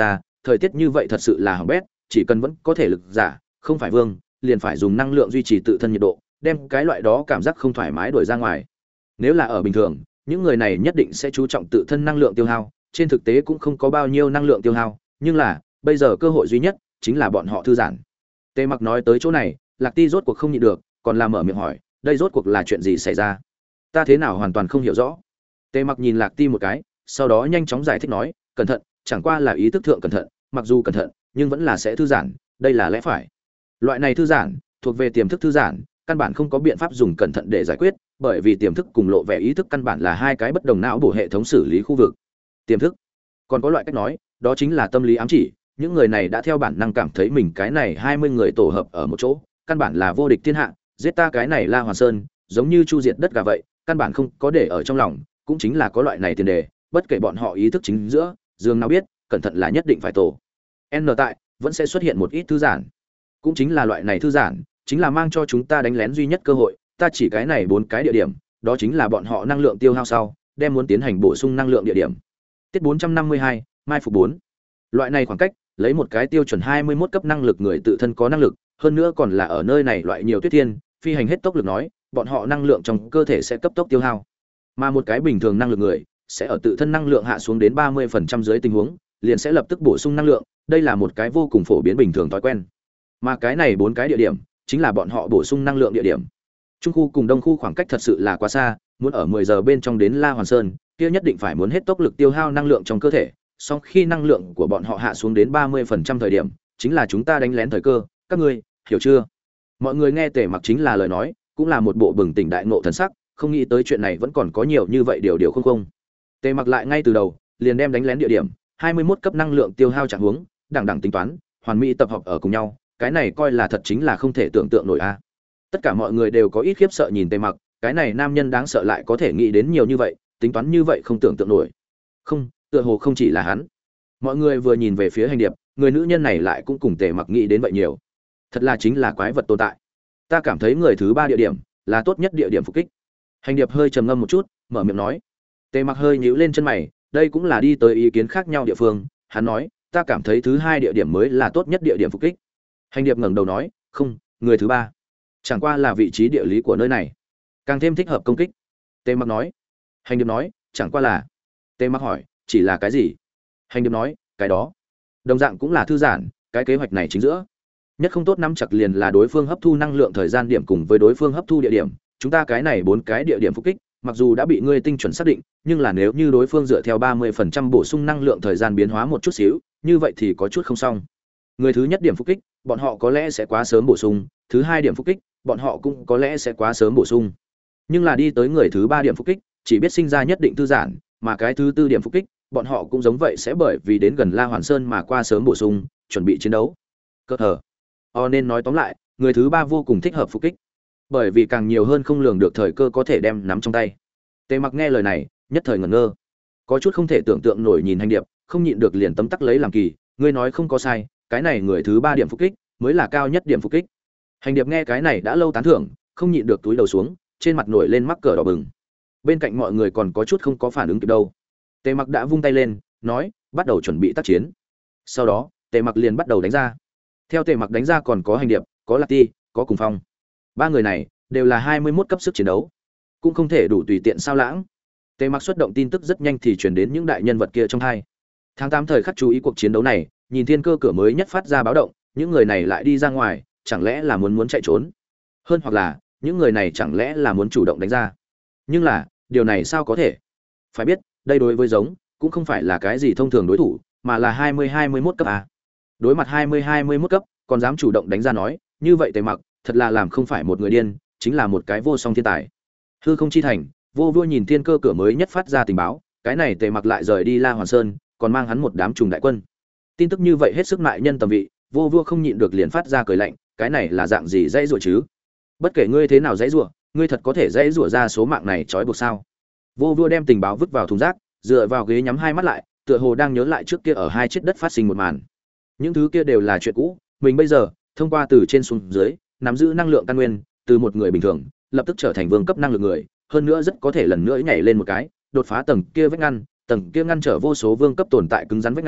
thời tiết như vậy thật sự là hỏng bét, chỉ cần vẫn có thể lực giả, không phải vương, liền phải dùng năng lượng duy trì tự thân nhiệt độ, đem cái loại đó cảm giác không thoải mái đuổi ra ngoài. Nếu là ở bình thường, những người này nhất định sẽ chú trọng tự thân năng lượng tiêu hao, trên thực tế cũng không có bao nhiêu năng lượng tiêu hao, nhưng là, bây giờ cơ hội duy nhất chính là bọn họ thư giãn. Tề Mặc nói tới chỗ này, Lạc Ti rốt cuộc không nhịn được, còn làm mở miệng hỏi, đây rốt cuộc là chuyện gì xảy ra? Ta thế nào hoàn toàn không hiểu rõ. Tề Mặc nhìn Lạc Ti một cái, sau đó nhanh chóng giải thích nói, cẩn thận, chẳng qua là ý thức thượng cẩn thận, mặc dù cẩn thận, nhưng vẫn là sẽ thư giãn, đây là lẽ phải. Loại này thư giãn thuộc về tiềm thức thư giãn, căn bản không có biện pháp dùng cẩn thận để giải quyết, bởi vì tiềm thức cùng lộ vẻ ý thức căn bản là hai cái bất đồng não bộ hệ thống xử lý khu vực. Tiềm thức, còn có loại cách nói, đó chính là tâm lý ám chỉ, những người này đã theo bản năng cảm thấy mình cái này hai mươi người tổ hợp ở một chỗ, căn bản là vô địch thiên hạ, giết ta cái này La Hoàn Sơn, giống như chu diệt đất gà vậy, căn bản không có để ở trong lòng, cũng chính là có loại này tiền đề, bất kể bọn họ ý thức chính giữa, Dương nào biết, cẩn thận là nhất định phải tổ. N tại, vẫn sẽ xuất hiện một ít thư giãn. Cũng chính là loại này thư giãn, chính là mang cho chúng ta đánh lén duy nhất cơ hội, ta chỉ cái này bốn cái địa điểm, đó chính là bọn họ năng lượng tiêu hao sau, đem muốn tiến hành bổ sung năng lượng địa điểm. Tiết bốn trăm năm mươi hai, mai phục bốn. Loại này khoảng cách, lấy một cái tiêu chuẩn hai mươi mốt cấp năng lực người tự thân có năng lực, hơn nữa còn là ở nơi này loại nhiều tuyết thiên, phi hành hết tốc lực nói, bọn họ năng lượng trong cơ thể sẽ cấp tốc tiêu hao. Mà một cái bình thường năng lực người, sẽ ở tự thân năng lượng hạ xuống đến ba mươi phần trăm dưới tình huống, liền sẽ lập tức bổ sung năng lượng, đây là một cái vô cùng phổ biến bình thường thói quen. Mà cái này bốn cái địa điểm, chính là bọn họ bổ sung năng lượng địa điểm. Trung khu cùng đông khu khoảng cách thật sự là quá xa, muốn ở mười giờ bên trong đến La Hoàn Sơn, kia nhất định phải muốn hết tốc lực tiêu hao năng lượng trong cơ thể, song khi năng lượng của bọn họ hạ xuống đến ba mươi phần trăm thời điểm, chính là chúng ta đánh lén thời cơ, các ngươi hiểu chưa? Mọi người nghe Tề Mặc chính là lời nói, cũng là một bộ bừng tỉnh đại ngộ thần sắc, không nghĩ tới chuyện này vẫn còn có nhiều như vậy điều điều không không. Tề Mặc lại ngay từ đầu, liền đem đánh lén địa điểm, hai mươi mốt cấp năng lượng tiêu hao trạng huống, đẳng đẳng tính toán, hoàn mỹ tập hợp ở cùng nhau, cái này coi là thật chính là không thể tưởng tượng nổi a. Tất cả mọi người đều có ít khiếp sợ nhìn Tề Mặc, cái này nam nhân đáng sợ lại có thể nghĩ đến nhiều như vậy, tính toán như vậy không tưởng tượng nổi. Không, tựa hồ không chỉ là hắn. Mọi người vừa nhìn về phía Hành Điệp, người nữ nhân này lại cũng cùng Tề Mặc nghĩ đến vậy nhiều. Thật là chính là quái vật tồn tại. Ta cảm thấy người thứ ba địa điểm là tốt nhất địa điểm phục kích. Hành Điệp hơi trầm ngâm một chút, mở miệng nói. Tề Mặc hơi nhíu lên chân mày, đây cũng là đi tới ý kiến khác nhau địa phương, hắn nói, ta cảm thấy thứ hai địa điểm mới là tốt nhất địa điểm phục kích. Hành Điệp ngẩng đầu nói, không, người thứ ba, chẳng qua là vị trí địa lý của nơi này, càng thêm thích hợp công kích. Tề Mặc nói. Hành Điệp nói, chẳng qua là. Tề Mặc hỏi, chỉ là cái gì? Hành Điệp nói, cái đó, đồng dạng cũng là thư giãn, cái kế hoạch này chính giữa nhất không tốt nắm chặt liền là đối phương hấp thu năng lượng thời gian điểm cùng với đối phương hấp thu địa điểm, chúng ta cái này bốn cái địa điểm phục kích, mặc dù đã bị ngươi tinh chuẩn xác định, nhưng là nếu như đối phương dựa theo ba mươi phần trăm bổ sung năng lượng thời gian biến hóa một chút xíu, như vậy thì có chút không xong. Người thứ nhất điểm phục kích, bọn họ có lẽ sẽ quá sớm bổ sung, thứ hai điểm phục kích, bọn họ cũng có lẽ sẽ quá sớm bổ sung. Nhưng là đi tới người thứ ba điểm phục kích, chỉ biết sinh ra nhất định thư giãn, mà cái thứ tư điểm phục kích, bọn họ cũng giống vậy sẽ bởi vì đến gần La Hoàn Sơn mà qua sớm bổ sung, chuẩn bị chiến đấu. Cơ hở. O nên nói tóm lại, người thứ ba vô cùng thích hợp phục kích, bởi vì càng nhiều hơn không lường được thời cơ có thể đem nắm trong tay. Tề Mặc nghe lời này, nhất thời ngẩn ngơ, có chút không thể tưởng tượng nổi nhìn Hành Điệp, không nhịn được liền tấm tắc lấy làm kỳ, ngươi nói không có sai, cái này người thứ ba điểm phục kích mới là cao nhất điểm phục kích. Hành Điệp nghe cái này đã lâu tán thưởng, không nhịn được túi đầu xuống, trên mặt nổi lên mắc cỡ đỏ bừng. Bên cạnh mọi người còn có chút không có phản ứng kịp đâu. Tề Mặc đã vung tay lên, nói, bắt đầu chuẩn bị tác chiến. Sau đó, Tề Mặc liền bắt đầu đánh ra. Theo Tề Mặc đánh ra còn có Hành Điệp, có Lạc Ti, có Cùng Phong. Ba người này đều là hai mươi mốt cấp sức chiến đấu, cũng không thể đủ tùy tiện sao lãng. Tề Mặc xuất động tin tức rất nhanh thì truyền đến những đại nhân vật kia trong hai. Tháng tám thời khắc chú ý cuộc chiến đấu này, nhìn thiên cơ cửa mới nhất phát ra báo động, những người này lại đi ra ngoài, chẳng lẽ là muốn muốn chạy trốn? Hơn hoặc là, những người này chẳng lẽ là muốn chủ động đánh ra? Nhưng là, điều này sao có thể? Phải biết, đây đối với giống cũng không phải là cái gì thông thường đối thủ, mà là hai mươi hai mươi mốt cấp a. Đối mặt hai mươi hai mươi mốt cấp, còn dám chủ động đánh ra nói, như vậy Tề Mặc, thật là làm không phải một người điên, chính là một cái vô song thiên tài. Hư không chi thành, Vô Vua nhìn thiên cơ cửa mới nhất phát ra tình báo, cái này Tề Mặc lại rời đi La Hoàn Sơn, còn mang hắn một đám trùng đại quân. Tin tức như vậy hết sức mại nhân tầm vị, Vô Vua không nhịn được liền phát ra cười lạnh, cái này là dạng gì dãy rủa chứ? Bất kể ngươi thế nào dãy rủa, ngươi thật có thể dãy rủa ra số mạng này trói buộc sao? Vô Vua đem tình báo vứt vào thùng rác, dựa vào ghế nhắm hai mắt lại, tựa hồ đang nhớ lại trước kia ở hai chiếc đất phát sinh một màn. Những thứ kia đều là chuyện cũ, mình bây giờ thông qua từ trên xuống dưới, nắm giữ năng lượng căn nguyên, từ một người bình thường, lập tức trở thành vương cấp năng lực người, hơn nữa rất có thể lần nữa nhảy lên một cái, đột phá tầng kia vách ngăn, tầng kia ngăn trở vô số vương cấp tồn tại cứng rắn vách ngăn,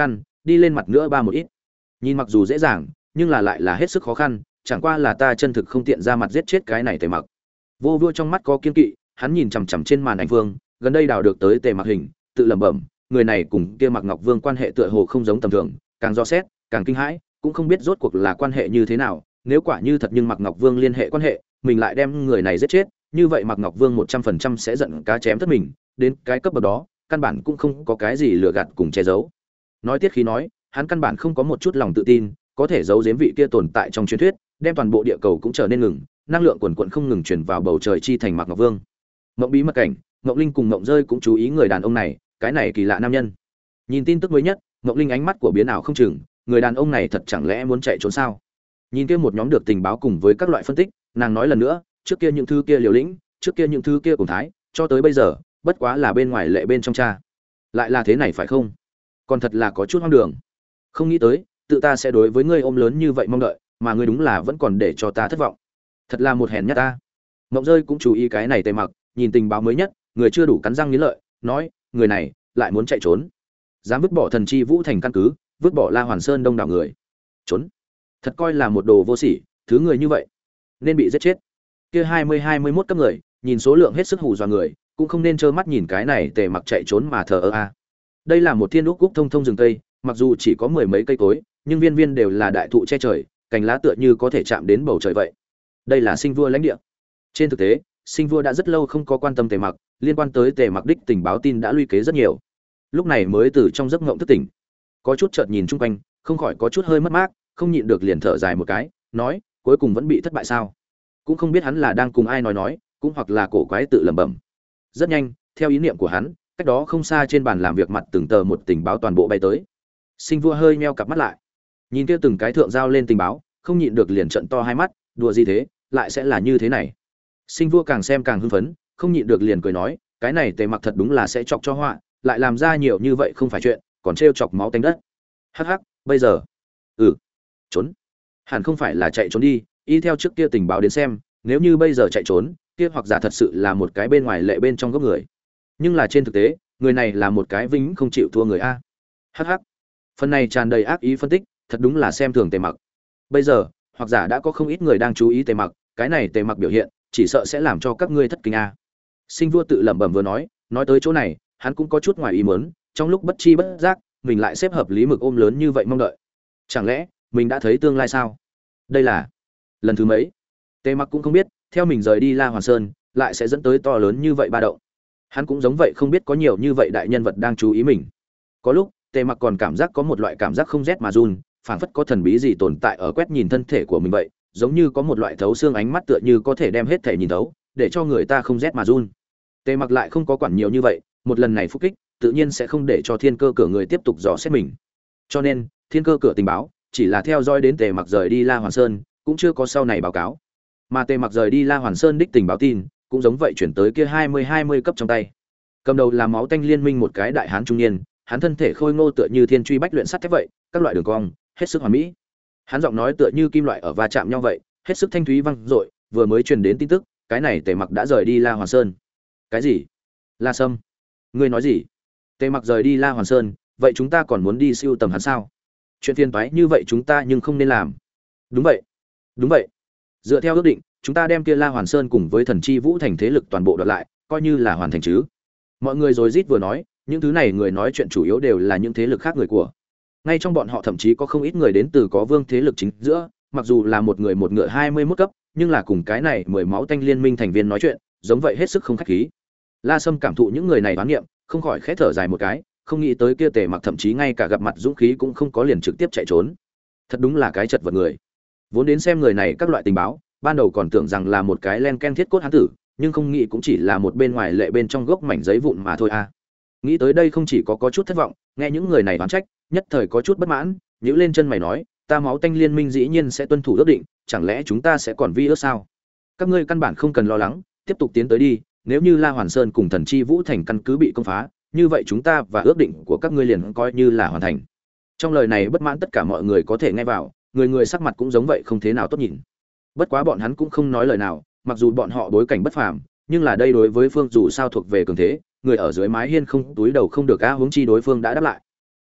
đi lên mặt nữa ba một ít. Nhìn mặc dù dễ dàng, nhưng là lại là hết sức khó khăn, chẳng qua là ta chân thực không tiện ra mặt giết chết cái này Tề Mặc. Vô Vua trong mắt có kiên kỵ, hắn nhìn chằm chằm trên màn ảnh Vương, gần đây đào được tới Tề Mặc hình, tự lẩm bẩm, người này cùng kia Mặc Ngọc Vương quan hệ tựa hồ không giống tầm thường, càng do xét, càng kinh hãi, cũng không biết rốt cuộc là quan hệ như thế nào, nếu quả như thật nhưng Mặc Ngọc Vương liên hệ quan hệ, mình lại đem người này giết chết, như vậy Mặc Ngọc Vương một trăm phần trăm sẽ giận cá chém thất mình, đến cái cấp bậc đó, căn bản cũng không có cái gì lừa gạt cùng che giấu. Nói tiết khí nói, hắn căn bản không có một chút lòng tự tin, có thể giấu giếm vị kia tồn tại trong truyền thuyết, đem toàn bộ địa cầu cũng trở nên ngừng, năng lượng quần quần không ngừng truyền vào bầu trời chi thành Mạc Ngọc Vương. Mộng Bí mật cảnh, Mộng Linh cùng Mộng Rơi cũng chú ý người đàn ông này, cái này kỳ lạ nam nhân. Nhìn tin tức mới nhất, Mộng Linh ánh mắt của biến ảo không chừng, người đàn ông này thật chẳng lẽ muốn chạy trốn sao? Nhìn kia một nhóm được tình báo cùng với các loại phân tích, nàng nói lần nữa, trước kia những thứ kia liều lĩnh, trước kia những thứ kia cùng thái, cho tới bây giờ, bất quá là bên ngoài lệ bên trong cha. Lại là thế này phải không? Còn thật là có chút hoang đường. Không nghĩ tới, tự ta sẽ đối với ngươi ôm lớn như vậy mong đợi, mà ngươi đúng là vẫn còn để cho ta thất vọng. Thật là một hèn nhát ta. Mộng Rơi cũng chú ý cái này Tề Mặc, nhìn tình báo mới nhất, người chưa đủ cắn răng nghiến lợi, nói, người này lại muốn chạy trốn, dám vứt bỏ thần chi vũ thành căn cứ, vứt bỏ La Hoàn Sơn đông đảo người, trốn. Thật coi là một đồ vô sỉ, thứ người như vậy nên bị giết chết. Kia hai mươi hai mươi mốt cấp người, nhìn số lượng hết sức hù dọa người, cũng không nên trơ mắt nhìn cái này Tề Mặc chạy trốn mà thờ ơ a. Đây là một thiên úc cúc thông thông rừng tây, mặc dù chỉ có mười mấy cây cối, nhưng viên viên đều là đại thụ che trời, cành lá tựa như có thể chạm đến bầu trời vậy. Đây là Sinh Vua lãnh địa. Trên thực tế, Sinh Vua đã rất lâu không có quan tâm Tề Mặc, liên quan tới Tề Mặc đích tình báo tin đã luy kế rất nhiều. Lúc này mới từ trong giấc ngộng thức tỉnh, có chút chợt nhìn chung quanh, không khỏi có chút hơi mất mát, không nhịn được liền thở dài một cái, nói, cuối cùng vẫn bị thất bại sao? Cũng không biết hắn là đang cùng ai nói nói, cũng hoặc là cổ quái tự lẩm bẩm. Rất nhanh, theo ý niệm của hắn, cách đó không xa trên bàn làm việc mặt từng tờ một tình báo toàn bộ bay tới. Sinh Vua hơi meo cặp mắt lại, nhìn kia từng cái thượng giao lên tình báo, không nhịn được liền trợn to hai mắt, đùa gì thế, lại sẽ là như thế này. Sinh Vua càng xem càng hưng phấn, không nhịn được liền cười nói, cái này Tề Mặc thật đúng là sẽ chọc cho họa, lại làm ra nhiều như vậy không phải chuyện, còn trêu chọc máu tanh đất. Hắc hắc, bây giờ, ừ, trốn, hẳn không phải là chạy trốn đi, y theo trước kia tình báo đến xem, nếu như bây giờ chạy trốn, kia hoặc giả thật sự là một cái bên ngoài lệ bên trong góc người. Nhưng là trên thực tế, người này là một cái vĩnh không chịu thua người a. Hắc hắc. Phần này tràn đầy ác ý phân tích, thật đúng là xem thường Tề Mặc. Bây giờ, hoặc giả đã có không ít người đang chú ý Tề Mặc, cái này Tề Mặc biểu hiện, chỉ sợ sẽ làm cho các ngươi thất kinh a. Sinh Vua tự lẩm bẩm vừa nói, nói tới chỗ này, hắn cũng có chút ngoài ý muốn, trong lúc bất chi bất giác, mình lại xếp hợp lý mực ôm lớn như vậy mong đợi. Chẳng lẽ, mình đã thấy tương lai sao? Đây là lần thứ mấy? Tề Mặc cũng không biết, theo mình rời đi La Hoàn Sơn, lại sẽ dẫn tới to lớn như vậy ba động. Hắn cũng giống vậy không biết có nhiều như vậy đại nhân vật đang chú ý mình. Có lúc, Tề Mặc còn cảm giác có một loại cảm giác không rét mà run, phảng phất có thần bí gì tồn tại ở quét nhìn thân thể của mình vậy, giống như có một loại thấu xương ánh mắt tựa như có thể đem hết thể nhìn thấu, để cho người ta không rét mà run. Tề Mặc lại không có quản nhiều như vậy, một lần này phục kích, tự nhiên sẽ không để cho Thiên Cơ cửa người tiếp tục dò xét mình. Cho nên, Thiên Cơ cửa tình báo chỉ là theo dõi đến Tề Mặc rời đi La Hoàn Sơn, cũng chưa có sau này báo cáo. Mà Tề Mặc rời đi La Hoàn Sơn đích tình báo tin, cũng giống vậy chuyển tới kia hai mươi hai mươi cấp trong tay. Cầm đầu là máu tanh liên minh một cái đại hán trung niên, hắn thân thể khôi ngô tựa như thiên truy bách luyện sắt thép vậy, các loại đường cong hết sức hoàn mỹ. Hắn giọng nói tựa như kim loại ở va chạm nhau vậy, hết sức thanh thúy vang dội, vừa mới truyền đến tin tức, cái này Tề Mặc đã rời đi La Hoàn Sơn. Cái gì? La Sâm, ngươi nói gì? Tề Mặc rời đi La Hoàn Sơn, vậy chúng ta còn muốn đi siêu tầm hắn sao? Chuyện phiền toái như vậy chúng ta nhưng không nên làm. Đúng vậy. Đúng vậy. Dựa theo ước định, chúng ta đem kia La Hoàn Sơn cùng với Thần Chi Vũ thành thế lực toàn bộ đoạt lại, coi như là hoàn thành chứ. Mọi người rồi rít vừa nói, những thứ này người nói chuyện chủ yếu đều là những thế lực khác người của. Ngay trong bọn họ thậm chí có không ít người đến từ có vương thế lực chính giữa, mặc dù là một người một ngựa hai mươi mốt cấp, nhưng là cùng cái này mười máu tanh liên minh thành viên nói chuyện, giống vậy hết sức không khách khí. La Sâm cảm thụ những người này đoán nghiệm, không khỏi khẽ thở dài một cái, không nghĩ tới kia Tề Mặc thậm chí ngay cả gặp mặt dũng khí cũng không có, liền trực tiếp chạy trốn. Thật đúng là cái chật vật người. Vốn đến xem người này các loại tình báo, ban đầu còn tưởng rằng là một cái len ken thiết cốt hán tử, nhưng không nghĩ cũng chỉ là một bên ngoài lệ bên trong gốc mảnh giấy vụn mà thôi a. Nghĩ tới đây không chỉ có có chút thất vọng, nghe những người này oán trách, nhất thời có chút bất mãn, nhíu lên chân mày nói, ta máu tanh liên minh dĩ nhiên sẽ tuân thủ ước định, chẳng lẽ chúng ta sẽ còn vi ước sao? Các ngươi căn bản không cần lo lắng, tiếp tục tiến tới đi, nếu như La Hoàn Sơn cùng Thần Chi Vũ thành căn cứ bị công phá, như vậy chúng ta và ước định của các ngươi liền coi như là hoàn thành. Trong lời này bất mãn tất cả mọi người có thể nghe vào, người người sắc mặt cũng giống vậy không thế nào tốt nhìn. Bất quá bọn hắn cũng không nói lời nào, mặc dù bọn họ bối cảnh bất phàm, nhưng là đây đối với phương dù sao thuộc về cường thế, người ở dưới mái hiên không túi đầu không được a, huống chi đối phương đã đáp lại.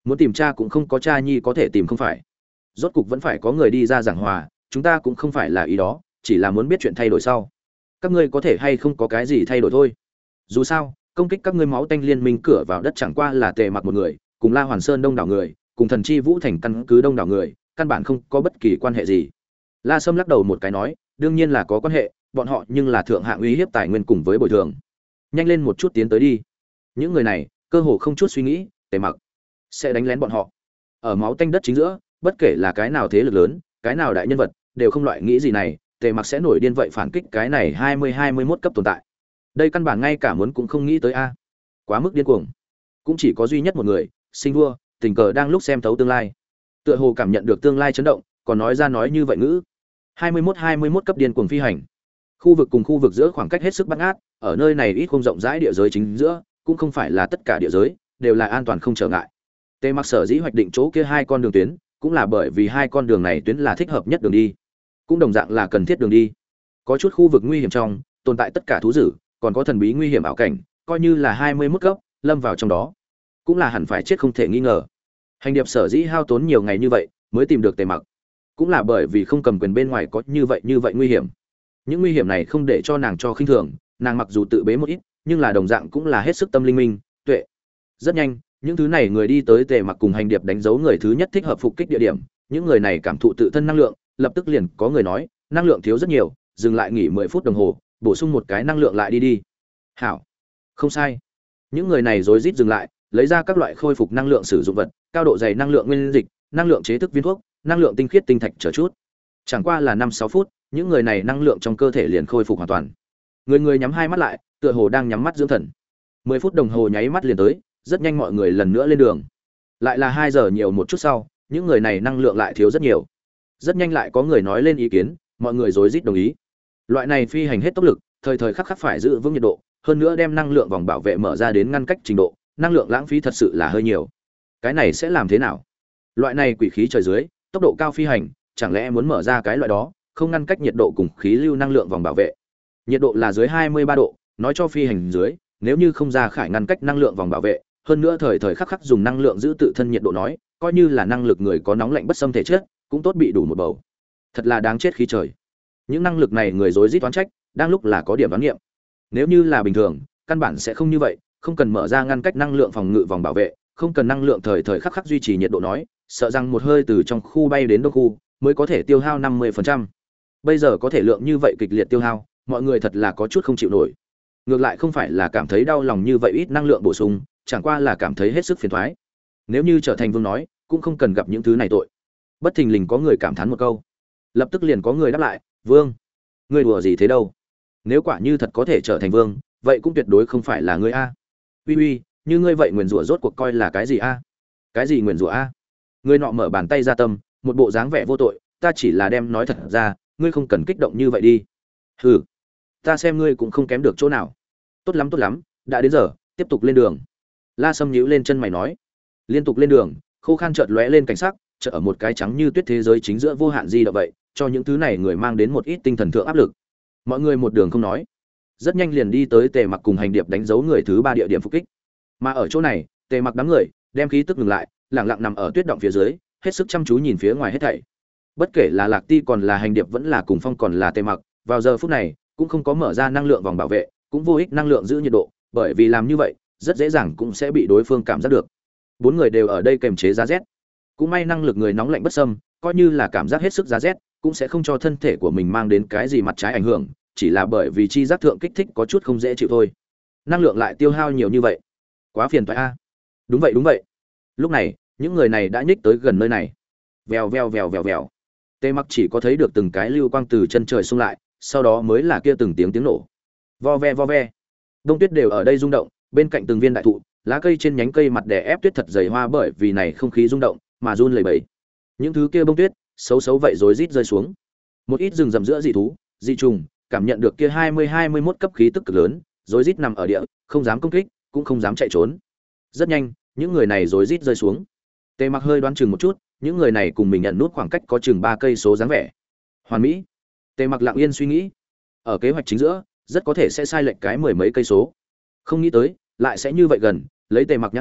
muốn tìm cha cũng không có cha nhi có thể tìm không phải. Rốt cục vẫn phải có người đi ra giảng hòa, chúng ta cũng không phải là ý đó, chỉ là muốn biết chuyện thay đổi sau. Các ngươi có thể hay không có cái gì thay đổi thôi. Dù sao, công kích các ngươi máu tanh liên minh cửa vào đất chẳng qua là Tề Mặc một người, cùng La Hoàn Sơn đông đảo người, cùng Thần Chi Vũ Thành căn cứ đông đảo người, căn bản không có bất kỳ quan hệ gì. La Sâm lắc đầu một cái nói, đương nhiên là có quan hệ, bọn họ nhưng là thượng hạng uy hiếp tài nguyên cùng với bồi thường. Nhanh lên một chút tiến tới đi. Những người này, cơ hồ không chút suy nghĩ, Tề Mặc sẽ đánh lén bọn họ. Ở máu tanh đất chính giữa, bất kể là cái nào thế lực lớn, cái nào đại nhân vật, đều không loại nghĩ gì này, Tề Mặc sẽ nổi điên vậy phản kích cái này hai mươi hai mươi mốt cấp tồn tại. Đây căn bản ngay cả muốn cũng không nghĩ tới a. Quá mức điên cuồng. Cũng chỉ có duy nhất một người, Sinh Vua, tình cờ đang lúc xem thấu tương lai. Tựa hồ cảm nhận được tương lai chấn động, còn nói ra nói như vậy ngữ. hai mươi mốt hai mươi mốt cấp điên cuồng phi hành. Khu vực cùng khu vực giữa khoảng cách hết sức bắt ngát, ở nơi này ít không rộng rãi địa giới chính giữa, cũng không phải là tất cả địa giới đều là an toàn không trở ngại. Tề Mặc sở dĩ hoạch định chỗ kia hai con đường tuyến, cũng là bởi vì hai con đường này tuyến là thích hợp nhất đường đi, cũng đồng dạng là cần thiết đường đi. Có chút khu vực nguy hiểm trong, tồn tại tất cả thú dữ, còn có thần bí nguy hiểm ảo cảnh, coi như là hai mươi mốt cấp, lâm vào trong đó, cũng là hẳn phải chết không thể nghi ngờ. Hành điệp sở dĩ hao tốn nhiều ngày như vậy, mới tìm được Tề Mặc, cũng là bởi vì không cầm quyền bên ngoài có như vậy như vậy nguy hiểm. Những nguy hiểm này không để cho nàng cho khinh thường, nàng mặc dù tự bế một ít, nhưng là đồng dạng cũng là hết sức tâm linh minh, tuệ. Rất nhanh, những thứ này người đi tới Tề Mặc cùng hành điệp đánh dấu người thứ nhất thích hợp phục kích địa điểm, những người này cảm thụ tự thân năng lượng, lập tức liền có người nói, năng lượng thiếu rất nhiều, dừng lại nghỉ mười phút đồng hồ, bổ sung một cái năng lượng lại đi đi. Hảo. Không sai. Những người này rối rít dừng lại, lấy ra các loại khôi phục năng lượng sử dụng vật, cao độ dày năng lượng nguyên dịch, năng lượng chế thức viên thuốc, năng lượng tinh khiết tinh thạch chờ chút. Chẳng qua là năm sáu phút, những người này năng lượng trong cơ thể liền khôi phục hoàn toàn. Người người nhắm hai mắt lại, tựa hồ đang nhắm mắt dưỡng thần. mười phút đồng hồ nháy mắt liền tới, rất nhanh mọi người lần nữa lên đường. Lại là hai giờ nhiều một chút sau, những người này năng lượng lại thiếu rất nhiều. Rất nhanh lại có người nói lên ý kiến, mọi người rối rít đồng ý. Loại này phi hành hết tốc lực, thời thời khắc khắc phải giữ vững nhiệt độ, hơn nữa đem năng lượng vòng bảo vệ mở ra đến ngăn cách trình độ, năng lượng lãng phí thật sự là hơi nhiều. Cái này sẽ làm thế nào? Loại này quỷ khí trời dưới, tốc độ cao phi hành, chẳng lẽ muốn mở ra cái loại đó, không ngăn cách nhiệt độ cùng khí lưu năng lượng vòng bảo vệ. Nhiệt độ là dưới hai mươi ba độ, nói cho phi hành dưới, nếu như không ra khải ngăn cách năng lượng vòng bảo vệ, hơn nữa thời thời khắc khắc dùng năng lượng giữ tự thân nhiệt độ nói, coi như là năng lực người có nóng lạnh bất xâm thể chất, cũng tốt bị đủ một bầu. Thật là đáng chết khí trời. Những năng lực này người rối rít toán trách, đang lúc là có điểm đoán nghiệm. Nếu như là bình thường, căn bản sẽ không như vậy, không cần mở ra ngăn cách năng lượng phòng ngự vòng bảo vệ, không cần năng lượng thời thời khắc khắc duy trì nhiệt độ nói, sợ rằng một hơi từ trong khu bay đến đông khu mới có thể tiêu hao năm mươi phần trăm. Bây giờ có thể lượng như vậy kịch liệt tiêu hao, mọi người thật là có chút không chịu nổi. Ngược lại không phải là cảm thấy đau lòng như vậy ít năng lượng bổ sung, chẳng qua là cảm thấy hết sức phiền toái. Nếu như trở thành vương nói, cũng không cần gặp những thứ này tội. Bất thình lình có người cảm thán một câu, lập tức liền có người đáp lại, vương, ngươi đùa gì thế đâu? Nếu quả như thật có thể trở thành vương, vậy cũng tuyệt đối không phải là ngươi a. Uy uy, như ngươi vậy nguyền rủa rốt cuộc coi là cái gì a? Cái gì nguyền rủa a? Ngươi nọ mở bàn tay ra tâm, một bộ dáng vẻ vô tội, ta chỉ là đem nói thật ra, ngươi không cần kích động như vậy đi. Hừ, ta xem ngươi cũng không kém được chỗ nào. Tốt lắm tốt lắm, đã đến giờ, tiếp tục lên đường. La Sâm nhíu lên chân mày nói, liên tục lên đường, khô khan chợt lóe lên cảnh sắc, chợt ở một cái trắng như tuyết thế giới chính giữa vô hạn di động vậy, cho những thứ này người mang đến một ít tinh thần thượng áp lực. Mọi người một đường không nói, rất nhanh liền đi tới Tề Mặc cùng hành điệp đánh dấu người thứ ba địa điểm phục kích. Mà ở chỗ này, Tề Mặc đám người đem khí tức ngừng lại, lặng lặng nằm ở tuyết động phía dưới, hết sức chăm chú nhìn phía ngoài hết thảy. Bất kể là Lạc Ti còn là hành điệp vẫn là cùng Phong còn là Tề Mặc, vào giờ phút này cũng không có mở ra năng lượng vòng bảo vệ, cũng vô ích năng lượng giữ nhiệt độ, bởi vì làm như vậy rất dễ dàng cũng sẽ bị đối phương cảm giác được. Bốn người đều ở đây kềm chế giá rét. Cũng may năng lực người nóng lạnh bất xâm, coi như là cảm giác hết sức giá rét, cũng sẽ không cho thân thể của mình mang đến cái gì mặt trái ảnh hưởng, chỉ là bởi vì chi giác thượng kích thích có chút không dễ chịu thôi. Năng lượng lại tiêu hao nhiều như vậy, quá phiền toái a. Đúng vậy đúng vậy. Lúc này, những người này đã nhích tới gần nơi này. Vèo vèo vèo vèo vèo. Tề Mặc chỉ có thấy được từng cái lưu quang từ chân trời xung lại, sau đó mới là kia từng tiếng tiếng nổ. Vo ve vo ve. Đông tuyết đều ở đây rung động, bên cạnh từng viên đại thụ, lá cây trên nhánh cây mặt đè ép tuyết thật dày hoa bởi vì này không khí rung động mà run lẩy bẩy. Những thứ kia bông tuyết, xấu xấu vậy rối rít rơi xuống. Một ít rừng rậm giữa dị thú, dị trùng, cảm nhận được kia hai mươi hai mươi mốt cấp khí tức cực lớn, rối rít nằm ở địa, không dám công kích, cũng không dám chạy trốn. Rất nhanh, những người này rối rít rơi xuống. Tề Mặc hơi đoán chừng một chút, những người này cùng mình nhận nút khoảng cách có chừng ba cây số dáng vẻ. Hoàn mỹ. Tề Mặc lặng yên suy nghĩ, ở kế hoạch chính giữa, rất có thể sẽ sai lệch cái mười mấy cây số. Không nghĩ tới, lại sẽ như vậy gần, lấy Tề Mặc nhãn lực,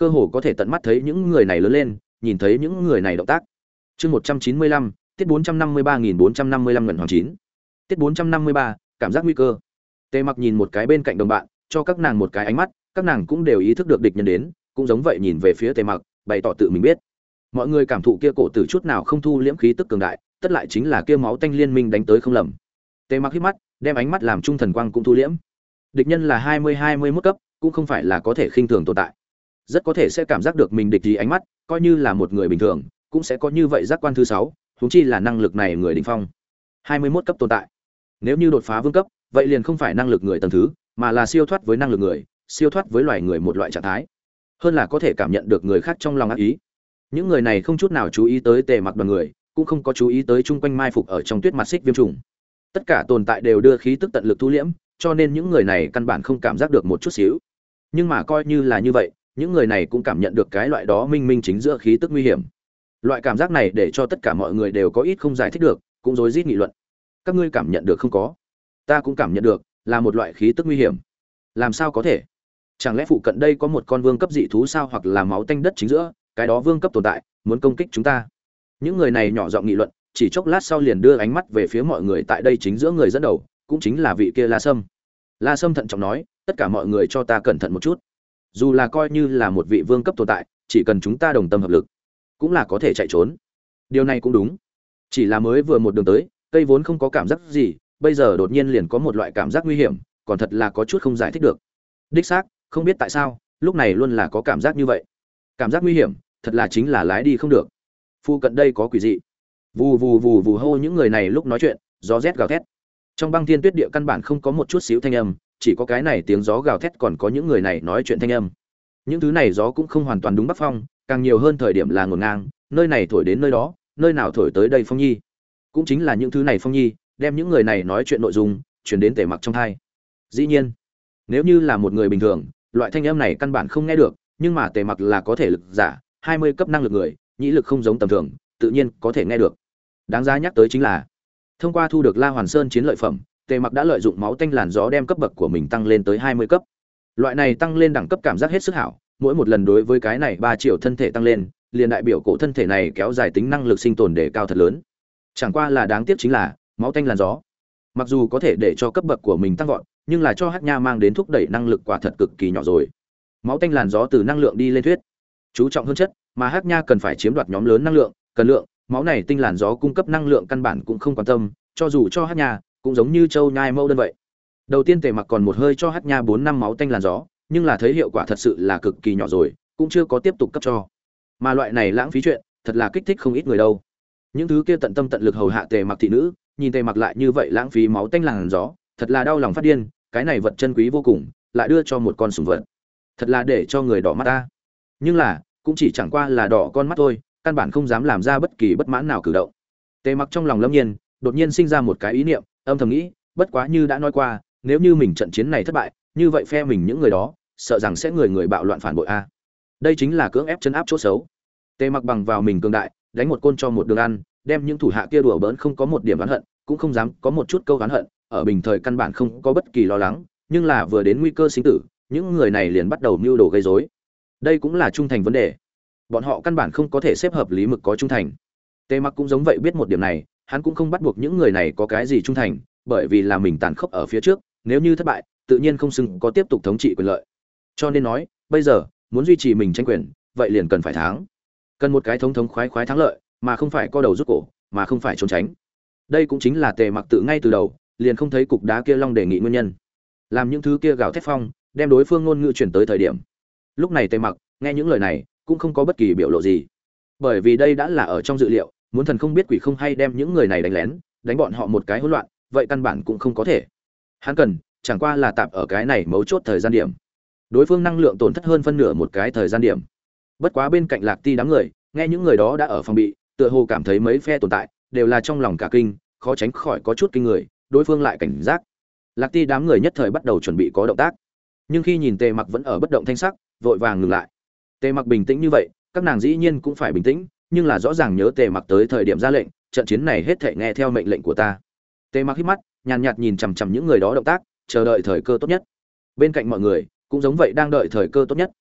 cơ hồ có thể tận mắt thấy những người này lớn lên, nhìn thấy những người này động tác. Chương một trăm chín mươi lăm, tiết bốn trăm năm mươi ba nghìn bốn trăm năm mươi lăm ngẩn hoàng chín. Tiết bốn trăm năm mươi ba, cảm giác nguy cơ. Tề Mặc nhìn một cái bên cạnh đồng bạn, cho các nàng một cái ánh mắt, các nàng cũng đều ý thức được địch nhân đến, cũng giống vậy nhìn về phía Tề Mặc, bày tỏ tự mình biết. Mọi người cảm thụ kia cổ tử chút nào không thu liễm khí tức cường đại, tất lại chính là kia máu tanh liên minh đánh tới không lầm. Tề Mặc hít mắt, đem ánh mắt làm trung thần quang cũng thu liễm. Địch nhân là hai mươi hai mươi mốt cấp, cũng không phải là có thể khinh thường tồn tại. Rất có thể sẽ cảm giác được mình địch gì ánh mắt, coi như là một người bình thường, cũng sẽ có như vậy giác quan thứ sáu, huống chi là năng lực này người đỉnh phong. hai mươi mốt cấp tồn tại. Nếu như đột phá vương cấp, vậy liền không phải năng lực người tầng thứ, mà là siêu thoát với năng lực người, siêu thoát với loài người một loại trạng thái. Hơn là có thể cảm nhận được người khác trong lòng ác ý. Những người này không chút nào chú ý tới Tề Mặc đoàn người, cũng không có chú ý tới chung quanh mai phục ở trong tuyết mặt xích viêm trùng. Tất cả tồn tại đều đưa khí tức tận lực thu liễm, cho nên những người này căn bản không cảm giác được một chút xíu. Nhưng mà coi như là như vậy, những người này cũng cảm nhận được cái loại đó minh minh chính giữa khí tức nguy hiểm. Loại cảm giác này để cho tất cả mọi người đều có ít không giải thích được, cũng rối rít nghị luận. Các ngươi cảm nhận được không có? Ta cũng cảm nhận được, là một loại khí tức nguy hiểm. Làm sao có thể? Chẳng lẽ phụ cận đây có một con vương cấp dị thú sao, hoặc là máu tanh đất chính giữa, cái đó vương cấp tồn tại, muốn công kích chúng ta? Những người này nhỏ giọng nghị luận, chỉ chốc lát sau liền đưa ánh mắt về phía mọi người tại đây chính giữa người dẫn đầu, cũng chính là vị kia La Sâm. La Sâm thận trọng nói, tất cả mọi người cho ta cẩn thận một chút. Dù là coi như là một vị vương cấp tồn tại, chỉ cần chúng ta đồng tâm hợp lực, cũng là có thể chạy trốn. Điều này cũng đúng. Chỉ là mới vừa một đường tới, cây vốn không có cảm giác gì, bây giờ đột nhiên liền có một loại cảm giác nguy hiểm, còn thật là có chút không giải thích được. Đích xác, không biết tại sao, lúc này luôn là có cảm giác như vậy. Cảm giác nguy hiểm, thật là chính là lái đi không được. Phu cận đây có quỷ dị. Vù vù vù vù hô, những người này lúc nói chuyện, gió rét gào thét. Trong băng thiên tuyết địa căn bản không có một chút xíu thanh âm, chỉ có cái này tiếng gió gào thét, còn có những người này nói chuyện thanh âm. Những thứ này gió cũng không hoàn toàn đúng bắc phong, càng nhiều hơn thời điểm là ngổn ngang, nơi này thổi đến nơi đó, nơi nào thổi tới đây phong nhi. Cũng chính là những thứ này phong nhi, đem những người này nói chuyện nội dung truyền đến Tề Mặc trong tai. Dĩ nhiên, nếu như là một người bình thường, loại thanh âm này căn bản không nghe được, nhưng mà Tề Mặc là có thể lực giả, hai mươi cấp năng lực người, nhĩ lực không giống tầm thường, tự nhiên có thể nghe được. Đáng giá nhắc tới chính là, thông qua thu được La Hoàn Sơn chiến lợi phẩm, Tề Mặc đã lợi dụng máu tanh làn gió đem cấp bậc của mình tăng lên tới hai mươi cấp. Loại này tăng lên đẳng cấp cảm giác hết sức hảo, mỗi một lần đối với cái này ba triệu thân thể tăng lên, liền đại biểu cổ thân thể này kéo dài tính năng lực sinh tồn để cao thật lớn. Chẳng qua là đáng tiếc chính là, máu tanh làn gió, mặc dù có thể để cho cấp bậc của mình tăng vọt, nhưng là cho Hắc Nha mang đến thúc đẩy năng lực quả thật cực kỳ nhỏ rồi. Máu tanh làn gió từ năng lượng đi lên thuyết, chú trọng hơn chất, mà Hắc Nha cần phải chiếm đoạt nhóm lớn năng lượng, cần lượng, máu này tinh làn gió cung cấp năng lượng căn bản cũng không quan tâm, cho dù cho Hắc Nha, cũng giống như châu nhai mâu đơn vậy. Đầu tiên Tề Mặc còn một hơi cho Hắc Nha bốn năm máu tanh làn gió, nhưng là thấy hiệu quả thật sự là cực kỳ nhỏ rồi, cũng chưa có tiếp tục cấp cho. Mà loại này lãng phí chuyện, thật là kích thích không ít người đâu. Những thứ kia tận tâm tận lực hầu hạ Tề Mặc thị nữ, nhìn Tề Mặc lại như vậy lãng phí máu tanh làn gió, thật là đau lòng phát điên, cái này vật chân quý vô cùng, lại đưa cho một con sủng vật. Thật là để cho người đỏ mắt ta. Nhưng là, cũng chỉ chẳng qua là đỏ con mắt thôi, căn bản không dám làm ra bất kỳ bất mãn nào cử động. Tề Mặc trong lòng lâm nhiên, đột nhiên sinh ra một cái ý niệm, âm thầm nghĩ, bất quá như đã nói qua, nếu như mình trận chiến này thất bại, như vậy phe mình những người đó, sợ rằng sẽ người người bạo loạn phản bội a. Đây chính là cưỡng ép chân áp chỗ xấu. Tề Mặc bằng vào mình cường đại, đánh một côn cho một đường ăn, đem những thủ hạ kia đùa bỡn không có một điểm oán hận, cũng không dám có một chút câu oán hận, ở bình thời căn bản không có bất kỳ lo lắng, nhưng là vừa đến nguy cơ sinh tử, những người này liền bắt đầu mưu đồ gây rối. Đây cũng là trung thành vấn đề. Bọn họ căn bản không có thể xếp hợp lý mực có trung thành. Tề Mặc cũng giống vậy biết một điểm này, hắn cũng không bắt buộc những người này có cái gì trung thành, bởi vì là mình tàn khốc ở phía trước, nếu như thất bại, tự nhiên không xứng có tiếp tục thống trị quyền lợi. Cho nên nói, bây giờ, muốn duy trì mình tranh quyền, vậy liền cần phải thắng. Cần một cái thống thống khoái khoái thắng lợi, mà không phải co đầu rút cổ, mà không phải trốn tránh. Đây cũng chính là Tề Mặc tự ngay từ đầu, liền không thấy cục đá kia long đề nghị nguyên nhân. Làm những thứ kia gào thét phong, đem đối phương ngôn ngữ chuyển tới thời điểm. Lúc này Tề Mặc, nghe những lời này, cũng không có bất kỳ biểu lộ gì. Bởi vì đây đã là ở trong dự liệu, muốn thần không biết quỷ không hay đem những người này đánh lén, đánh bọn họ một cái hỗn loạn, vậy căn bản cũng không có thể. Hắn cần, chẳng qua là tạm ở cái này mấu chốt thời gian điểm. Đối phương năng lượng tổn thất hơn phân nửa một cái thời gian điểm. Bất quá bên cạnh Lạc Ti đám người, nghe những người đó đã ở phòng bị, tựa hồ cảm thấy mấy phe tồn tại đều là trong lòng cả kinh, khó tránh khỏi có chút kinh người, đối phương lại cảnh giác. Lạc Ti đám người nhất thời bắt đầu chuẩn bị có động tác. Nhưng khi nhìn Tề Mặc vẫn ở bất động thanh sắc, vội vàng ngừng lại. Tề Mặc bình tĩnh như vậy, các nàng dĩ nhiên cũng phải bình tĩnh, nhưng là rõ ràng nhớ Tề Mặc tới thời điểm ra lệnh, trận chiến này hết thảy nghe theo mệnh lệnh của ta. Tề Mặc hít mắt, nhàn nhạt nhìn chằm chằm những người đó động tác, chờ đợi thời cơ tốt nhất. Bên cạnh mọi người cũng giống vậy đang đợi thời cơ tốt nhất.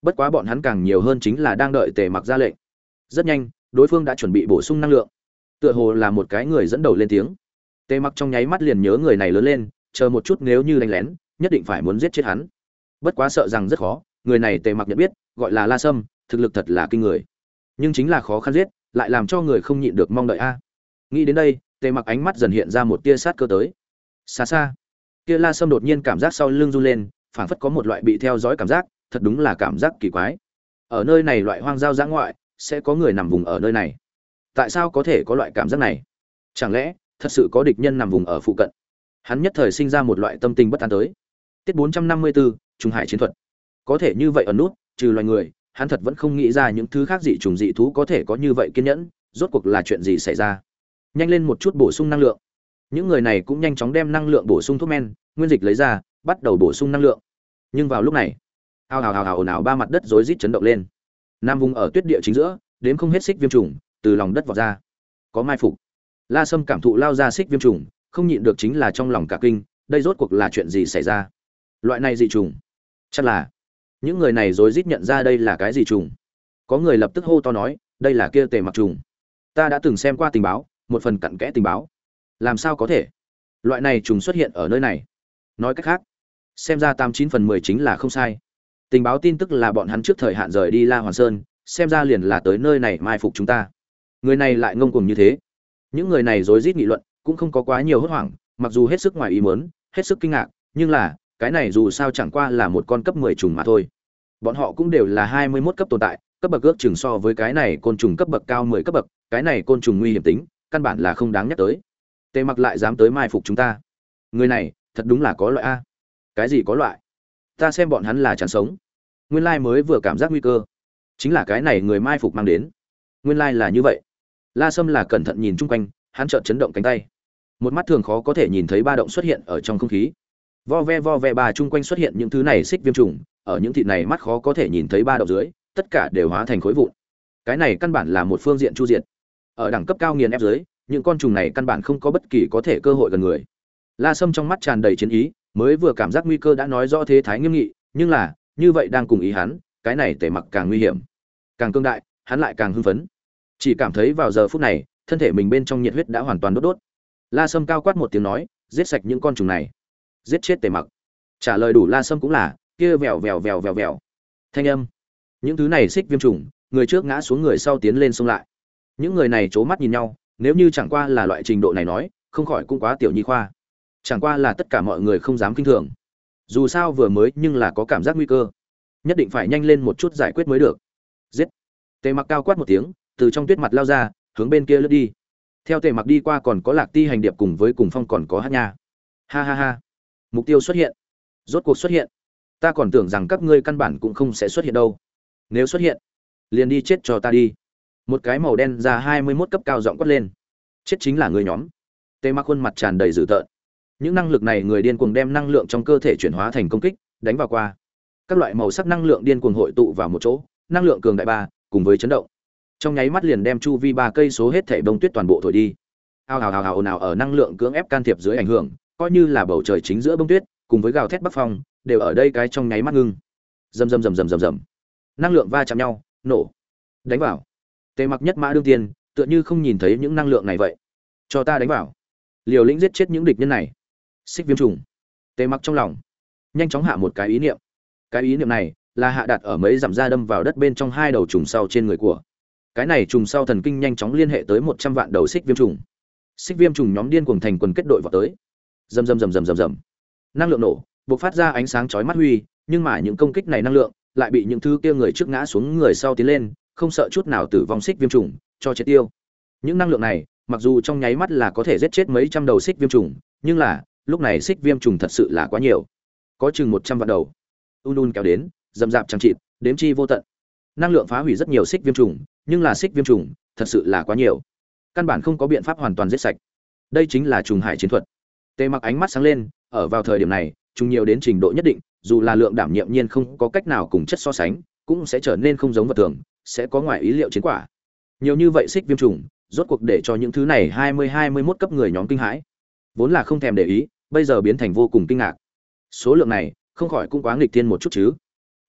Bất quá bọn hắn càng nhiều hơn chính là đang đợi Tề Mặc ra lệnh. Rất nhanh, đối phương đã chuẩn bị bổ sung năng lượng. Tựa hồ là một cái người dẫn đầu lên tiếng. Tề Mặc trong nháy mắt liền nhớ người này lớn lên, chờ một chút nếu như đánh lén, nhất định phải muốn giết chết hắn. Bất quá sợ rằng rất khó, người này Tề Mặc nhận biết, gọi là La Sâm, thực lực thật là kinh người. Nhưng chính là khó khăn giết, lại làm cho người không nhịn được mong đợi a. Nghĩ đến đây, Tề Mặc ánh mắt dần hiện ra một tia sát cơ tới. Xa xa, kia La Sâm đột nhiên cảm giác sau lưng run lên, phảng phất có một loại bị theo dõi cảm giác, thật đúng là cảm giác kỳ quái. Ở nơi này loại hoang giao dã ngoại, sẽ có người nằm vùng ở nơi này. Tại sao có thể có loại cảm giác này? Chẳng lẽ thật sự có địch nhân nằm vùng ở phụ cận? Hắn nhất thời sinh ra một loại tâm tình bất an tới. Tiết bốn trăm năm mươi tư, Trung Hải chiến thuật. Có thể như vậy ở nút, trừ loài người, hắn thật vẫn không nghĩ ra những thứ khác dị trùng dị thú có thể có như vậy kiên nhẫn, rốt cuộc là chuyện gì xảy ra? Nhanh lên một chút bổ sung năng lượng. Những người này cũng nhanh chóng đem năng lượng bổ sung thuốc men, nguyên dịch lấy ra, bắt đầu bổ sung năng lượng. Nhưng vào lúc này, ao ào ào ào ồn ào ba mặt đất rối rít chấn động lên. Nam vùng ở tuyết địa chính giữa, đếm không hết xích viêm trùng từ lòng đất vọt ra. Có mai phục. La Sâm cảm thụ lao ra xích viêm trùng, không nhịn được chính là trong lòng cả kinh, đây rốt cuộc là chuyện gì xảy ra? Loại này dị trùng? Chắc là những người này rối rít nhận ra đây là cái gì trùng. Có người lập tức hô to nói, đây là kia Tề Mặc trùng. Ta đã từng xem qua tình báo, một phần cặn kẽ tình báo. Làm sao có thể? Loại này trùng xuất hiện ở nơi này. Nói cách khác, xem ra tám chín phần mười chính là không sai. Tình báo tin tức là bọn hắn trước thời hạn rời đi La Hoàn Sơn, xem ra liền là tới nơi này mai phục chúng ta. Người này lại ngông cuồng như thế. Những người này rối rít nghị luận, cũng không có quá nhiều hốt hoảng, mặc dù hết sức ngoài ý muốn, hết sức kinh ngạc, nhưng là, cái này dù sao chẳng qua là một con cấp mười trùng mà thôi. Bọn họ cũng đều là hai mươi mốt cấp tồn tại, cấp bậc ước chừng so với cái này côn trùng cấp bậc cao mười cấp bậc, cái này côn trùng nguy hiểm tính, căn bản là không đáng nhắc tới. Tề Mặc lại dám tới mai phục chúng ta. Người này, thật đúng là có loại a. Cái gì có loại? Ta xem bọn hắn là chẳng sống. Nguyên lai mới vừa cảm giác nguy cơ, chính là cái này người mai phục mang đến. Nguyên lai là như vậy. La Sâm là cẩn thận nhìn chung quanh, hắn chợt chấn động cánh tay. Một mắt thường khó có thể nhìn thấy ba động xuất hiện ở trong không khí. Vo ve vo ve bà chung quanh xuất hiện những thứ này xích viêm trùng, ở những thịt này mắt khó có thể nhìn thấy ba động dưới, tất cả đều hóa thành khối vụn. Cái này căn bản là một phương diện chu diệt. Ở đẳng cấp cao nghiền ép dưới, những con trùng này căn bản không có bất kỳ có thể cơ hội gần người. La Sâm trong mắt tràn đầy chiến ý, mới vừa cảm giác nguy cơ đã nói rõ thế thái nghiêm nghị, nhưng là, như vậy đang cùng ý hắn, cái này Tề Mặc càng nguy hiểm, càng cương đại, hắn lại càng hưng phấn. Chỉ cảm thấy vào giờ phút này, thân thể mình bên trong nhiệt huyết đã hoàn toàn đốt đốt. La Sâm cao quát một tiếng nói, giết sạch những con trùng này, giết chết Tề Mặc. Trả lời đủ La Sâm cũng là, kia vèo vèo vèo vèo vèo. Thanh âm. Những thứ này xích viêm trùng, người trước ngã xuống người sau tiến lên xông lại. Những người này chố mắt nhìn nhau, nếu như chẳng qua là loại trình độ này nói, không khỏi cũng quá tiểu nhi khoa. Chẳng qua là tất cả mọi người không dám kinh thường. Dù sao vừa mới nhưng là có cảm giác nguy cơ, nhất định phải nhanh lên một chút giải quyết mới được. Giết. Tề Mặc cao quát một tiếng, từ trong tuyết mặt lao ra, hướng bên kia lướt đi. Theo Tề Mặc đi qua còn có Lạc Ti hành điệp cùng với Cùng Phong còn có Hát Nha. Ha ha ha. Mục tiêu xuất hiện. Rốt cuộc xuất hiện. Ta còn tưởng rằng các ngươi căn bản cũng không sẽ xuất hiện đâu. Nếu xuất hiện, liền đi chết cho ta đi. Một cái màu đen ra hai mươi mốt cấp cao giọng quát lên. Chết chính là người nhóm. Tề Mặc khuôn mặt tràn đầy dữ tợn. Những năng lực này người điên cuồng đem năng lượng trong cơ thể chuyển hóa thành công kích, đánh vào qua. Các loại màu sắc năng lượng điên cuồng hội tụ vào một chỗ, năng lượng cường đại ba, cùng với chấn động. Trong nháy mắt liền đem chu vi ba cây số hết thảy bông tuyết toàn bộ thổi đi. Ao ào ào ào nào ở năng lượng cưỡng ép can thiệp dưới ảnh hưởng, coi như là bầu trời chính giữa bông tuyết, cùng với gào thét bắc phong, đều ở đây cái trong nháy mắt ngưng. Rầm rầm rầm rầm rầm rầm. Năng lượng va chạm nhau, nổ. Đánh vào. Tề Mặc nhất mã đương tiên, tựa như không nhìn thấy những năng lượng này vậy. Cho ta đánh vào. Liều lĩnh giết chết những địch nhân này. Xích viêm trùng. Tề Mặc trong lòng nhanh chóng hạ một cái ý niệm. Cái ý niệm này là hạ đặt ở mấy dặm ra đâm vào đất bên trong hai đầu trùng sau trên người của. Cái này trùng sau thần kinh nhanh chóng liên hệ tới một trăm vạn đầu xích viêm trùng. Xích viêm trùng nhóm điên cuồng thành quần kết đội vào tới. Rầm rầm rầm rầm rầm rầm. Năng lượng nổ, bộc phát ra ánh sáng chói mắt huy, nhưng mà những công kích này năng lượng lại bị những thứ kia người trước ngã xuống người sau tiến lên, không sợ chút nào tử vong xích viêm trùng cho chết tiêu. Những năng lượng này, mặc dù trong nháy mắt là có thể giết chết mấy trăm đầu xích viêm trùng, nhưng là, lúc này xích viêm trùng thật sự là quá nhiều. Có chừng một trăm vạn đầu. Un un kéo đến, dầm dạp chẳng chịt, đếm chi vô tận. Năng lượng phá hủy rất nhiều xích viêm trùng, nhưng là xích viêm trùng, thật sự là quá nhiều. Căn bản không có biện pháp hoàn toàn giết sạch. Đây chính là trùng hải chiến thuật. Tề Mặc ánh mắt sáng lên, ở vào thời điểm này, trùng nhiều đến trình độ nhất định, dù là lượng đảm nhiệm nhiên không có cách nào cùng chất so sánh, cũng sẽ trở nên không giống vật thường, sẽ có ngoài ý liệu chiến quả. Nhiều như vậy xích viêm trùng, rốt cuộc để cho những thứ này hai mươi hai mươi mốt cấp người nhóm kinh hãi. Vốn là không thèm để ý, bây giờ biến thành vô cùng kinh ngạc. Số lượng này, không khỏi cũng quá nghịch thiên một chút chứ.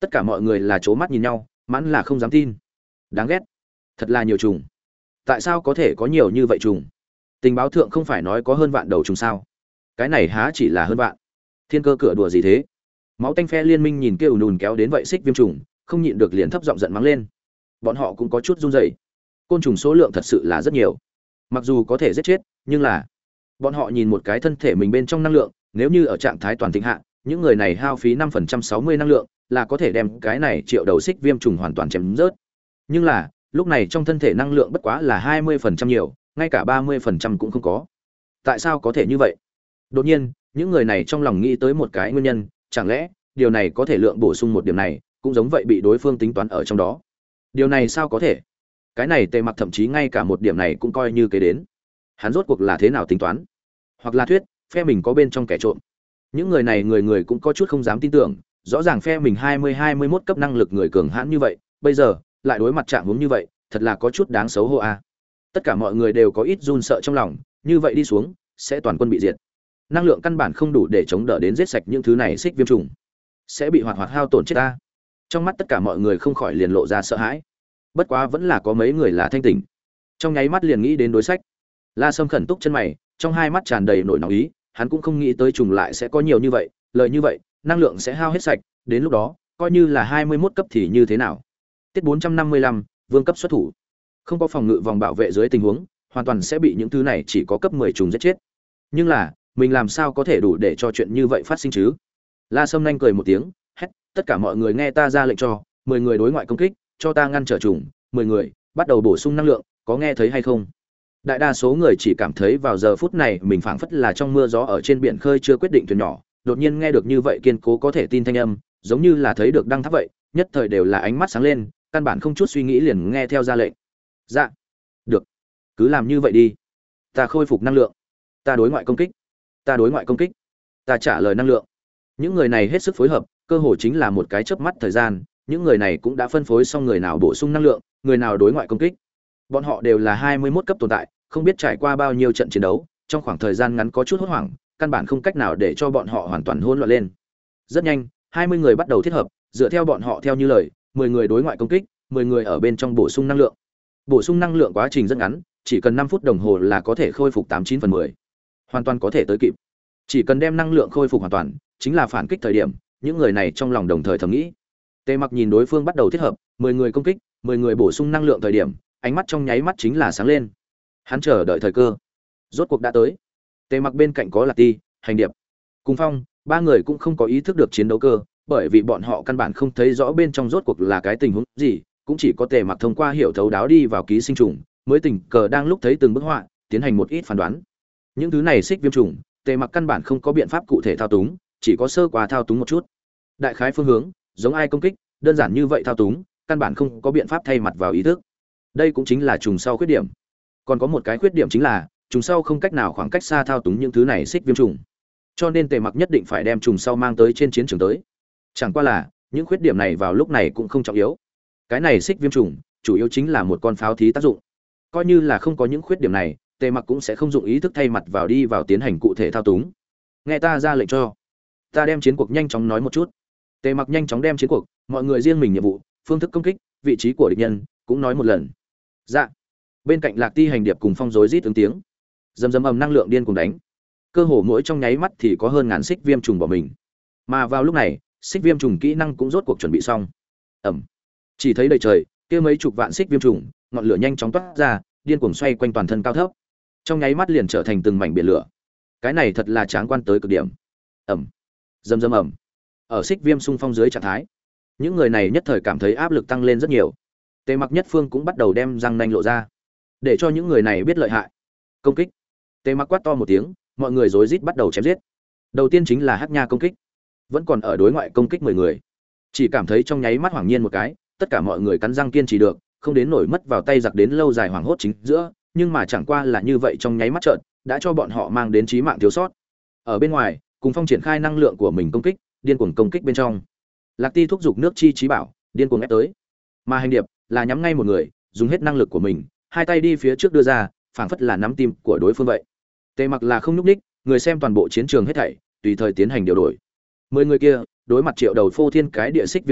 Tất cả mọi người là c mắt nhìn nhau, mãn là không dám tin. Đáng ghét, thật là nhiều trùng. Tại sao có thể có nhiều như vậy trùng? Tình báo thượng không phải nói có hơn vạn đầu trùng sao? Cái này há chỉ là hơn vạn. Thiên cơ cửa đùa gì thế? Máu tanh phe liên minh nhìn kêu ùn kéo đến vậy xích viêm trùng, không nhịn được liền thấp giọng giận mắng lên. Bọn họ cũng có chút run rẩy. Côn trùng số lượng thật sự là rất nhiều. Mặc dù có thể giết chết, nhưng là bọn họ nhìn một cái thân thể mình bên trong năng lượng, nếu như ở trạng thái toàn thịnh hạ, những người này hao phí năm phần trăm sáu mươi năng lượng, là có thể đem cái này triệu đầu xích viêm trùng hoàn toàn chém rớt. Nhưng là, lúc này trong thân thể năng lượng bất quá là hai mươi phần trăm nhiều, ngay cả ba mươi phần trăm cũng không có. Tại sao có thể như vậy? Đột nhiên, những người này trong lòng nghĩ tới một cái nguyên nhân, chẳng lẽ điều này có thể lượng bổ sung một điểm này, cũng giống vậy bị đối phương tính toán ở trong đó. Điều này sao có thể? Cái này Tề Mặc thậm chí ngay cả một điểm này cũng coi như kế đến. Hắn rốt cuộc là thế nào tính toán? Hoặc là thuyết, phe mình có bên trong kẻ trộm. Những người này người người cũng có chút không dám tin tưởng, rõ ràng phe mình hai mươi hai mươi mốt cấp năng lực người cường hãn như vậy, bây giờ lại đối mặt trạng huống như vậy, thật là có chút đáng xấu hổ a. Tất cả mọi người đều có ít run sợ trong lòng, như vậy đi xuống, sẽ toàn quân bị diệt. Năng lượng căn bản không đủ để chống đỡ đến giết sạch những thứ này xích viêm trùng, sẽ bị hoạt hoạt hao tổn chết ta. Trong mắt tất cả mọi người không khỏi liền lộ ra sợ hãi. Bất quá vẫn là có mấy người là thanh tỉnh, trong nháy mắt liền nghĩ đến đối sách. La Sâm khẩn túc chân mày, trong hai mắt tràn đầy nỗi nóng ý, hắn cũng không nghĩ tới trùng lại sẽ có nhiều như vậy, lời như vậy, năng lượng sẽ hao hết sạch, đến lúc đó, coi như là hai mươi mốt cấp thì như thế nào? Tiết bốn trăm năm mươi lăm, vương cấp xuất thủ. Không có phòng ngự vòng bảo vệ dưới tình huống, hoàn toàn sẽ bị những thứ này chỉ có cấp mười trùng giết chết. Nhưng là, mình làm sao có thể đủ để cho chuyện như vậy phát sinh chứ? La Sâm nhanh cười một tiếng, hét, tất cả mọi người nghe ta ra lệnh cho, mười người đối ngoại công kích, cho ta ngăn trở trùng, mười người, bắt đầu bổ sung năng lượng, có nghe thấy hay không? Đại đa số người chỉ cảm thấy vào giờ phút này mình phảng phất là trong mưa gió ở trên biển khơi chưa quyết định thuyền nhỏ, đột nhiên nghe được như vậy kiên cố có thể tin thanh âm, giống như là thấy được đăng tháp vậy, nhất thời đều là ánh mắt sáng lên, căn bản không chút suy nghĩ liền nghe theo ra lệnh. Dạ, được, cứ làm như vậy đi. Ta khôi phục năng lượng, ta đối ngoại công kích, ta đối ngoại công kích, ta trả lời năng lượng. Những người này hết sức phối hợp, cơ hội chính là một cái chớp mắt thời gian, những người này cũng đã phân phối xong người nào bổ sung năng lượng, người nào đối ngoại công kích. Bọn họ đều là hai mươi mốt cấp tồn tại, không biết trải qua bao nhiêu trận chiến đấu, trong khoảng thời gian ngắn có chút hốt hoảng, căn bản không cách nào để cho bọn họ hoàn toàn hỗn loạn lên. Rất nhanh, hai mươi người bắt đầu thiết hợp, dựa theo bọn họ theo như lời, mười người đối ngoại công kích, mười người ở bên trong bổ sung năng lượng. Bổ sung năng lượng quá trình rất ngắn, chỉ cần năm phút đồng hồ là có thể khôi phục tám chín phần mười. Hoàn toàn có thể tới kịp. Chỉ cần đem năng lượng khôi phục hoàn toàn, chính là phản kích thời điểm, những người này trong lòng đồng thời thầm nghĩ. Tề Mặc nhìn đối phương bắt đầu thiết hợp, mười người công kích, mười người bổ sung năng lượng thời điểm, ánh mắt trong nháy mắt chính là sáng lên. Hắn chờ đợi thời cơ, rốt cuộc đã tới. Tề Mặc bên cạnh có Lạc Ti, Hành Điệp, Cùng Phong, ba người cũng không có ý thức được chiến đấu cơ, bởi vì bọn họ căn bản không thấy rõ bên trong rốt cuộc là cái tình huống gì, cũng chỉ có Tề Mặc thông qua hiểu thấu đáo đi vào ký sinh trùng, mới tình cờ đang lúc thấy từng bức họa, tiến hành một ít phán đoán. Những thứ này xích viêm trùng, Tề Mặc căn bản không có biện pháp cụ thể thao túng, chỉ có sơ qua thao túng một chút. Đại khái phương hướng, giống ai công kích, đơn giản như vậy thao túng, căn bản không có biện pháp thay mặt vào ý thức. Đây cũng chính là trùng sau khuyết điểm. Còn có một cái khuyết điểm chính là, trùng sau không cách nào khoảng cách xa thao túng những thứ này xích viêm trùng. Cho nên Tề Mặc nhất định phải đem trùng sau mang tới trên chiến trường tới. Chẳng qua là, những khuyết điểm này vào lúc này cũng không trọng yếu. Cái này xích viêm trùng, chủ yếu chính là một con pháo thí tác dụng. Coi như là không có những khuyết điểm này, Tề Mặc cũng sẽ không dụng ý thức thay mặt vào đi vào tiến hành cụ thể thao túng. Nghe ta ra lệnh cho, ta đem chiến cuộc nhanh chóng nói một chút. Tề Mặc nhanh chóng đem chiến cuộc, mọi người riêng mình nhiệm vụ, phương thức công kích, vị trí của địch nhân cũng nói một lần. Dạ. Bên cạnh Lạc Ti, Hành Điệp cùng Phong rối rít ứng tiếng. Dầm dầm ầm năng lượng điên cuồng đánh. Cơ hồ mỗi trong nháy mắt thì có hơn ngàn xích viêm trùng bỏ mình. Mà vào lúc này, xích viêm trùng kỹ năng cũng rốt cuộc chuẩn bị xong. Ầm. Chỉ thấy đầy trời, kia mấy chục vạn xích viêm trùng, ngọn lửa nhanh chóng toát ra, điên cuồng xoay quanh toàn thân cao thấp. Trong nháy mắt liền trở thành từng mảnh biển lửa. Cái này thật là tráng quan tới cực điểm. Ầm. Dầm dầm ầm. Ở xích viêm xung phong dưới trạng thái, những người này nhất thời cảm thấy áp lực tăng lên rất nhiều. Tề Mặc nhất phương cũng bắt đầu đem răng nanh lộ ra, để cho những người này biết lợi hại. Công kích. Tề Mặc quát to một tiếng, mọi người rối rít bắt đầu chém giết. Đầu tiên chính là Hắc Nha công kích, vẫn còn ở đối ngoại công kích mười người. Chỉ cảm thấy trong nháy mắt hoảng nhiên một cái, tất cả mọi người cắn răng kiên trì được, không đến nổi mất vào tay giặc đến lâu dài hoảng hốt chính giữa, nhưng mà chẳng qua là như vậy trong nháy mắt chợt, đã cho bọn họ mang đến chí mạng thiếu sót. Ở bên ngoài, Cùng Phong triển khai năng lượng của mình công kích, điên cuồng công kích bên trong. Lạc Ti thúc giục nước chi trí bảo, điên cuồng ép tới. Mà Hành Điệp là nhắm ngay một người, dùng hết năng lực của mình, hai tay đi phía trước đưa ra, phảng phất là nắm tim của đối phương vậy. Tề Mặc là không nhúc nhích, người xem toàn bộ chiến trường hết thảy, tùy thời tiến hành điều đổi. Mười người kia, đối mặt triệu đầu phô thiên cái địa xích viêm trùng,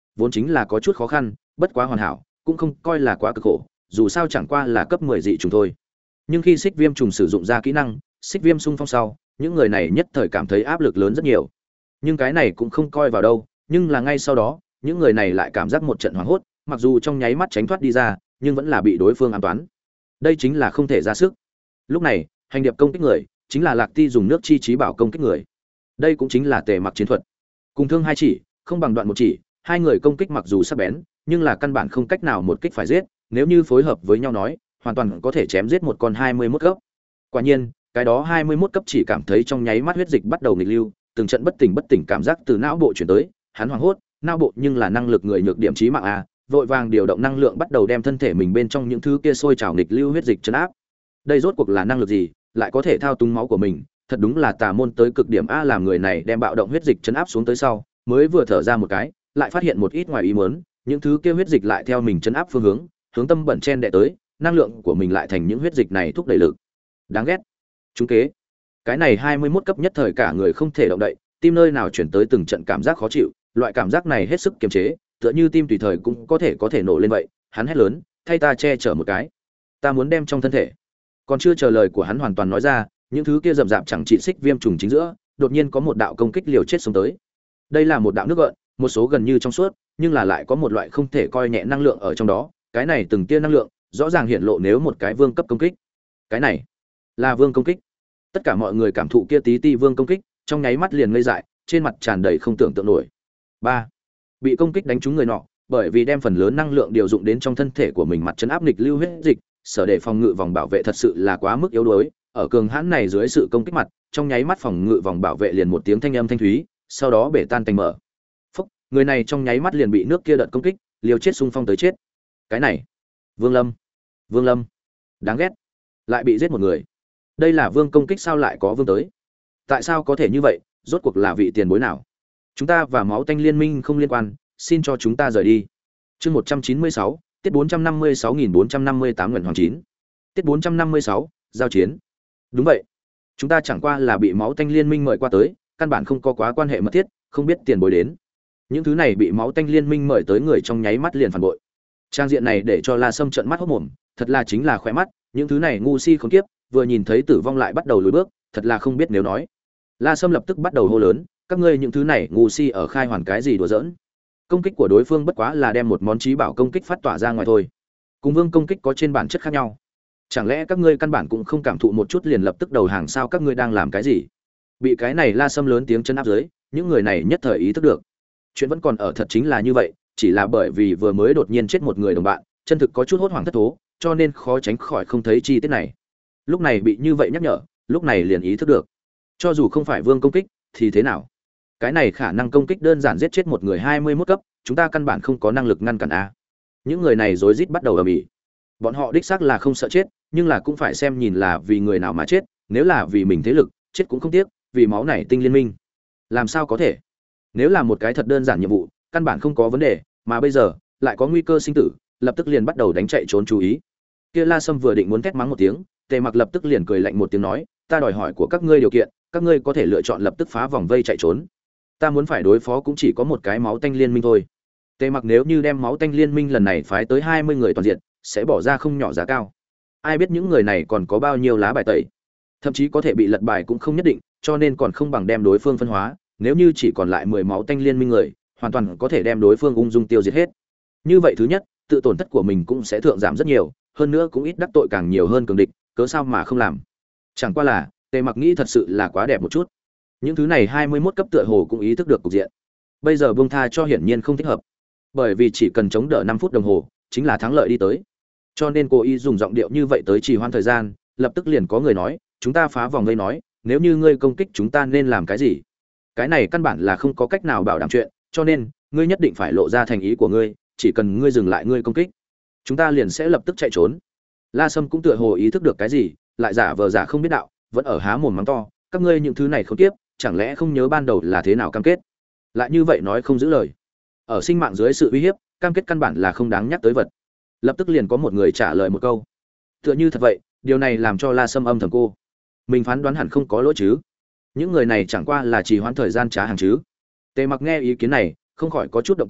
vốn chính là có chút khó khăn, bất quá hoàn hảo, cũng không coi là quá cực khổ, dù sao chẳng qua là cấp mười dị trùng thôi. Nhưng khi Xích Viêm trùng sử dụng ra kỹ năng, Xích Viêm xung phong sau, những người này nhất thời cảm thấy áp lực lớn rất nhiều. Nhưng cái này cũng không coi vào đâu, nhưng là ngay sau đó, những người này lại cảm giác một trận hoảng hốt, mặc dù trong nháy mắt tránh thoát đi ra, nhưng vẫn là bị đối phương ám toán. Đây chính là không thể ra sức. Lúc này, hành điệp công kích người, chính là Lạc Ti dùng nước chi trí bảo công kích người. Đây cũng chính là Tề Mặc chiến thuật. Cùng thương hai chỉ, không bằng đoạn một chỉ, hai người công kích mặc dù sắc bén, nhưng là căn bản không cách nào một kích phải giết, nếu như phối hợp với nhau nói, hoàn toàn có thể chém giết một con hai mươi mốt cấp. Quả nhiên, cái đó hai mươi mốt cấp chỉ cảm thấy trong nháy mắt huyết dịch bắt đầu nghịch lưu, từng trận bất tỉnh bất tỉnh cảm giác từ não bộ chuyển tới, hắn hoảng hốt, não bộ nhưng là năng lực người nhược điểm chí mạng a, vội vàng điều động năng lượng bắt đầu đem thân thể mình bên trong những thứ kia sôi trào nghịch lưu huyết dịch trấn áp. Đây rốt cuộc là năng lực gì, lại có thể thao túng máu của mình, thật đúng là tà môn tới cực điểm a, làm người này đem bạo động huyết dịch trấn áp xuống tới sau, mới vừa thở ra một cái, lại phát hiện một ít ngoài ý muốn, những thứ kia huyết dịch lại theo mình trấn áp phương hướng, hướng tâm bẩn chen đệ tới, năng lượng của mình lại thành những huyết dịch này thúc đẩy lực. Đáng ghét. Chúng kế. Cái này hai mươi mốt cấp nhất thời cả người không thể động đậy, tim nơi nào chuyển tới từng trận cảm giác khó chịu, loại cảm giác này hết sức kiềm chế, tựa như tim tùy thời cũng có thể có thể nổ lên vậy. Hắn hét lớn, thay ta che chở một cái, ta muốn đem trong thân thể. Còn chưa chờ lời của hắn hoàn toàn nói ra, những thứ kia rậm rạp chẳng trị Xích Viêm trùng chính giữa, đột nhiên có một đạo công kích liều chết xông tới. Đây là một đạo nước gợn, một số gần như trong suốt, nhưng là lại có một loại không thể coi nhẹ năng lượng ở trong đó, cái này từng tia năng lượng, rõ ràng hiện lộ nếu một cái vương cấp công kích. Cái này là vương công kích. Tất cả mọi người cảm thụ kia tí ti vương công kích, trong nháy mắt liền ngây dại, trên mặt tràn đầy không tưởng tượng nổi. Ba, bị công kích đánh trúng người nọ, bởi vì đem phần lớn năng lượng điều dụng đến trong thân thể của mình, mặt chấn áp nghịch lưu huyết dịch, sở để phòng ngự vòng bảo vệ thật sự là quá mức yếu đuối, ở cường hãn này dưới sự công kích mặt, trong nháy mắt phòng ngự vòng bảo vệ liền một tiếng thanh âm thanh thúy, sau đó bể tan tành mở. Phốc, người này trong nháy mắt liền bị nước kia đợt công kích, liều chết xung phong tới chết. Cái này, Vương Lâm, Vương Lâm, đáng ghét, lại bị giết một người. Đây là vương công kích sao lại có vương tới? Tại sao có thể như vậy? Rốt cuộc là vị tiền bối nào? Chúng ta và máu tanh liên minh không liên quan, xin cho chúng ta rời đi. Chương một trăm chín mươi sáu, tiết bốn trăm năm mươi sáu nghìn bốn trăm năm mươi tám Nguyễn Hoàng chín. Tiết bốn trăm năm mươi sáu, giao chiến. Đúng vậy. Chúng ta chẳng qua là bị máu tanh liên minh mời qua tới, căn bản không có quá quan hệ mật thiết, không biết tiền bối đến. Những thứ này bị máu tanh liên minh mời tới người trong nháy mắt liền phản bội. Trang diện này để cho La Sâm trợn mắt hốt mồm, thật là chính là khỏe mắt, những thứ này ngu si khốn kiếp, vừa nhìn thấy tử vong lại bắt đầu lùi bước, thật là không biết nếu nói. La Sâm lập tức bắt đầu hô lớn, các ngươi những thứ này ngu si ở khai hoàn cái gì đùa giỡn? Công kích của đối phương bất quá là đem một món chí bảo công kích phát tỏa ra ngoài thôi. Cùng vương công kích có trên bản chất khác nhau. Chẳng lẽ các ngươi căn bản cũng không cảm thụ một chút liền lập tức đầu hàng sao? Các ngươi đang làm cái gì? Bị cái này La Sâm lớn tiếng chân áp dưới, những người này nhất thời ý thức được. Chuyện vẫn còn ở thật chính là như vậy, chỉ là bởi vì vừa mới đột nhiên chết một người đồng bạn, chân thực có chút hốt hoảng thất thố, cho nên khó tránh khỏi không thấy chi tiết này. Lúc này bị như vậy nhắc nhở, lúc này liền ý thức được. Cho dù không phải vương công kích thì thế nào? Cái này khả năng công kích đơn giản giết chết một người hai mươi mốt cấp, chúng ta căn bản không có năng lực ngăn cản a. Những người này rối rít bắt đầu ầm ĩ. Bọn họ đích xác là không sợ chết, nhưng là cũng phải xem nhìn là vì người nào mà chết, nếu là vì mình thế lực, chết cũng không tiếc, vì máu này tinh liên minh. Làm sao có thể? Nếu là một cái thật đơn giản nhiệm vụ, căn bản không có vấn đề, mà bây giờ lại có nguy cơ sinh tử, lập tức liền bắt đầu đánh chạy trốn chú ý. Kia La Sâm vừa định muốn thét mắng một tiếng, Tề Mặc lập tức liền cười lạnh một tiếng nói, ta đòi hỏi của các ngươi điều kiện, các ngươi có thể lựa chọn lập tức phá vòng vây chạy trốn. Ta muốn phải đối phó cũng chỉ có một cái máu tanh liên minh thôi. Tề Mặc nếu như đem máu tanh liên minh lần này phái tới hai mươi người toàn diện, sẽ bỏ ra không nhỏ giá cao. Ai biết những người này còn có bao nhiêu lá bài tẩy, thậm chí có thể bị lật bài cũng không nhất định, cho nên còn không bằng đem đối phương phân hóa, nếu như chỉ còn lại mười máu tanh liên minh người, hoàn toàn có thể đem đối phương ung dung tiêu diệt hết. Như vậy thứ nhất, tự tổn thất của mình cũng sẽ thượng giảm rất nhiều, hơn nữa cũng ít đắc tội càng nhiều hơn cường địch, cớ sao mà không làm. Chẳng qua là, Tề Mặc nghĩ thật sự là quá đẹp một chút. Những thứ này hai mươi mốt cấp tựa hồ cũng ý thức được cục diện. Bây giờ buông tha cho hiển nhiên không thích hợp. Bởi vì chỉ cần chống đỡ năm phút đồng hồ, chính là thắng lợi đi tới. Cho nên cô y dùng giọng điệu như vậy tới trì hoãn thời gian, lập tức liền có người nói, chúng ta phá vòng vây nói, nếu như ngươi công kích chúng ta nên làm cái gì? Cái này căn bản là không có cách nào bảo đảm chuyện, cho nên, ngươi nhất định phải lộ ra thành ý của ngươi, chỉ cần ngươi dừng lại ngươi công kích, chúng ta liền sẽ lập tức chạy trốn. La Sâm cũng tựa hồ ý thức được cái gì, lại giả vờ giả không biết đạo, vẫn ở há mồm mắng to, các ngươi những thứ này không tiếp, chẳng lẽ không nhớ ban đầu là thế nào cam kết? Lại như vậy nói không giữ lời. Ở sinh mạng dưới sự uy hiếp, cam kết căn bản là không đáng nhắc tới vật. Lập tức liền có một người trả lời một câu. Tựa như thật vậy, điều này làm cho La Sâm âm thầm cô. Mình phán đoán hẳn không có lỗi chứ? Những người này chẳng qua là trì hoãn thời gian trá hàng chứ? Tề Mặc nghe ý kiến này, không khỏi có chút động tâm,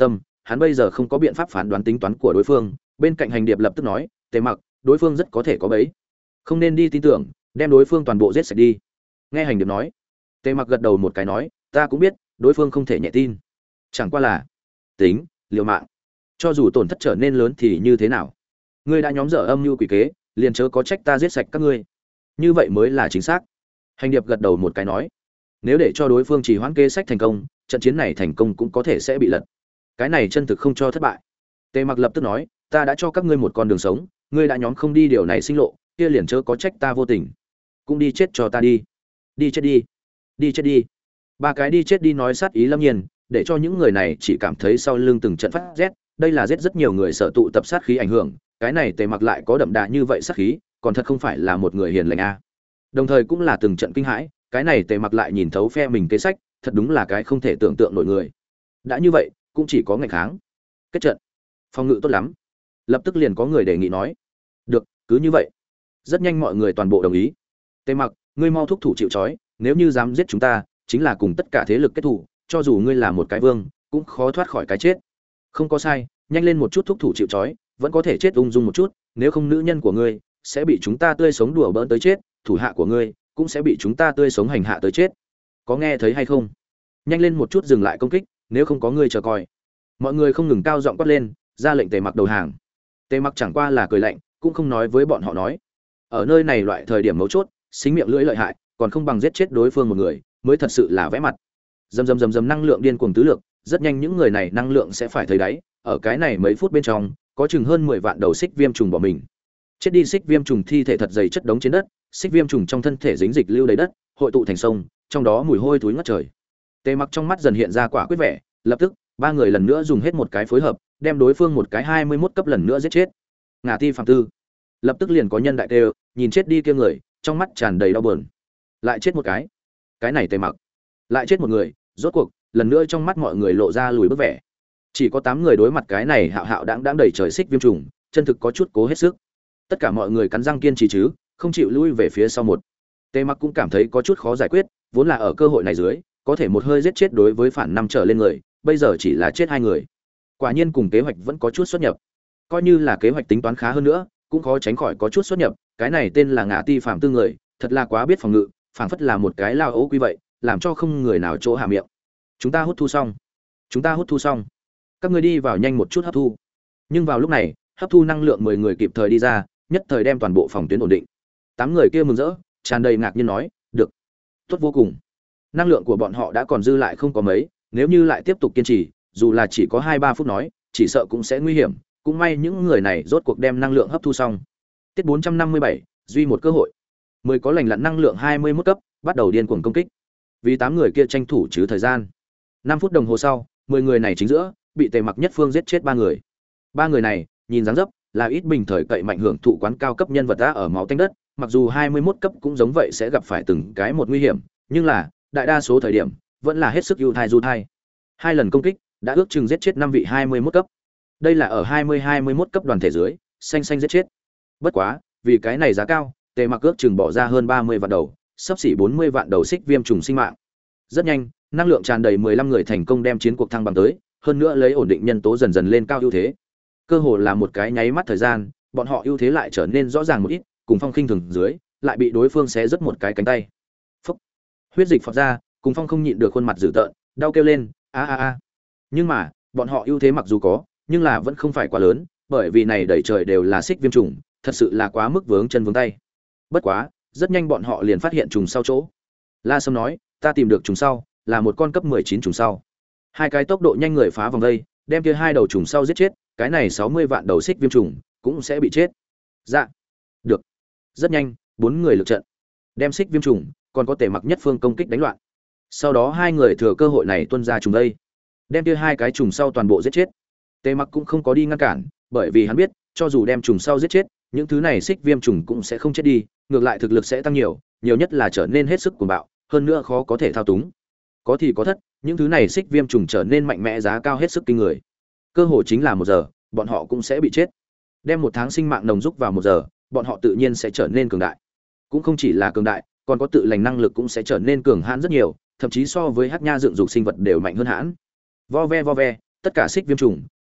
hắn bây giờ không có biện pháp phán đoán tính toán của đối phương. Bên cạnh Hành Điệp lập tức nói, Tề Mặc, đối phương rất có thể có bẫy, không nên đi tin tưởng, đem đối phương toàn bộ giết sạch đi. Nghe Hành Điệp nói, Tề Mặc gật đầu một cái nói, ta cũng biết đối phương không thể nhẹ tin, chẳng qua là tính liều mạng, cho dù tổn thất trở nên lớn thì như thế nào, ngươi đã nhóm dở âm mưu quỷ kế, liền chớ có trách ta giết sạch các ngươi, như vậy mới là chính xác. Hành Điệp gật đầu một cái nói, nếu để cho đối phương chỉ hoãn kế sách thành công, trận chiến này thành công cũng có thể sẽ bị lật, cái này chân thực không cho thất bại. Tề Mặc lập tức nói, ta đã cho các ngươi một con đường sống, ngươi đã nhóm không đi điều này sinh lộ, kia liền chớ có trách ta vô tình, cũng đi chết cho ta đi, đi chết đi, đi chết đi. Ba cái đi chết đi nói sát ý lâm nhiên, để cho những người này chỉ cảm thấy sau lưng từng trận phát rét, đây là giết rất nhiều người sở tụ tập sát khí ảnh hưởng, cái này Tề Mặc lại có đậm đà như vậy sát khí, còn thật không phải là một người hiền lành a. Đồng thời cũng là từng trận kinh hãi, cái này Tề Mặc lại nhìn thấu phe mình kế sách, thật đúng là cái không thể tưởng tượng nổi người. Đã như vậy, cũng chỉ có ngày kháng. Kết trận, phòng ngự tốt lắm. Lập tức liền có người đề nghị nói, được, cứ như vậy. Rất nhanh mọi người toàn bộ đồng ý. Tề Mặc, ngươi mau thúc thủ chịu trói, nếu như dám giết chúng ta, chính là cùng tất cả thế lực kết thủ, cho dù ngươi là một cái vương, cũng khó thoát khỏi cái chết. Không có sai, nhanh lên một chút thúc thủ chịu trói, vẫn có thể chết ung dung một chút, nếu không nữ nhân của ngươi sẽ bị chúng ta tươi sống đùa bỡn tới chết, thủ hạ của ngươi cũng sẽ bị chúng ta tươi sống hành hạ tới chết. Có nghe thấy hay không? Nhanh lên một chút dừng lại công kích, nếu không có ngươi chờ coi. Mọi người không ngừng cao giọng quát lên, ra lệnh Tề Mặc đầu hàng. Tề Mặc chẳng qua là cười lạnh, cũng không nói với bọn họ nói. Ở nơi này loại thời điểm mấu chốt, xính miệng lưỡi lợi hại, còn không bằng giết chết đối phương một người, mới thật sự là vẽ mặt. Dầm dầm dầm dầm năng lượng điên cuồng tứ lược, rất nhanh những người này năng lượng sẽ phải thấy đáy, ở cái này mấy phút bên trong, có chừng hơn mười vạn đầu xích viêm trùng bỏ mình. Chết đi xích viêm trùng thi thể thật dày chất đống trên đất, xích viêm trùng trong thân thể dính dịch lưu đầy đất, hội tụ thành sông, trong đó mùi hôi thối ngất trời. Tề Mặc trong mắt dần hiện ra quả quyết vẻ, lập tức, ba người lần nữa dùng hết một cái phối hợp, đem đối phương một cái hai mươi mốt cấp lần nữa giết chết. Ngả Ti Phạm Tư, lập tức liền có nhân đại tê, nhìn chết đi kia người, trong mắt tràn đầy đau buồn. Lại chết một cái. Cái này Tề Mặc, lại chết một người, rốt cuộc, lần nữa trong mắt mọi người lộ ra lùi bước vẻ. Chỉ có tám người đối mặt cái này hạo hạo đãng đãng đầy trời xích viêm trùng, chân thực có chút cố hết sức. Tất cả mọi người cắn răng kiên trì chứ, không chịu lui về phía sau một. Tề Mặc cũng cảm thấy có chút khó giải quyết, vốn là ở cơ hội này dưới, có thể một hơi giết chết đối với phản năm trở lên người, bây giờ chỉ là chết hai người. Quả nhiên cùng kế hoạch vẫn có chút xuất nhập. Coi như là kế hoạch tính toán khá hơn nữa, cũng khó tránh khỏi có chút xuất nhập, cái này tên là Ngạ Ti Phạm Tư người, thật là quá biết phòng ngự, phảng phất là một cái lao ấu quý vậy, làm cho không người nào chỗ hạ miệng. Chúng ta hút thu xong. Chúng ta hút thu xong. Các ngươi đi vào nhanh một chút hấp thu. Nhưng vào lúc này, hấp thu năng lượng mười người kịp thời đi ra, nhất thời đem toàn bộ phòng tuyến ổn định. Tám người kia mừng rỡ, tràn đầy ngạc nhiên nói, "Được, tốt vô cùng." Năng lượng của bọn họ đã còn dư lại không có mấy, nếu như lại tiếp tục kiên trì, dù là chỉ có hai ba phút nói, chỉ sợ cũng sẽ nguy hiểm, cũng may những người này rốt cuộc đem năng lượng hấp thu xong. Tiết bốn trăm năm mươi bảy, duy một cơ hội. Mười có lành lặn năng lượng hai mươi mốt cấp, bắt đầu điên cuồng công kích. Vì tám người kia tranh thủ chứ thời gian. Năm phút đồng hồ sau, mười người này chính giữa, bị Tề Mặc nhất phương giết chết ba người. Ba người này, nhìn dáng dấp, là ít bình thời cậy mạnh hưởng thụ quán cao cấp nhân vật đã ở máu tanh đất, mặc dù hai mươi mốt cấp cũng giống vậy sẽ gặp phải từng cái một nguy hiểm, nhưng là, đại đa số thời điểm, vẫn là hết sức ưu thai du thai. Hai lần công kích, đã ước chừng giết chết năm vị hai mươi mốt cấp. Đây là ở hai mươi hai mươi mốt cấp đoàn thể dưới, xanh xanh giết chết. Bất quá, vì cái này giá cao, Tề Mặc ước chừng bỏ ra hơn ba mươi vạn đầu, sắp xỉ bốn mươi vạn đầu xích viêm trùng sinh mạng. Rất nhanh, năng lượng tràn đầy mười lăm người thành công đem chiến cuộc thăng bằng tới, hơn nữa lấy ổn định nhân tố dần dần lên cao ưu thế. Cơ hồ là một cái nháy mắt thời gian, bọn họ ưu thế lại trở nên rõ ràng một ít, cùng Phong khinh thường dưới, lại bị đối phương xé rớt một cái cánh tay. Phốc. Huyết dịch phọt ra, cùng Phong không nhịn được khuôn mặt dữ tợn, đau kêu lên, a a a. Nhưng mà, bọn họ ưu thế mặc dù có, nhưng là vẫn không phải quá lớn, bởi vì này đầy trời đều là xích viêm trùng, thật sự là quá mức vướng chân vướng tay. Bất quá, rất nhanh bọn họ liền phát hiện trùng sau chỗ. La Sâm nói, ta tìm được trùng sau, là một con cấp mười chín trùng sau. Hai cái tốc độ nhanh người phá vòng vây, đem kia hai đầu trùng sau giết chết, cái này sáu mươi vạn đầu xích viêm trùng cũng sẽ bị chết. Dạ. Được. Rất nhanh, bốn người lực trận, đem xích viêm trùng, còn có Tề Mặc nhất phương công kích đánh loạn. Sau đó hai người thừa cơ hội này tuôn ra trùng đây, đem kia hai cái trùng sau toàn bộ giết chết. Tề Mặc cũng không có đi ngăn cản, bởi vì hắn biết, cho dù đem trùng sau giết chết, những thứ này xích viêm trùng cũng sẽ không chết đi, ngược lại thực lực sẽ tăng nhiều, nhiều nhất là trở nên hết sức cuồng bạo, hơn nữa khó có thể thao túng. Có thì có thất, những thứ này xích viêm trùng trở nên mạnh mẽ giá cao hết sức kinh người. Cơ hội chính là một giờ, bọn họ cũng sẽ bị chết. Đem một tháng sinh mạng nồng rúc vào một giờ, bọn họ tự nhiên sẽ trở nên cường đại. Cũng không chỉ là cường đại, còn có tự lành năng lực cũng sẽ trở nên cường hãn rất nhiều, thậm chí so với hắc nha dựng dục sinh vật đều mạnh hơn hãn. Vo ve vo ve, tất cả xích viêm trùng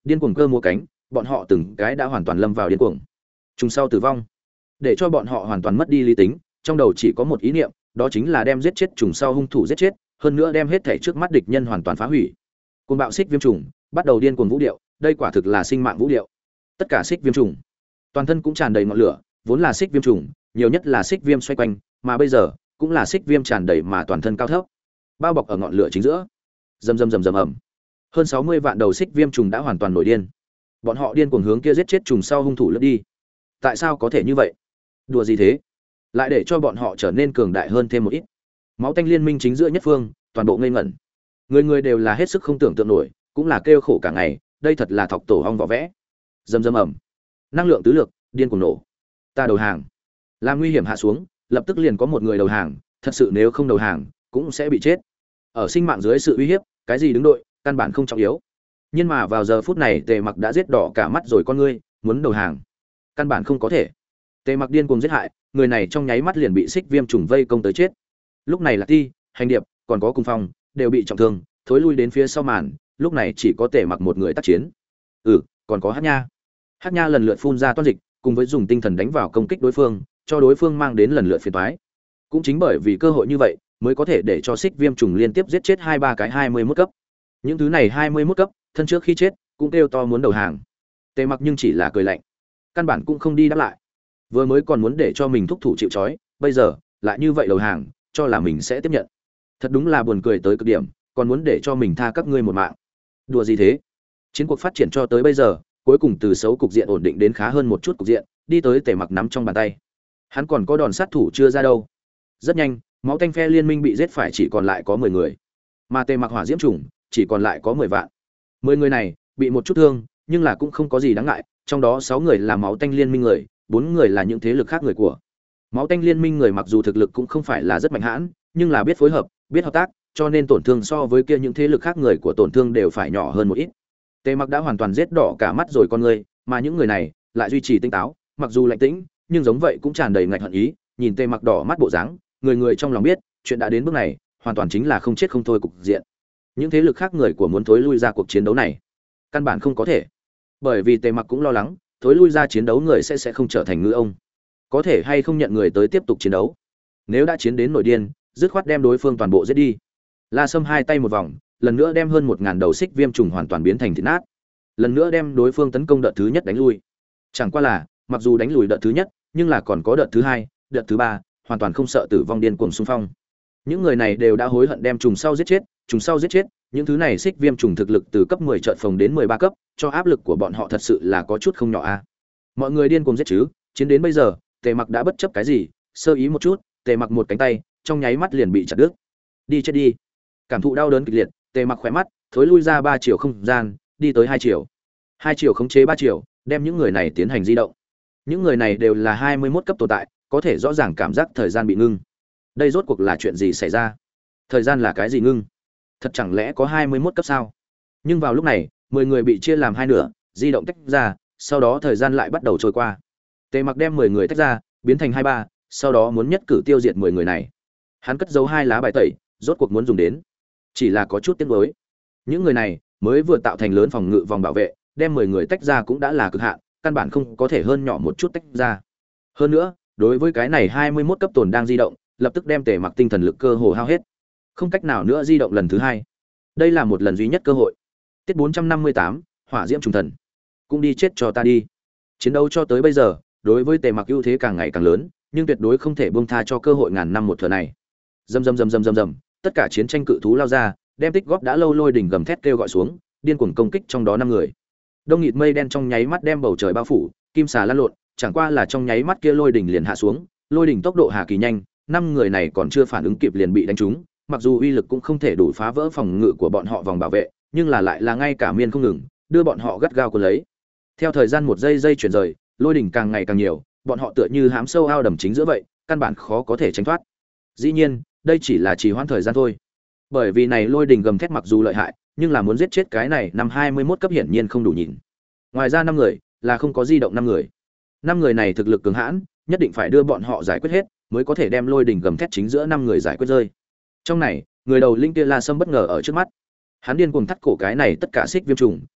điên cuồng cơ múa cánh, bọn họ từng cái đã hoàn toàn lâm vào điên cuồng. Trùng sau tử vong, để cho bọn họ hoàn toàn mất đi lý tính, trong đầu chỉ có một ý niệm, đó chính là đem giết chết trùng sau hung thủ giết chết, hơn nữa đem hết thảy trước mắt địch nhân hoàn toàn phá hủy. Cuồng bạo xích viêm trùng bắt đầu điên cuồng vũ điệu, đây quả thực là sinh mạng vũ điệu. Tất cả xích viêm trùng toàn thân cũng tràn đầy ngọn lửa, vốn là xích viêm trùng, nhiều nhất là xích viêm xoay quanh, mà bây giờ cũng là xích viêm tràn đầy mà toàn thân cao thấp, bao bọc ở ngọn lửa chính giữa. Rầm rầm rầm rầm ầm. Hơn sáu mươi vạn đầu xích viêm trùng đã hoàn toàn nổi điên. Bọn họ điên cuồng hướng kia giết chết trùng sau hung thủ lướt đi. Tại sao có thể như vậy? Đùa gì thế? Lại để cho bọn họ trở nên cường đại hơn thêm một ít. Máu tanh liên minh chính giữa nhất phương, toàn bộ ngây ngẩn. Người người đều là hết sức không tưởng tượng nổi, cũng là kêu khổ cả ngày, đây thật là thọc tổ hong vỏ vẽ. Rầm rầm ầm. Năng lượng tứ lược, điên cuồng nổ. Ta đầu hàng. Làm nguy hiểm hạ xuống, lập tức liền có một người đầu hàng, thật sự nếu không đầu hàng, cũng sẽ bị chết. Ở sinh mạng dưới sự uy hiếp, cái gì đứng đội, căn bản không trọng yếu. Nhưng mà vào giờ phút này, Tề Mặc đã giết đỏ cả mắt rồi con ngươi, muốn đầu hàng, căn bản không có thể. Tề Mặc điên cuồng giết hại, người này trong nháy mắt liền bị xích viêm trùng vây công tới chết. Lúc này là Ti, Hành Điệp, còn có Cung Phong, đều bị trọng thương, thối lui đến phía sau màn, lúc này chỉ có Tề Mặc một người tác chiến. Ừ, còn có Hắc Nha. Hắc Nha lần lượt phun ra toan dịch, cùng với dùng tinh thần đánh vào công kích đối phương, cho đối phương mang đến lần lượt phiền toái. Cũng chính bởi vì cơ hội như vậy, mới có thể để cho xích viêm trùng liên tiếp giết chết hai ba cái hai mươi mốt cấp. Những thứ này hai mươi mốt cấp, thân trước khi chết cũng kêu to muốn đầu hàng. Tề Mặc nhưng chỉ là cười lạnh, căn bản cũng không đi đáp lại. Vừa mới còn muốn để cho mình thúc thủ chịu trói, bây giờ lại như vậy đầu hàng, cho là mình sẽ tiếp nhận. Thật đúng là buồn cười tới cực điểm, còn muốn để cho mình tha các ngươi một mạng. Đùa gì thế? Chiến cuộc phát triển cho tới bây giờ, cuối cùng từ xấu cục diện ổn định đến khá hơn một chút cục diện, đi tới Tề Mặc nắm trong bàn tay. Hắn còn có đòn sát thủ chưa ra đâu. Rất nhanh, máu tanh phe liên minh bị giết phải chỉ còn lại có mười người, mà Tề Mặc hỏa diễm trùng chỉ còn lại có mười vạn. Mười người này bị một chút thương, nhưng là cũng không có gì đáng ngại, trong đó sáu người là máu tanh liên minh người, bốn người là những thế lực khác người của. Máu tanh liên minh người mặc dù thực lực cũng không phải là rất mạnh hãn, nhưng là biết phối hợp, biết hợp tác, cho nên tổn thương so với kia những thế lực khác người của tổn thương đều phải nhỏ hơn một ít. Tề Mặc đã hoàn toàn giết đỏ cả mắt rồi con người, mà những người này lại duy trì tinh táo, mặc dù lạnh tĩnh, nhưng giống vậy cũng tràn đầy ngạch hận ý, nhìn Tề Mặc đỏ mắt bộ dáng, người người trong lòng biết, chuyện đã đến bước này, hoàn toàn chính là không chết không thôi cục diện. Những thế lực khác người của muốn thối lui ra cuộc chiến đấu này, căn bản không có thể. Bởi vì Tề Mặc cũng lo lắng, thối lui ra chiến đấu người sẽ sẽ không trở thành ngư ông, có thể hay không nhận người tới tiếp tục chiến đấu. Nếu đã chiến đến nổi điên, dứt khoát đem đối phương toàn bộ giết đi. La Sâm hai tay một vòng, lần nữa đem hơn một ngàn đầu xích viêm trùng hoàn toàn biến thành thịt nát. Lần nữa đem đối phương tấn công đợt thứ nhất đánh lui. Chẳng qua là, mặc dù đánh lùi đợt thứ nhất, nhưng là còn có đợt thứ hai, đợt thứ ba, hoàn toàn không sợ tử vong điên cuồng xung phong. Những người này đều đã hối hận đem trùng sau giết chết, trùng sau giết chết, những thứ này xích viêm trùng thực lực từ cấp mười chợt phồng đến mười ba cấp, cho áp lực của bọn họ thật sự là có chút không nhỏ a. Mọi người điên cuồng giết chứ, chiến đến bây giờ, Tề Mặc đã bất chấp cái gì, sơ ý một chút, Tề Mặc một cánh tay, trong nháy mắt liền bị chặt đứt. Đi chết đi. Cảm thụ đau đớn kịch liệt, Tề Mặc khỏe mắt, thối lui ra ba chiều không gian, đi tới hai chiều. Hai chiều khống chế ba chiều, đem những người này tiến hành di động. Những người này đều là hai mươi mốt cấp tồn tại, có thể rõ ràng cảm giác thời gian bị ngưng. Đây rốt cuộc là chuyện gì xảy ra? Thời gian là cái gì ngưng? Thật chẳng lẽ có hai mươi mốt cấp sao? Nhưng vào lúc này, mười người bị chia làm hai nửa, di động tách ra, sau đó thời gian lại bắt đầu trôi qua. Tề Mặc đem mười người tách ra, biến thành hai ba, sau đó muốn nhất cử tiêu diệt mười người này. Hắn cất giấu hai lá bài tẩy, rốt cuộc muốn dùng đến. Chỉ là có chút tiếc nuối. Những người này mới vừa tạo thành lớn phòng ngự vòng bảo vệ, đem mười người tách ra cũng đã là cực hạn, căn bản không có thể hơn nhỏ một chút tách ra. Hơn nữa, đối với cái này hai mươi mốt cấp tồn đang di động, lập tức đem Tề Mặc tinh thần lực cơ hồ hao hết. Không cách nào nữa di động lần thứ hai. Đây là một lần duy nhất cơ hội. Tiết bốn trăm năm mươi tám, Hỏa Diễm trùng thần. Cũng đi chết cho ta đi. Chiến đấu cho tới bây giờ, đối với Tề Mặc ưu thế càng ngày càng lớn, nhưng tuyệt đối không thể buông tha cho cơ hội ngàn năm một thừa này. Rầm rầm rầm rầm rầm rầm, tất cả chiến tranh cự thú lao ra, đem tích góp đã lâu lôi đỉnh gầm thét kêu gọi xuống, điên cuồng công kích trong đó năm người. Đông nghịt mây đen trong nháy mắt đem bầu trời bao phủ, kim xà lăn lộn, chẳng qua là trong nháy mắt kia lôi đỉnh liền hạ xuống, lôi đỉnh tốc độ hà kỳ nhanh, năm người này còn chưa phản ứng kịp liền bị đánh trúng, mặc dù uy lực cũng không thể đủ phá vỡ phòng ngự của bọn họ vòng bảo vệ, nhưng là lại là ngay cả miên không ngừng, đưa bọn họ gắt gao cuốn lấy. Theo thời gian một giây giây chuyển rời, lôi đỉnh càng ngày càng nhiều, bọn họ tựa như hám sâu ao đầm chính giữa vậy, căn bản khó có thể tránh thoát. Dĩ nhiên, đây chỉ là trì hoãn thời gian thôi. Bởi vì này lôi đỉnh gầm thét mặc dù lợi hại, nhưng là muốn giết chết cái này năm hai mươi mốt cấp hiển nhiên không đủ nhìn. Ngoài ra năm người, là không có di động năm người. Năm người này thực lực cường hãn, nhất định phải đưa bọn họ giải quyết hết, mới có thể đem lôi đỉnh gầm thét chính giữa năm người giải quyết rơi. Trong này, người đầu linh kia La Sâm bất ngờ ở trước mắt. Hắn điên cuồng thắt cổ cái này tất cả xích viêm trùng,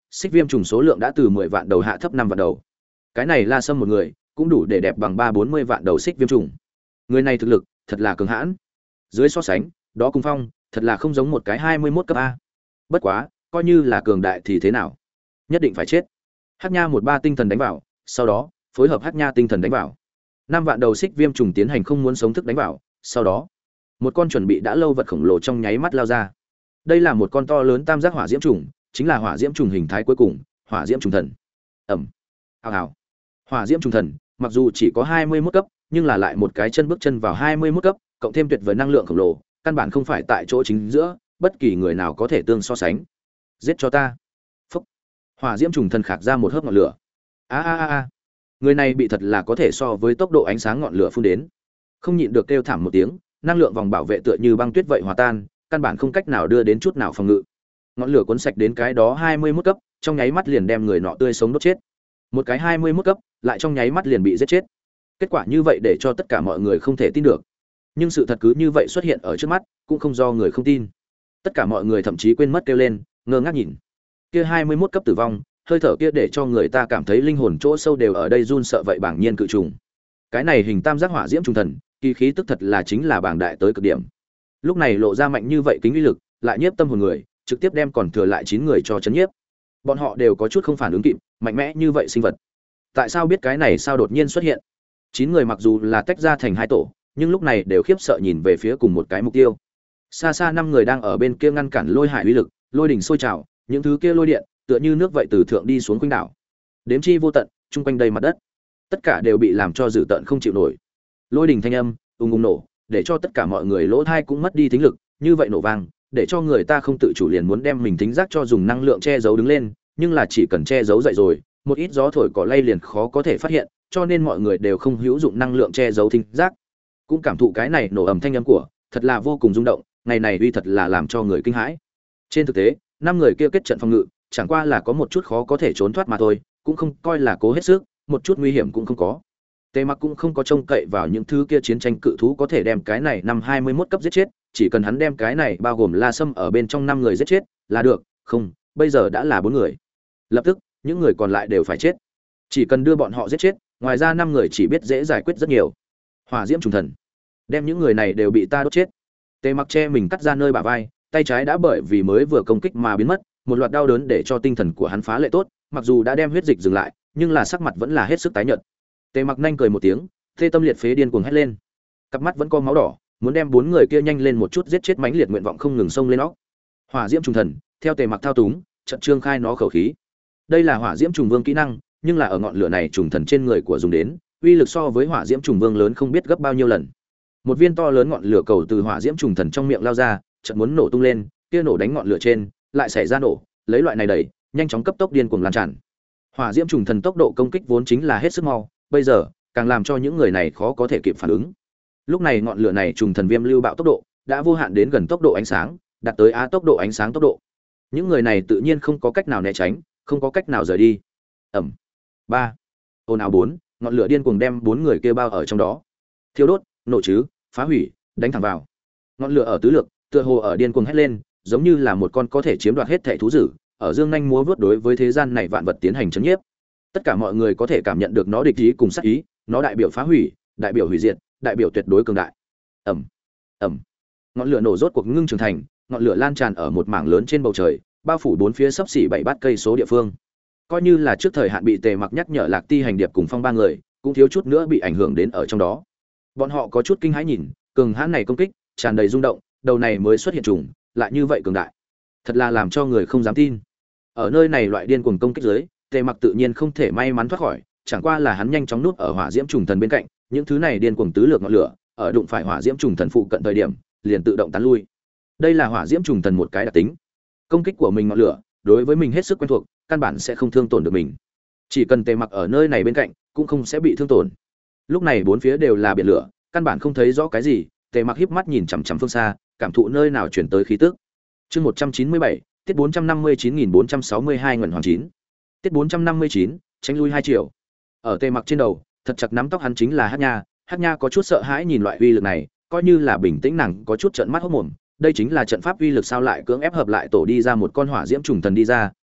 xích viêm trùng số lượng đã từ mười vạn đầu hạ thấp năm vạn đầu. Cái này La Sâm một người cũng đủ để đẹp bằng ba bốn mươi vạn đầu xích viêm trùng. Người này thực lực thật là cường hãn. Dưới so sánh, đó Cung Phong, thật là không giống một cái hai mươi mốt cấp a. Bất quá, coi như là cường đại thì thế nào? Nhất định phải chết. Hắc Nha một ba tinh thần đánh vào, sau đó, phối hợp Hắc Nha tinh thần đánh vào. Năm vạn đầu xích viêm trùng tiến hành không muốn sống thức đánh vào, sau đó, một con chuẩn bị đã lâu vật khổng lồ trong nháy mắt lao ra. Đây là một con to lớn tam giác hỏa diễm trùng, chính là hỏa diễm trùng hình thái cuối cùng, hỏa diễm trùng thần. Ầm. Hào hào. Hỏa diễm trùng thần, mặc dù chỉ có hai mươi mốt cấp, nhưng là lại một cái chân bước chân vào hai mươi mốt cấp, cộng thêm tuyệt vời năng lượng khổng lồ, căn bản không phải tại chỗ chính giữa, bất kỳ người nào có thể tương so sánh. Giết cho ta. Phốc. Hỏa diễm trùng thần khạc ra một hớp ngọn lửa. A a a a. Người này bị thật là có thể so với tốc độ ánh sáng ngọn lửa phun đến. Không nhịn được kêu thảm một tiếng, năng lượng vòng bảo vệ tựa như băng tuyết vậy hòa tan, căn bản không cách nào đưa đến chút nào phòng ngự. Ngọn lửa cuốn sạch đến cái đó hai mươi mốt cấp, trong nháy mắt liền đem người nọ tươi sống đốt chết. Một cái hai mươi mốt cấp, lại trong nháy mắt liền bị giết chết. Kết quả như vậy để cho tất cả mọi người không thể tin được. Nhưng sự thật cứ như vậy xuất hiện ở trước mắt, cũng không do người không tin. Tất cả mọi người thậm chí quên mất kêu lên, ngơ ngác nhìn. Kia hai mươi mốt cấp tử vong, hơi thở kia để cho người ta cảm thấy linh hồn chỗ sâu đều ở đây run sợ vậy bảng nhiên cự trùng. Cái này hình tam giác hỏa diễm trùng thần, kỳ khí tức thật là chính là bảng đại tới cực điểm. Lúc này lộ ra mạnh như vậy kính uy lực, lại nhiếp tâm hồn người, trực tiếp đem còn thừa lại chín người cho chấn nhiếp. Bọn họ đều có chút không phản ứng kịp, mạnh mẽ như vậy sinh vật. Tại sao biết cái này sao đột nhiên xuất hiện? Chín người mặc dù là tách ra thành hai tổ, nhưng lúc này đều khiếp sợ nhìn về phía cùng một cái mục tiêu. Xa xa năm người đang ở bên kia ngăn cản lôi hải uy lực, lôi đỉnh sôi trào, những thứ kia lôi điện, tựa như nước vậy từ thượng đi xuống quanh đảo. Đếm chi vô tận, chung quanh đầy mặt đất. Tất cả đều bị làm cho dữ tợn không chịu nổi. Lôi đỉnh thanh âm, ùng ùng nổ, để cho tất cả mọi người lỗ tai cũng mất đi thính lực, như vậy nổ vang, để cho người ta không tự chủ liền muốn đem mình thính giác cho dùng năng lượng che giấu đứng lên, nhưng là chỉ cần che giấu dậy rồi, một ít gió thổi cỏ lay liền khó có thể phát hiện, cho nên mọi người đều không hữu dụng năng lượng che giấu thính giác. Cũng cảm thụ cái này nổ ầm thanh âm của, thật là vô cùng rung động, ngày này uy thật là làm cho người kinh hãi. Trên thực tế, năm người kia kết trận phòng ngự, chẳng qua là có một chút khó có thể trốn thoát mà thôi, cũng không coi là cố hết sức, một chút nguy hiểm cũng không có. Tề Mặc cũng không có trông cậy vào những thứ kia chiến tranh cự thú có thể đem cái này năm hai mươi mốt cấp giết chết, chỉ cần hắn đem cái này bao gồm La Sâm ở bên trong năm người giết chết là được, không, bây giờ đã là bốn người. Lập tức, những người còn lại đều phải chết. Chỉ cần đưa bọn họ giết chết, ngoài ra năm người chỉ biết dễ giải quyết rất nhiều. Hỏa diễm trùng thần, đem những người này đều bị ta đốt chết. Tề Mặc che mình cắt ra nơi bả vai, tay trái đã bởi vì mới vừa công kích mà biến mất, một loạt đau đớn để cho tinh thần của hắn phá lệ tốt, mặc dù đã đem huyết dịch dừng lại, nhưng là sắc mặt vẫn là hết sức tái nhợt. Tề Mặc nhanh cười một tiếng, tê tâm liệt phế điên cuồng hét lên. Cặp mắt vẫn có máu đỏ, muốn đem bốn người kia nhanh lên một chút giết chết mãnh liệt nguyện vọng không ngừng xông lên óc. Hỏa diễm trùng thần, theo Tề Mặc thao túng, trận trương khai nó khẩu khí. Đây là hỏa diễm trùng vương kỹ năng, nhưng là ở ngọn lửa này trùng thần trên người của dùng đến, uy lực so với hỏa diễm trùng vương lớn không biết gấp bao nhiêu lần. Một viên to lớn ngọn lửa cầu từ hỏa diễm trùng thần trong miệng lao ra, chợt muốn nổ tung lên, kia nổ đánh ngọn lửa trên, lại xảy ra nổ, lấy loại này đẩy, nhanh chóng cấp tốc điên cuồng lan tràn. Hỏa diễm trùng thần tốc độ công kích vốn chính là hết sức mau, bây giờ càng làm cho những người này khó có thể kịp phản ứng. Lúc này ngọn lửa này trùng thần viêm lưu bạo tốc độ đã vô hạn đến gần tốc độ ánh sáng, đạt tới á tốc độ ánh sáng tốc độ. Những người này tự nhiên không có cách nào né tránh, không có cách nào rời đi. Ầm. ba. Ồn ào bốn, ngọn lửa điên cuồng đem bốn người kia bao ở trong đó. Thiêu đốt, nổ chứ, phá hủy, đánh thẳng vào. Ngọn lửa ở tứ lược, tựa hồ ở điên cuồng hét lên, giống như là một con có thể chiếm đoạt hết thảy thú dữ, ở dương nhanh múa vuốt đối với thế gian này vạn vật tiến hành chấn nhiếp. Tất cả mọi người có thể cảm nhận được nó địch ý cùng sát ý, nó đại biểu phá hủy, đại biểu hủy diệt, đại biểu tuyệt đối cường đại. Ầm, ầm. Ngọn lửa nổ rốt cuộc ngưng trưởng thành, ngọn lửa lan tràn ở một mảng lớn trên bầu trời, bao phủ bốn phía sấp xỉ bảy bát cây số địa phương. Coi như là trước thời hạn bị Tề Mặc nhắc nhở Lạc Ti hành điệp cùng Phong ba người, cũng thiếu chút nữa bị ảnh hưởng đến ở trong đó. Bọn họ có chút kinh hãi nhìn, cường hãn này công kích, tràn đầy rung động, đầu này mới xuất hiện trùng, lại như vậy cường đại. Thật là làm cho người không dám tin. Ở nơi này loại điên cuồng công kích dưới, Tề Mặc tự nhiên không thể may mắn thoát khỏi, chẳng qua là hắn nhanh chóng núp ở hỏa diễm trùng thần bên cạnh, những thứ này điên cuồng tứ lược ngọn lửa, ở đụng phải hỏa diễm trùng thần phụ cận thời điểm, liền tự động tán lui. Đây là hỏa diễm trùng thần một cái đặc tính. Công kích của mình ngọn lửa, đối với mình hết sức quen thuộc, căn bản sẽ không thương tổn được mình. Chỉ cần Tề Mặc ở nơi này bên cạnh, cũng không sẽ bị thương tổn. Lúc này bốn phía đều là biển lửa, căn bản không thấy rõ cái gì, Tề Mặc híp mắt nhìn chằm chằm phương xa, cảm thụ nơi nào chuyển tới khí tức. Chương một trăm chín mươi bảy, tiết bốn trăm năm mươi chín nghìn bốn trăm sáu mươi hai ngẩn hoàng chín. Tiết bốn trăm năm mươi chín, tránh lui hai triệu. Ở Tề Mặc trên đầu, thật chặt nắm tóc hắn chính là Hắc Nha, Hắc Nha có chút sợ hãi nhìn loại uy lực này, coi như là bình tĩnh nàng có chút trợn mắt hốt mồm, đây chính là trận pháp uy lực sao lại cưỡng ép hợp lại tổ đi ra một con hỏa diễm trùng thần đi ra,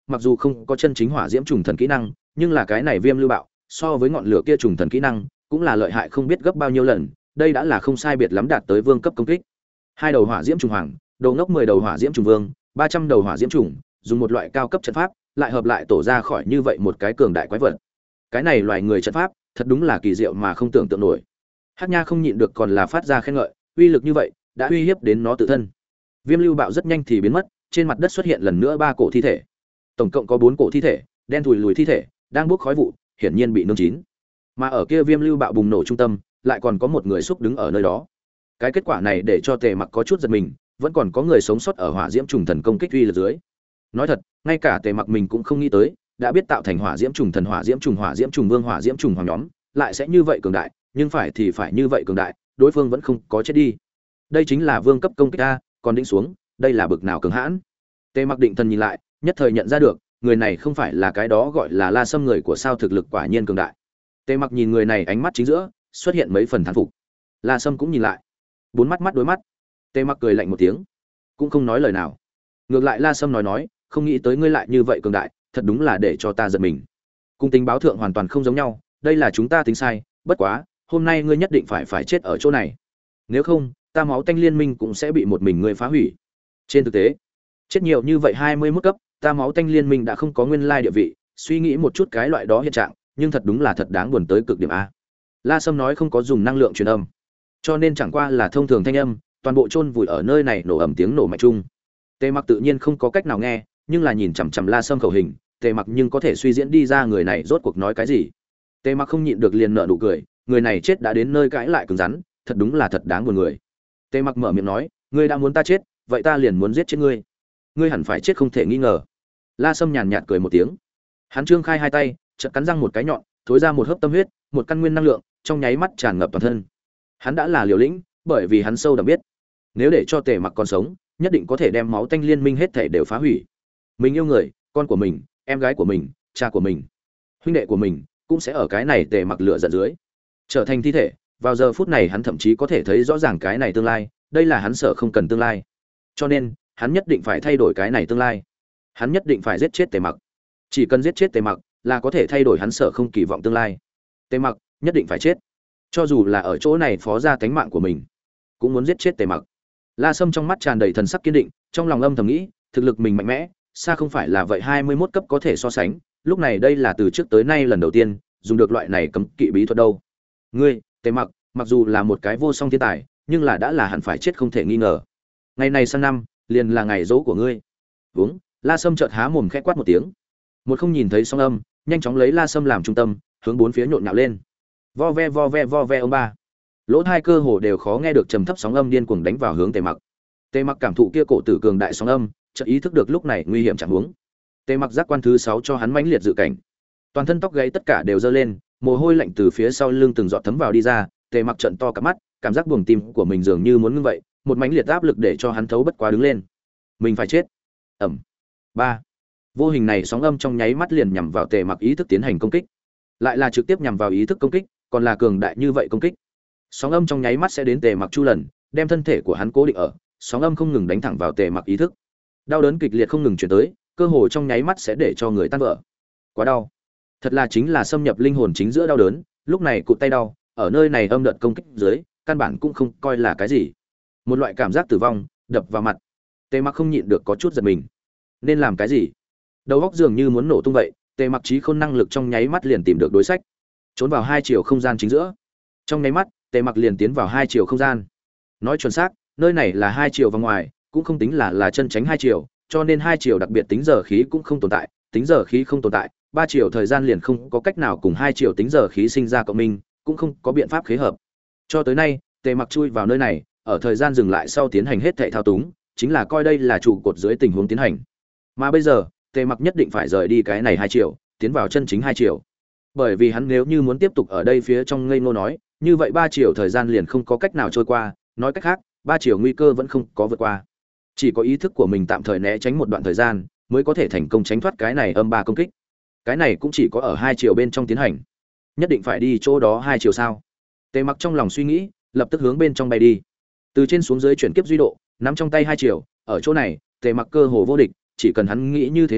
mặc dù không có chân chính hỏa diễm trùng thần kỹ năng, nhưng là cái này viêm lưu bạo so với ngọn lửa kia trùng thần kỹ năng cũng là lợi hại không biết gấp bao nhiêu lần, đây đã là không sai biệt lắm đạt tới vương cấp công kích. Hai đầu hỏa diễm trùng hoàng, đầu ngốc mười đầu hỏa diễm trùng vương, ba trăm đầu hỏa diễm trùng, dùng một loại cao cấp trận pháp, lại hợp lại tổ ra khỏi như vậy một cái cường đại quái vật. Cái này loài người trận pháp, thật đúng là kỳ diệu mà không tưởng tượng nổi. Hắc Nha không nhịn được còn là phát ra khen ngợi, uy lực như vậy, đã uy hiếp đến nó tự thân. Viêm lưu bạo rất nhanh thì biến mất, trên mặt đất xuất hiện lần nữa ba cổ thi thể. Tổng cộng có bốn cổ thi thể, đen thùi lùi thi thể, đang bốc khói vụ, hiển nhiên bị nung chín. Mà ở kia viêm lưu bạo bùng nổ trung tâm, lại còn có một người xúc đứng ở nơi đó. Cái kết quả này để cho Tề Mặc có chút giật mình, vẫn còn có người sống sót ở hỏa diễm trùng thần công kích uy lực dưới. Nói thật, ngay cả Tề Mặc mình cũng không nghĩ tới, đã biết tạo thành hỏa diễm trùng thần, hỏa diễm trùng, hỏa diễm trùng vương, hỏa diễm trùng hoàng nhóm, lại sẽ như vậy cường đại, nhưng phải thì phải như vậy cường đại, đối phương vẫn không có chết đi. Đây chính là vương cấp công kích a, còn đỉnh xuống, đây là bực nào cường hãn. Tề Mặc định thần nhìn lại, nhất thời nhận ra được, người này không phải là cái đó gọi là La Sâm người của sao, thực lực quả nhiên cường đại. Tề Mặc nhìn người này, ánh mắt chính giữa xuất hiện mấy phần thán phục. La Sâm cũng nhìn lại, bốn mắt mắt đối mắt. Tề Mặc cười lạnh một tiếng, cũng không nói lời nào. Ngược lại La Sâm nói nói, không nghĩ tới ngươi lại như vậy cường đại, thật đúng là để cho ta giật mình. Cung tính báo thượng hoàn toàn không giống nhau, đây là chúng ta tính sai, bất quá, hôm nay ngươi nhất định phải phải chết ở chỗ này. Nếu không, ta máu tanh liên minh cũng sẽ bị một mình ngươi phá hủy. Trên thực tế, chết nhiều như vậy hai mươi mốt cấp, ta máu tanh liên minh đã không có nguyên lai địa vị, suy nghĩ một chút cái loại đó hiện trạng, nhưng thật đúng là thật đáng buồn tới cực điểm a. La Sâm nói không có dùng năng lượng truyền âm, cho nên chẳng qua là thông thường thanh âm, toàn bộ chôn vùi ở nơi này nổ ầm tiếng nổ mạnh chung. Tề Mặc tự nhiên không có cách nào nghe, nhưng là nhìn chằm chằm La Sâm khẩu hình, Tề Mặc nhưng có thể suy diễn đi ra người này rốt cuộc nói cái gì. Tề Mặc không nhịn được liền nở nụ cười, người này chết đã đến nơi cãi lại cứng rắn, thật đúng là thật đáng buồn người. Tề Mặc mở miệng nói, ngươi đã muốn ta chết, vậy ta liền muốn giết chết ngươi. Ngươi hẳn phải chết không thể nghi ngờ. La Sâm nhàn nhạt cười một tiếng. Hắn trương khai hai tay, chợt cắn răng một cái nhọn, thối ra một hớp tâm huyết, một căn nguyên năng lượng, trong nháy mắt tràn ngập toàn thân. Hắn đã là liều lĩnh, bởi vì hắn sâu đậm biết, nếu để cho Tề Mặc còn sống, nhất định có thể đem máu tanh liên minh hết thảy đều phá hủy. Mình yêu người, con của mình, em gái của mình, cha của mình, huynh đệ của mình, cũng sẽ ở cái này Tề Mặc lửa giận dưới trở thành thi thể. Vào giờ phút này hắn thậm chí có thể thấy rõ ràng cái này tương lai, đây là hắn sợ không cần tương lai. Cho nên, hắn nhất định phải thay đổi cái này tương lai. Hắn nhất định phải giết chết Tề Mặc. Chỉ cần giết chết Tề Mặc là có thể thay đổi hắn sợ không kỳ vọng tương lai. Tề Mặc nhất định phải chết. Cho dù là ở chỗ này phó ra tánh mạng của mình, cũng muốn giết chết Tề Mặc. La Sâm trong mắt tràn đầy thần sắc kiên định, trong lòng âm thầm nghĩ, thực lực mình mạnh mẽ, xa không phải là vậy hai mươi mốt cấp có thể so sánh, lúc này đây là từ trước tới nay lần đầu tiên dùng được loại này cấm kỵ bí thuật đâu. Ngươi, Tề Mặc, mặc dù là một cái vô song thiên tài, nhưng là đã là hẳn phải chết không thể nghi ngờ. Ngày này sang năm, liền là ngày dỗ của ngươi. Uống, La Sâm chợt há mồm khẽ quát một tiếng. Một không nhìn thấy song âm, nhanh chóng lấy La Sâm làm trung tâm, hướng bốn phía nhộn nhạo lên. Vo ve vo ve vo ve ông ba. Lỗ hai cơ hồ đều khó nghe được trầm thấp sóng âm điên cuồng đánh vào hướng Tề Mặc. Tề Mặc cảm thụ kia cổ tử cường đại sóng âm, chợt ý thức được lúc này nguy hiểm chẳng huống. Tề Mặc giác quan thứ sáu cho hắn mãnh liệt dự cảnh. Toàn thân tóc gáy tất cả đều giơ lên, mồ hôi lạnh từ phía sau lưng từng giọt thấm vào đi ra, Tề Mặc trợn to cả mắt, cảm giác buồng tim của mình dường như muốn ngưng vậy, một mãnh liệt áp lực để cho hắn thấu bất quá đứng lên. Mình phải chết. Ầm. Ba. Vô hình này sóng âm trong nháy mắt liền nhằm vào Tề Mặc ý thức tiến hành công kích. Lại là trực tiếp nhằm vào ý thức công kích, còn là cường đại như vậy công kích. Sóng âm trong nháy mắt sẽ đến Tề Mặc chu lần, đem thân thể của hắn cố định ở, sóng âm không ngừng đánh thẳng vào Tề Mặc ý thức. Đau đớn kịch liệt không ngừng truyền tới, cơ hồ trong nháy mắt sẽ để cho người tan vỡ. Quá đau. Thật là chính là xâm nhập linh hồn chính giữa đau đớn, lúc này cụt tay đau, ở nơi này âm đợt công kích dưới, căn bản cũng không coi là cái gì. Một loại cảm giác tử vong đập vào mặt. Tề Mặc không nhịn được có chút giật mình. Nên làm cái gì? Đầu óc dường như muốn nổ tung vậy, Tề Mặc trí khôn năng lực trong nháy mắt liền tìm được đối sách. Trốn vào hai chiều không gian chính giữa. Trong nháy mắt, Tề Mặc liền tiến vào hai chiều không gian. Nói chuẩn xác, nơi này là hai chiều và ngoài, cũng không tính là là chân tránh hai chiều, cho nên hai chiều đặc biệt tính giờ khí cũng không tồn tại, tính giờ khí không tồn tại, ba chiều thời gian liền không có cách nào cùng hai chiều tính giờ khí sinh ra cộng minh, cũng không có biện pháp khế hợp. Cho tới nay, Tề Mặc chui vào nơi này, ở thời gian dừng lại sau tiến hành hết thảy thao túng, chính là coi đây là trụ cột dưới tình huống tiến hành. Mà bây giờ, Tề Mặc nhất định phải rời đi cái này hai chiều, tiến vào chân chính hai chiều. Bởi vì hắn nếu như muốn tiếp tục ở đây phía trong ngây ngô nói, như vậy ba chiều thời gian liền không có cách nào trôi qua, nói cách khác, ba chiều nguy cơ vẫn không có vượt qua. Chỉ có ý thức của mình tạm thời né tránh một đoạn thời gian, mới có thể thành công tránh thoát cái này âm ba công kích. Cái này cũng chỉ có ở hai chiều bên trong tiến hành. Nhất định phải đi chỗ đó hai chiều sao? Tề Mặc trong lòng suy nghĩ, lập tức hướng bên trong bay đi. Từ trên xuống dưới chuyển kiếp duy độ, nắm trong tay hai chiều, ở chỗ này, Tề Mặc cơ hồ vô địch, chỉ cần hắn nghĩ như thế nào,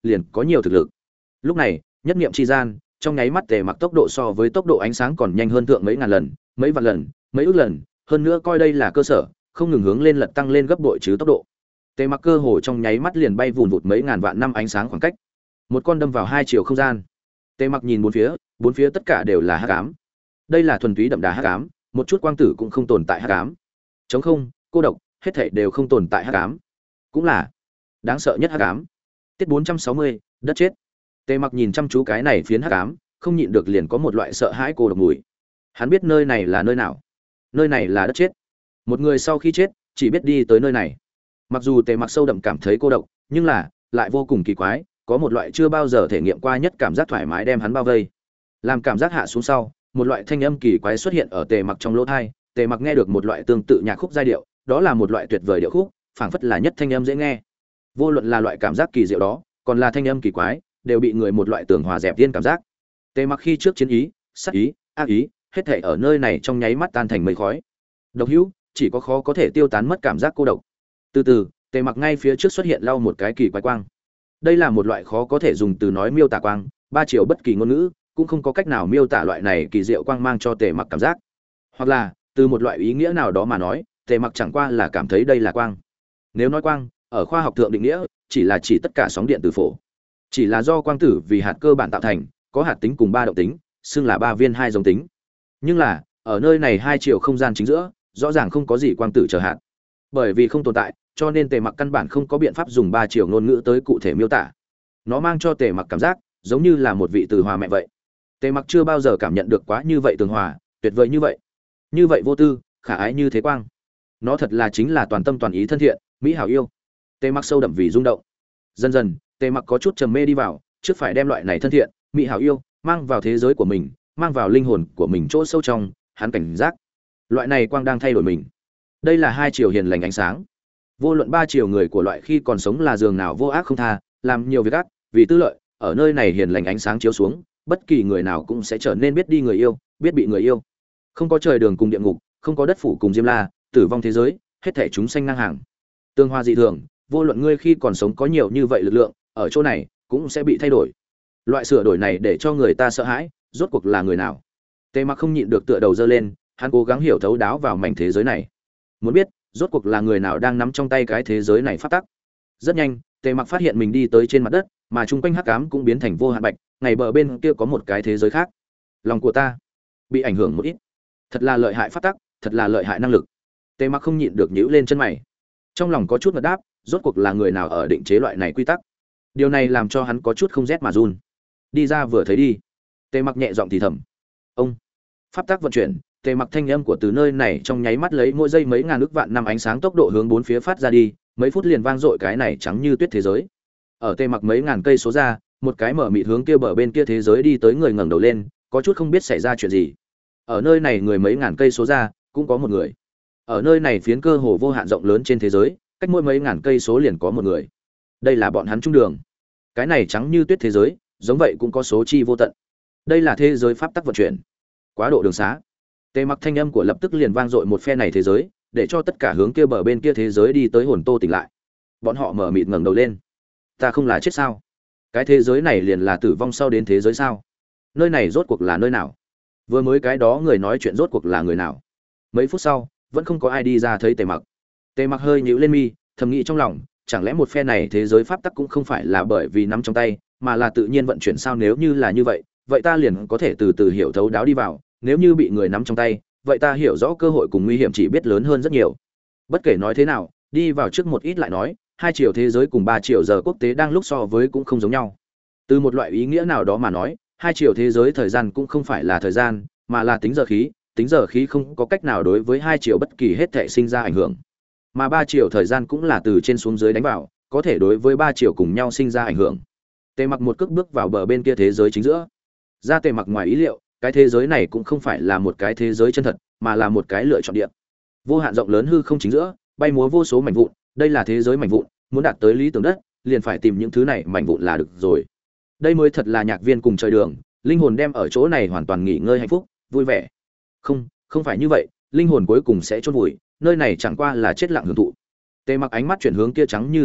liền có nhiều thực lực. Lúc này, nhất niệm chi gian, trong nháy mắt Tề Mặc tốc độ so với tốc độ ánh sáng còn nhanh hơn thượng mấy ngàn lần, mấy vạn lần, mấy ước lần, hơn nữa coi đây là cơ sở, không ngừng hướng lên lật tăng lên gấp bội chứ tốc độ. Tề Mặc cơ hồ trong nháy mắt liền bay vụn vụt mấy ngàn vạn năm ánh sáng khoảng cách. Một con đâm vào hai chiều không gian. Tề Mặc nhìn bốn phía, bốn phía tất cả đều là hắc ám. Đây là thuần túy đậm đà hắc ám, một chút quang tử cũng không tồn tại hắc ám. Trống không, cô độc, hết thảy đều không tồn tại hắc ám. Cũng là đáng sợ nhất hắc ám. Tiết bốn trăm sáu mươi, đất chết. Tề Mặc nhìn chăm chú cái này phiến hắc ám, không nhịn được liền có một loại sợ hãi cô độc mùi. Hắn biết nơi này là nơi nào. Nơi này là đất chết. Một người sau khi chết, chỉ biết đi tới nơi này. Mặc dù Tề Mặc sâu đậm cảm thấy cô độc, nhưng là lại vô cùng kỳ quái, có một loại chưa bao giờ thể nghiệm qua nhất cảm giác thoải mái đem hắn bao vây. Làm cảm giác hạ xuống sau, một loại thanh âm kỳ quái xuất hiện ở Tề Mặc trong lỗ tai, Tề Mặc nghe được một loại tương tự nhạc khúc giai điệu, đó là một loại tuyệt vời điệu khúc, phảng phất là nhất thanh âm dễ nghe. Vô luận là loại cảm giác kỳ diệu đó, còn là thanh âm kỳ quái, đều bị người một loại tưởng hòa dẹp tiên cảm giác. Tề Mặc khi trước chiến ý, sát ý, ác ý, hết thảy ở nơi này trong nháy mắt tan thành mây khói. Độc hữu, chỉ có khó có thể tiêu tán mất cảm giác cô độc. Từ từ, Tề Mặc ngay phía trước xuất hiện lau một cái kỳ quái quang. Đây là một loại khó có thể dùng từ nói miêu tả quang, ba chiều bất kỳ ngôn ngữ cũng không có cách nào miêu tả loại này kỳ diệu quang mang cho Tề Mặc cảm giác. Hoặc là, từ một loại ý nghĩa nào đó mà nói, Tề Mặc chẳng qua là cảm thấy đây là quang. Nếu nói quang, ở khoa học thượng định nghĩa, chỉ là chỉ tất cả sóng điện từ phổ. Chỉ là do quang tử vì hạt cơ bản tạo thành, có hạt tính cùng ba động tính, xưng là ba viên hai giống tính. Nhưng là, ở nơi này hai chiều không gian chính giữa, rõ ràng không có gì quang tử chờ hạt. Bởi vì không tồn tại, cho nên Tề Mặc căn bản không có biện pháp dùng ba chiều ngôn ngữ tới cụ thể miêu tả. Nó mang cho Tề Mặc cảm giác giống như là một vị từ hòa mẹ vậy. Tề Mặc chưa bao giờ cảm nhận được quá như vậy tường hòa, tuyệt vời như vậy, như vậy vô tư, khả ái như thế quang. Nó thật là chính là toàn tâm toàn ý thân thiện, mỹ hảo yêu. Tề Mặc sâu đậm vì rung động. Dần dần, Tề Mặc có chút trầm mê đi vào, trước phải đem loại này thân thiện, mỹ hảo yêu mang vào thế giới của mình, mang vào linh hồn của mình chỗ sâu trong, hắn cảnh giác. Loại này quang đang thay đổi mình. Đây là hai chiều hiền lành ánh sáng. Vô luận ba chiều người của loại khi còn sống là giường nào vô ác không tha, làm nhiều việc ác, vì tư lợi, ở nơi này hiền lành ánh sáng chiếu xuống, bất kỳ người nào cũng sẽ trở nên biết đi người yêu, biết bị người yêu. Không có trời đường cùng địa ngục, không có đất phủ cùng diêm la, tử vong thế giới, hết thảy chúng sanh ngang hàng. Tương hoa dị thường, vô luận ngươi khi còn sống có nhiều như vậy lực lượng, ở chỗ này cũng sẽ bị thay đổi. Loại sửa đổi này để cho người ta sợ hãi, rốt cuộc là người nào? Tề Mặc không nhịn được tựa đầu giơ lên, hắn cố gắng hiểu thấu đáo vào mảnh thế giới này. Muốn biết, rốt cuộc là người nào đang nắm trong tay cái thế giới này pháp tắc. Rất nhanh, Tề Mặc phát hiện mình đi tới trên mặt đất, mà chung quanh hắc ám cũng biến thành vô hạn bạch, ngày bờ bên kia có một cái thế giới khác. Lòng của ta bị ảnh hưởng một ít. Thật là lợi hại pháp tắc, thật là lợi hại năng lực. Tề Mặc không nhịn được nhíu lên chân mày. Trong lòng có chút ngợt đáp, rốt cuộc là người nào ở định chế loại này quy tắc. Điều này làm cho hắn có chút không rét mà run. Đi ra vừa thấy đi. Tề Mặc nhẹ giọng thì thầm. Ông. Pháp tắc vận chuyển, Tề Mặc thanh âm của từ nơi này trong nháy mắt lấy mỗi giây mấy ngàn ức vạn năm ánh sáng tốc độ hướng bốn phía phát ra đi, mấy phút liền vang dội cái này trắng như tuyết thế giới. Ở Tề Mặc mấy ngàn cây số ra, một cái mở mịt hướng kia bờ bên kia thế giới đi tới người ngẩng đầu lên, có chút không biết xảy ra chuyện gì. Ở nơi này người mấy ngàn cây số ra, cũng có một người. Ở nơi này phiến cơ hồ vô hạn rộng lớn trên thế giới, cách mỗi mấy ngàn cây số liền có một người. Đây là bọn hắn trung đường. Cái này trắng như tuyết thế giới, giống vậy cũng có số chi vô tận. Đây là thế giới pháp tắc vận chuyển. Quá độ đường xá. Tề Mặc thanh âm của lập tức liền vang dội một phe này thế giới, để cho tất cả hướng kia bờ bên kia thế giới đi tới hồn tô tỉnh lại. Bọn họ mở mịt ngẩng đầu lên. Ta không là chết sao? Cái thế giới này liền là tử vong sau đến thế giới sao? Nơi này rốt cuộc là nơi nào? Vừa mới cái đó người nói chuyện rốt cuộc là người nào? Mấy phút sau, vẫn không có ai đi ra thấy Tề Mặc. Tề Mặc hơi nhíu lên mi, thầm nghĩ trong lòng, chẳng lẽ một phe này thế giới pháp tắc cũng không phải là bởi vì nắm trong tay, mà là tự nhiên vận chuyển sao? Nếu như là như vậy, vậy ta liền có thể từ từ hiểu thấu đáo đi vào, nếu như bị người nắm trong tay, vậy ta hiểu rõ cơ hội cùng nguy hiểm chỉ biết lớn hơn rất nhiều. Bất kể nói thế nào, đi vào trước một ít lại nói, hai chiều thế giới cùng ba chiều giờ quốc tế đang lúc so với cũng không giống nhau. Từ một loại ý nghĩa nào đó mà nói, hai chiều thế giới thời gian cũng không phải là thời gian, mà là tính giờ khí, tính giờ khí không có cách nào đối với hai chiều bất kỳ hết thảy sinh ra ảnh hưởng. Mà ba chiều thời gian cũng là từ trên xuống dưới đánh vào, có thể đối với ba chiều cùng nhau sinh ra ảnh hưởng. Tề Mặc một cước bước vào bờ bên kia thế giới chính giữa. Ra Tề Mặc ngoài ý liệu, cái thế giới này cũng không phải là một cái thế giới chân thật, mà là một cái lựa chọn địa. Vô hạn rộng lớn hư không chính giữa, bay múa vô số mảnh vụn, đây là thế giới mảnh vụn, muốn đạt tới lý tưởng đất, liền phải tìm những thứ này mảnh vụn là được rồi. Đây mới thật là nhạc viên cùng trời đường, linh hồn đem ở chỗ này hoàn toàn nghỉ ngơi hạnh phúc, vui vẻ. Không, không phải như vậy, linh hồn cuối cùng sẽ chôn vùi, nơi này chẳng qua là chết lặng hưởng thụ. Tề Mặc ánh mắt chuyển hướng kia trắng như tuyết đất,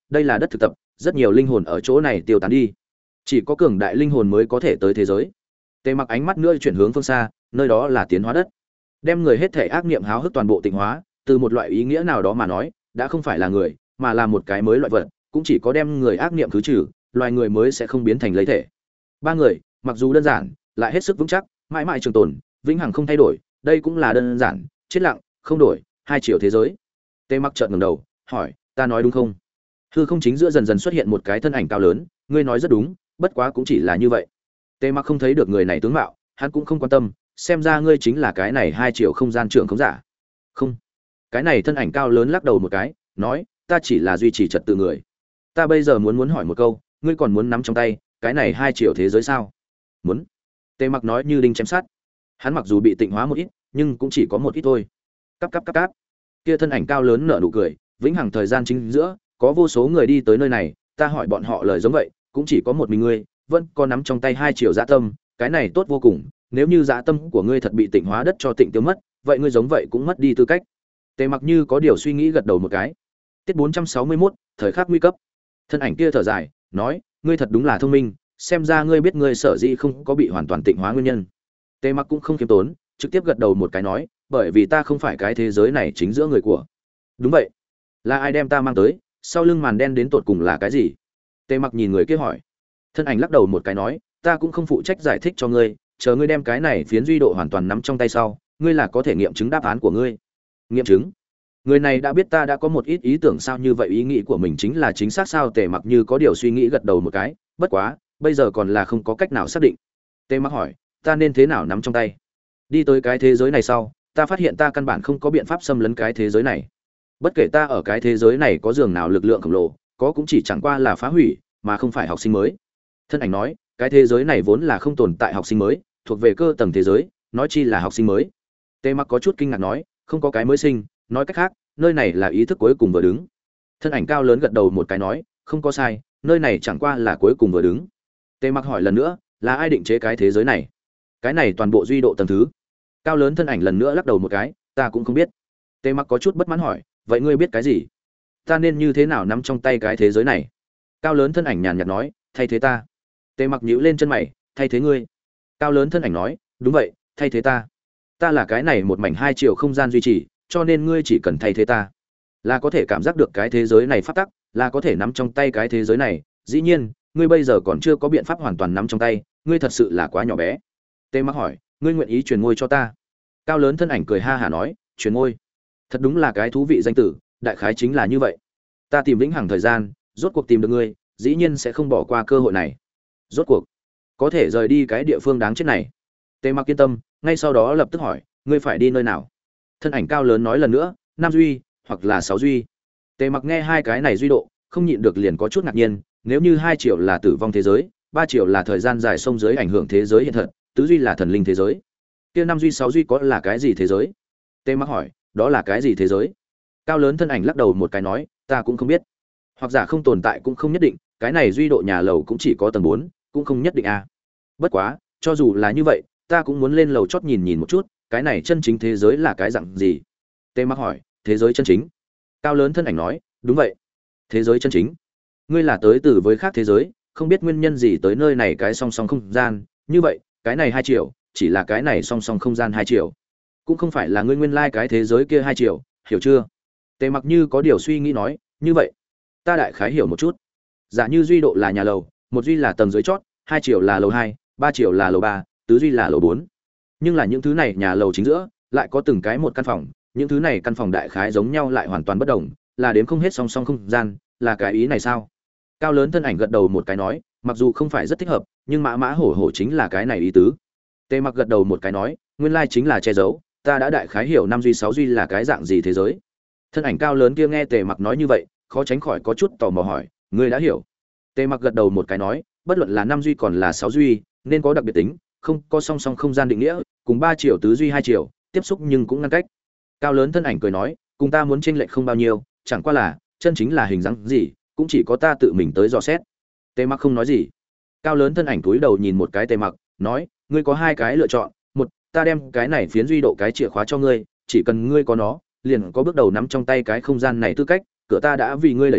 đây là đất thực tập, rất nhiều linh hồn ở chỗ này tiêu tán đi, chỉ có cường đại linh hồn mới có thể tới thế giới. Tề Mặc ánh mắt nữa chuyển hướng phương xa, nơi đó là tiến hóa đất, đem người hết thể ác niệm háo hức toàn bộ tịnh hóa. Từ một loại ý nghĩa nào đó mà nói, đã không phải là người, mà là một cái mới loại vật, cũng chỉ có đem người ác niệm khứ trừ, loài người mới sẽ không biến thành lấy thể. Ba người, mặc dù đơn giản, lại hết sức vững chắc, mãi mãi trường tồn, vĩnh hằng không thay đổi, đây cũng là đơn giản, chết lặng, không đổi, hai triệu thế giới. Tề Mặc chợt ngẩng đầu, hỏi, ta nói đúng không? Hư không chính giữa dần dần xuất hiện một cái thân ảnh cao lớn, ngươi nói rất đúng, bất quá cũng chỉ là như vậy. Tề Mặc không thấy được người này tướng mạo, hắn cũng không quan tâm, xem ra ngươi chính là cái này hai triệu không gian trưởng không giả. Không. Cái này thân ảnh cao lớn lắc đầu một cái, nói, ta chỉ là duy trì trật tự người. Ta bây giờ muốn muốn hỏi một câu, ngươi còn muốn nắm trong tay cái này hai triệu thế giới sao? Muốn. Tề Mặc nói như đinh chém sắt. Hắn mặc dù bị tịnh hóa một ít, nhưng cũng chỉ có một ít thôi. Cáp cáp cáp cáp. Kia thân ảnh cao lớn nở nụ cười, vĩnh hằng thời gian chính giữa, có vô số người đi tới nơi này, ta hỏi bọn họ lời giống vậy, cũng chỉ có một mình ngươi, vẫn có nắm trong tay hai triệu dạ tâm, cái này tốt vô cùng, nếu như dạ tâm của ngươi thật bị tịnh hóa đất cho tịnh tiêu mất, vậy ngươi giống vậy cũng mất đi tư cách. Tề Mặc như có điều suy nghĩ gật đầu một cái. Tiết bốn trăm sáu mươi mốt, thời khắc nguy cấp. Thân ảnh kia thở dài, nói, ngươi thật đúng là thông minh, xem ra ngươi biết ngươi sở dĩ không có bị hoàn toàn tịnh hóa nguyên nhân. Tề Mặc cũng không kiêm tốn, trực tiếp gật đầu một cái nói, bởi vì ta không phải cái thế giới này chính giữa người của. Đúng vậy. Là ai đem ta mang tới, sau lưng màn đen đến tột cùng là cái gì? Tề Mặc nhìn người kia hỏi. Thân ảnh lắc đầu một cái nói, ta cũng không phụ trách giải thích cho ngươi, chờ ngươi đem cái này phiến duy độ hoàn toàn nắm trong tay sau, ngươi là có thể nghiệm chứng đáp án của ngươi. Nghiệm chứng? Người này đã biết ta đã có một ít ý tưởng sao, như vậy ý nghĩ của mình chính là chính xác sao? Tề Mặc như có điều suy nghĩ gật đầu một cái, bất quá, bây giờ còn là không có cách nào xác định. Tề Mặc hỏi, ta nên thế nào nắm trong tay? Đi tới cái thế giới này sau, ta phát hiện ta căn bản không có biện pháp xâm lấn cái thế giới này. Bất kể ta ở cái thế giới này có giường nào lực lượng khổng lồ, có cũng chỉ chẳng qua là phá hủy, mà không phải học sinh mới. Thân ảnh nói, cái thế giới này vốn là không tồn tại học sinh mới, thuộc về cơ tầng thế giới, nói chi là học sinh mới. Tề Mặc có chút kinh ngạc nói, không có cái mới sinh, nói cách khác, nơi này là ý thức cuối cùng vừa đứng. Thân ảnh cao lớn gật đầu một cái nói, không có sai, nơi này chẳng qua là cuối cùng vừa đứng. Tề Mặc hỏi lần nữa, là ai định chế cái thế giới này? Cái này toàn bộ duy độ tầng thứ. Cao lớn thân ảnh lần nữa lắc đầu một cái, ta cũng không biết. Tề Mặc có chút bất mãn hỏi, vậy ngươi biết cái gì? Ta nên như thế nào nắm trong tay cái thế giới này? Cao lớn thân ảnh nhàn nhạt nói, thay thế ta. Tề Mặc nhíu lên chân mày, thay thế ngươi? Cao lớn thân ảnh nói, đúng vậy, thay thế ta. Ta là cái này một mảnh hai chiều không gian duy trì, cho nên ngươi chỉ cần thay thế ta, là có thể cảm giác được cái thế giới này phát tắc, là có thể nắm trong tay cái thế giới này. Dĩ nhiên, ngươi bây giờ còn chưa có biện pháp hoàn toàn nắm trong tay, ngươi thật sự là quá nhỏ bé. Tề Mặc hỏi, ngươi nguyện ý truyền ngôi cho ta? Cao lớn thân ảnh cười ha hả nói, truyền ngôi? Thật đúng là cái thú vị danh tử, đại khái chính là như vậy. Ta tìm vĩnh hằng thời gian, rốt cuộc tìm được ngươi, dĩ nhiên sẽ không bỏ qua cơ hội này. Rốt cuộc có thể rời đi cái địa phương đáng chết này. Tề Mặc yên tâm, ngay sau đó lập tức hỏi, ngươi phải đi nơi nào? Thân ảnh cao lớn nói lần nữa, năm duy hoặc là sáu duy. Tề Mặc nghe hai cái này duy độ, không nhịn được liền có chút ngạc nhiên, nếu như hai triệu là tử vong thế giới, ba triệu là thời gian dài sông dưới ảnh hưởng thế giới hiện thật, tứ duy là thần linh thế giới. Kia năm duy sáu duy có là cái gì thế giới? Tề Mặc hỏi, đó là cái gì thế giới? Cao lớn thân ảnh lắc đầu một cái nói, ta cũng không biết. Hoặc giả không tồn tại cũng không nhất định, cái này duy độ nhà lầu cũng chỉ có tầng bốn, cũng không nhất định a. À. Bất quá, cho dù là như vậy, ta cũng muốn lên lầu chót nhìn nhìn một chút, cái này chân chính thế giới là cái dạng gì? Tề Mặc hỏi, thế giới chân chính? Cao lớn thân ảnh nói, đúng vậy. Thế giới chân chính? Ngươi là tới từ với khác thế giới, không biết nguyên nhân gì tới nơi này cái song song không gian, như vậy, cái này hai triệu, chỉ là cái này song song không gian hai triệu. Cũng không phải là ngươi nguyên lai like cái thế giới kia hai triệu, hiểu chưa? Tề Mặc như có điều suy nghĩ nói, như vậy, ta đại khái hiểu một chút. Giả như duy độ là nhà lầu, một duy là tầng dưới chót, hai triệu là lầu hai, ba triệu là lầu ba, tứ duy là lầu bốn. Nhưng là những thứ này nhà lầu chính giữa lại có từng cái một căn phòng, những thứ này căn phòng đại khái giống nhau lại hoàn toàn bất đồng, là đếm không hết song song không gian, là cái ý này sao? Cao lớn thân ảnh gật đầu một cái nói, mặc dù không phải rất thích hợp, nhưng mã mã hổ hổ chính là cái này ý tứ. Tề Mặc gật đầu một cái nói, nguyên lai chính là che giấu, ta đã đại khái hiểu năm duy sáu duy là cái dạng gì thế giới. Thân ảnh cao lớn kia nghe Tề Mặc nói như vậy, khó tránh khỏi có chút tò mò hỏi, ngươi đã hiểu? Tề Mặc gật đầu một cái nói, bất luận là năm duy còn là sáu duy, nên có đặc biệt tính, không có song song không gian định nghĩa, cùng ba triệu tứ duy hai triệu, tiếp xúc nhưng cũng ngăn cách. Cao lớn thân ảnh cười nói, cùng ta muốn chênh lệch không bao nhiêu, chẳng qua là, chân chính là hình dáng gì, cũng chỉ có ta tự mình tới dò xét. Tề Mặc không nói gì. Cao lớn thân ảnh cúi đầu nhìn một cái Tề Mặc, nói, ngươi có hai cái lựa chọn, một, ta đem cái này phiến duy độ cái chìa khóa cho ngươi, chỉ cần ngươi có nó, liền có bước đầu nắm trong tay cái không gian này tư cách, cửa ta đã vì ngươi đẩy ra,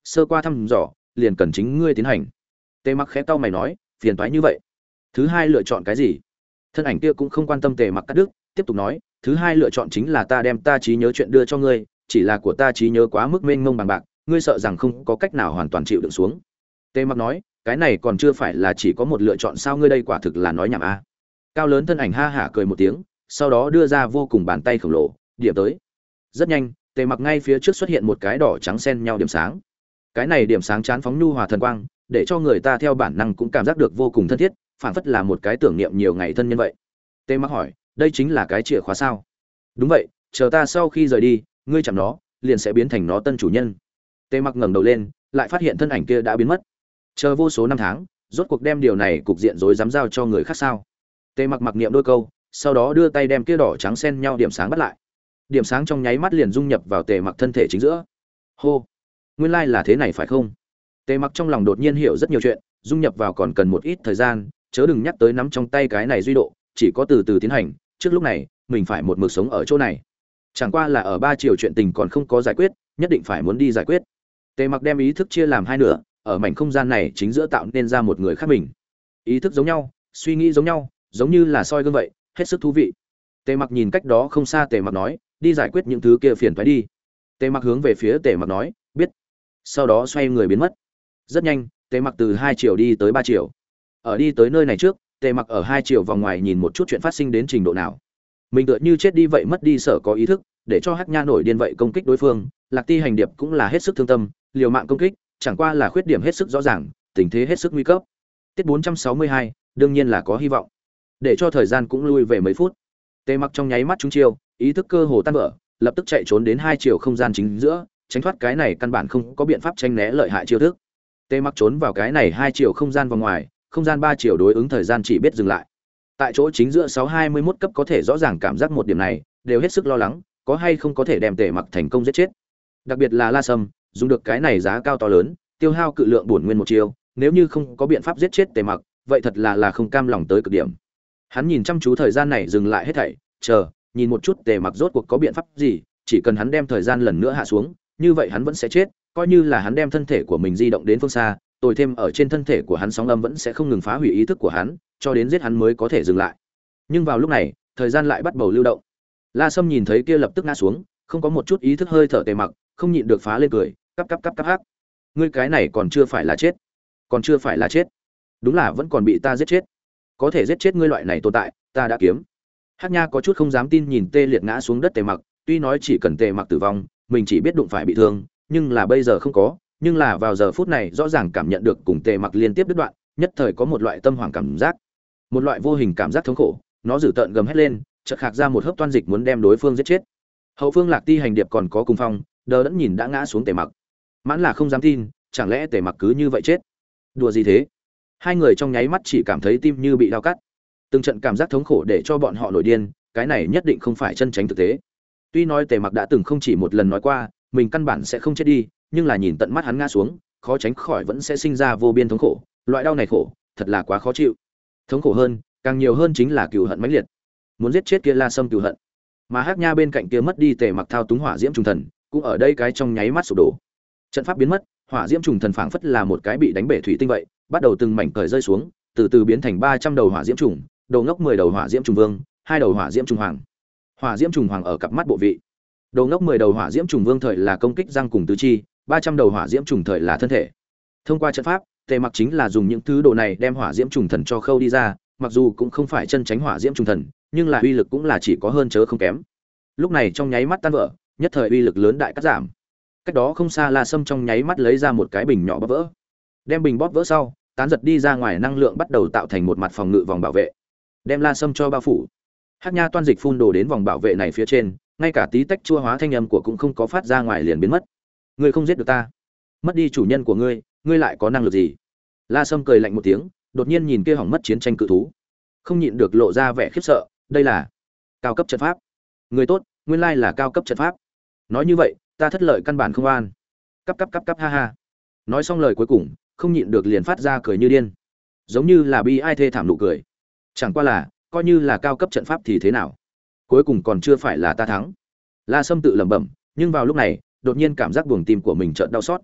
sơ qua thăm dò liền cần chính ngươi tiến hành. Tề Mặc khẽ cau mày nói, phiền toái như vậy. Thứ hai lựa chọn cái gì? Thân ảnh kia cũng không quan tâm Tề Mặc cắt đứt, tiếp tục nói, thứ hai lựa chọn chính là ta đem ta trí nhớ chuyện đưa cho ngươi, chỉ là của ta trí nhớ quá mức mênh mông bằng bạc, ngươi sợ rằng không có cách nào hoàn toàn chịu đựng xuống. Tề Mặc nói, cái này còn chưa phải là chỉ có một lựa chọn sao, ngươi đây quả thực là nói nhảm a. Cao lớn thân ảnh ha hả cười một tiếng, sau đó đưa ra vô cùng bàn tay khổng lồ, điểm tới. Rất nhanh, Tề Mặc ngay phía trước xuất hiện một cái đỏ trắng xen nhau điểm sáng. Cái này điểm sáng chán phóng nhu hòa thần quang, để cho người ta theo bản năng cũng cảm giác được vô cùng thân thiết, phản phất là một cái tưởng niệm nhiều ngày thân nhân vậy. Tề Mặc hỏi, đây chính là cái chìa khóa sao? Đúng vậy, chờ ta sau khi rời đi, ngươi chạm nó, liền sẽ biến thành nó tân chủ nhân. Tề Mặc ngẩng đầu lên, lại phát hiện thân ảnh kia đã biến mất. Chờ vô số năm tháng, rốt cuộc đem điều này cục diện rối dám giao cho người khác sao? Tề Mặc mặc niệm đôi câu, sau đó đưa tay đem kia đỏ trắng xen nhau điểm sáng bắt lại. Điểm sáng trong nháy mắt liền dung nhập vào Tề Mặc thân thể chính giữa. Hô, nguyên lai là thế này phải không? Tề Mặc trong lòng đột nhiên hiểu rất nhiều chuyện, dung nhập vào còn cần một ít thời gian, chớ đừng nhắc tới nắm trong tay cái này duy độ, chỉ có từ từ tiến hành, trước lúc này, mình phải một mực sống ở chỗ này. Chẳng qua là ở ba chiều chuyện tình còn không có giải quyết, nhất định phải muốn đi giải quyết. Tề Mặc đem ý thức chia làm hai nửa, ở mảnh không gian này chính giữa tạo nên ra một người khác mình. Ý thức giống nhau, suy nghĩ giống nhau, giống như là soi gương vậy, hết sức thú vị. Tề Mặc nhìn cách đó không xa, Tề Mặc nói, đi giải quyết những thứ kia phiền phải đi. Tề Mặc hướng về phía Tề Mặc nói, biết. Sau đó xoay người biến mất. Rất nhanh, Tề Mặc từ hai chiều đi tới ba chiều. Ở đi tới nơi này trước, Tề Mặc ở hai chiều vòng ngoài nhìn một chút chuyện phát sinh đến trình độ nào. Mình tựa như chết đi vậy, mất đi sở có ý thức, để cho Hắc Nha nổi điên vậy công kích đối phương, Lạc Ti hành điệp cũng là hết sức thương tâm, liều mạng công kích, chẳng qua là khuyết điểm hết sức rõ ràng, tình thế hết sức nguy cấp. Tiết bốn trăm sáu mươi hai, đương nhiên là có hy vọng. Để cho thời gian cũng lui về mấy phút. Tề Mặc trong nháy mắt trúng chiêu, ý thức cơ hồ tan vỡ, lập tức chạy trốn đến hai chiều không gian chính giữa, tránh thoát cái này căn bản không có biện pháp tranh né lợi hại chiêu thức. Tề Mặc trốn vào cái này hai chiều không gian vòng ngoài, không gian ba chiều đối ứng thời gian chỉ biết dừng lại. Tại chỗ chính giữa sáu hai mươi mốt cấp có thể rõ ràng cảm giác một điểm này, đều hết sức lo lắng, có hay không có thể đem Tề Mặc thành công giết chết. Đặc biệt là La Sâm, dùng được cái này giá cao to lớn, tiêu hao cự lượng bổn nguyên một chiêu, nếu như không có biện pháp giết chết Tề Mặc, vậy thật là là không cam lòng tới cực điểm. Hắn nhìn chăm chú thời gian này dừng lại hết thảy, chờ, nhìn một chút Tề Mặc rốt cuộc có biện pháp gì, chỉ cần hắn đem thời gian lần nữa hạ xuống, như vậy hắn vẫn sẽ chết, coi như là hắn đem thân thể của mình di động đến phương xa, tồi thêm ở trên thân thể của hắn sóng âm vẫn sẽ không ngừng phá hủy ý thức của hắn, cho đến giết hắn mới có thể dừng lại. Nhưng vào lúc này, thời gian lại bắt đầu lưu động. La Sâm nhìn thấy kia lập tức ngã xuống, không có một chút ý thức hơi thở Tề Mặc, không nhịn được phá lên cười, cắp cắp cắp cắp hắc. Ngươi cái này còn chưa phải là chết, còn chưa phải là chết, đúng là vẫn còn bị ta giết chết. Có thể giết chết ngươi loại này tồn tại, ta đã kiếm. Hắc Nha có chút không dám tin nhìn tê liệt ngã xuống đất Tề Mặc, tuy nói chỉ cần Tề Mặc tử vong, mình chỉ biết đụng phải bị thương, nhưng là bây giờ không có, nhưng là vào giờ phút này rõ ràng cảm nhận được cùng Tề Mặc liên tiếp đứt đoạn, nhất thời có một loại tâm hoảng cảm giác, một loại vô hình cảm giác thống khổ, nó dữ tợn gầm hét lên, chợt khạc ra một hớp toan dịch muốn đem đối phương giết chết. Hậu phương Lạc Ti hành điệp còn có cùng phong, đờ đẫn nhìn đã ngã xuống Tề Mặc, mãn là không dám tin, chẳng lẽ Tề Mặc cứ như vậy chết? Đùa gì thế? Hai người trong nháy mắt chỉ cảm thấy tim như bị dao cắt. Từng trận cảm giác thống khổ để cho bọn họ nổi điên, cái này nhất định không phải chân tránh thực tế. Tuy nói Tề Mặc đã từng không chỉ một lần nói qua, mình căn bản sẽ không chết đi, nhưng là nhìn tận mắt hắn ngã xuống, khó tránh khỏi vẫn sẽ sinh ra vô biên thống khổ, loại đau này khổ, thật là quá khó chịu. Thống khổ hơn, càng nhiều hơn chính là cừu hận mãnh liệt. Muốn giết chết kia La Sâm cừu hận. Mà Hắc Nha bên cạnh kia mất đi Tề Mặc thao túng hỏa diễm trùng thần, cũng ở đây cái trong nháy mắt sụp đổ. Trận pháp biến mất, hỏa diễm trùng thần phảng phất là một cái bị đánh bể thủy tinh vậy, bắt đầu từng mảnh cởi rơi xuống, từ từ biến thành ba trăm đầu hỏa diễm trùng, đầu ngốc mười đầu hỏa diễm trùng vương, hai đầu hỏa diễm trùng hoàng. Hỏa diễm trùng hoàng ở cặp mắt bộ vị. Đầu ngốc mười đầu hỏa diễm trùng vương thời là công kích răng cùng tứ chi, ba trăm đầu hỏa diễm trùng thời là thân thể. Thông qua trận pháp, Tề Mặc chính là dùng những thứ đồ này đem hỏa diễm trùng thần cho khâu đi ra, mặc dù cũng không phải chân tránh hỏa diễm trùng thần, nhưng là uy lực cũng là chỉ có hơn chớ không kém. Lúc này trong nháy mắt tan vỡ, nhất thời uy lực lớn đại cắt giảm. Cách đó không xa La Sâm trong nháy mắt lấy ra một cái bình nhỏ bóp vỡ. Đem bình bóp vỡ sau, tán giật đi ra ngoài năng lượng bắt đầu tạo thành một mặt phòng ngự vòng bảo vệ. Đem La Sâm cho bao phủ. Hắc Nha toan dịch phun đồ đến vòng bảo vệ này phía trên, ngay cả tí tách chua hóa thanh âm của cũng không có phát ra ngoài liền biến mất. Ngươi không giết được ta, mất đi chủ nhân của ngươi, ngươi lại có năng lực gì? La Sâm cười lạnh một tiếng, đột nhiên nhìn kia hỏng mất chiến tranh cự thú, không nhịn được lộ ra vẻ khiếp sợ, đây là cao cấp trận pháp. Người tốt, nguyên lai là cao cấp trận pháp. Nói như vậy, ta thất lợi căn bản không an. Cắp cắp cắp cắp ha ha. Nói xong lời cuối cùng, không nhịn được liền phát ra cười như điên, giống như là bi ai thê thảm nụ cười. Chẳng qua là, coi như là cao cấp trận pháp thì thế nào? Cuối cùng còn chưa phải là ta thắng. La Sâm tự lẩm bẩm, nhưng vào lúc này, đột nhiên cảm giác buồng tim của mình chợt đau xót.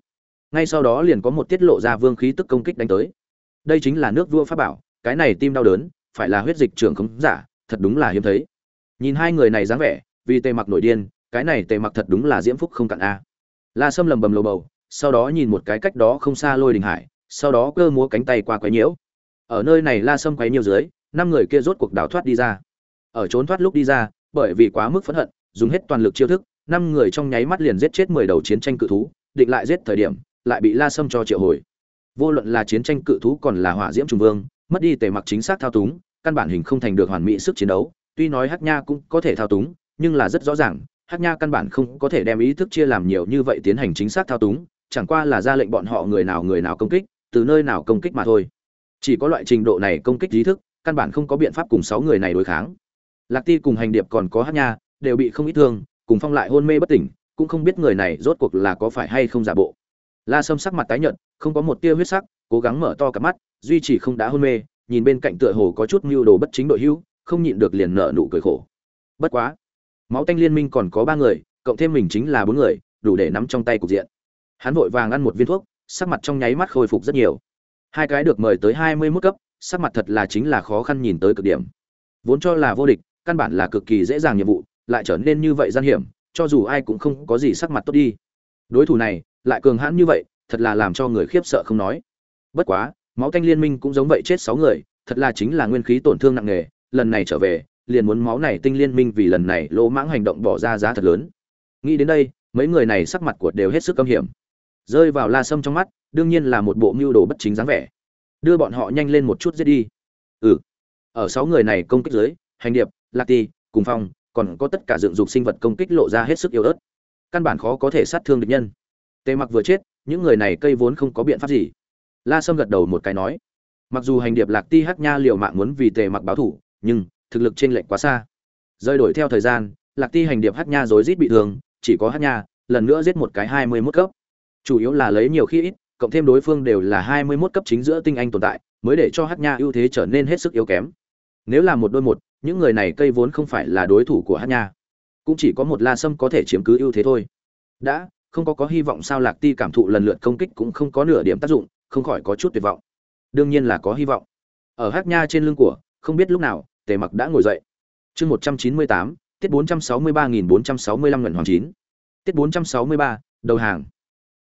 ngay sau đó liền có một tiết lộ ra vương khí tức công kích đánh tới. Đây chính là nước vua pháp bảo, cái này tim đau đớn, phải là huyết dịch trưởng khống giả, thật đúng là hiếm thấy. Nhìn hai người này dáng vẻ, vì Tề Mặc nổi điên, cái này Tề Mặc thật đúng là diễm phúc không cạn a. La Sâm lầm bầm lầu bầu, sau đó nhìn một cái cách đó không xa Lôi Đình Hải, sau đó cơ múa cánh tay qua quấy nhiễu. Ở nơi này La Sâm quấy nhiễu dưới, năm người kia rốt cuộc đào thoát đi ra. Ở trốn thoát lúc đi ra, bởi vì quá mức phẫn hận, dùng hết toàn lực chiêu thức, năm người trong nháy mắt liền giết chết mười đầu chiến tranh cự thú, định lại giết thời điểm, lại bị La Sâm cho triệu hồi. Vô luận là chiến tranh cự thú còn là hỏa diễm trùng vương, mất đi Tề Mặc chính xác thao túng, căn bản hình không thành được hoàn mỹ sức chiến đấu. Tuy nói Hắc Nha cũng có thể thao túng, nhưng là rất rõ ràng, Hắc Nha căn bản không có thể đem ý thức chia làm nhiều như vậy tiến hành chính xác thao túng, chẳng qua là ra lệnh bọn họ người nào người nào công kích, từ nơi nào công kích mà thôi. Chỉ có loại trình độ này công kích ý thức, căn bản không có biện pháp cùng sáu người này đối kháng. Lạc Ti cùng Hành Điệp còn có Hắc Nha, đều bị không ít thương, cùng Phong lại hôn mê bất tỉnh, cũng không biết người này rốt cuộc là có phải hay không giả bộ. La Sâm sắc mặt tái nhợt, không có một tia huyết sắc, cố gắng mở to cặp mắt, duy trì không đã hôn mê, nhìn bên cạnh tựa hồ có chút mưu đồ bất chính đội hữu, không nhịn được liền nở nụ cười khổ. Bất quá, máu tanh liên minh còn có ba người, cộng thêm mình chính là bốn người, đủ để nắm trong tay cục diện. Hắn vội vàng ăn một viên thuốc, sắc mặt trong nháy mắt khôi phục rất nhiều. Hai cái được mời tới hai mươi mốt cấp, sắc mặt thật là chính là khó khăn nhìn tới cực điểm. Vốn cho là vô địch, căn bản là cực kỳ dễ dàng nhiệm vụ, lại trở nên như vậy gian hiểm, cho dù ai cũng không có gì sắc mặt tốt đi. Đối thủ này, lại cường hãn như vậy, thật là làm cho người khiếp sợ không nói. Bất quá, máu tanh liên minh cũng giống vậy chết sáu người, thật là chính là nguyên khí tổn thương nặng nề, lần này trở về, liền muốn máu này tinh liên minh vì lần này lỗ mãng hành động bỏ ra giá thật lớn. Nghĩ đến đây, mấy người này sắc mặt của đều hết sức căm hiểm. Rơi vào La Sâm trong mắt, đương nhiên là một bộ mưu đồ bất chính dáng vẻ. Đưa bọn họ nhanh lên một chút giết đi. Ừ. Ở sáu người này công kích dưới, Hành Điệp, Lạc Ti, cùng Phong, còn có tất cả dựng dục sinh vật công kích lộ ra hết sức yếu ớt. Căn bản khó có thể sát thương địch nhân. Tề Mặc vừa chết, những người này cây vốn không có biện pháp gì. La Sâm gật đầu một cái nói, mặc dù Hành Điệp, Lạc Ti, Hắc Nha liều mạng muốn vì Tề Mặc báo thù, nhưng thực lực chênh lệch quá xa. Rơi đổi theo thời gian, Lạc Ti, Hành Điệp, Hắc Nha rối rít bị thương, chỉ có Hắc Nha lần nữa giết một cái hai mươi mốt cấp. Chủ yếu là lấy nhiều khi ít, cộng thêm đối phương đều là hai mươi mốt cấp chính giữa tinh anh tồn tại, mới để cho Hắc Nha ưu thế trở nên hết sức yếu kém. Nếu là một đôi một, những người này cây vốn không phải là đối thủ của Hắc Nha, cũng chỉ có một La Sâm có thể chiếm cứ ưu thế thôi. Đã không có có hy vọng sao? Lạc Ti cảm thụ lần lượt công kích cũng không có nửa điểm tác dụng, không khỏi có chút tuyệt vọng. Đương nhiên là có hy vọng. Ở Hắc Nha trên lưng của, không biết lúc nào, Tề Mặc đã ngồi dậy. Chương một trăm chín mươi tám, tiết bốn trăm sáu mươi ba nghìn bốn trăm sáu mươi lăm ngẩn hoàng chín. Tiết bốn trăm sáu mươi ba, đầu hàng.